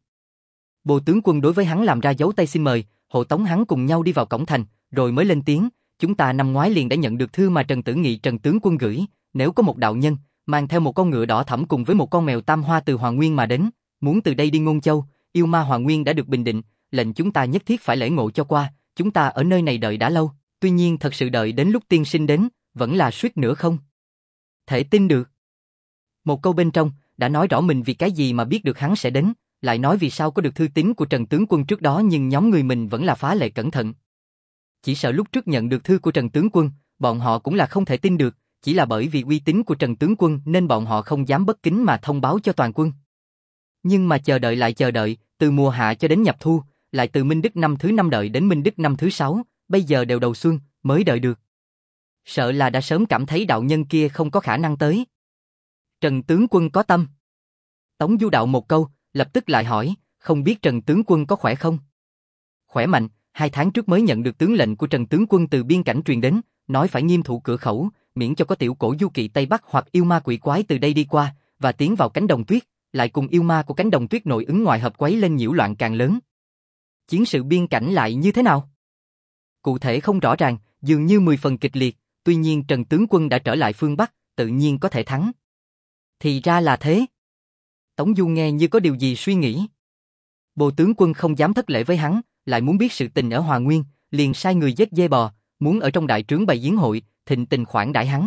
Bồ tướng quân đối với hắn làm ra dấu tay xin mời, hộ tống hắn cùng nhau đi vào cổng thành, rồi mới lên tiếng, chúng ta năm ngoái liền đã nhận được thư mà Trần Tử Nghị Trần tướng quân gửi, nếu có một đạo nhân, mang theo một con ngựa đỏ thẫm cùng với một con mèo tam hoa từ Hoàng Nguyên mà đến, muốn từ đây đi Ngôn Châu, yêu ma Hoàng Nguyên đã được bình định, lệnh chúng ta nhất thiết phải lễ ngộ cho qua, chúng ta ở nơi này đợi đã lâu, tuy nhiên thật sự đợi đến lúc tiên sinh đến, vẫn là suýt nữa không thể tin được. Một câu bên trong, đã nói rõ mình vì cái gì mà biết được hắn sẽ đến, lại nói vì sao có được thư tín của Trần tướng quân trước đó nhưng nhóm người mình vẫn là phá lệ cẩn thận. Chỉ sợ lúc trước nhận được thư của Trần tướng quân, bọn họ cũng là không thể tin được, chỉ là bởi vì uy tín của Trần tướng quân nên bọn họ không dám bất kính mà thông báo cho toàn quân. Nhưng mà chờ đợi lại chờ đợi, từ mùa hạ cho đến nhập thu, lại từ Minh Đức năm thứ năm đợi đến Minh Đức năm thứ sáu, bây giờ đều đầu xuân, mới đợi được. Sợ là đã sớm cảm thấy đạo nhân kia không có khả năng tới. Trần tướng quân có tâm. Tống Du đạo một câu, lập tức lại hỏi, không biết Trần tướng quân có khỏe không? Khỏe mạnh, hai tháng trước mới nhận được tướng lệnh của Trần tướng quân từ biên cảnh truyền đến, nói phải nghiêm thủ cửa khẩu, miễn cho có tiểu cổ du kỵ Tây Bắc hoặc yêu ma quỷ quái từ đây đi qua, và tiến vào cánh đồng tuyết, lại cùng yêu ma của cánh đồng tuyết nội ứng ngoại hợp quấy lên nhiễu loạn càng lớn. Chiến sự biên cảnh lại như thế nào? Cụ thể không rõ ràng, dường như mười phần kịch liệt, tuy nhiên Trần tướng quân đã trở lại phương Bắc, tự nhiên có thể thắng. Thì ra là thế. Tống Du nghe như có điều gì suy nghĩ. Bồ tướng quân không dám thất lễ với hắn, lại muốn biết sự tình ở Hòa Nguyên, liền sai người giết dê bò, muốn ở trong đại trướng bày yến hội, thịnh tình khoản đãi hắn.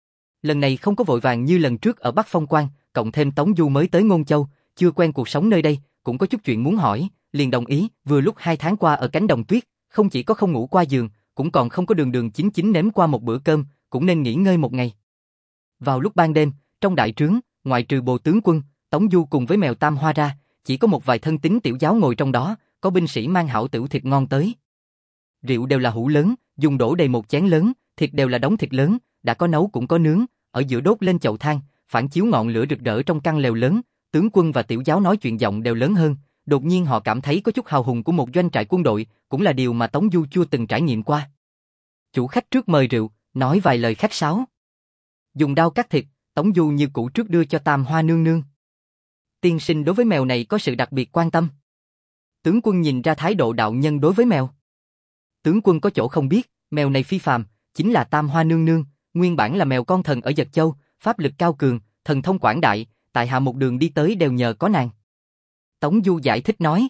Lần này không có vội vàng như lần trước ở Bắc Phong Quan, cộng thêm Tống Du mới tới Ngôn Châu, chưa quen cuộc sống nơi đây, cũng có chút chuyện muốn hỏi, liền đồng ý. Vừa lúc hai tháng qua ở cánh đồng tuyết, không chỉ có không ngủ qua giường, cũng còn không có đường đường chính chính nếm qua một bữa cơm, cũng nên nghỉ ngơi một ngày. Vào lúc ban đêm, trong đại trướng, ngoại trừ Bồ tướng quân, Tống Du cùng với mèo tam hoa ra, chỉ có một vài thân tín tiểu giáo ngồi trong đó, có binh sĩ mang hảo tửu thịt ngon tới. Rượu đều là hũ lớn, dùng đổ đầy một chén lớn, thịt đều là đống thịt lớn, đã có nấu cũng có nướng, ở giữa đốt lên chậu than, phản chiếu ngọn lửa rực rỡ trong căn lều lớn, tướng quân và tiểu giáo nói chuyện giọng đều lớn hơn, đột nhiên họ cảm thấy có chút hào hùng của một doanh trại quân đội, cũng là điều mà Tống Du chưa từng trải nghiệm qua. Chủ khách trước mời rượu, nói vài lời khách sáo. Dùng dao cắt thịt, Tống Du như cũ trước đưa cho Tam Hoa nương nương. Tiên sinh đối với mèo này có sự đặc biệt quan tâm. Tướng quân nhìn ra thái độ đạo nhân đối với mèo. Tướng quân có chỗ không biết, mèo này phi phàm, chính là Tam Hoa nương nương, nguyên bản là mèo con thần ở Dật Châu, pháp lực cao cường, thần thông quảng đại, tại hạ một đường đi tới đều nhờ có nàng. Tống Du giải thích nói.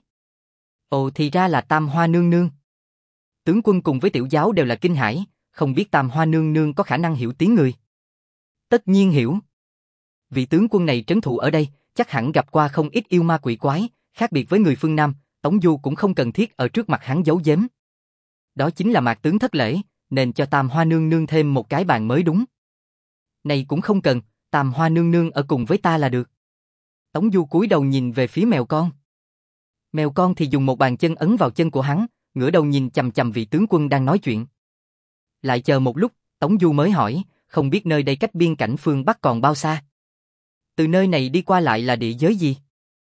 Ồ, thì ra là Tam Hoa nương nương. Tướng quân cùng với tiểu giáo đều là kinh hãi, không biết Tam Hoa nương nương có khả năng hiểu tiếng người. Tất nhiên hiểu. Vị tướng quân này trấn thủ ở đây, chắc hẳn gặp qua không ít yêu ma quỷ quái, khác biệt với người phương Nam, Tống Du cũng không cần thiết ở trước mặt hắn giấu giếm. Đó chính là Mạc tướng thất lễ, nên cho Tam Hoa nương nương thêm một cái bàn mới đúng. Này cũng không cần, Tam Hoa nương nương ở cùng với ta là được. Tống Du cúi đầu nhìn về phía mèo con. Mèo con thì dùng một bàn chân ấn vào chân của hắn, ngửa đầu nhìn chằm chằm vị tướng quân đang nói chuyện. Lại chờ một lúc, Tống Du mới hỏi, không biết nơi đây cách biên cảnh phương Bắc còn bao xa? Từ nơi này đi qua lại là địa giới gì?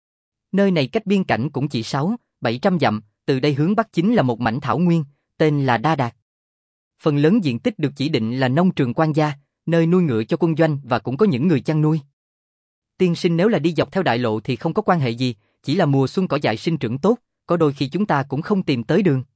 Nơi này cách biên cảnh cũng chỉ sáu, bảy trăm dặm, từ đây hướng Bắc chính là một mảnh thảo nguyên, tên là Đa Đạt. Phần lớn diện tích được chỉ định là nông trường quan gia, nơi nuôi ngựa cho quân doanh và cũng có những người chăn nuôi. Tiên sinh nếu là đi dọc theo đại lộ thì không có quan hệ gì, chỉ là mùa xuân cỏ dại sinh trưởng tốt, có đôi khi chúng ta cũng không tìm tới đường.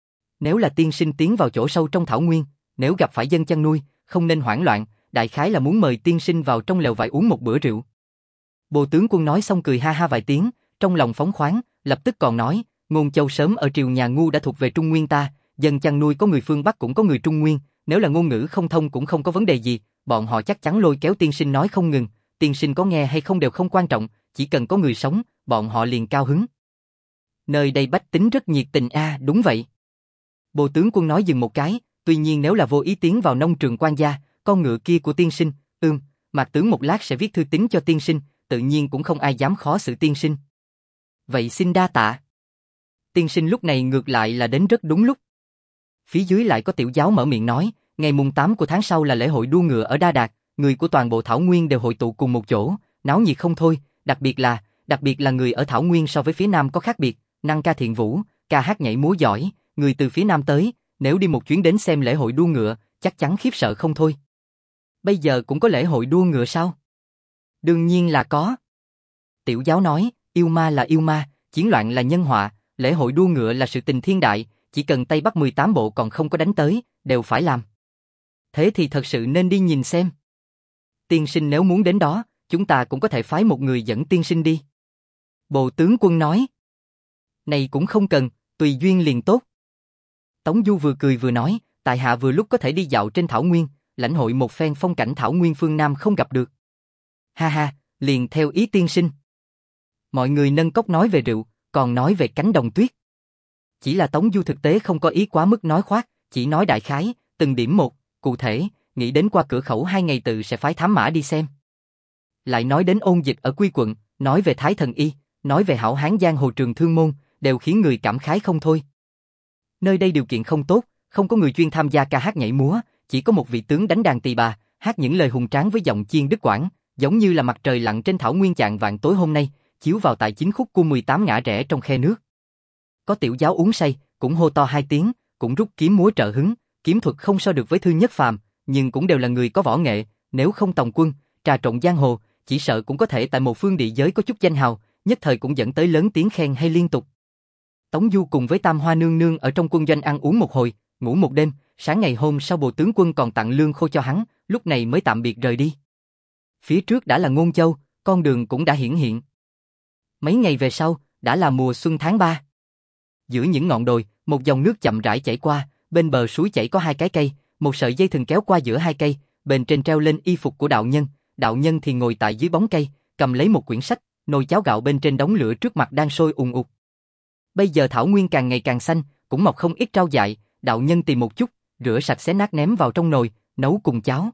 Nếu là tiên sinh tiến vào chỗ sâu trong thảo nguyên, nếu gặp phải dân chăn nuôi, không nên hoảng loạn, đại khái là muốn mời tiên sinh vào trong lều vải uống một bữa rượu. Bồ tướng quân nói xong cười ha ha vài tiếng, trong lòng phóng khoáng, lập tức còn nói, Ngôn Châu sớm ở triều nhà Ngu đã thuộc về Trung Nguyên ta, dân chăn nuôi có người phương Bắc cũng có người Trung Nguyên, nếu là ngôn ngữ không thông cũng không có vấn đề gì, bọn họ chắc chắn lôi kéo tiên sinh nói không ngừng, tiên sinh có nghe hay không đều không quan trọng, chỉ cần có người sống, bọn họ liền cao hứng. Nơi đây bách tính rất nhiệt tình a, à, đúng vậy. Bồ tướng quân nói dừng một cái, tuy nhiên nếu là vô ý tiến vào nông trường quan gia, con ngựa kia của tiên sinh, ưm, Mạc tướng một lát sẽ viết thư tín cho tiên sinh, tự nhiên cũng không ai dám khó xử tiên sinh. Vậy xin đa tạ. Tiên sinh lúc này ngược lại là đến rất đúng lúc. Phía dưới lại có tiểu giáo mở miệng nói, ngày mùng tám của tháng sau là lễ hội đua ngựa ở Đa Đạt, người của toàn bộ Thảo Nguyên đều hội tụ cùng một chỗ, náo nhiệt không thôi, đặc biệt là, đặc biệt là người ở Thảo Nguyên so với phía Nam có khác biệt, năng ca thiện vũ, ca hát nhảy múa giỏi, người từ phía Nam tới, nếu đi một chuyến đến xem lễ hội đua ngựa, chắc chắn khiếp sợ không thôi. Bây giờ cũng có lễ hội đua ngựa sao? Đương nhiên là có. Tiểu giáo nói, yêu ma là yêu ma, chiến loạn là nhân họa, lễ hội đua ngựa là sự tình thiên đại, chỉ cần Tây Bắc mười tám bộ còn không có đánh tới, đều phải làm. Thế thì thật sự nên đi nhìn xem. Tiên sinh nếu muốn đến đó, chúng ta cũng có thể phái một người dẫn tiên sinh đi. Bồ tướng quân nói. Này cũng không cần, tùy duyên liền tốt. Tống Du vừa cười vừa nói, tại hạ vừa lúc có thể đi dạo trên Thảo Nguyên, lãnh hội một phen phong cảnh Thảo Nguyên phương Nam không gặp được. Ha ha, liền theo ý tiên sinh. Mọi người nâng cốc nói về rượu, còn nói về cánh đồng tuyết. Chỉ là Tống Du thực tế không có ý quá mức nói khoác, chỉ nói đại khái, từng điểm một, cụ thể, nghĩ đến qua cửa khẩu hai ngày tự sẽ phái thám mã đi xem. Lại nói đến ôn dịch ở Quy quận, nói về Thái Thần Y, nói về hảo hán giang hồ Trường Thương Môn, đều khiến người cảm khái không thôi. Nơi đây điều kiện không tốt, không có người chuyên tham gia ca hát nhảy múa, chỉ có một vị tướng đánh đàn tỳ bà, hát những lời hùng tráng với giọng chiên đứt quãng, giống như là mặt trời lặn trên Thảo Nguyên chạng vạn tối hôm nay, chiếu vào tại chính khúc của mười tám ngã rẽ trong khe nước. Có tiểu giáo uống say, cũng hô to hai tiếng, cũng rút kiếm múa trợ hứng, kiếm thuật không so được với Thư Nhất Phàm, nhưng cũng đều là người có võ nghệ, nếu không tòng quân, trà trộn giang hồ, chỉ sợ cũng có thể tại một phương địa giới có chút danh hào, nhất thời cũng dẫn tới lớn tiếng khen hay liên tục. Tống Du cùng với Tam Hoa nương nương ở trong quân doanh ăn uống một hồi, ngủ một đêm, sáng ngày hôm sau Bồ tướng quân còn tặng lương khô cho hắn, lúc này mới tạm biệt rời đi. Phía trước đã là Ngôn Châu, con đường cũng đã hiển hiện. Mấy ngày về sau, đã là mùa xuân tháng ba. Giữa những ngọn đồi, một dòng nước chậm rãi chảy qua, bên bờ suối chảy có hai cái cây, một sợi dây thừng kéo qua giữa hai cây, bên trên treo lên y phục của đạo nhân, đạo nhân thì ngồi tại dưới bóng cây, cầm lấy một quyển sách, nồi cháo gạo bên trên đống lửa trước mặt đang sôi ùn ụt. Bây giờ Thảo Nguyên càng ngày càng xanh, cũng mọc không ít rau dại, đạo nhân tìm một chút, rửa sạch xé nát ném vào trong nồi, nấu cùng cháo.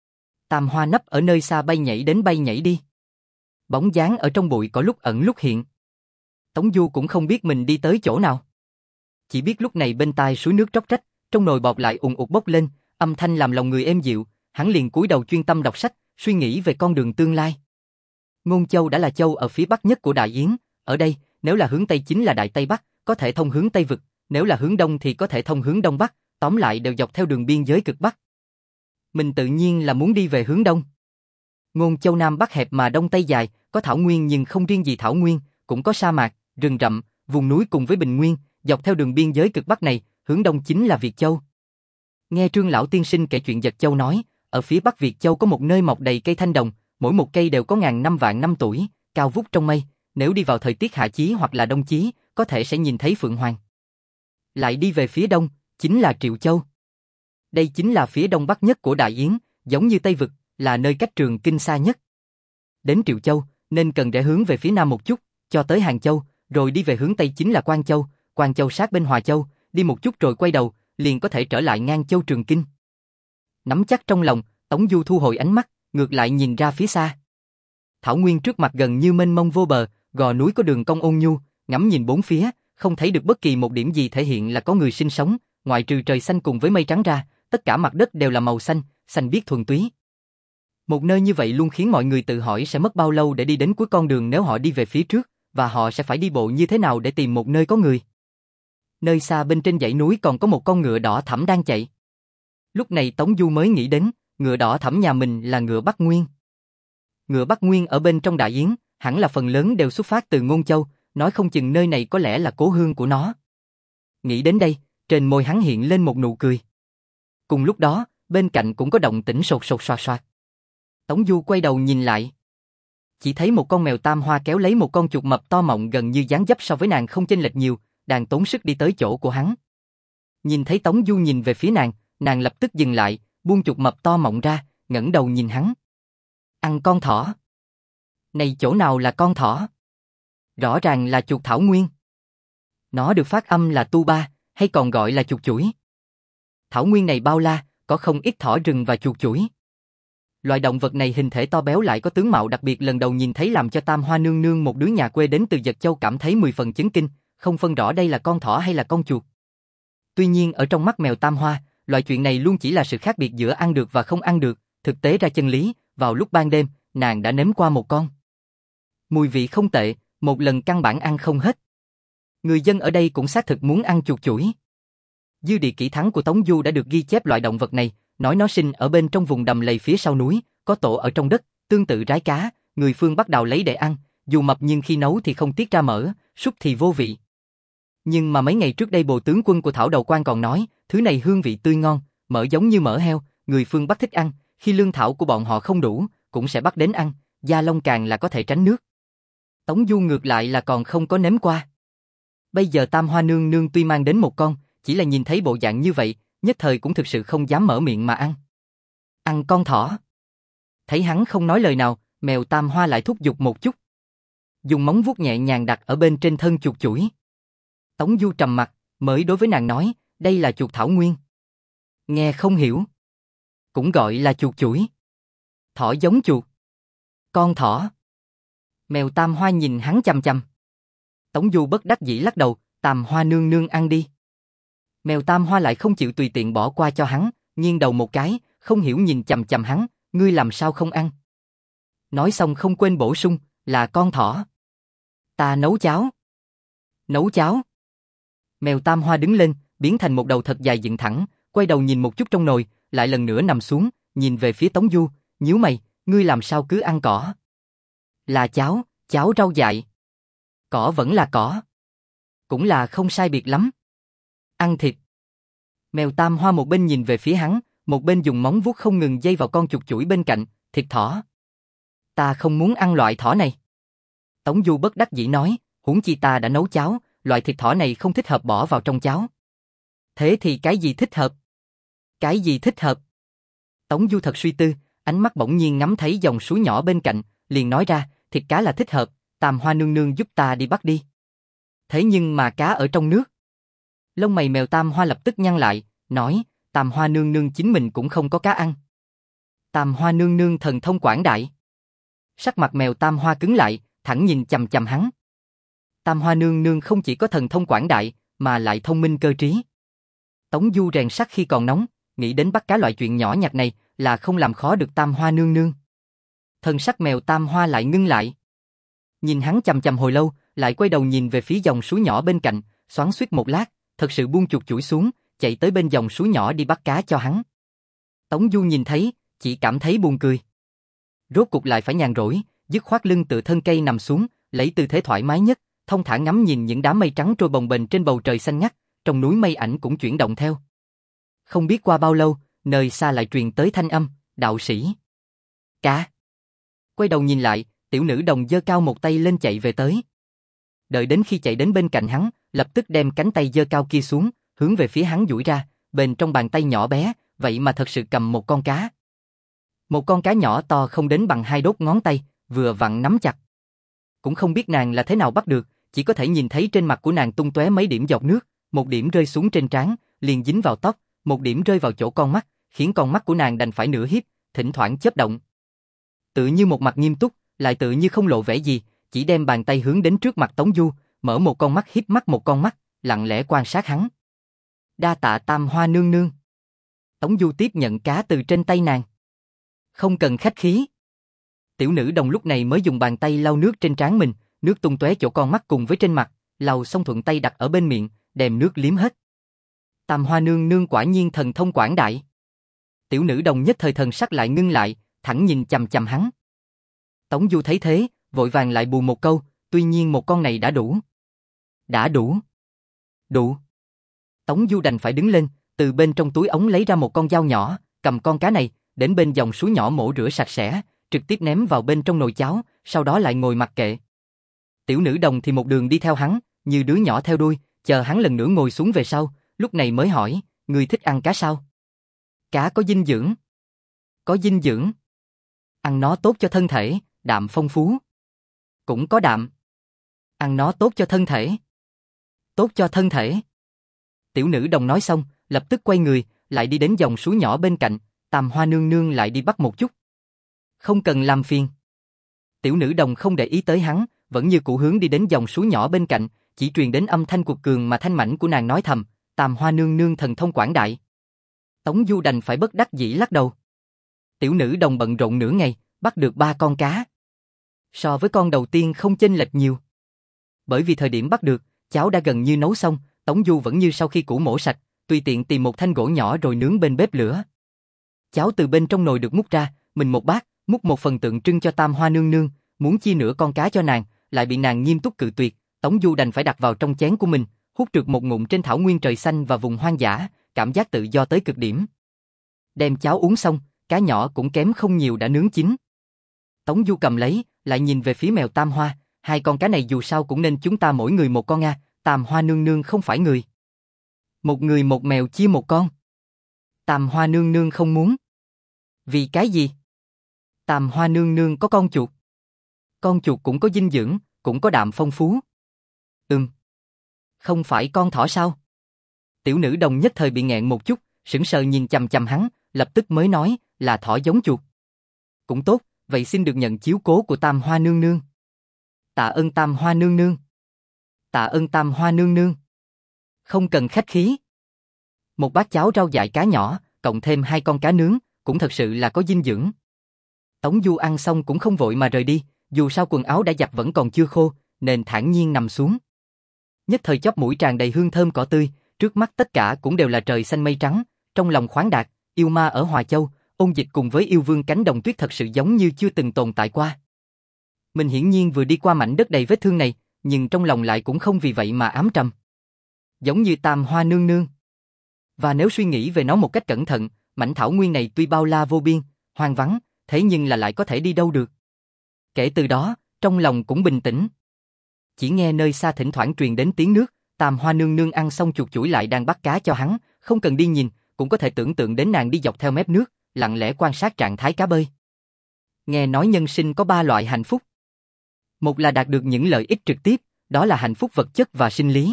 Tam Hoa nấp ở nơi xa bay nhảy đến bay nhảy đi. Bóng dáng ở trong bụi có lúc ẩn lúc hiện. Tống Du cũng không biết mình đi tới chỗ nào. Chỉ biết lúc này bên tai suối nước róc rách, trong nồi bọt lại ùn ụt bốc lên, âm thanh làm lòng người êm dịu, hắn liền cúi đầu chuyên tâm đọc sách, suy nghĩ về con đường tương lai. Ngôn Châu đã là châu ở phía bắc nhất của Đại Yến, ở đây, nếu là hướng Tây chính là Đại Tây Bắc, có thể thông hướng Tây Vực, nếu là hướng Đông thì có thể thông hướng Đông Bắc, tóm lại đều dọc theo đường biên giới cực Bắc. Mình tự nhiên là muốn đi về hướng Đông. Ngôn Châu Nam Bắc hẹp mà Đông Tây dài, có Thảo Nguyên nhưng không riêng gì Thảo Nguyên, cũng có sa mạc, rừng rậm, vùng núi cùng với bình nguyên, dọc theo đường biên giới cực Bắc này, hướng Đông chính là Việt Châu. Nghe Trương lão tiên sinh kể chuyện Dật Châu nói, ở phía Bắc Việt Châu có một nơi mọc đầy cây thanh đồng, mỗi một cây đều có ngàn năm vạn năm tuổi, cao vút trong mây, nếu đi vào thời tiết hạ chí hoặc là đông chí, có thể sẽ nhìn thấy phượng hoàng. Lại đi về phía đông, chính là Triệu Châu. Đây chính là phía đông bắc nhất của Đại Yến, giống như Tây Vực, là nơi cách Trường Kinh xa nhất. Đến Triệu Châu, nên cần rẽ hướng về phía nam một chút, cho tới Hàng Châu, rồi đi về hướng tây chính là Quan Châu, Quan Châu sát bên Hòa Châu, đi một chút rồi quay đầu, liền có thể trở lại ngang Châu Trường Kinh. Nắm chắc trong lòng, Tống Du thu hồi ánh mắt, ngược lại nhìn ra phía xa. Thảo Nguyên trước mặt gần như mênh mông vô bờ, gò núi có đường cong ôn nhu, ngắm nhìn bốn phía, không thấy được bất kỳ một điểm gì thể hiện là có người sinh sống, ngoại trừ trời xanh cùng với mây trắng ra, tất cả mặt đất đều là màu xanh, xanh biếc thuần túy. Một nơi như vậy luôn khiến mọi người tự hỏi sẽ mất bao lâu để đi đến cuối con đường nếu họ đi về phía trước, và họ sẽ phải đi bộ như thế nào để tìm một nơi có người. Nơi xa bên trên dãy núi còn có một con ngựa đỏ thẫm đang chạy. Lúc này Tống Du mới nghĩ đến, ngựa đỏ thẫm nhà mình là ngựa Bắc Nguyên. Ngựa Bắc Nguyên ở bên trong Đại Yến, hẳn là phần lớn đều xuất phát từ Ngôn Châu, nói không chừng nơi này có lẽ là cố hương của nó. Nghĩ đến đây, trên môi hắn hiện lên một nụ cười. Cùng lúc đó, bên cạnh cũng có động tĩnh sột sột soạt soạt. Tống Du quay đầu nhìn lại. Chỉ thấy một con mèo tam hoa kéo lấy một con chuột mập to mọng gần như dáng dấp so với nàng không chênh lệch nhiều, đang tốn sức đi tới chỗ của hắn. Nhìn thấy Tống Du nhìn về phía nàng, nàng lập tức dừng lại, buông chuột mập to mọng ra, ngẩng đầu nhìn hắn. Ăn con thỏ. Này chỗ nào là con thỏ? Rõ ràng là chuột thảo nguyên. Nó được phát âm là tu ba, hay còn gọi là chuột chủi. Thảo nguyên này bao la, có không ít thỏ rừng và chuột chủi. Loài động vật này hình thể to béo lại có tướng mạo đặc biệt, lần đầu nhìn thấy làm cho Tam Hoa nương nương một đứa nhà quê đến từ Dật Châu cảm thấy mười phần chấn kinh, không phân rõ đây là con thỏ hay là con chuột. Tuy nhiên ở trong mắt mèo Tam Hoa, loại chuyện này luôn chỉ là sự khác biệt giữa ăn được và không ăn được, thực tế ra chân lý, vào lúc ban đêm, nàng đã nếm qua một con. Mùi vị không tệ, một lần căn bản ăn không hết. Người dân ở đây cũng xác thực muốn ăn chuột chủi. Dư địa kỹ thắng của Tống Du đã được ghi chép loại động vật này, nói nó sinh ở bên trong vùng đầm lầy phía sau núi, có tổ ở trong đất, tương tự rái cá, người phương Bắc đào lấy để ăn, dù mập nhưng khi nấu thì không tiết ra mỡ, súp thì vô vị. Nhưng mà mấy ngày trước đây Bồ tướng quân của Thảo Đầu Quan còn nói, thứ này hương vị tươi ngon, mỡ giống như mỡ heo, người phương Bắc thích ăn, khi lương thảo của bọn họ không đủ, cũng sẽ bắt đến ăn, da lông càng là có thể tránh nước. Tống Du ngược lại là còn không có nếm qua. Bây giờ Tam Hoa nương nương tuy mang đến một con, chỉ là nhìn thấy bộ dạng như vậy, nhất thời cũng thực sự không dám mở miệng mà ăn. Ăn con thỏ. Thấy hắn không nói lời nào, mèo Tam Hoa lại thúc giục một chút. Dùng móng vuốt nhẹ nhàng đặt ở bên trên thân chuột chủi. Tống Du trầm mặt, mới đối với nàng nói, đây là chuột thảo nguyên. Nghe không hiểu. Cũng gọi là chuột chủi. Thỏ giống chuột. Con thỏ. Mèo Tam Hoa nhìn hắn chằm chằm. Tống Du bất đắc dĩ lắc đầu, Tam Hoa nương nương ăn đi. Mèo Tam Hoa lại không chịu tùy tiện bỏ qua cho hắn, nghiêng đầu một cái, không hiểu nhìn chằm chằm hắn, ngươi làm sao không ăn? Nói xong không quên bổ sung, là con thỏ. Ta nấu cháo. Nấu cháo. Mèo Tam Hoa đứng lên, biến thành một đầu thật dài dựng thẳng, quay đầu nhìn một chút trong nồi, lại lần nữa nằm xuống, nhìn về phía Tống Du, nhíu mày, ngươi làm sao cứ ăn cỏ? Là cháo, cháo rau dại. Cỏ vẫn là cỏ. Cũng là không sai biệt lắm. Ăn thịt. Mèo Tam Hoa một bên nhìn về phía hắn, một bên dùng móng vuốt không ngừng dây vào con chuột chủi bên cạnh, thịt thỏ. Ta không muốn ăn loại thỏ này. Tống Du bất đắc dĩ nói, huống chi ta đã nấu cháo, loại thịt thỏ này không thích hợp bỏ vào trong cháo. Thế thì cái gì thích hợp? Cái gì thích hợp? Tống Du thật suy tư, ánh mắt bỗng nhiên ngắm thấy dòng suối nhỏ bên cạnh, liền nói ra, thịt cá là thích hợp, Tam Hoa nương nương giúp ta đi bắt đi. Thế nhưng mà cá ở trong nước. Lông mày mèo Tam Hoa lập tức nhăn lại, nói, Tam Hoa nương nương chính mình cũng không có cá ăn. Tam Hoa nương nương thần thông quảng đại. Sắc mặt mèo Tam Hoa cứng lại, thẳng nhìn chằm chằm hắn. Tam Hoa nương nương không chỉ có thần thông quảng đại, mà lại thông minh cơ trí. Tống Du rèn sắt khi còn nóng, nghĩ đến bắt cá loại chuyện nhỏ nhặt này là không làm khó được Tam Hoa nương nương. Thần sắc mèo Tam Hoa lại ngưng lại. Nhìn hắn chằm chằm hồi lâu, lại quay đầu nhìn về phía dòng suối nhỏ bên cạnh, xoắn xuýt một lát, thật sự buông chuột chủi xuống, chạy tới bên dòng suối nhỏ đi bắt cá cho hắn. Tống Du nhìn thấy, chỉ cảm thấy buồn cười. Rốt cục lại phải nhàn rỗi, dứt khoát lưng tựa thân cây nằm xuống, lấy tư thế thoải mái nhất, thông thả ngắm nhìn những đám mây trắng trôi bồng bềnh trên bầu trời xanh ngắt, trong núi mây ảnh cũng chuyển động theo. Không biết qua bao lâu, nơi xa lại truyền tới thanh âm, đạo sĩ. Cá. Quay đầu nhìn lại, tiểu nữ đồng giơ cao một tay lên chạy về tới. Đợi đến khi chạy đến bên cạnh hắn, lập tức đem cánh tay giơ cao kia xuống, hướng về phía hắn duỗi ra, bên trong bàn tay nhỏ bé, vậy mà thật sự cầm một con cá. Một con cá nhỏ to không đến bằng hai đốt ngón tay, vừa vặn nắm chặt. Cũng không biết nàng là thế nào bắt được, chỉ có thể nhìn thấy trên mặt của nàng tung tóe mấy điểm giọt nước, một điểm rơi xuống trên trán, liền dính vào tóc, một điểm rơi vào chỗ con mắt, khiến con mắt của nàng đành phải nửa hiếp, thỉnh thoảng chớp động. Tự như một mặt nghiêm túc, lại tự như không lộ vẻ gì, chỉ đem bàn tay hướng đến trước mặt Tống Du, mở một con mắt híp mắt một con mắt, lặng lẽ quan sát hắn. Đa tạ Tam Hoa nương nương. Tống Du tiếp nhận cá từ trên tay nàng. Không cần khách khí. Tiểu nữ đồng lúc này mới dùng bàn tay lau nước trên trán mình, nước tung tóe chỗ con mắt cùng với trên mặt, lau xong thuận tay đặt ở bên miệng, đem nước liếm hết. Tam Hoa nương nương quả nhiên thần thông quảng đại. Tiểu nữ đồng nhất thời thần sắc lại ngưng lại, thẳng nhìn chằm chằm hắn. Tống Du thấy thế, vội vàng lại bù một câu, tuy nhiên một con này đã đủ. Đã đủ. Đủ. Tống Du đành phải đứng lên, từ bên trong túi ống lấy ra một con dao nhỏ, cầm con cá này, đến bên dòng suối nhỏ mổ rửa sạch sẽ, trực tiếp ném vào bên trong nồi cháo, sau đó lại ngồi mặc kệ. Tiểu nữ đồng thì một đường đi theo hắn, như đứa nhỏ theo đuôi, chờ hắn lần nữa ngồi xuống về sau, lúc này mới hỏi, ngươi thích ăn cá sao? Cá có dinh dưỡng. Có dinh dưỡng. Ăn nó tốt cho thân thể, đạm phong phú. Cũng có đạm. Ăn nó tốt cho thân thể. Tốt cho thân thể. Tiểu nữ đồng nói xong, lập tức quay người, lại đi đến dòng suối nhỏ bên cạnh, Tam Hoa nương nương lại đi bắt một chút. Không cần làm phiền. Tiểu nữ đồng không để ý tới hắn, vẫn như cũ hướng đi đến dòng suối nhỏ bên cạnh, chỉ truyền đến âm thanh cuột cường mà thanh mảnh của nàng nói thầm, Tam Hoa nương nương thần thông quảng đại. Tống Du đành phải bất đắc dĩ lắc đầu. Tiểu nữ đồng bận rộn nửa ngày, bắt được ba con cá. So với con đầu tiên không chênh lệch nhiều. Bởi vì thời điểm bắt được, cháo đã gần như nấu xong, Tống Du vẫn như sau khi củ mổ sạch, tùy tiện tìm một thanh gỗ nhỏ rồi nướng bên bếp lửa. Cháo từ bên trong nồi được múc ra, mình một bát, múc một phần tượng trưng cho Tam Hoa nương nương, muốn chia nửa con cá cho nàng, lại bị nàng nghiêm túc cự tuyệt, Tống Du đành phải đặt vào trong chén của mình, hút trượt một ngụm trên thảo nguyên trời xanh và vùng hoang dã, cảm giác tự do tới cực điểm. Đem cháo uống xong, cá nhỏ cũng kém không nhiều đã nướng chín. Tống Du cầm lấy, lại nhìn về phía mèo Tam Hoa, hai con cá này dù sao cũng nên chúng ta mỗi người một con a, Tam Hoa nương nương không phải người. Một người một mèo chia một con. Tam Hoa nương nương không muốn. Vì cái gì? Tam Hoa nương nương có con chuột. Con chuột cũng có dinh dưỡng, cũng có đạm phong phú. Ừm. Không phải con thỏ sao? Tiểu nữ đồng nhất thời bị nghẹn một chút, sững sờ nhìn chằm chằm hắn, lập tức mới nói, là thỏ giống chuột. Cũng tốt, vậy xin được nhận chiếu cố của Tam Hoa nương nương. Tạ ơn Tam Hoa nương nương. Tạ ơn Tam Hoa nương nương. Không cần khách khí. Một bát cháo rau dại cá nhỏ, cộng thêm hai con cá nướng, cũng thật sự là có dinh dưỡng. Tống Du ăn xong cũng không vội mà rời đi, dù sao quần áo đã giặt vẫn còn chưa khô, nên thản nhiên nằm xuống. Nhất thời chóp mũi tràn đầy hương thơm cỏ tươi, trước mắt tất cả cũng đều là trời xanh mây trắng, trong lòng khoáng đạt, yêu ma ở Hòa Châu, Ôn Dịch cùng với yêu vương cánh đồng tuyết thật sự giống như chưa từng tồn tại qua. Mình hiển nhiên vừa đi qua mảnh đất đầy vết thương này, nhưng trong lòng lại cũng không vì vậy mà ám trầm. Giống như Tam Hoa nương nương. Và nếu suy nghĩ về nó một cách cẩn thận, mảnh thảo nguyên này tuy bao la vô biên, hoang vắng, thế nhưng là lại có thể đi đâu được. Kể từ đó, trong lòng cũng bình tĩnh. Chỉ nghe nơi xa thỉnh thoảng truyền đến tiếng nước, Tam Hoa nương nương ăn xong chuột chuỗi lại đang bắt cá cho hắn, không cần đi nhìn, cũng có thể tưởng tượng đến nàng đi dọc theo mép nước, lặng lẽ quan sát trạng thái cá bơi. Nghe nói nhân sinh có ba loại hạnh phúc. Một là đạt được những lợi ích trực tiếp, đó là hạnh phúc vật chất và sinh lý.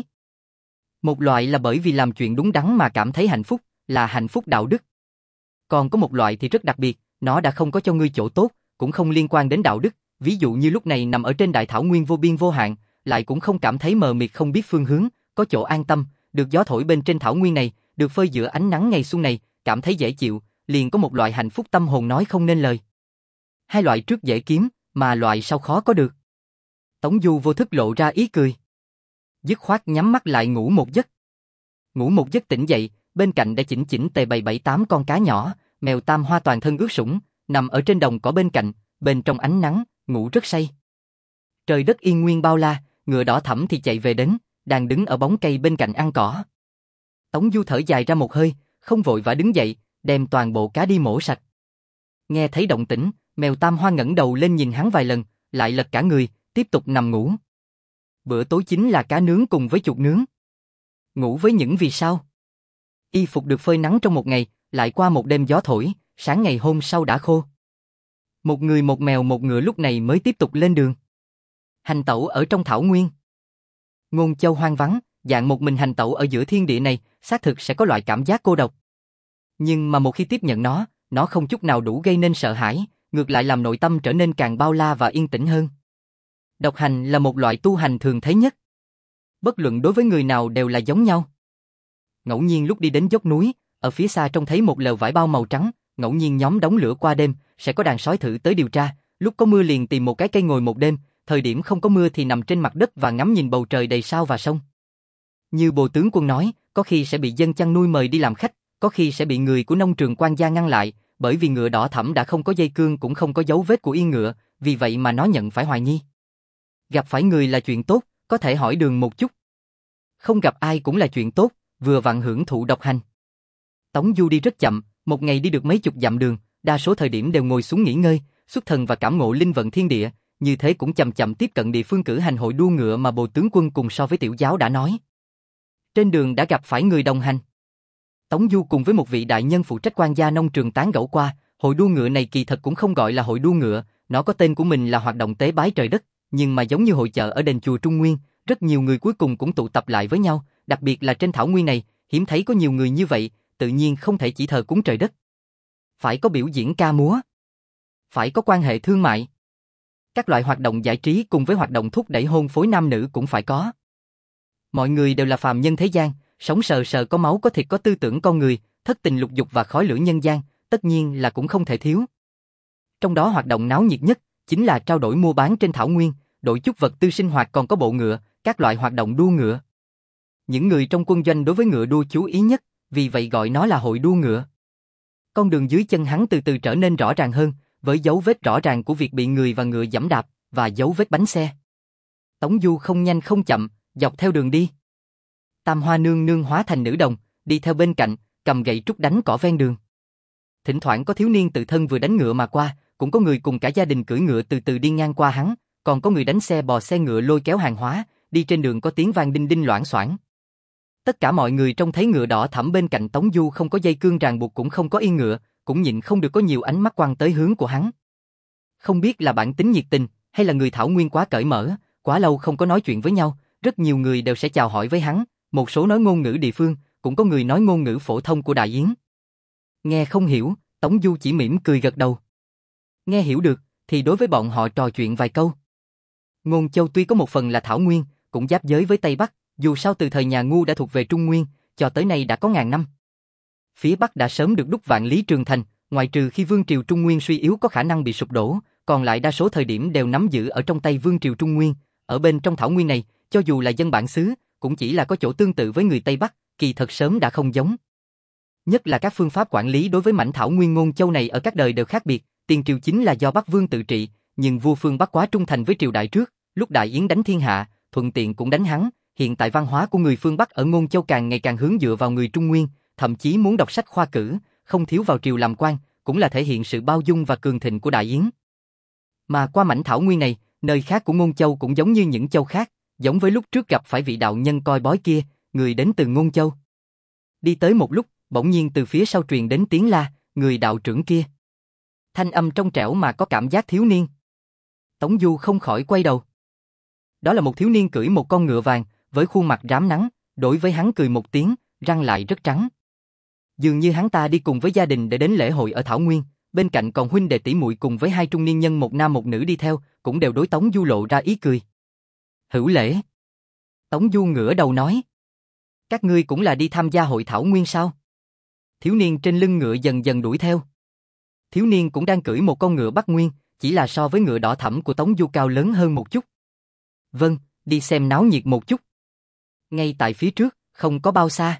Một loại là bởi vì làm chuyện đúng đắn mà cảm thấy hạnh phúc, là hạnh phúc đạo đức. Còn có một loại thì rất đặc biệt, nó đã không có cho ngươi chỗ tốt, cũng không liên quan đến đạo đức, ví dụ như lúc này nằm ở trên đại thảo nguyên vô biên vô hạn, lại cũng không cảm thấy mờ mịt không biết phương hướng, có chỗ an tâm, được gió thổi bên trên thảo nguyên này, được phơi giữa ánh nắng ngày xuân này, cảm thấy dễ chịu, liền có một loại hạnh phúc tâm hồn nói không nên lời. Hai loại trước dễ kiếm, mà loại sau khó có được. Tống Du vô thức lộ ra ý cười. Dứt khoát nhắm mắt lại ngủ một giấc. Ngủ một giấc tỉnh dậy, bên cạnh đã chỉnh chỉnh tề bày bảy tám con cá nhỏ, mèo Tam Hoa toàn thân ướt sũng, nằm ở trên đồng cỏ bên cạnh, bên trong ánh nắng, ngủ rất say. Trời đất yên nguyên bao la, ngựa đỏ thẫm thì chạy về đến, đang đứng ở bóng cây bên cạnh ăn cỏ. Tống Du thở dài ra một hơi, không vội vã đứng dậy, đem toàn bộ cá đi mổ sạch. Nghe thấy động tĩnh, mèo Tam Hoa ngẩng đầu lên nhìn hắn vài lần, lại lật cả người, tiếp tục nằm ngủ. Bữa tối chính là cá nướng cùng với chuột nướng. Ngủ với những vì sao? Y phục được phơi nắng trong một ngày, lại qua một đêm gió thổi, sáng ngày hôm sau đã khô. Một người một mèo một ngựa lúc này mới tiếp tục lên đường. Hành tẩu ở trong thảo nguyên. Ngôn Châu hoang vắng, dạng một mình hành tẩu ở giữa thiên địa này, xác thực sẽ có loại cảm giác cô độc. Nhưng mà một khi tiếp nhận nó, nó không chút nào đủ gây nên sợ hãi, ngược lại làm nội tâm trở nên càng bao la và yên tĩnh hơn. Độc hành là một loại tu hành thường thấy nhất. Bất luận đối với người nào đều là giống nhau. Ngẫu nhiên lúc đi đến dốc núi, ở phía xa trông thấy một lều vải bao màu trắng, ngẫu nhiên nhóm đống lửa qua đêm, sẽ có đàn sói thử tới điều tra, lúc có mưa liền tìm một cái cây ngồi một đêm, thời điểm không có mưa thì nằm trên mặt đất và ngắm nhìn bầu trời đầy sao và sông. Như Bồ tướng quân nói, có khi sẽ bị dân chăn nuôi mời đi làm khách, có khi sẽ bị người của nông trường quan gia ngăn lại, bởi vì ngựa đỏ thẫm đã không có dây cương cũng không có dấu vết của yên ngựa, vì vậy mà nó nhận phải hoài nghi. Gặp phải người là chuyện tốt, có thể hỏi đường một chút. Không gặp ai cũng là chuyện tốt, vừa vặn hưởng thụ độc hành. Tống Du đi rất chậm, một ngày đi được mấy chục dặm đường, đa số thời điểm đều ngồi xuống nghỉ ngơi, xuất thần và cảm ngộ linh vận thiên địa, như thế cũng chậm chậm tiếp cận địa phương cử hành hội đua ngựa mà Bồ tướng quân cùng so với tiểu giáo đã nói. Trên đường đã gặp phải người đồng hành. Tống Du cùng với một vị đại nhân phụ trách quan gia nông trường tán gẫu qua, hội đua ngựa này kỳ thật cũng không gọi là hội đua ngựa, nó có tên của mình là hoạt động tế bái trời đất, nhưng mà giống như hội chợ ở đền chùa Trung Nguyên, rất nhiều người cuối cùng cũng tụ tập lại với nhau, đặc biệt là trên thảo nguyên này, hiếm thấy có nhiều người như vậy, tự nhiên không thể chỉ thờ cúng trời đất. Phải có biểu diễn ca múa, phải có quan hệ thương mại. Các loại hoạt động giải trí cùng với hoạt động thúc đẩy hôn phối nam nữ cũng phải có. Mọi người đều là phàm nhân thế gian, sống sờ sờ có máu có thịt có tư tưởng con người, thất tình lục dục và khói lửa nhân gian, tất nhiên là cũng không thể thiếu. Trong đó hoạt động náo nhiệt nhất chính là trao đổi mua bán trên thảo nguyên, đổi chút vật tư sinh hoạt, còn có bộ ngựa, các loại hoạt động đua ngựa. Những người trong quân doanh đối với ngựa đua chú ý nhất, vì vậy gọi nó là hội đua ngựa. Con đường dưới chân hắn từ từ trở nên rõ ràng hơn, với dấu vết rõ ràng của việc bị người và ngựa giẫm đạp, và dấu vết bánh xe. Tống Du không nhanh không chậm, dọc theo đường đi. Tam Hoa nương nương hóa thành nữ đồng, đi theo bên cạnh, cầm gậy trúc đánh cỏ ven đường. Thỉnh thoảng có thiếu niên tự thân vừa đánh ngựa mà qua, cũng có người cùng cả gia đình cưỡi ngựa từ từ đi ngang qua hắn, còn có người đánh xe bò xe ngựa lôi kéo hàng hóa, đi trên đường có tiếng vang đinh đinh loảng xoảng. Tất cả mọi người trông thấy ngựa đỏ thẫm bên cạnh Tống Du không có dây cương ràng buộc cũng không có yên ngựa, cũng nhịn không được có nhiều ánh mắt quăng tới hướng của hắn. Không biết là bản tính nhiệt tình, hay là người thảo nguyên quá cởi mở, quá lâu không có nói chuyện với nhau, rất nhiều người đều sẽ chào hỏi với hắn, một số nói ngôn ngữ địa phương, cũng có người nói ngôn ngữ phổ thông của Đại Yến. Nghe không hiểu, Tống Du chỉ mỉm cười gật đầu. Nghe hiểu được, thì đối với bọn họ trò chuyện vài câu. Ngôn Châu tuy có một phần là thảo nguyên, cũng giáp giới với Tây Bắc, dù sao từ thời nhà Ngu đã thuộc về Trung Nguyên, cho tới nay đã có ngàn năm. Phía Bắc đã sớm được đúc vạn lý trường thành, ngoại trừ khi vương triều Trung Nguyên suy yếu có khả năng bị sụp đổ, còn lại đa số thời điểm đều nắm giữ ở trong tay vương triều Trung Nguyên. Ở bên trong thảo nguyên này, cho dù là dân bản xứ, cũng chỉ là có chỗ tương tự với người Tây Bắc, kỳ thật sớm đã không giống. Nhất là các phương pháp quản lý đối với mảnh thảo nguyên Ngôn Châu này ở các đời đều khác biệt, tiền triều chính là do Bắc Vương tự trị, nhưng vua phương Bắc quá trung thành với triều đại trước, lúc Đại Yến đánh thiên hạ, thuận tiện cũng đánh hắn, hiện tại văn hóa của người phương Bắc ở Ngôn Châu càng ngày càng hướng dựa vào người Trung Nguyên, thậm chí muốn đọc sách khoa cử, không thiếu vào triều làm quan, cũng là thể hiện sự bao dung và cường thịnh của Đại Yến. Mà qua mảnh thảo nguyên này, nơi khác của Ngôn Châu cũng giống như những châu khác, giống với lúc trước gặp phải vị đạo nhân coi bói kia, người đến từ Ngôn Châu. Đi tới một lúc, bỗng nhiên từ phía sau truyền đến tiếng la, người đạo trưởng kia. Thanh âm trong trẻo mà có cảm giác thiếu niên. Tống Du không khỏi quay đầu. Đó là một thiếu niên cưỡi một con ngựa vàng, với khuôn mặt rám nắng, đối với hắn cười một tiếng, răng lại rất trắng. Dường như hắn ta đi cùng với gia đình để đến lễ hội ở Thảo Nguyên, bên cạnh còn huynh đệ tỷ muội cùng với hai trung niên nhân một nam một nữ đi theo, cũng đều đối Tống Du lộ ra ý cười. Hữu lễ. Tống Du ngửa đầu nói. Các ngươi cũng là đi tham gia hội Thảo Nguyên sao? Thiếu niên trên lưng ngựa dần dần đuổi theo. Thiếu niên cũng đang cưỡi một con ngựa Bắc Nguyên, chỉ là so với ngựa đỏ thẫm của Tống Du cao lớn hơn một chút. Vâng, đi xem náo nhiệt một chút. Ngay tại phía trước, không có bao xa.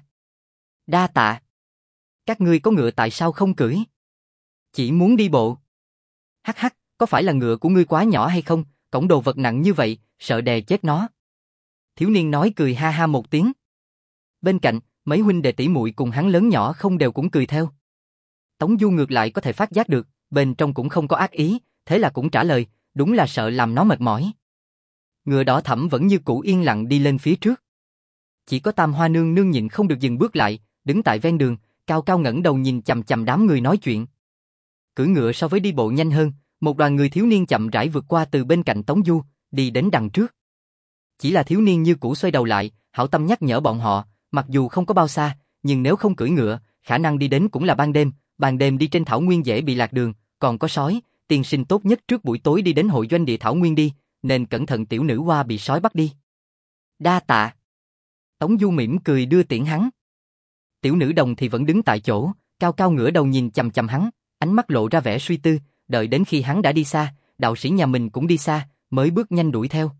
Đa tạ. Các ngươi có ngựa tại sao không cưỡi? Chỉ muốn đi bộ. Hắc hắc, có phải là ngựa của ngươi quá nhỏ hay không, cõng đồ vật nặng như vậy, sợ đè chết nó. Thiếu niên nói cười ha ha một tiếng. Bên cạnh, mấy huynh đệ tỷ muội cùng hắn lớn nhỏ không đều cũng cười theo. Tống Du ngược lại có thể phát giác được, bên trong cũng không có ác ý, thế là cũng trả lời, đúng là sợ làm nó mệt mỏi. Ngựa đỏ thẫm vẫn như cũ yên lặng đi lên phía trước. Chỉ có Tam Hoa nương nương nhịn không được dừng bước lại, đứng tại ven đường, cao cao ngẩng đầu nhìn chằm chằm đám người nói chuyện. Cưỡi ngựa so với đi bộ nhanh hơn, một đoàn người thiếu niên chậm rãi vượt qua từ bên cạnh Tống Du, đi đến đằng trước. Chỉ là thiếu niên như cũ xoay đầu lại, hảo tâm nhắc nhở bọn họ, mặc dù không có bao xa, nhưng nếu không cưỡi ngựa, khả năng đi đến cũng là ban đêm, ban đêm đi trên thảo nguyên dễ bị lạc đường, còn có sói, tiên sinh tốt nhất trước buổi tối đi đến hội doanh địa thảo nguyên đi, nên cẩn thận tiểu nữ hoa bị sói bắt đi. Đa tạ. Tống Du mỉm cười đưa tiễn hắn. Tiểu nữ đồng thì vẫn đứng tại chỗ, cao cao ngửa đầu nhìn chằm chằm hắn, ánh mắt lộ ra vẻ suy tư, đợi đến khi hắn đã đi xa, đạo sĩ nhà mình cũng đi xa, mới bước nhanh đuổi theo.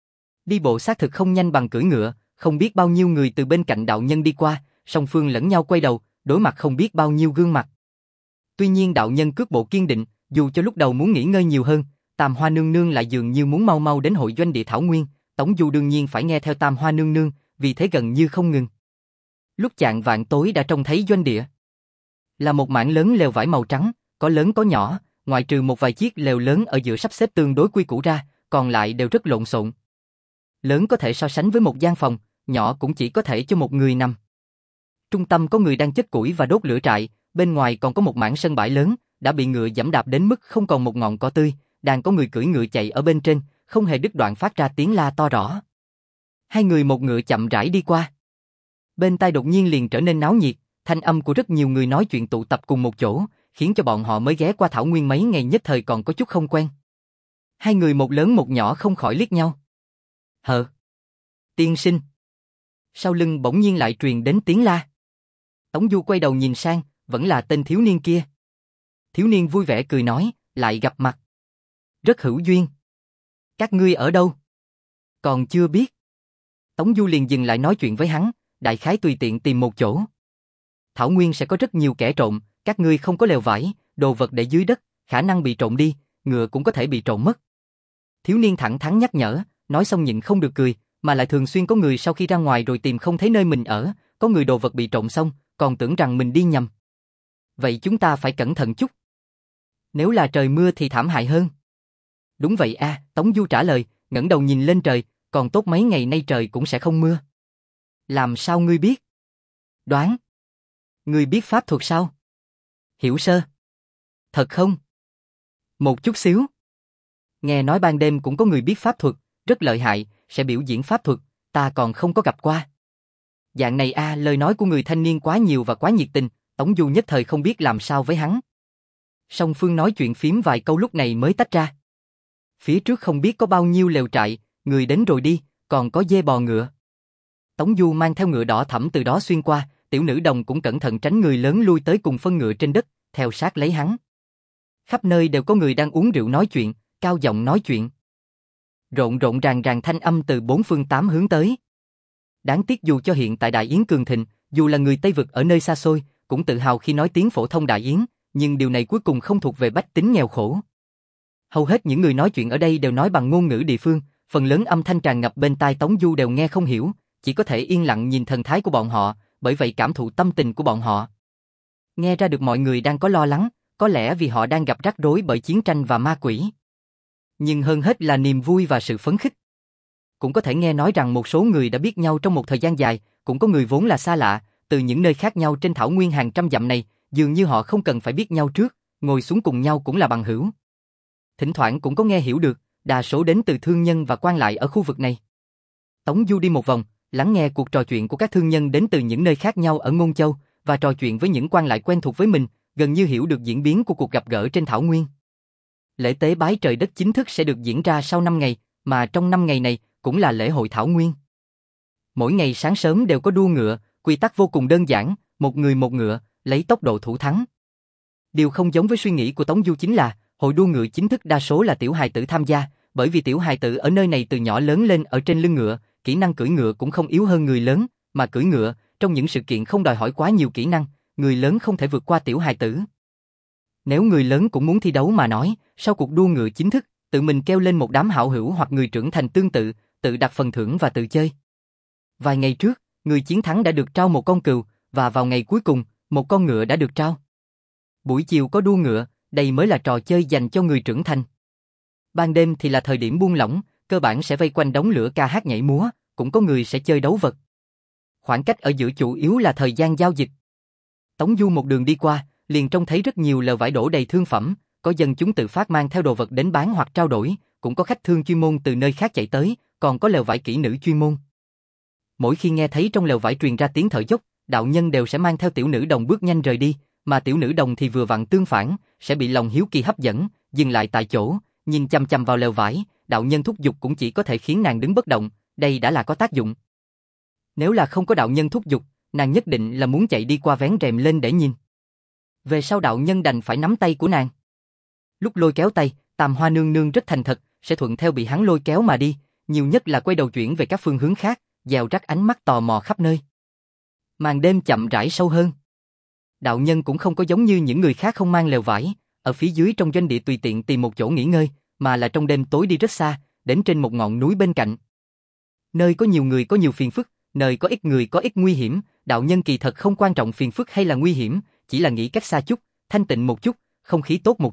Đi bộ xác thực không nhanh bằng cưỡi ngựa, không biết bao nhiêu người từ bên cạnh đạo nhân đi qua, song phương lẫn nhau quay đầu, đối mặt không biết bao nhiêu gương mặt. Tuy nhiên đạo nhân cước bộ kiên định, dù cho lúc đầu muốn nghỉ ngơi nhiều hơn, Tam Hoa nương nương lại dường như muốn mau mau đến hội doanh địa thảo nguyên, Tống Du đương nhiên phải nghe theo Tam Hoa nương nương, vì thế gần như không ngừng. Lúc chạng vạng tối đã trông thấy doanh địa. Là một mảng lớn lều vải màu trắng, có lớn có nhỏ, ngoại trừ một vài chiếc lều lớn ở giữa sắp xếp tương đối quy củ ra, còn lại đều rất lộn xộn. Lớn có thể so sánh với một gian phòng, nhỏ cũng chỉ có thể cho một người nằm. Trung tâm có người đang chất củi và đốt lửa trại, bên ngoài còn có một mảng sân bãi lớn, đã bị ngựa giẫm đạp đến mức không còn một ngọn cỏ tươi, đang có người cưỡi ngựa chạy ở bên trên, không hề đứt đoạn phát ra tiếng la to rõ. Hai người một ngựa chậm rãi đi qua. Bên tai đột nhiên liền trở nên náo nhiệt, thanh âm của rất nhiều người nói chuyện tụ tập cùng một chỗ, khiến cho bọn họ mới ghé qua thảo nguyên mấy ngày nhất thời còn có chút không quen. Hai người một lớn một nhỏ không khỏi liếc nhau. Hờ! Tiên sinh! Sau lưng bỗng nhiên lại truyền đến tiếng la. Tống Du quay đầu nhìn sang, vẫn là tên thiếu niên kia. Thiếu niên vui vẻ cười nói, lại gặp mặt. Rất hữu duyên. Các ngươi ở đâu? Còn chưa biết. Tống Du liền dừng lại nói chuyện với hắn, đại khái tùy tiện tìm một chỗ. Thảo nguyên sẽ có rất nhiều kẻ trộm, các ngươi không có lều vải, đồ vật để dưới đất, khả năng bị trộm đi, ngựa cũng có thể bị trộm mất. Thiếu niên thẳng thắn nhắc nhở, nói xong nhịn không được cười, mà lại thường xuyên có người sau khi ra ngoài rồi tìm không thấy nơi mình ở, có người đồ vật bị trộm xong, còn tưởng rằng mình đi nhầm. Vậy chúng ta phải cẩn thận chút. Nếu là trời mưa thì thảm hại hơn. Đúng vậy a, Tống Du trả lời, ngẩng đầu nhìn lên trời, còn tốt mấy ngày nay trời cũng sẽ không mưa. Làm sao ngươi biết? Đoán. Ngươi biết pháp thuật sao? Hiểu sơ. Thật không? Một chút xíu. Nghe nói ban đêm cũng có người biết pháp thuật, rất lợi hại, sẽ biểu diễn pháp thuật, ta còn không có gặp qua. Dạng này a, lời nói của người thanh niên quá nhiều và quá nhiệt tình, Tống Du nhất thời không biết làm sao với hắn. Song phương nói chuyện phím vài câu lúc này mới tách ra. Phía trước không biết có bao nhiêu lều trại, người đến rồi đi, còn có dê bò ngựa. Tống Du mang theo ngựa đỏ thẫm từ đó xuyên qua, tiểu nữ đồng cũng cẩn thận tránh người lớn lui tới cùng phân ngựa trên đất, theo sát lấy hắn. Khắp nơi đều có người đang uống rượu nói chuyện, cao giọng nói chuyện. Rộn rộn ràng ràng thanh âm từ bốn phương tám hướng tới. Đáng tiếc dù cho hiện tại Đại Yến cường thịnh, dù là người Tây Vực ở nơi xa xôi, cũng tự hào khi nói tiếng phổ thông Đại Yến, nhưng điều này cuối cùng không thuộc về bách tính nghèo khổ. Hầu hết những người nói chuyện ở đây đều nói bằng ngôn ngữ địa phương, phần lớn âm thanh tràn ngập bên tai Tống Du đều nghe không hiểu, chỉ có thể yên lặng nhìn thần thái của bọn họ, bởi vậy cảm thụ tâm tình của bọn họ. Nghe ra được mọi người đang có lo lắng, có lẽ vì họ đang gặp rắc rối bởi chiến tranh và ma quỷ. Nhưng hơn hết là niềm vui và sự phấn khích. Cũng có thể nghe nói rằng một số người đã biết nhau trong một thời gian dài, cũng có người vốn là xa lạ, từ những nơi khác nhau trên thảo nguyên hàng trăm dặm này, dường như họ không cần phải biết nhau trước, ngồi xuống cùng nhau cũng là bằng hữu. Thỉnh thoảng cũng có nghe hiểu được, đa số đến từ thương nhân và quan lại ở khu vực này. Tống Du đi một vòng, lắng nghe cuộc trò chuyện của các thương nhân đến từ những nơi khác nhau ở Ngôn Châu, và trò chuyện với những quan lại quen thuộc với mình, gần như hiểu được diễn biến của cuộc gặp gỡ trên thảo nguyên. Lễ tế bái trời đất chính thức sẽ được diễn ra sau năm ngày, mà trong năm ngày này cũng là lễ hội thảo nguyên. Mỗi ngày sáng sớm đều có đua ngựa, quy tắc vô cùng đơn giản, một người một ngựa, lấy tốc độ thủ thắng. Điều không giống với suy nghĩ của Tống Du chính là, hội đua ngựa chính thức đa số là tiểu hài tử tham gia, bởi vì tiểu hài tử ở nơi này từ nhỏ lớn lên ở trên lưng ngựa, kỹ năng cưỡi ngựa cũng không yếu hơn người lớn, mà cưỡi ngựa, trong những sự kiện không đòi hỏi quá nhiều kỹ năng, người lớn không thể vượt qua tiểu hài tử. Nếu người lớn cũng muốn thi đấu mà nói, sau cuộc đua ngựa chính thức, tự mình kêu lên một đám hảo hữu hoặc người trưởng thành tương tự, tự đặt phần thưởng và tự chơi. Vài ngày trước, người chiến thắng đã được trao một con cừu, và vào ngày cuối cùng, một con ngựa đã được trao. Buổi chiều có đua ngựa, đây mới là trò chơi dành cho người trưởng thành. Ban đêm thì là thời điểm buông lỏng, cơ bản sẽ vây quanh đống lửa ca hát nhảy múa, cũng có người sẽ chơi đấu vật. Khoảng cách ở giữa chủ yếu là thời gian giao dịch. Tống Du một đường đi qua, liền trông thấy rất nhiều lều vải đổ đầy thương phẩm, có dân chúng tự phát mang theo đồ vật đến bán hoặc trao đổi, cũng có khách thương chuyên môn từ nơi khác chạy tới, còn có lều vải kỹ nữ chuyên môn. Mỗi khi nghe thấy trong lều vải truyền ra tiếng thở dốc, đạo nhân đều sẽ mang theo tiểu nữ đồng bước nhanh rời đi, mà tiểu nữ đồng thì vừa vặn tương phản, sẽ bị lòng hiếu kỳ hấp dẫn, dừng lại tại chỗ, nhìn chằm chằm vào lều vải, đạo nhân thúc giục cũng chỉ có thể khiến nàng đứng bất động, đây đã là có tác dụng. Nếu là không có đạo nhân thúc giục, nàng nhất định là muốn chạy đi qua vén rèm lên để nhìn. Về sau đạo nhân đành phải nắm tay của nàng. Lúc lôi kéo tay, Tam Hoa nương nương rất thành thật, sẽ thuận theo bị hắn lôi kéo mà đi, nhiều nhất là quay đầu chuyển về các phương hướng khác, gieo rắc ánh mắt tò mò khắp nơi. Màn đêm chậm rãi sâu hơn. Đạo nhân cũng không có giống như những người khác không mang lều vải, ở phía dưới trong doanh địa tùy tiện tìm một chỗ nghỉ ngơi, mà là trong đêm tối đi rất xa, đến trên một ngọn núi bên cạnh. Nơi có nhiều người có nhiều phiền phức, nơi có ít người có ít nguy hiểm, đạo nhân kỳ thật không quan trọng phiền phức hay là nguy hiểm, chỉ là nghĩ cách xa chút, thanh tịnh một chút, không khí tốt một chút,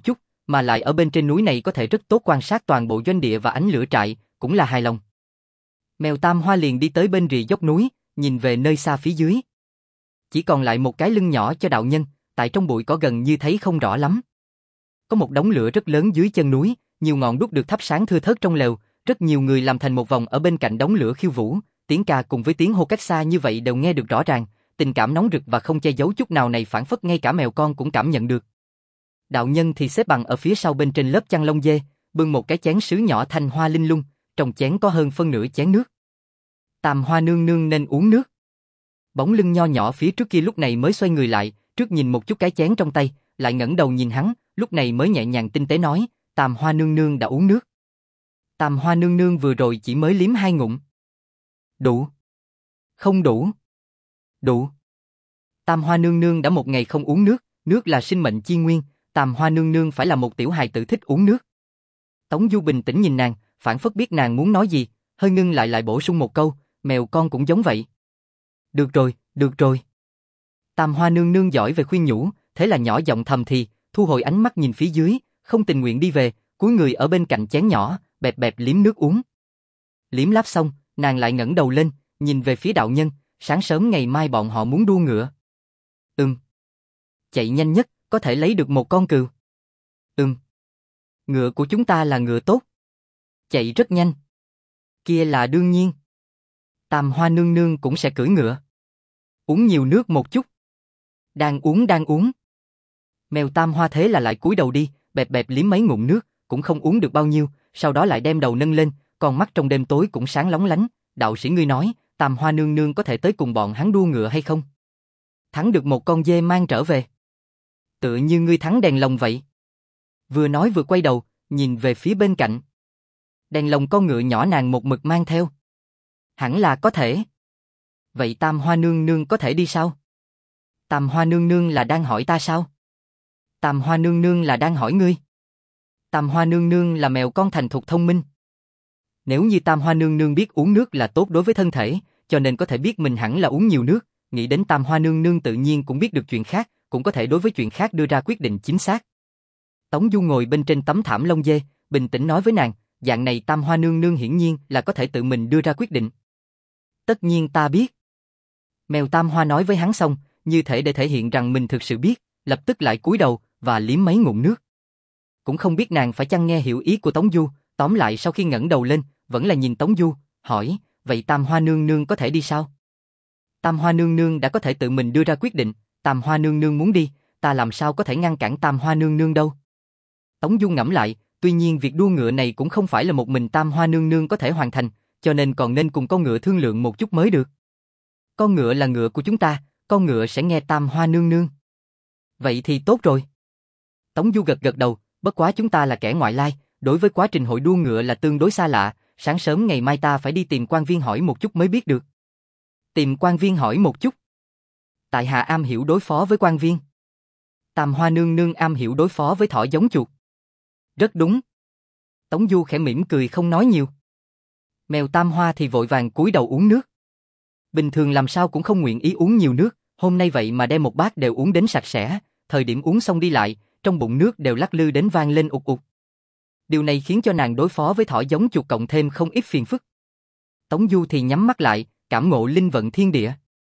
mà lại ở bên trên núi này có thể rất tốt quan sát toàn bộ doanh địa và ánh lửa trại, cũng là hài lòng. Mèo Tam Hoa liền đi tới bên rìa dốc núi, nhìn về nơi xa phía dưới. Chỉ còn lại một cái lưng nhỏ cho đạo nhân, tại trong bụi cỏ gần như thấy không rõ lắm. Có một đống lửa rất lớn dưới chân núi, nhiều ngọn đuốc được thắp sáng thưa thớt trong lều, rất nhiều người làm thành một vòng ở bên cạnh đống lửa khiêu vũ, tiếng ca cùng với tiếng hô cách xa như vậy đều nghe được rõ ràng, tình cảm nóng rực và không che giấu chút nào này phảng phất ngay cả mèo con cũng cảm nhận được. Đạo nhân thì xếp bằng ở phía sau bên trên lớp chăn lông dê, bưng một cái chén sứ nhỏ thanh hoa linh lung, trong chén có hơn phân nửa chén nước. Tam Hoa nương nương nên uống nước. Bóng lưng nho nhỏ phía trước kia lúc này mới xoay người lại, trước nhìn một chút cái chén trong tay, lại ngẩng đầu nhìn hắn, lúc này mới nhẹ nhàng tinh tế nói, Tam Hoa nương nương đã uống nước. Tam Hoa nương nương vừa rồi chỉ mới liếm hai ngụm. Đủ. Không đủ. Đủ. Tam Hoa nương nương đã một ngày không uống nước, nước là sinh mệnh chi nguyên, Tam Hoa nương nương phải là một tiểu hài tử thích uống nước. Tống Du bình tĩnh nhìn nàng, phảng phất biết nàng muốn nói gì, hơi ngưng lại lại bổ sung một câu, mèo con cũng giống vậy. Được rồi, được rồi. Tam Hoa nương nương giỏi về khuyên nhủ, thế là nhỏ giọng thầm thì, thu hồi ánh mắt nhìn phía dưới, không tình nguyện đi về, cúi người ở bên cạnh chén nhỏ, bẹp bẹp liếm nước uống. Liếm láp xong, nàng lại ngẩng đầu lên, nhìn về phía đạo nhân, sáng sớm ngày mai bọn họ muốn đua ngựa. Ừm. Chạy nhanh nhất, có thể lấy được một con cừu. Ừm. Ngựa của chúng ta là ngựa tốt. Chạy rất nhanh. Kia là đương nhiên. Tam Hoa nương nương cũng sẽ cưỡi ngựa. Uống nhiều nước một chút. Đang uống đang uống. Mèo Tam Hoa thế là lại cúi đầu đi, bẹp bẹp liếm mấy ngụm nước, cũng không uống được bao nhiêu, sau đó lại đem đầu nâng lên, con mắt trong đêm tối cũng sáng lóng lánh. Đạo sĩ ngươi nói, Tam Hoa nương nương có thể tới cùng bọn hắn đua ngựa hay không? Thắng được một con dê mang trở về. Tựa như ngươi thắng đèn lồng vậy. Vừa nói vừa quay đầu, nhìn về phía bên cạnh. Đèn lồng con ngựa nhỏ nàng một mực mang theo. Hẳn là có thể. Vậy Tam Hoa nương nương có thể đi sao? Tam Hoa nương nương là đang hỏi ta sao? Tam Hoa nương nương là đang hỏi ngươi. Tam Hoa nương nương là mèo con thành thục thông minh. Nếu như Tam Hoa nương nương biết uống nước là tốt đối với thân thể, cho nên có thể biết mình hẳn là uống nhiều nước, nghĩ đến Tam Hoa nương nương tự nhiên cũng biết được chuyện khác, cũng có thể đối với chuyện khác đưa ra quyết định chính xác. Tống Du ngồi bên trên tấm thảm lông dê, bình tĩnh nói với nàng, dạng này Tam Hoa nương nương hiển nhiên là có thể tự mình đưa ra quyết định. Tất nhiên ta biết. Mèo Tam Hoa nói với hắn xong, như thể để thể hiện rằng mình thực sự biết, lập tức lại cúi đầu và liếm mấy ngụm nước. Cũng không biết nàng phải chăng nghe hiểu ý của Tống Du, tóm lại sau khi ngẩng đầu lên, vẫn là nhìn Tống Du, hỏi, vậy Tam Hoa nương nương có thể đi sao? Tam Hoa nương nương đã có thể tự mình đưa ra quyết định, Tam Hoa nương nương muốn đi, ta làm sao có thể ngăn cản Tam Hoa nương nương đâu? Tống Du ngẫm lại, tuy nhiên việc đua ngựa này cũng không phải là một mình Tam Hoa nương nương có thể hoàn thành, cho nên còn nên cùng con ngựa thương lượng một chút mới được. Con ngựa là ngựa của chúng ta, con ngựa sẽ nghe Tam Hoa nương nương. Vậy thì tốt rồi. Tống Du gật gật đầu, bất quá chúng ta là kẻ ngoại lai, đối với quá trình hội đua ngựa là tương đối xa lạ, sáng sớm ngày mai ta phải đi tìm quan viên hỏi một chút mới biết được. Tìm quan viên hỏi một chút. Tại hạ am hiểu đối phó với quan viên. Tam Hoa nương nương am hiểu đối phó với thỏ giống chuột. Rất đúng. Tống Du khẽ mỉm cười không nói nhiều. Mèo Tam Hoa thì vội vàng cúi đầu uống nước. Bình thường làm sao cũng không nguyện ý uống nhiều nước, hôm nay vậy mà đem một bát đều uống đến sạch sẽ, thời điểm uống xong đi lại, trong bụng nước đều lắc lư đến vang lên ục ục. Điều này khiến cho nàng đối phó với thỏ giống chuột cộng thêm không ít phiền phức. Tống Du thì nhắm mắt lại, cảm ngộ linh vận thiên địa.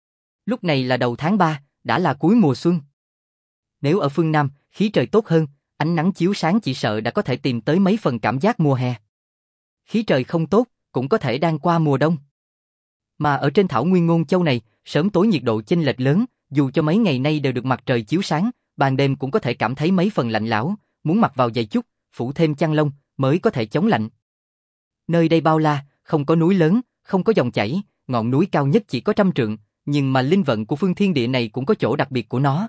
Lúc này là đầu tháng ba, đã là cuối mùa xuân. Nếu ở phương Nam, khí trời tốt hơn, ánh nắng chiếu sáng chỉ sợ đã có thể tìm tới mấy phần cảm giác mùa hè. Khí trời không tốt, cũng có thể đang qua mùa đông. Mà ở trên thảo nguyên Ngôn Châu này, sớm tối nhiệt độ chênh lệch lớn, dù cho mấy ngày nay đều được mặt trời chiếu sáng, ban đêm cũng có thể cảm thấy mấy phần lạnh lẽo, muốn mặc vào dày chút, phủ thêm chăn lông mới có thể chống lạnh. Nơi đây bao la, không có núi lớn, không có dòng chảy, ngọn núi cao nhất chỉ có trăm trượng, nhưng mà linh vận của phương thiên địa này cũng có chỗ đặc biệt của nó.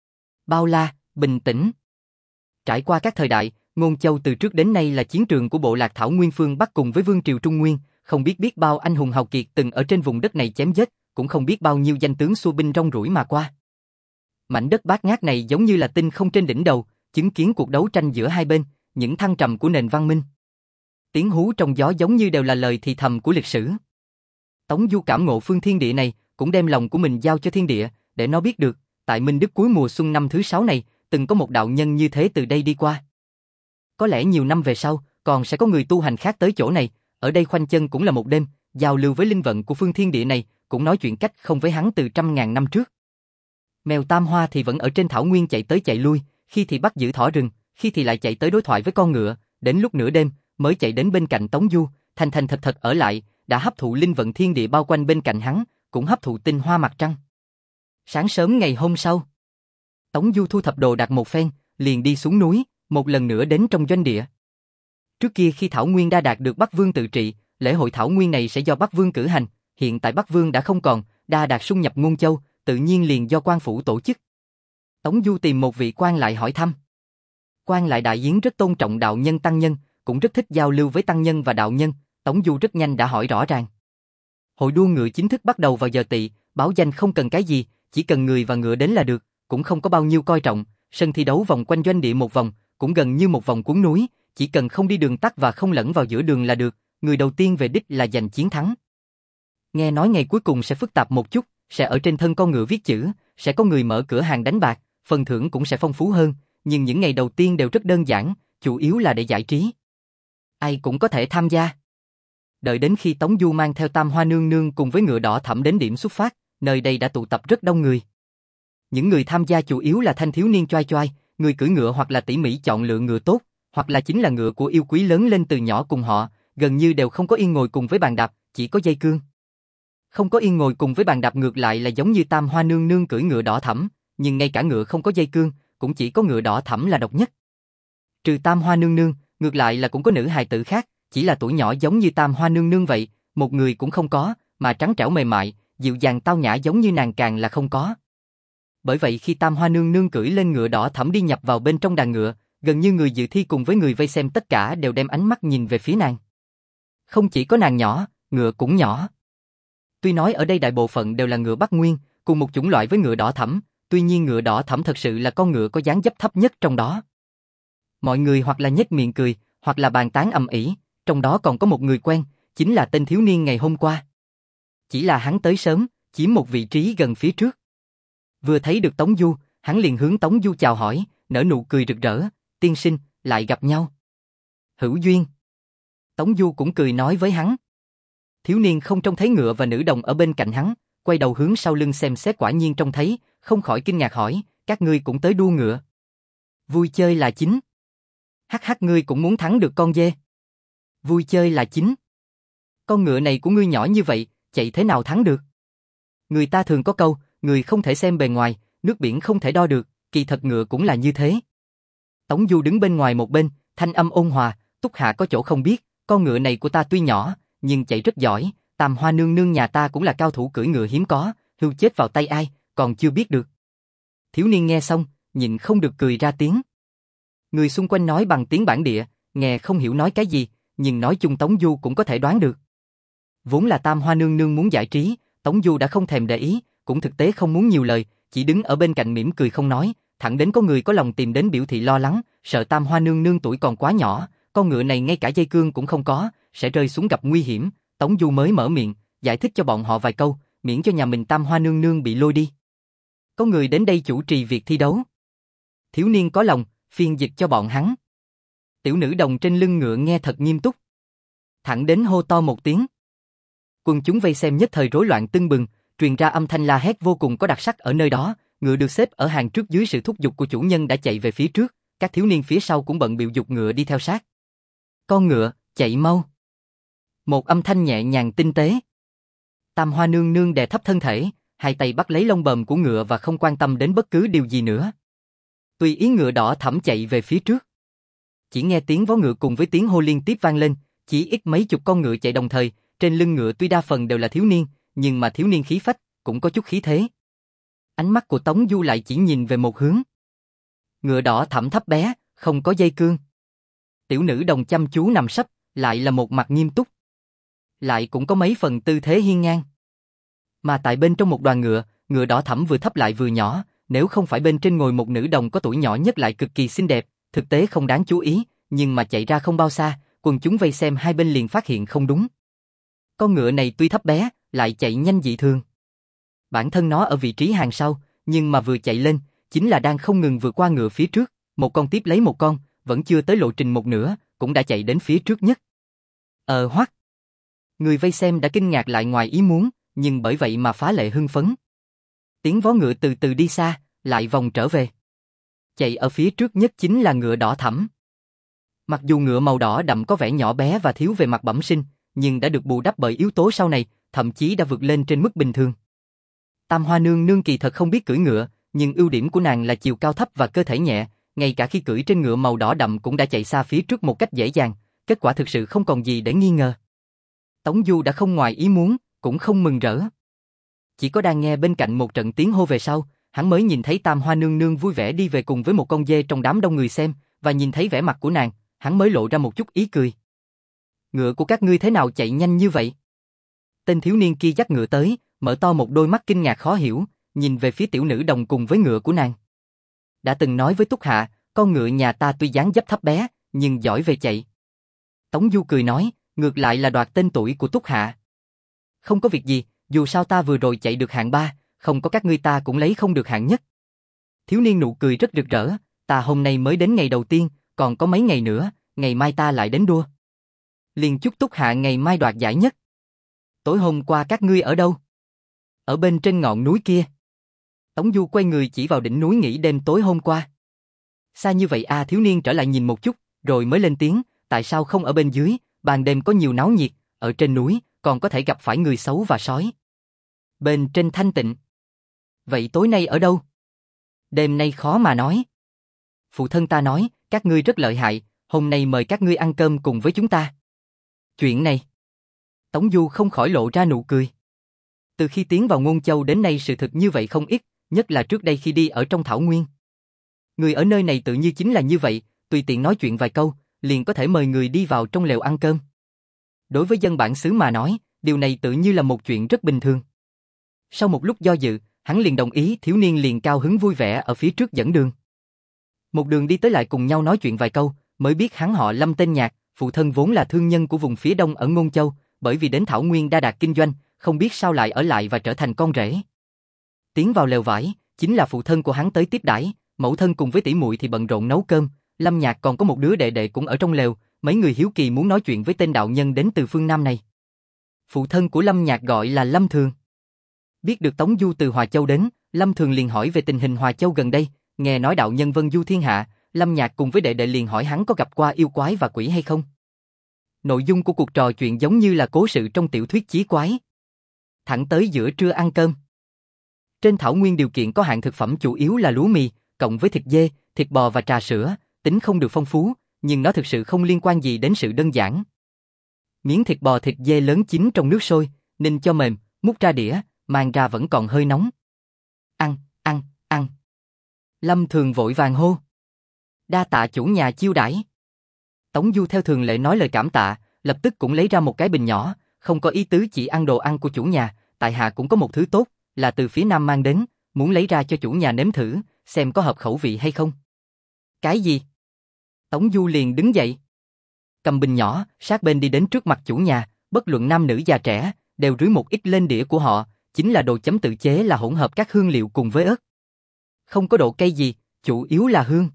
Bao la, bình tĩnh. Trải qua các thời đại, Ngôn Châu từ trước đến nay là chiến trường của bộ lạc Thảo Nguyên phương Bắc cùng với vương triều Trung Nguyên, không biết biết bao anh hùng hào kiệt từng ở trên vùng đất này chém giết, cũng không biết bao nhiêu danh tướng xua binh rong ruổi mà qua. Mảnh đất bát ngát này giống như là tinh không trên đỉnh đầu, chứng kiến cuộc đấu tranh giữa hai bên, những thăng trầm của nền văn minh. Tiếng hú trong gió giống như đều là lời thì thầm của lịch sử. Tống Du cảm ngộ phương thiên địa này, cũng đem lòng của mình giao cho thiên địa, để nó biết được, tại Minh Đức cuối mùa xuân năm thứ sáu này, từng có một đạo nhân như thế từ đây đi qua. Có lẽ nhiều năm về sau, còn sẽ có người tu hành khác tới chỗ này, ở đây khoanh chân cũng là một đêm, giao lưu với linh vận của phương thiên địa này, cũng nói chuyện cách không với hắn từ trăm ngàn năm trước. Mèo Tam Hoa thì vẫn ở trên thảo nguyên chạy tới chạy lui, khi thì bắt giữ thỏ rừng, khi thì lại chạy tới đối thoại với con ngựa, đến lúc nửa đêm mới chạy đến bên cạnh Tống Du, thành thành thật thật ở lại, đã hấp thụ linh vận thiên địa bao quanh bên cạnh hắn, cũng hấp thụ tinh hoa mặt trăng. Sáng sớm ngày hôm sau, Tống Du thu thập đồ đạc một phen, liền đi xuống núi, một lần nữa đến trong doanh địa. Trước kia khi Thảo Nguyên Đa đạt được Bắc Vương tự trị, lễ hội Thảo Nguyên này sẽ do Bắc Vương cử hành, hiện tại Bắc Vương đã không còn, Đa đạt xung nhập Ngôn Châu, tự nhiên liền do quan phủ tổ chức. Tống Du tìm một vị quan lại hỏi thăm. Quan lại đại yến rất tôn trọng đạo nhân tăng nhân, cũng rất thích giao lưu với tăng nhân và đạo nhân, Tống Du rất nhanh đã hỏi rõ ràng. Hội đua ngựa chính thức bắt đầu vào giờ tỵ, báo danh không cần cái gì, chỉ cần người và ngựa đến là được, cũng không có bao nhiêu coi trọng, sân thi đấu vòng quanh doanh địa một vòng, cũng gần như một vòng cuốn núi, chỉ cần không đi đường tắt và không lẫn vào giữa đường là được, người đầu tiên về đích là giành chiến thắng. Nghe nói ngày cuối cùng sẽ phức tạp một chút, sẽ ở trên thân con ngựa viết chữ, sẽ có người mở cửa hàng đánh bạc, phần thưởng cũng sẽ phong phú hơn, nhưng những ngày đầu tiên đều rất đơn giản, chủ yếu là để giải trí. Ai cũng có thể tham gia. Đợi đến khi Tống Du mang theo Tam Hoa Nương Nương cùng với ngựa đỏ thẫm đến điểm xuất phát, nơi đây đã tụ tập rất đông người. Những người tham gia chủ yếu là thanh thiếu niên choai choai, người cưỡi ngựa hoặc là tỉ mỉ chọn lựa ngựa tốt, hoặc là chính là ngựa của yêu quý lớn lên từ nhỏ cùng họ, gần như đều không có yên ngồi cùng với bàn đạp, chỉ có dây cương. Không có yên ngồi cùng với bàn đạp ngược lại là giống như Tam Hoa Nương Nương cưỡi ngựa đỏ thẫm, nhưng ngay cả ngựa không có dây cương, cũng chỉ có ngựa đỏ thẫm là độc nhất. Trừ Tam Hoa Nương Nương, ngược lại là cũng có nữ hài tử khác, chỉ là tuổi nhỏ giống như Tam Hoa Nương Nương vậy, một người cũng không có, mà trắng trẻo mềm mại, dịu dàng tao nhã giống như nàng càng là không có. Bởi vậy khi Tam Hoa Nương Nương cưỡi lên ngựa đỏ thẫm đi nhập vào bên trong đàn ngựa, gần như người dự thi cùng với người vây xem tất cả đều đem ánh mắt nhìn về phía nàng. Không chỉ có nàng nhỏ, ngựa cũng nhỏ. Tuy nói ở đây đại bộ phận đều là ngựa Bắc Nguyên, cùng một chủng loại với ngựa đỏ thẫm, tuy nhiên ngựa đỏ thẫm thật sự là con ngựa có dáng dấp thấp nhất trong đó. Mọi người hoặc là nhếch miệng cười, hoặc là bàn tán ầm ĩ, trong đó còn có một người quen, chính là tên thiếu niên ngày hôm qua. Chỉ là hắn tới sớm, chiếm một vị trí gần phía trước. Vừa thấy được Tống Du, hắn liền hướng Tống Du chào hỏi, nở nụ cười rực rỡ, tiên sinh, lại gặp nhau. Hữu duyên. Tống Du cũng cười nói với hắn. Thiếu niên không trông thấy ngựa và nữ đồng ở bên cạnh hắn, quay đầu hướng sau lưng xem xét quả nhiên trông thấy, không khỏi kinh ngạc hỏi, các ngươi cũng tới đua ngựa. Vui chơi là chính. Hắc hắc ngươi cũng muốn thắng được con dê. Vui chơi là chính. Con ngựa này của ngươi nhỏ như vậy, chạy thế nào thắng được? Người ta thường có câu, người không thể xem bề ngoài, nước biển không thể đo được, kỳ thật ngựa cũng là như thế. Tống Du đứng bên ngoài một bên, thanh âm ôn hòa, Túc Hạ có chỗ không biết, con ngựa này của ta tuy nhỏ, nhưng chạy rất giỏi, Tam Hoa Nương Nương nhà ta cũng là cao thủ cưỡi ngựa hiếm có, hưu chết vào tay ai, còn chưa biết được. Thiếu niên nghe xong, nhịn không được cười ra tiếng. Người xung quanh nói bằng tiếng bản địa, nghe không hiểu nói cái gì, nhưng nói chung Tống Du cũng có thể đoán được. Vốn là Tam Hoa Nương Nương muốn giải trí, Tống Du đã không thèm để ý, cũng thực tế không muốn nhiều lời, chỉ đứng ở bên cạnh mỉm cười không nói, thẳng đến có người có lòng tìm đến biểu thị lo lắng, sợ Tam Hoa Nương Nương tuổi còn quá nhỏ, con ngựa này ngay cả dây cương cũng không có, sẽ rơi xuống gặp nguy hiểm, Tống Du mới mở miệng, giải thích cho bọn họ vài câu, miễn cho nhà mình Tam Hoa Nương Nương bị lôi đi. Có người đến đây chủ trì việc thi đấu. Thiếu niên có lòng, phiên dịch cho bọn hắn. Tiểu nữ đồng trên lưng ngựa nghe thật nghiêm túc. Thẳng đến hô to một tiếng. Quần chúng vây xem nhất thời rối loạn tưng bừng, truyền ra âm thanh la hét vô cùng có đặc sắc ở nơi đó, ngựa được xếp ở hàng trước dưới sự thúc giục của chủ nhân đã chạy về phía trước, các thiếu niên phía sau cũng bận bịu giục ngựa đi theo sát. Con ngựa, chạy mau. Một âm thanh nhẹ nhàng tinh tế. Tam Hoa Nương Nương đè thấp thân thể, hai tay bắt lấy lông bờm của ngựa và không quan tâm đến bất cứ điều gì nữa. Tùy ý ngựa đỏ thẫm chạy về phía trước. Chỉ nghe tiếng vó ngựa cùng với tiếng hô liên tiếp vang lên, chỉ ít mấy chục con ngựa chạy đồng thời, trên lưng ngựa tuy đa phần đều là thiếu niên, nhưng mà thiếu niên khí phách, cũng có chút khí thế. Ánh mắt của Tống Du lại chỉ nhìn về một hướng. Ngựa đỏ thẫm thấp bé, không có dây cương. Tiểu nữ đồng chăm chú nằm sấp, lại là một mặt nghiêm túc. Lại cũng có mấy phần tư thế hiên ngang. Mà tại bên trong một đoàn ngựa, ngựa đỏ thẫm vừa thấp lại vừa nhỏ, nếu không phải bên trên ngồi một nữ đồng có tuổi nhỏ nhất lại cực kỳ xinh đẹp, thực tế không đáng chú ý, nhưng mà chạy ra không bao xa, quần chúng vây xem hai bên liền phát hiện không đúng. Con ngựa này tuy thấp bé, lại chạy nhanh dị thường. Bản thân nó ở vị trí hàng sau, nhưng mà vừa chạy lên, chính là đang không ngừng vượt qua ngựa phía trước, một con tiếp lấy một con, vẫn chưa tới lộ trình một nửa, cũng đã chạy đến phía trước nhất. Ờ hoắc. Người vây xem đã kinh ngạc lại ngoài ý muốn, nhưng bởi vậy mà phá lệ hưng phấn. Tiếng vó ngựa từ từ đi xa, lại vòng trở về. Chạy ở phía trước nhất chính là ngựa đỏ thẫm. Mặc dù ngựa màu đỏ đậm có vẻ nhỏ bé và thiếu về mặt bẩm sinh, nhưng đã được bù đắp bởi yếu tố sau này, thậm chí đã vượt lên trên mức bình thường. Tam Hoa nương nương kỳ thật không biết cưỡi ngựa, nhưng ưu điểm của nàng là chiều cao thấp và cơ thể nhẹ, ngay cả khi cưỡi trên ngựa màu đỏ đậm cũng đã chạy xa phía trước một cách dễ dàng, kết quả thực sự không còn gì để nghi ngờ. Tống Du đã không ngoài ý muốn, cũng không mừng rỡ. Chỉ có đang nghe bên cạnh một trận tiếng hô về sau, hắn mới nhìn thấy Tam Hoa nương nương vui vẻ đi về cùng với một con dê trong đám đông người xem, và nhìn thấy vẻ mặt của nàng, hắn mới lộ ra một chút ý cười. Ngựa của các ngươi thế nào chạy nhanh như vậy? Tên thiếu niên kia dắt ngựa tới, mở to một đôi mắt kinh ngạc khó hiểu, nhìn về phía tiểu nữ đồng cùng với ngựa của nàng. Đã từng nói với Túc Hạ, con ngựa nhà ta tuy dáng dấp thấp bé, nhưng giỏi về chạy. Tống Du cười nói, ngược lại là đoạt tên tuổi của Túc Hạ. Không có việc gì, dù sao ta vừa rồi chạy được hạng ba, không có các ngươi ta cũng lấy không được hạng nhất. Thiếu niên nụ cười rất rực rỡ, ta hôm nay mới đến ngày đầu tiên, còn có mấy ngày nữa, ngày mai ta lại đến đua. Liền chúc Túc Hạ ngày mai đoạt giải nhất. Tối hôm qua các ngươi ở đâu? Ở bên trên ngọn núi kia. Tống Du quay người chỉ vào đỉnh núi nghỉ đêm tối hôm qua. Xa như vậy à? Thiếu niên trở lại nhìn một chút, rồi mới lên tiếng, tại sao không ở bên dưới, ban đêm có nhiều náo nhiệt, ở trên núi, còn có thể gặp phải người xấu và sói. Bên trên thanh tịnh. Vậy tối nay ở đâu? Đêm nay khó mà nói. Phụ thân ta nói, các ngươi rất lợi hại, hôm nay mời các ngươi ăn cơm cùng với chúng ta. Chuyện này. Tống Du không khỏi lộ ra nụ cười. Từ khi tiến vào Ngôn Châu đến nay sự thực như vậy không ít, nhất là trước đây khi đi ở trong thảo nguyên. Người ở nơi này tự như chính là như vậy, tùy tiện nói chuyện vài câu, liền có thể mời người đi vào trong lều ăn cơm. Đối với dân bản xứ mà nói, điều này tự như là một chuyện rất bình thường. Sau một lúc do dự, hắn liền đồng ý, thiếu niên liền cao hứng vui vẻ ở phía trước dẫn đường. Một đường đi tới lại cùng nhau nói chuyện vài câu, mới biết hắn họ Lâm tên Nhạc, phụ thân vốn là thương nhân của vùng phía đông ở Ngôn Châu, bởi vì đến thảo nguyên đa đạt kinh doanh, không biết sao lại ở lại và trở thành con rể. Tiến vào lều vải, chính là phụ thân của hắn tới tiếp đãi, mẫu thân cùng với tỷ muội thì bận rộn nấu cơm, Lâm Nhạc còn có một đứa đệ đệ cũng ở trong lều, mấy người hiếu kỳ muốn nói chuyện với tên đạo nhân đến từ phương Nam này. Phụ thân của Lâm Nhạc gọi là Lâm Thường. Biết được Tống Du từ Hòa Châu đến, Lâm Thường liền hỏi về tình hình Hòa Châu gần đây, nghe nói đạo nhân vân du thiên hạ, Lâm Nhạc cùng với đệ đệ liền hỏi hắn có gặp qua yêu quái và quỷ hay không. Nội dung của cuộc trò chuyện giống như là cố sự trong tiểu thuyết chí quái. Thẳng tới giữa trưa ăn cơm. Trên thảo nguyên điều kiện có hạn thực phẩm chủ yếu là lúa mì, cộng với thịt dê, thịt bò và trà sữa, tính không được phong phú, nhưng nó thực sự không liên quan gì đến sự đơn giản. Miếng thịt bò thịt dê lớn chín trong nước sôi, ninh cho mềm, múc ra đĩa, mang ra vẫn còn hơi nóng. Ăn, ăn, ăn. Lâm Thường vội vàng hô. Đa tạ chủ nhà chiêu đãi. Tống Du theo thường lệ nói lời cảm tạ, lập tức cũng lấy ra một cái bình nhỏ, không có ý tứ chỉ ăn đồ ăn của chủ nhà, tại hạ cũng có một thứ tốt, là từ phía Nam mang đến, muốn lấy ra cho chủ nhà nếm thử, xem có hợp khẩu vị hay không. Cái gì? Tống Du liền đứng dậy. Cầm bình nhỏ, sát bên đi đến trước mặt chủ nhà, bất luận nam nữ già trẻ, đều rưới một ít lên đĩa của họ, chính là đồ chấm tự chế là hỗn hợp các hương liệu cùng với ớt. Không có độ cay gì, chủ yếu là hương.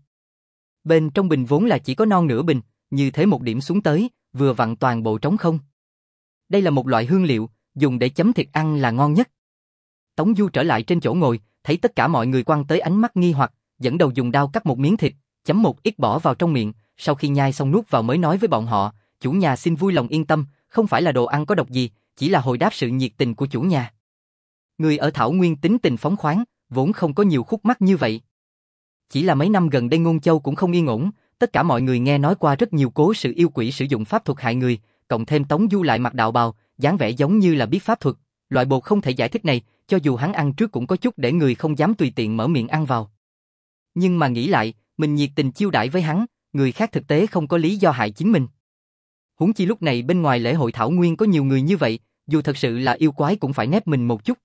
Bên trong bình vốn là chỉ có non nửa bình, như thế một điểm xuống tới, vừa vặn toàn bộ trống không. Đây là một loại hương liệu, dùng để chấm thịt ăn là ngon nhất. Tống Du trở lại trên chỗ ngồi, thấy tất cả mọi người quăng tới ánh mắt nghi hoặc, dẫn đầu dùng dao cắt một miếng thịt, chấm một ít bỏ vào trong miệng, sau khi nhai xong nuốt vào mới nói với bọn họ, chủ nhà xin vui lòng yên tâm, không phải là đồ ăn có độc gì, chỉ là hồi đáp sự nhiệt tình của chủ nhà. Người ở thảo nguyên tính tình phóng khoáng, vốn không có nhiều khúc mắc như vậy. Chỉ là mấy năm gần đây Ngôn Châu cũng không yên ổn, tất cả mọi người nghe nói qua rất nhiều cố sự yêu quỷ sử dụng pháp thuật hại người, cộng thêm Tống Du lại mặc đạo bào, dáng vẻ giống như là biết pháp thuật, loại bột không thể giải thích này, cho dù hắn ăn trước cũng có chút để người không dám tùy tiện mở miệng ăn vào. Nhưng mà nghĩ lại, mình nhiệt tình chiêu đãi với hắn, người khác thực tế không có lý do hại chính mình. Huống chi lúc này bên ngoài lễ hội thảo nguyên có nhiều người như vậy, dù thật sự là yêu quái cũng phải nép mình một chút.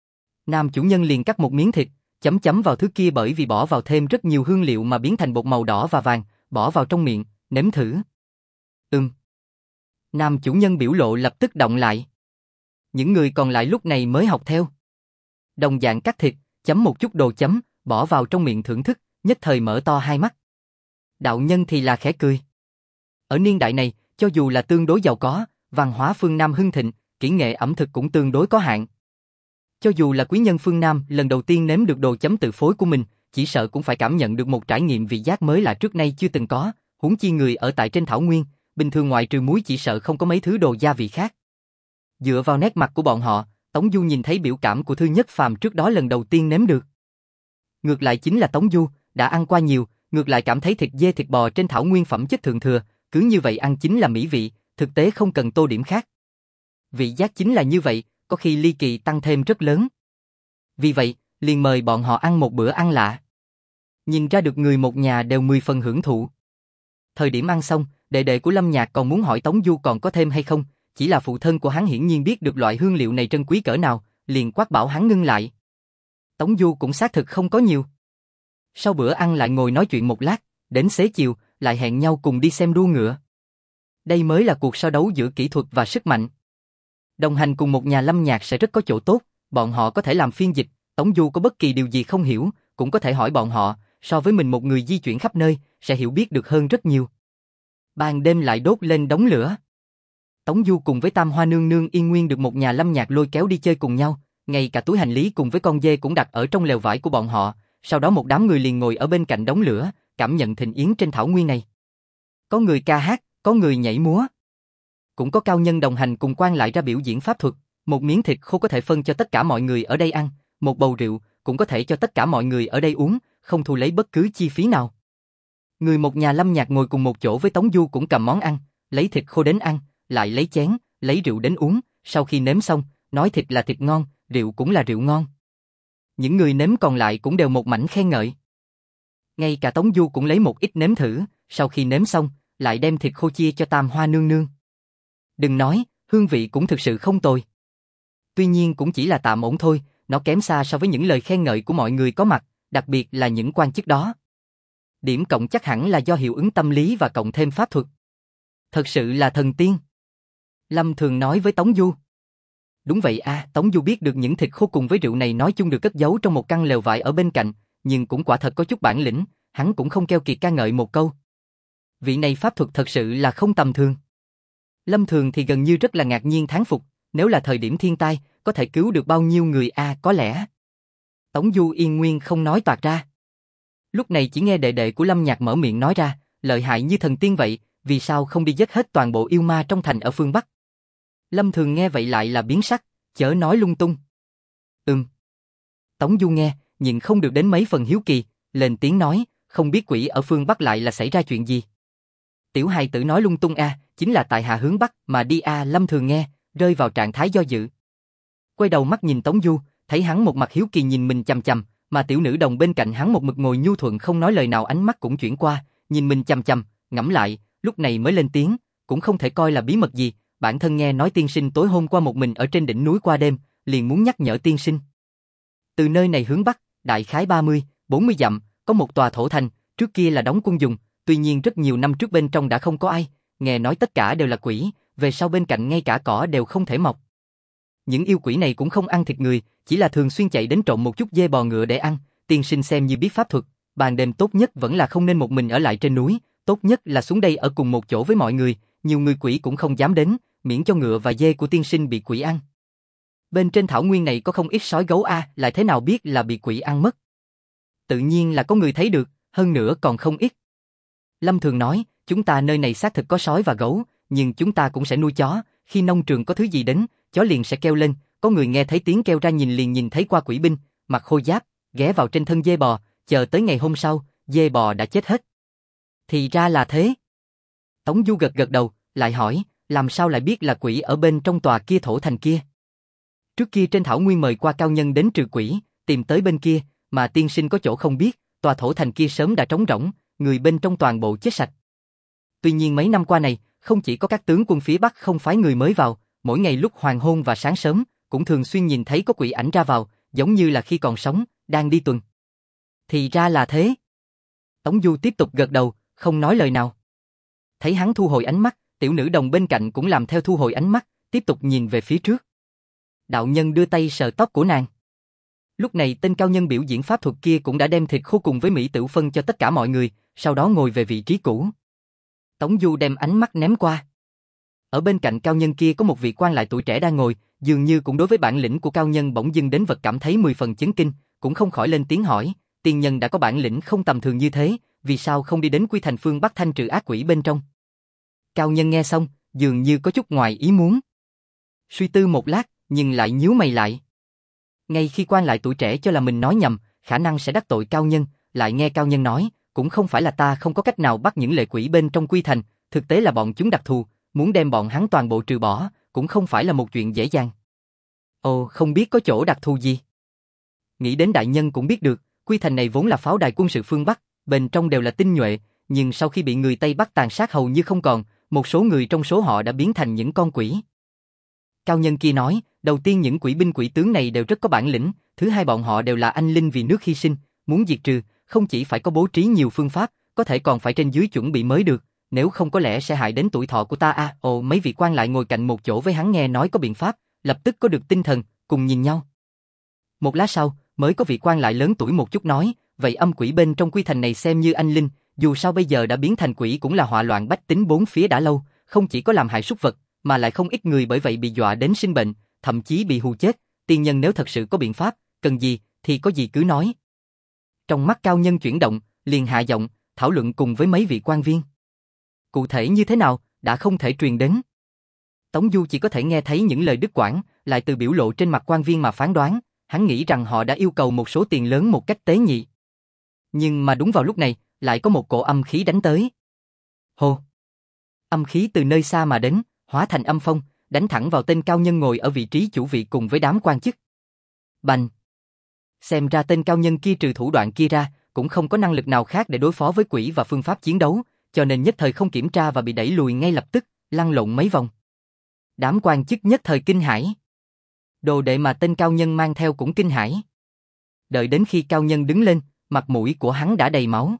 Nam chủ nhân liền cắt một miếng thịt, chấm chấm vào thứ kia bởi vì bỏ vào thêm rất nhiều hương liệu mà biến thành bột màu đỏ và vàng, bỏ vào trong miệng, nếm thử. Ừm. Nam chủ nhân biểu lộ lập tức động lại. Những người còn lại lúc này mới học theo. Đồng dạng cắt thịt, chấm một chút đồ chấm, bỏ vào trong miệng thưởng thức, nhất thời mở to hai mắt. Đạo nhân thì là khẽ cười. Ở niên đại này, cho dù là tương đối giàu có, văn hóa phương Nam hưng thịnh, kỹ nghệ ẩm thực cũng tương đối có hạn. Cho dù là quý nhân phương Nam lần đầu tiên nếm được đồ chấm tự phối của mình, chỉ sợ cũng phải cảm nhận được một trải nghiệm vị giác mới lạ trước nay chưa từng có, huống chi người ở tại trên thảo nguyên, bình thường ngoại trừ muối chỉ sợ không có mấy thứ đồ gia vị khác. Dựa vào nét mặt của bọn họ, Tống Du nhìn thấy biểu cảm của Thư Nhất Phàm trước đó lần đầu tiên nếm được. Ngược lại chính là Tống Du, đã ăn qua nhiều, ngược lại cảm thấy thịt dê thịt bò trên thảo nguyên phẩm chất thượng thừa, cứ như vậy ăn chính là mỹ vị, thực tế không cần tô điểm khác. Vị giác chính là như vậy, có khi ly kỳ tăng thêm rất lớn. Vì vậy, liền mời bọn họ ăn một bữa ăn lạ. Nhìn ra được người một nhà đều mười phần hưởng thụ. Thời điểm ăn xong, đệ đệ của Lâm Nhạc còn muốn hỏi Tống Du còn có thêm hay không, chỉ là phụ thân của hắn hiển nhiên biết được loại hương liệu này trân quý cỡ nào, liền quát bảo hắn ngưng lại. Tống Du cũng xác thực không có nhiều. Sau bữa ăn lại ngồi nói chuyện một lát, đến xế chiều, lại hẹn nhau cùng đi xem đua ngựa. Đây mới là cuộc so đấu giữa kỹ thuật và sức mạnh. Đồng hành cùng một nhà Lâm Nhạc sẽ rất có chỗ tốt, bọn họ có thể làm phiên dịch, Tống Du có bất kỳ điều gì không hiểu, cũng có thể hỏi bọn họ, so với mình một người di chuyển khắp nơi, sẽ hiểu biết được hơn rất nhiều. Ban đêm lại đốt lên đống lửa. Tống Du cùng với Tam Hoa nương nương yên nguyên được một nhà Lâm Nhạc lôi kéo đi chơi cùng nhau, ngay cả túi hành lý cùng với con dê cũng đặt ở trong lều vải của bọn họ, sau đó một đám người liền ngồi ở bên cạnh đống lửa, cảm nhận thịnh yến trên thảo nguyên này. Có người ca hát, có người nhảy múa. Cũng có cao nhân đồng hành cùng quan lại ra biểu diễn pháp thuật, một miếng thịt khô có thể phân cho tất cả mọi người ở đây ăn, một bầu rượu cũng có thể cho tất cả mọi người ở đây uống, không thu lấy bất cứ chi phí nào. Người một nhà Lâm Nhạc ngồi cùng một chỗ với Tống Du cũng cầm món ăn, lấy thịt khô đến ăn, lại lấy chén, lấy rượu đến uống, sau khi nếm xong, nói thịt là thịt ngon, rượu cũng là rượu ngon. Những người nếm còn lại cũng đều một mảnh khen ngợi. Ngay cả Tống Du cũng lấy một ít nếm thử, sau khi nếm xong, lại đem thịt khô chia cho Tam Hoa nương nương. Đừng nói, hương vị cũng thực sự không tồi. Tuy nhiên cũng chỉ là tạm ổn thôi, nó kém xa so với những lời khen ngợi của mọi người có mặt, đặc biệt là những quan chức đó. Điểm cộng chắc hẳn là do hiệu ứng tâm lý và cộng thêm pháp thuật. Thật sự là thần tiên. Lâm Thường nói với Tống Du. Đúng vậy à, Tống Du biết được những thịt khô cùng với rượu này nói chung được cất giấu trong một căn lều vải ở bên cạnh, nhưng cũng quả thật có chút bản lĩnh, hắn cũng không keo kiệt ca ngợi một câu. Vị này pháp thuật thật sự là không tầm thường. Lâm Thường thì gần như rất là ngạc nhiên thán phục, nếu là thời điểm thiên tai, có thể cứu được bao nhiêu người a à, có lẽ. Tống Du yên nguyên không nói toạc ra. Lúc này chỉ nghe đệ đệ của Lâm Nhạc mở miệng nói ra, lợi hại như thần tiên vậy, vì sao không đi giết hết toàn bộ yêu ma trong thành ở phương Bắc. Lâm Thường nghe vậy lại là biến sắc, chớ nói lung tung. Ừm. Tống Du nghe, nhưng không được đến mấy phần hiếu kỳ, lên tiếng nói, không biết quỷ ở phương Bắc lại là xảy ra chuyện gì. Tiểu hài tử nói lung tung a, à, chính là tại hạ hướng Bắc mà đi a à, Lâm Thường nghe, rơi vào trạng thái do dự. Quay đầu mắt nhìn Tống Du, thấy hắn một mặt hiếu kỳ nhìn mình chằm chằm, mà tiểu nữ đồng bên cạnh hắn một mực ngồi nhu thuận không nói lời nào, ánh mắt cũng chuyển qua, nhìn mình chằm chằm, ngẫm lại, lúc này mới lên tiếng, cũng không thể coi là bí mật gì, bản thân nghe nói tiên sinh tối hôm qua một mình ở trên đỉnh núi qua đêm, liền muốn nhắc nhở tiên sinh. Từ nơi này hướng Bắc, đại khái ba mươi, bốn mươi dặm, có một tòa thổ thành, trước kia là đóng quân dùng, tuy nhiên rất nhiều năm trước bên trong đã không có ai, nghe nói tất cả đều là quỷ, về sau bên cạnh ngay cả cỏ đều không thể mọc. Những yêu quỷ này cũng không ăn thịt người, chỉ là thường xuyên chạy đến trộm một chút dê bò ngựa để ăn, tiên sinh xem như biết pháp thuật, ban đêm tốt nhất vẫn là không nên một mình ở lại trên núi, tốt nhất là xuống đây ở cùng một chỗ với mọi người, nhiều người quỷ cũng không dám đến, miễn cho ngựa và dê của tiên sinh bị quỷ ăn. Bên trên thảo nguyên này có không ít sói gấu a, à, lại thế nào biết là bị quỷ ăn mất. Tự nhiên là có người thấy được, hơn nữa còn không ít. Lâm Thường nói, chúng ta nơi này xác thực có sói và gấu, nhưng chúng ta cũng sẽ nuôi chó, khi nông trường có thứ gì đến, chó liền sẽ kêu lên, có người nghe thấy tiếng kêu ra nhìn liền nhìn thấy qua quỷ binh, mặc khôi giáp, ghé vào trên thân dê bò, chờ tới ngày hôm sau, dê bò đã chết hết. Thì ra là thế. Tống Du gật gật đầu, lại hỏi, làm sao lại biết là quỷ ở bên trong tòa kia thổ thành kia? Trước kia trên thảo nguyên mời qua cao nhân đến trừ quỷ, tìm tới bên kia, mà tiên sinh có chỗ không biết, tòa thổ thành kia sớm đã trống rỗng, người bên trong toàn bộ chết sạch. Tuy nhiên mấy năm qua này, không chỉ có các tướng quân phía Bắc không phái người mới vào, mỗi ngày lúc hoàng hôn và sáng sớm, cũng thường xuyên nhìn thấy có quỷ ảnh ra vào, giống như là khi còn sống, đang đi tuần. Thì ra là thế. Tống Du tiếp tục gật đầu, không nói lời nào. Thấy hắn thu hồi ánh mắt, tiểu nữ đồng bên cạnh cũng làm theo thu hồi ánh mắt, tiếp tục nhìn về phía trước. Đạo nhân đưa tay sờ tóc của nàng. Lúc này tên cao nhân biểu diễn pháp thuật kia cũng đã đem thịt khô cùng với mỹ tửu phân cho tất cả mọi người, sau đó ngồi về vị trí cũ. Tống Du đem ánh mắt ném qua. Ở bên cạnh cao nhân kia có một vị quan lại tuổi trẻ đang ngồi, dường như cũng đối với bản lĩnh của cao nhân bỗng dưng đến vật cảm thấy mười phần chấn kinh, cũng không khỏi lên tiếng hỏi, tiên nhân đã có bản lĩnh không tầm thường như thế, vì sao không đi đến Quy Thành phương Bắc thanh trừ ác quỷ bên trong? Cao nhân nghe xong, dường như có chút ngoài ý muốn. Suy tư một lát, nhưng lại nhíu mày lại. Ngay khi quan lại tuổi trẻ cho là mình nói nhầm, khả năng sẽ đắc tội cao nhân, lại nghe cao nhân nói, cũng không phải là ta không có cách nào bắt những lệ quỷ bên trong Quy Thành, thực tế là bọn chúng đặc thù, muốn đem bọn hắn toàn bộ trừ bỏ, cũng không phải là một chuyện dễ dàng. Ồ, không biết có chỗ đặc thù gì? Nghĩ đến đại nhân cũng biết được, Quy Thành này vốn là pháo đài quân sự phương Bắc, bên trong đều là tinh nhuệ, nhưng sau khi bị người Tây Bắc tàn sát hầu như không còn, một số người trong số họ đã biến thành những con quỷ. Cao nhân kia nói, đầu tiên những quỷ binh quỷ tướng này đều rất có bản lĩnh, thứ hai bọn họ đều là anh linh vì nước hy sinh, muốn diệt trừ, không chỉ phải có bố trí nhiều phương pháp, có thể còn phải trên dưới chuẩn bị mới được, nếu không có lẽ sẽ hại đến tuổi thọ của ta à. Ồ, mấy vị quan lại ngồi cạnh một chỗ với hắn nghe nói có biện pháp, lập tức có được tinh thần, cùng nhìn nhau. Một lát sau, mới có vị quan lại lớn tuổi một chút nói, vậy âm quỷ bên trong Quy Thành này xem như anh linh, dù sao bây giờ đã biến thành quỷ cũng là họa loạn bách tính bốn phía đã lâu, không chỉ có làm hại súc vật, mà lại không ít người bởi vậy bị dọa đến sinh bệnh, thậm chí bị hù chết, tiên nhân nếu thật sự có biện pháp, cần gì, thì có gì cứ nói. Trong mắt cao nhân chuyển động, liền hạ giọng, thảo luận cùng với mấy vị quan viên. Cụ thể như thế nào, đã không thể truyền đến. Tống Du chỉ có thể nghe thấy những lời đứt quãng, lại từ biểu lộ trên mặt quan viên mà phán đoán, hắn nghĩ rằng họ đã yêu cầu một số tiền lớn một cách tế nhị. Nhưng mà đúng vào lúc này, lại có một cổ âm khí đánh tới. Hô! Âm khí từ nơi xa mà đến, hóa thành âm phong, đánh thẳng vào tên cao nhân ngồi ở vị trí chủ vị cùng với đám quan chức. Bành! Xem ra tên cao nhân kia trừ thủ đoạn kia ra, cũng không có năng lực nào khác để đối phó với quỷ và phương pháp chiến đấu, cho nên nhất thời không kiểm tra và bị đẩy lùi ngay lập tức, lăn lộn mấy vòng. Đám quan chức nhất thời kinh hãi. Đồ đệ mà tên cao nhân mang theo cũng kinh hãi. Đợi đến khi cao nhân đứng lên, mặt mũi của hắn đã đầy máu.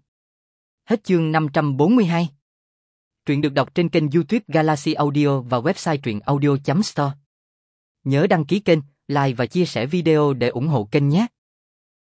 Hết chương năm trăm bốn mươi hai. Truyện được đọc trên kênh YouTube Galaxy Audio và website truyện audio chấm store. Nhớ đăng ký kênh, like và chia sẻ video để ủng hộ kênh nhé.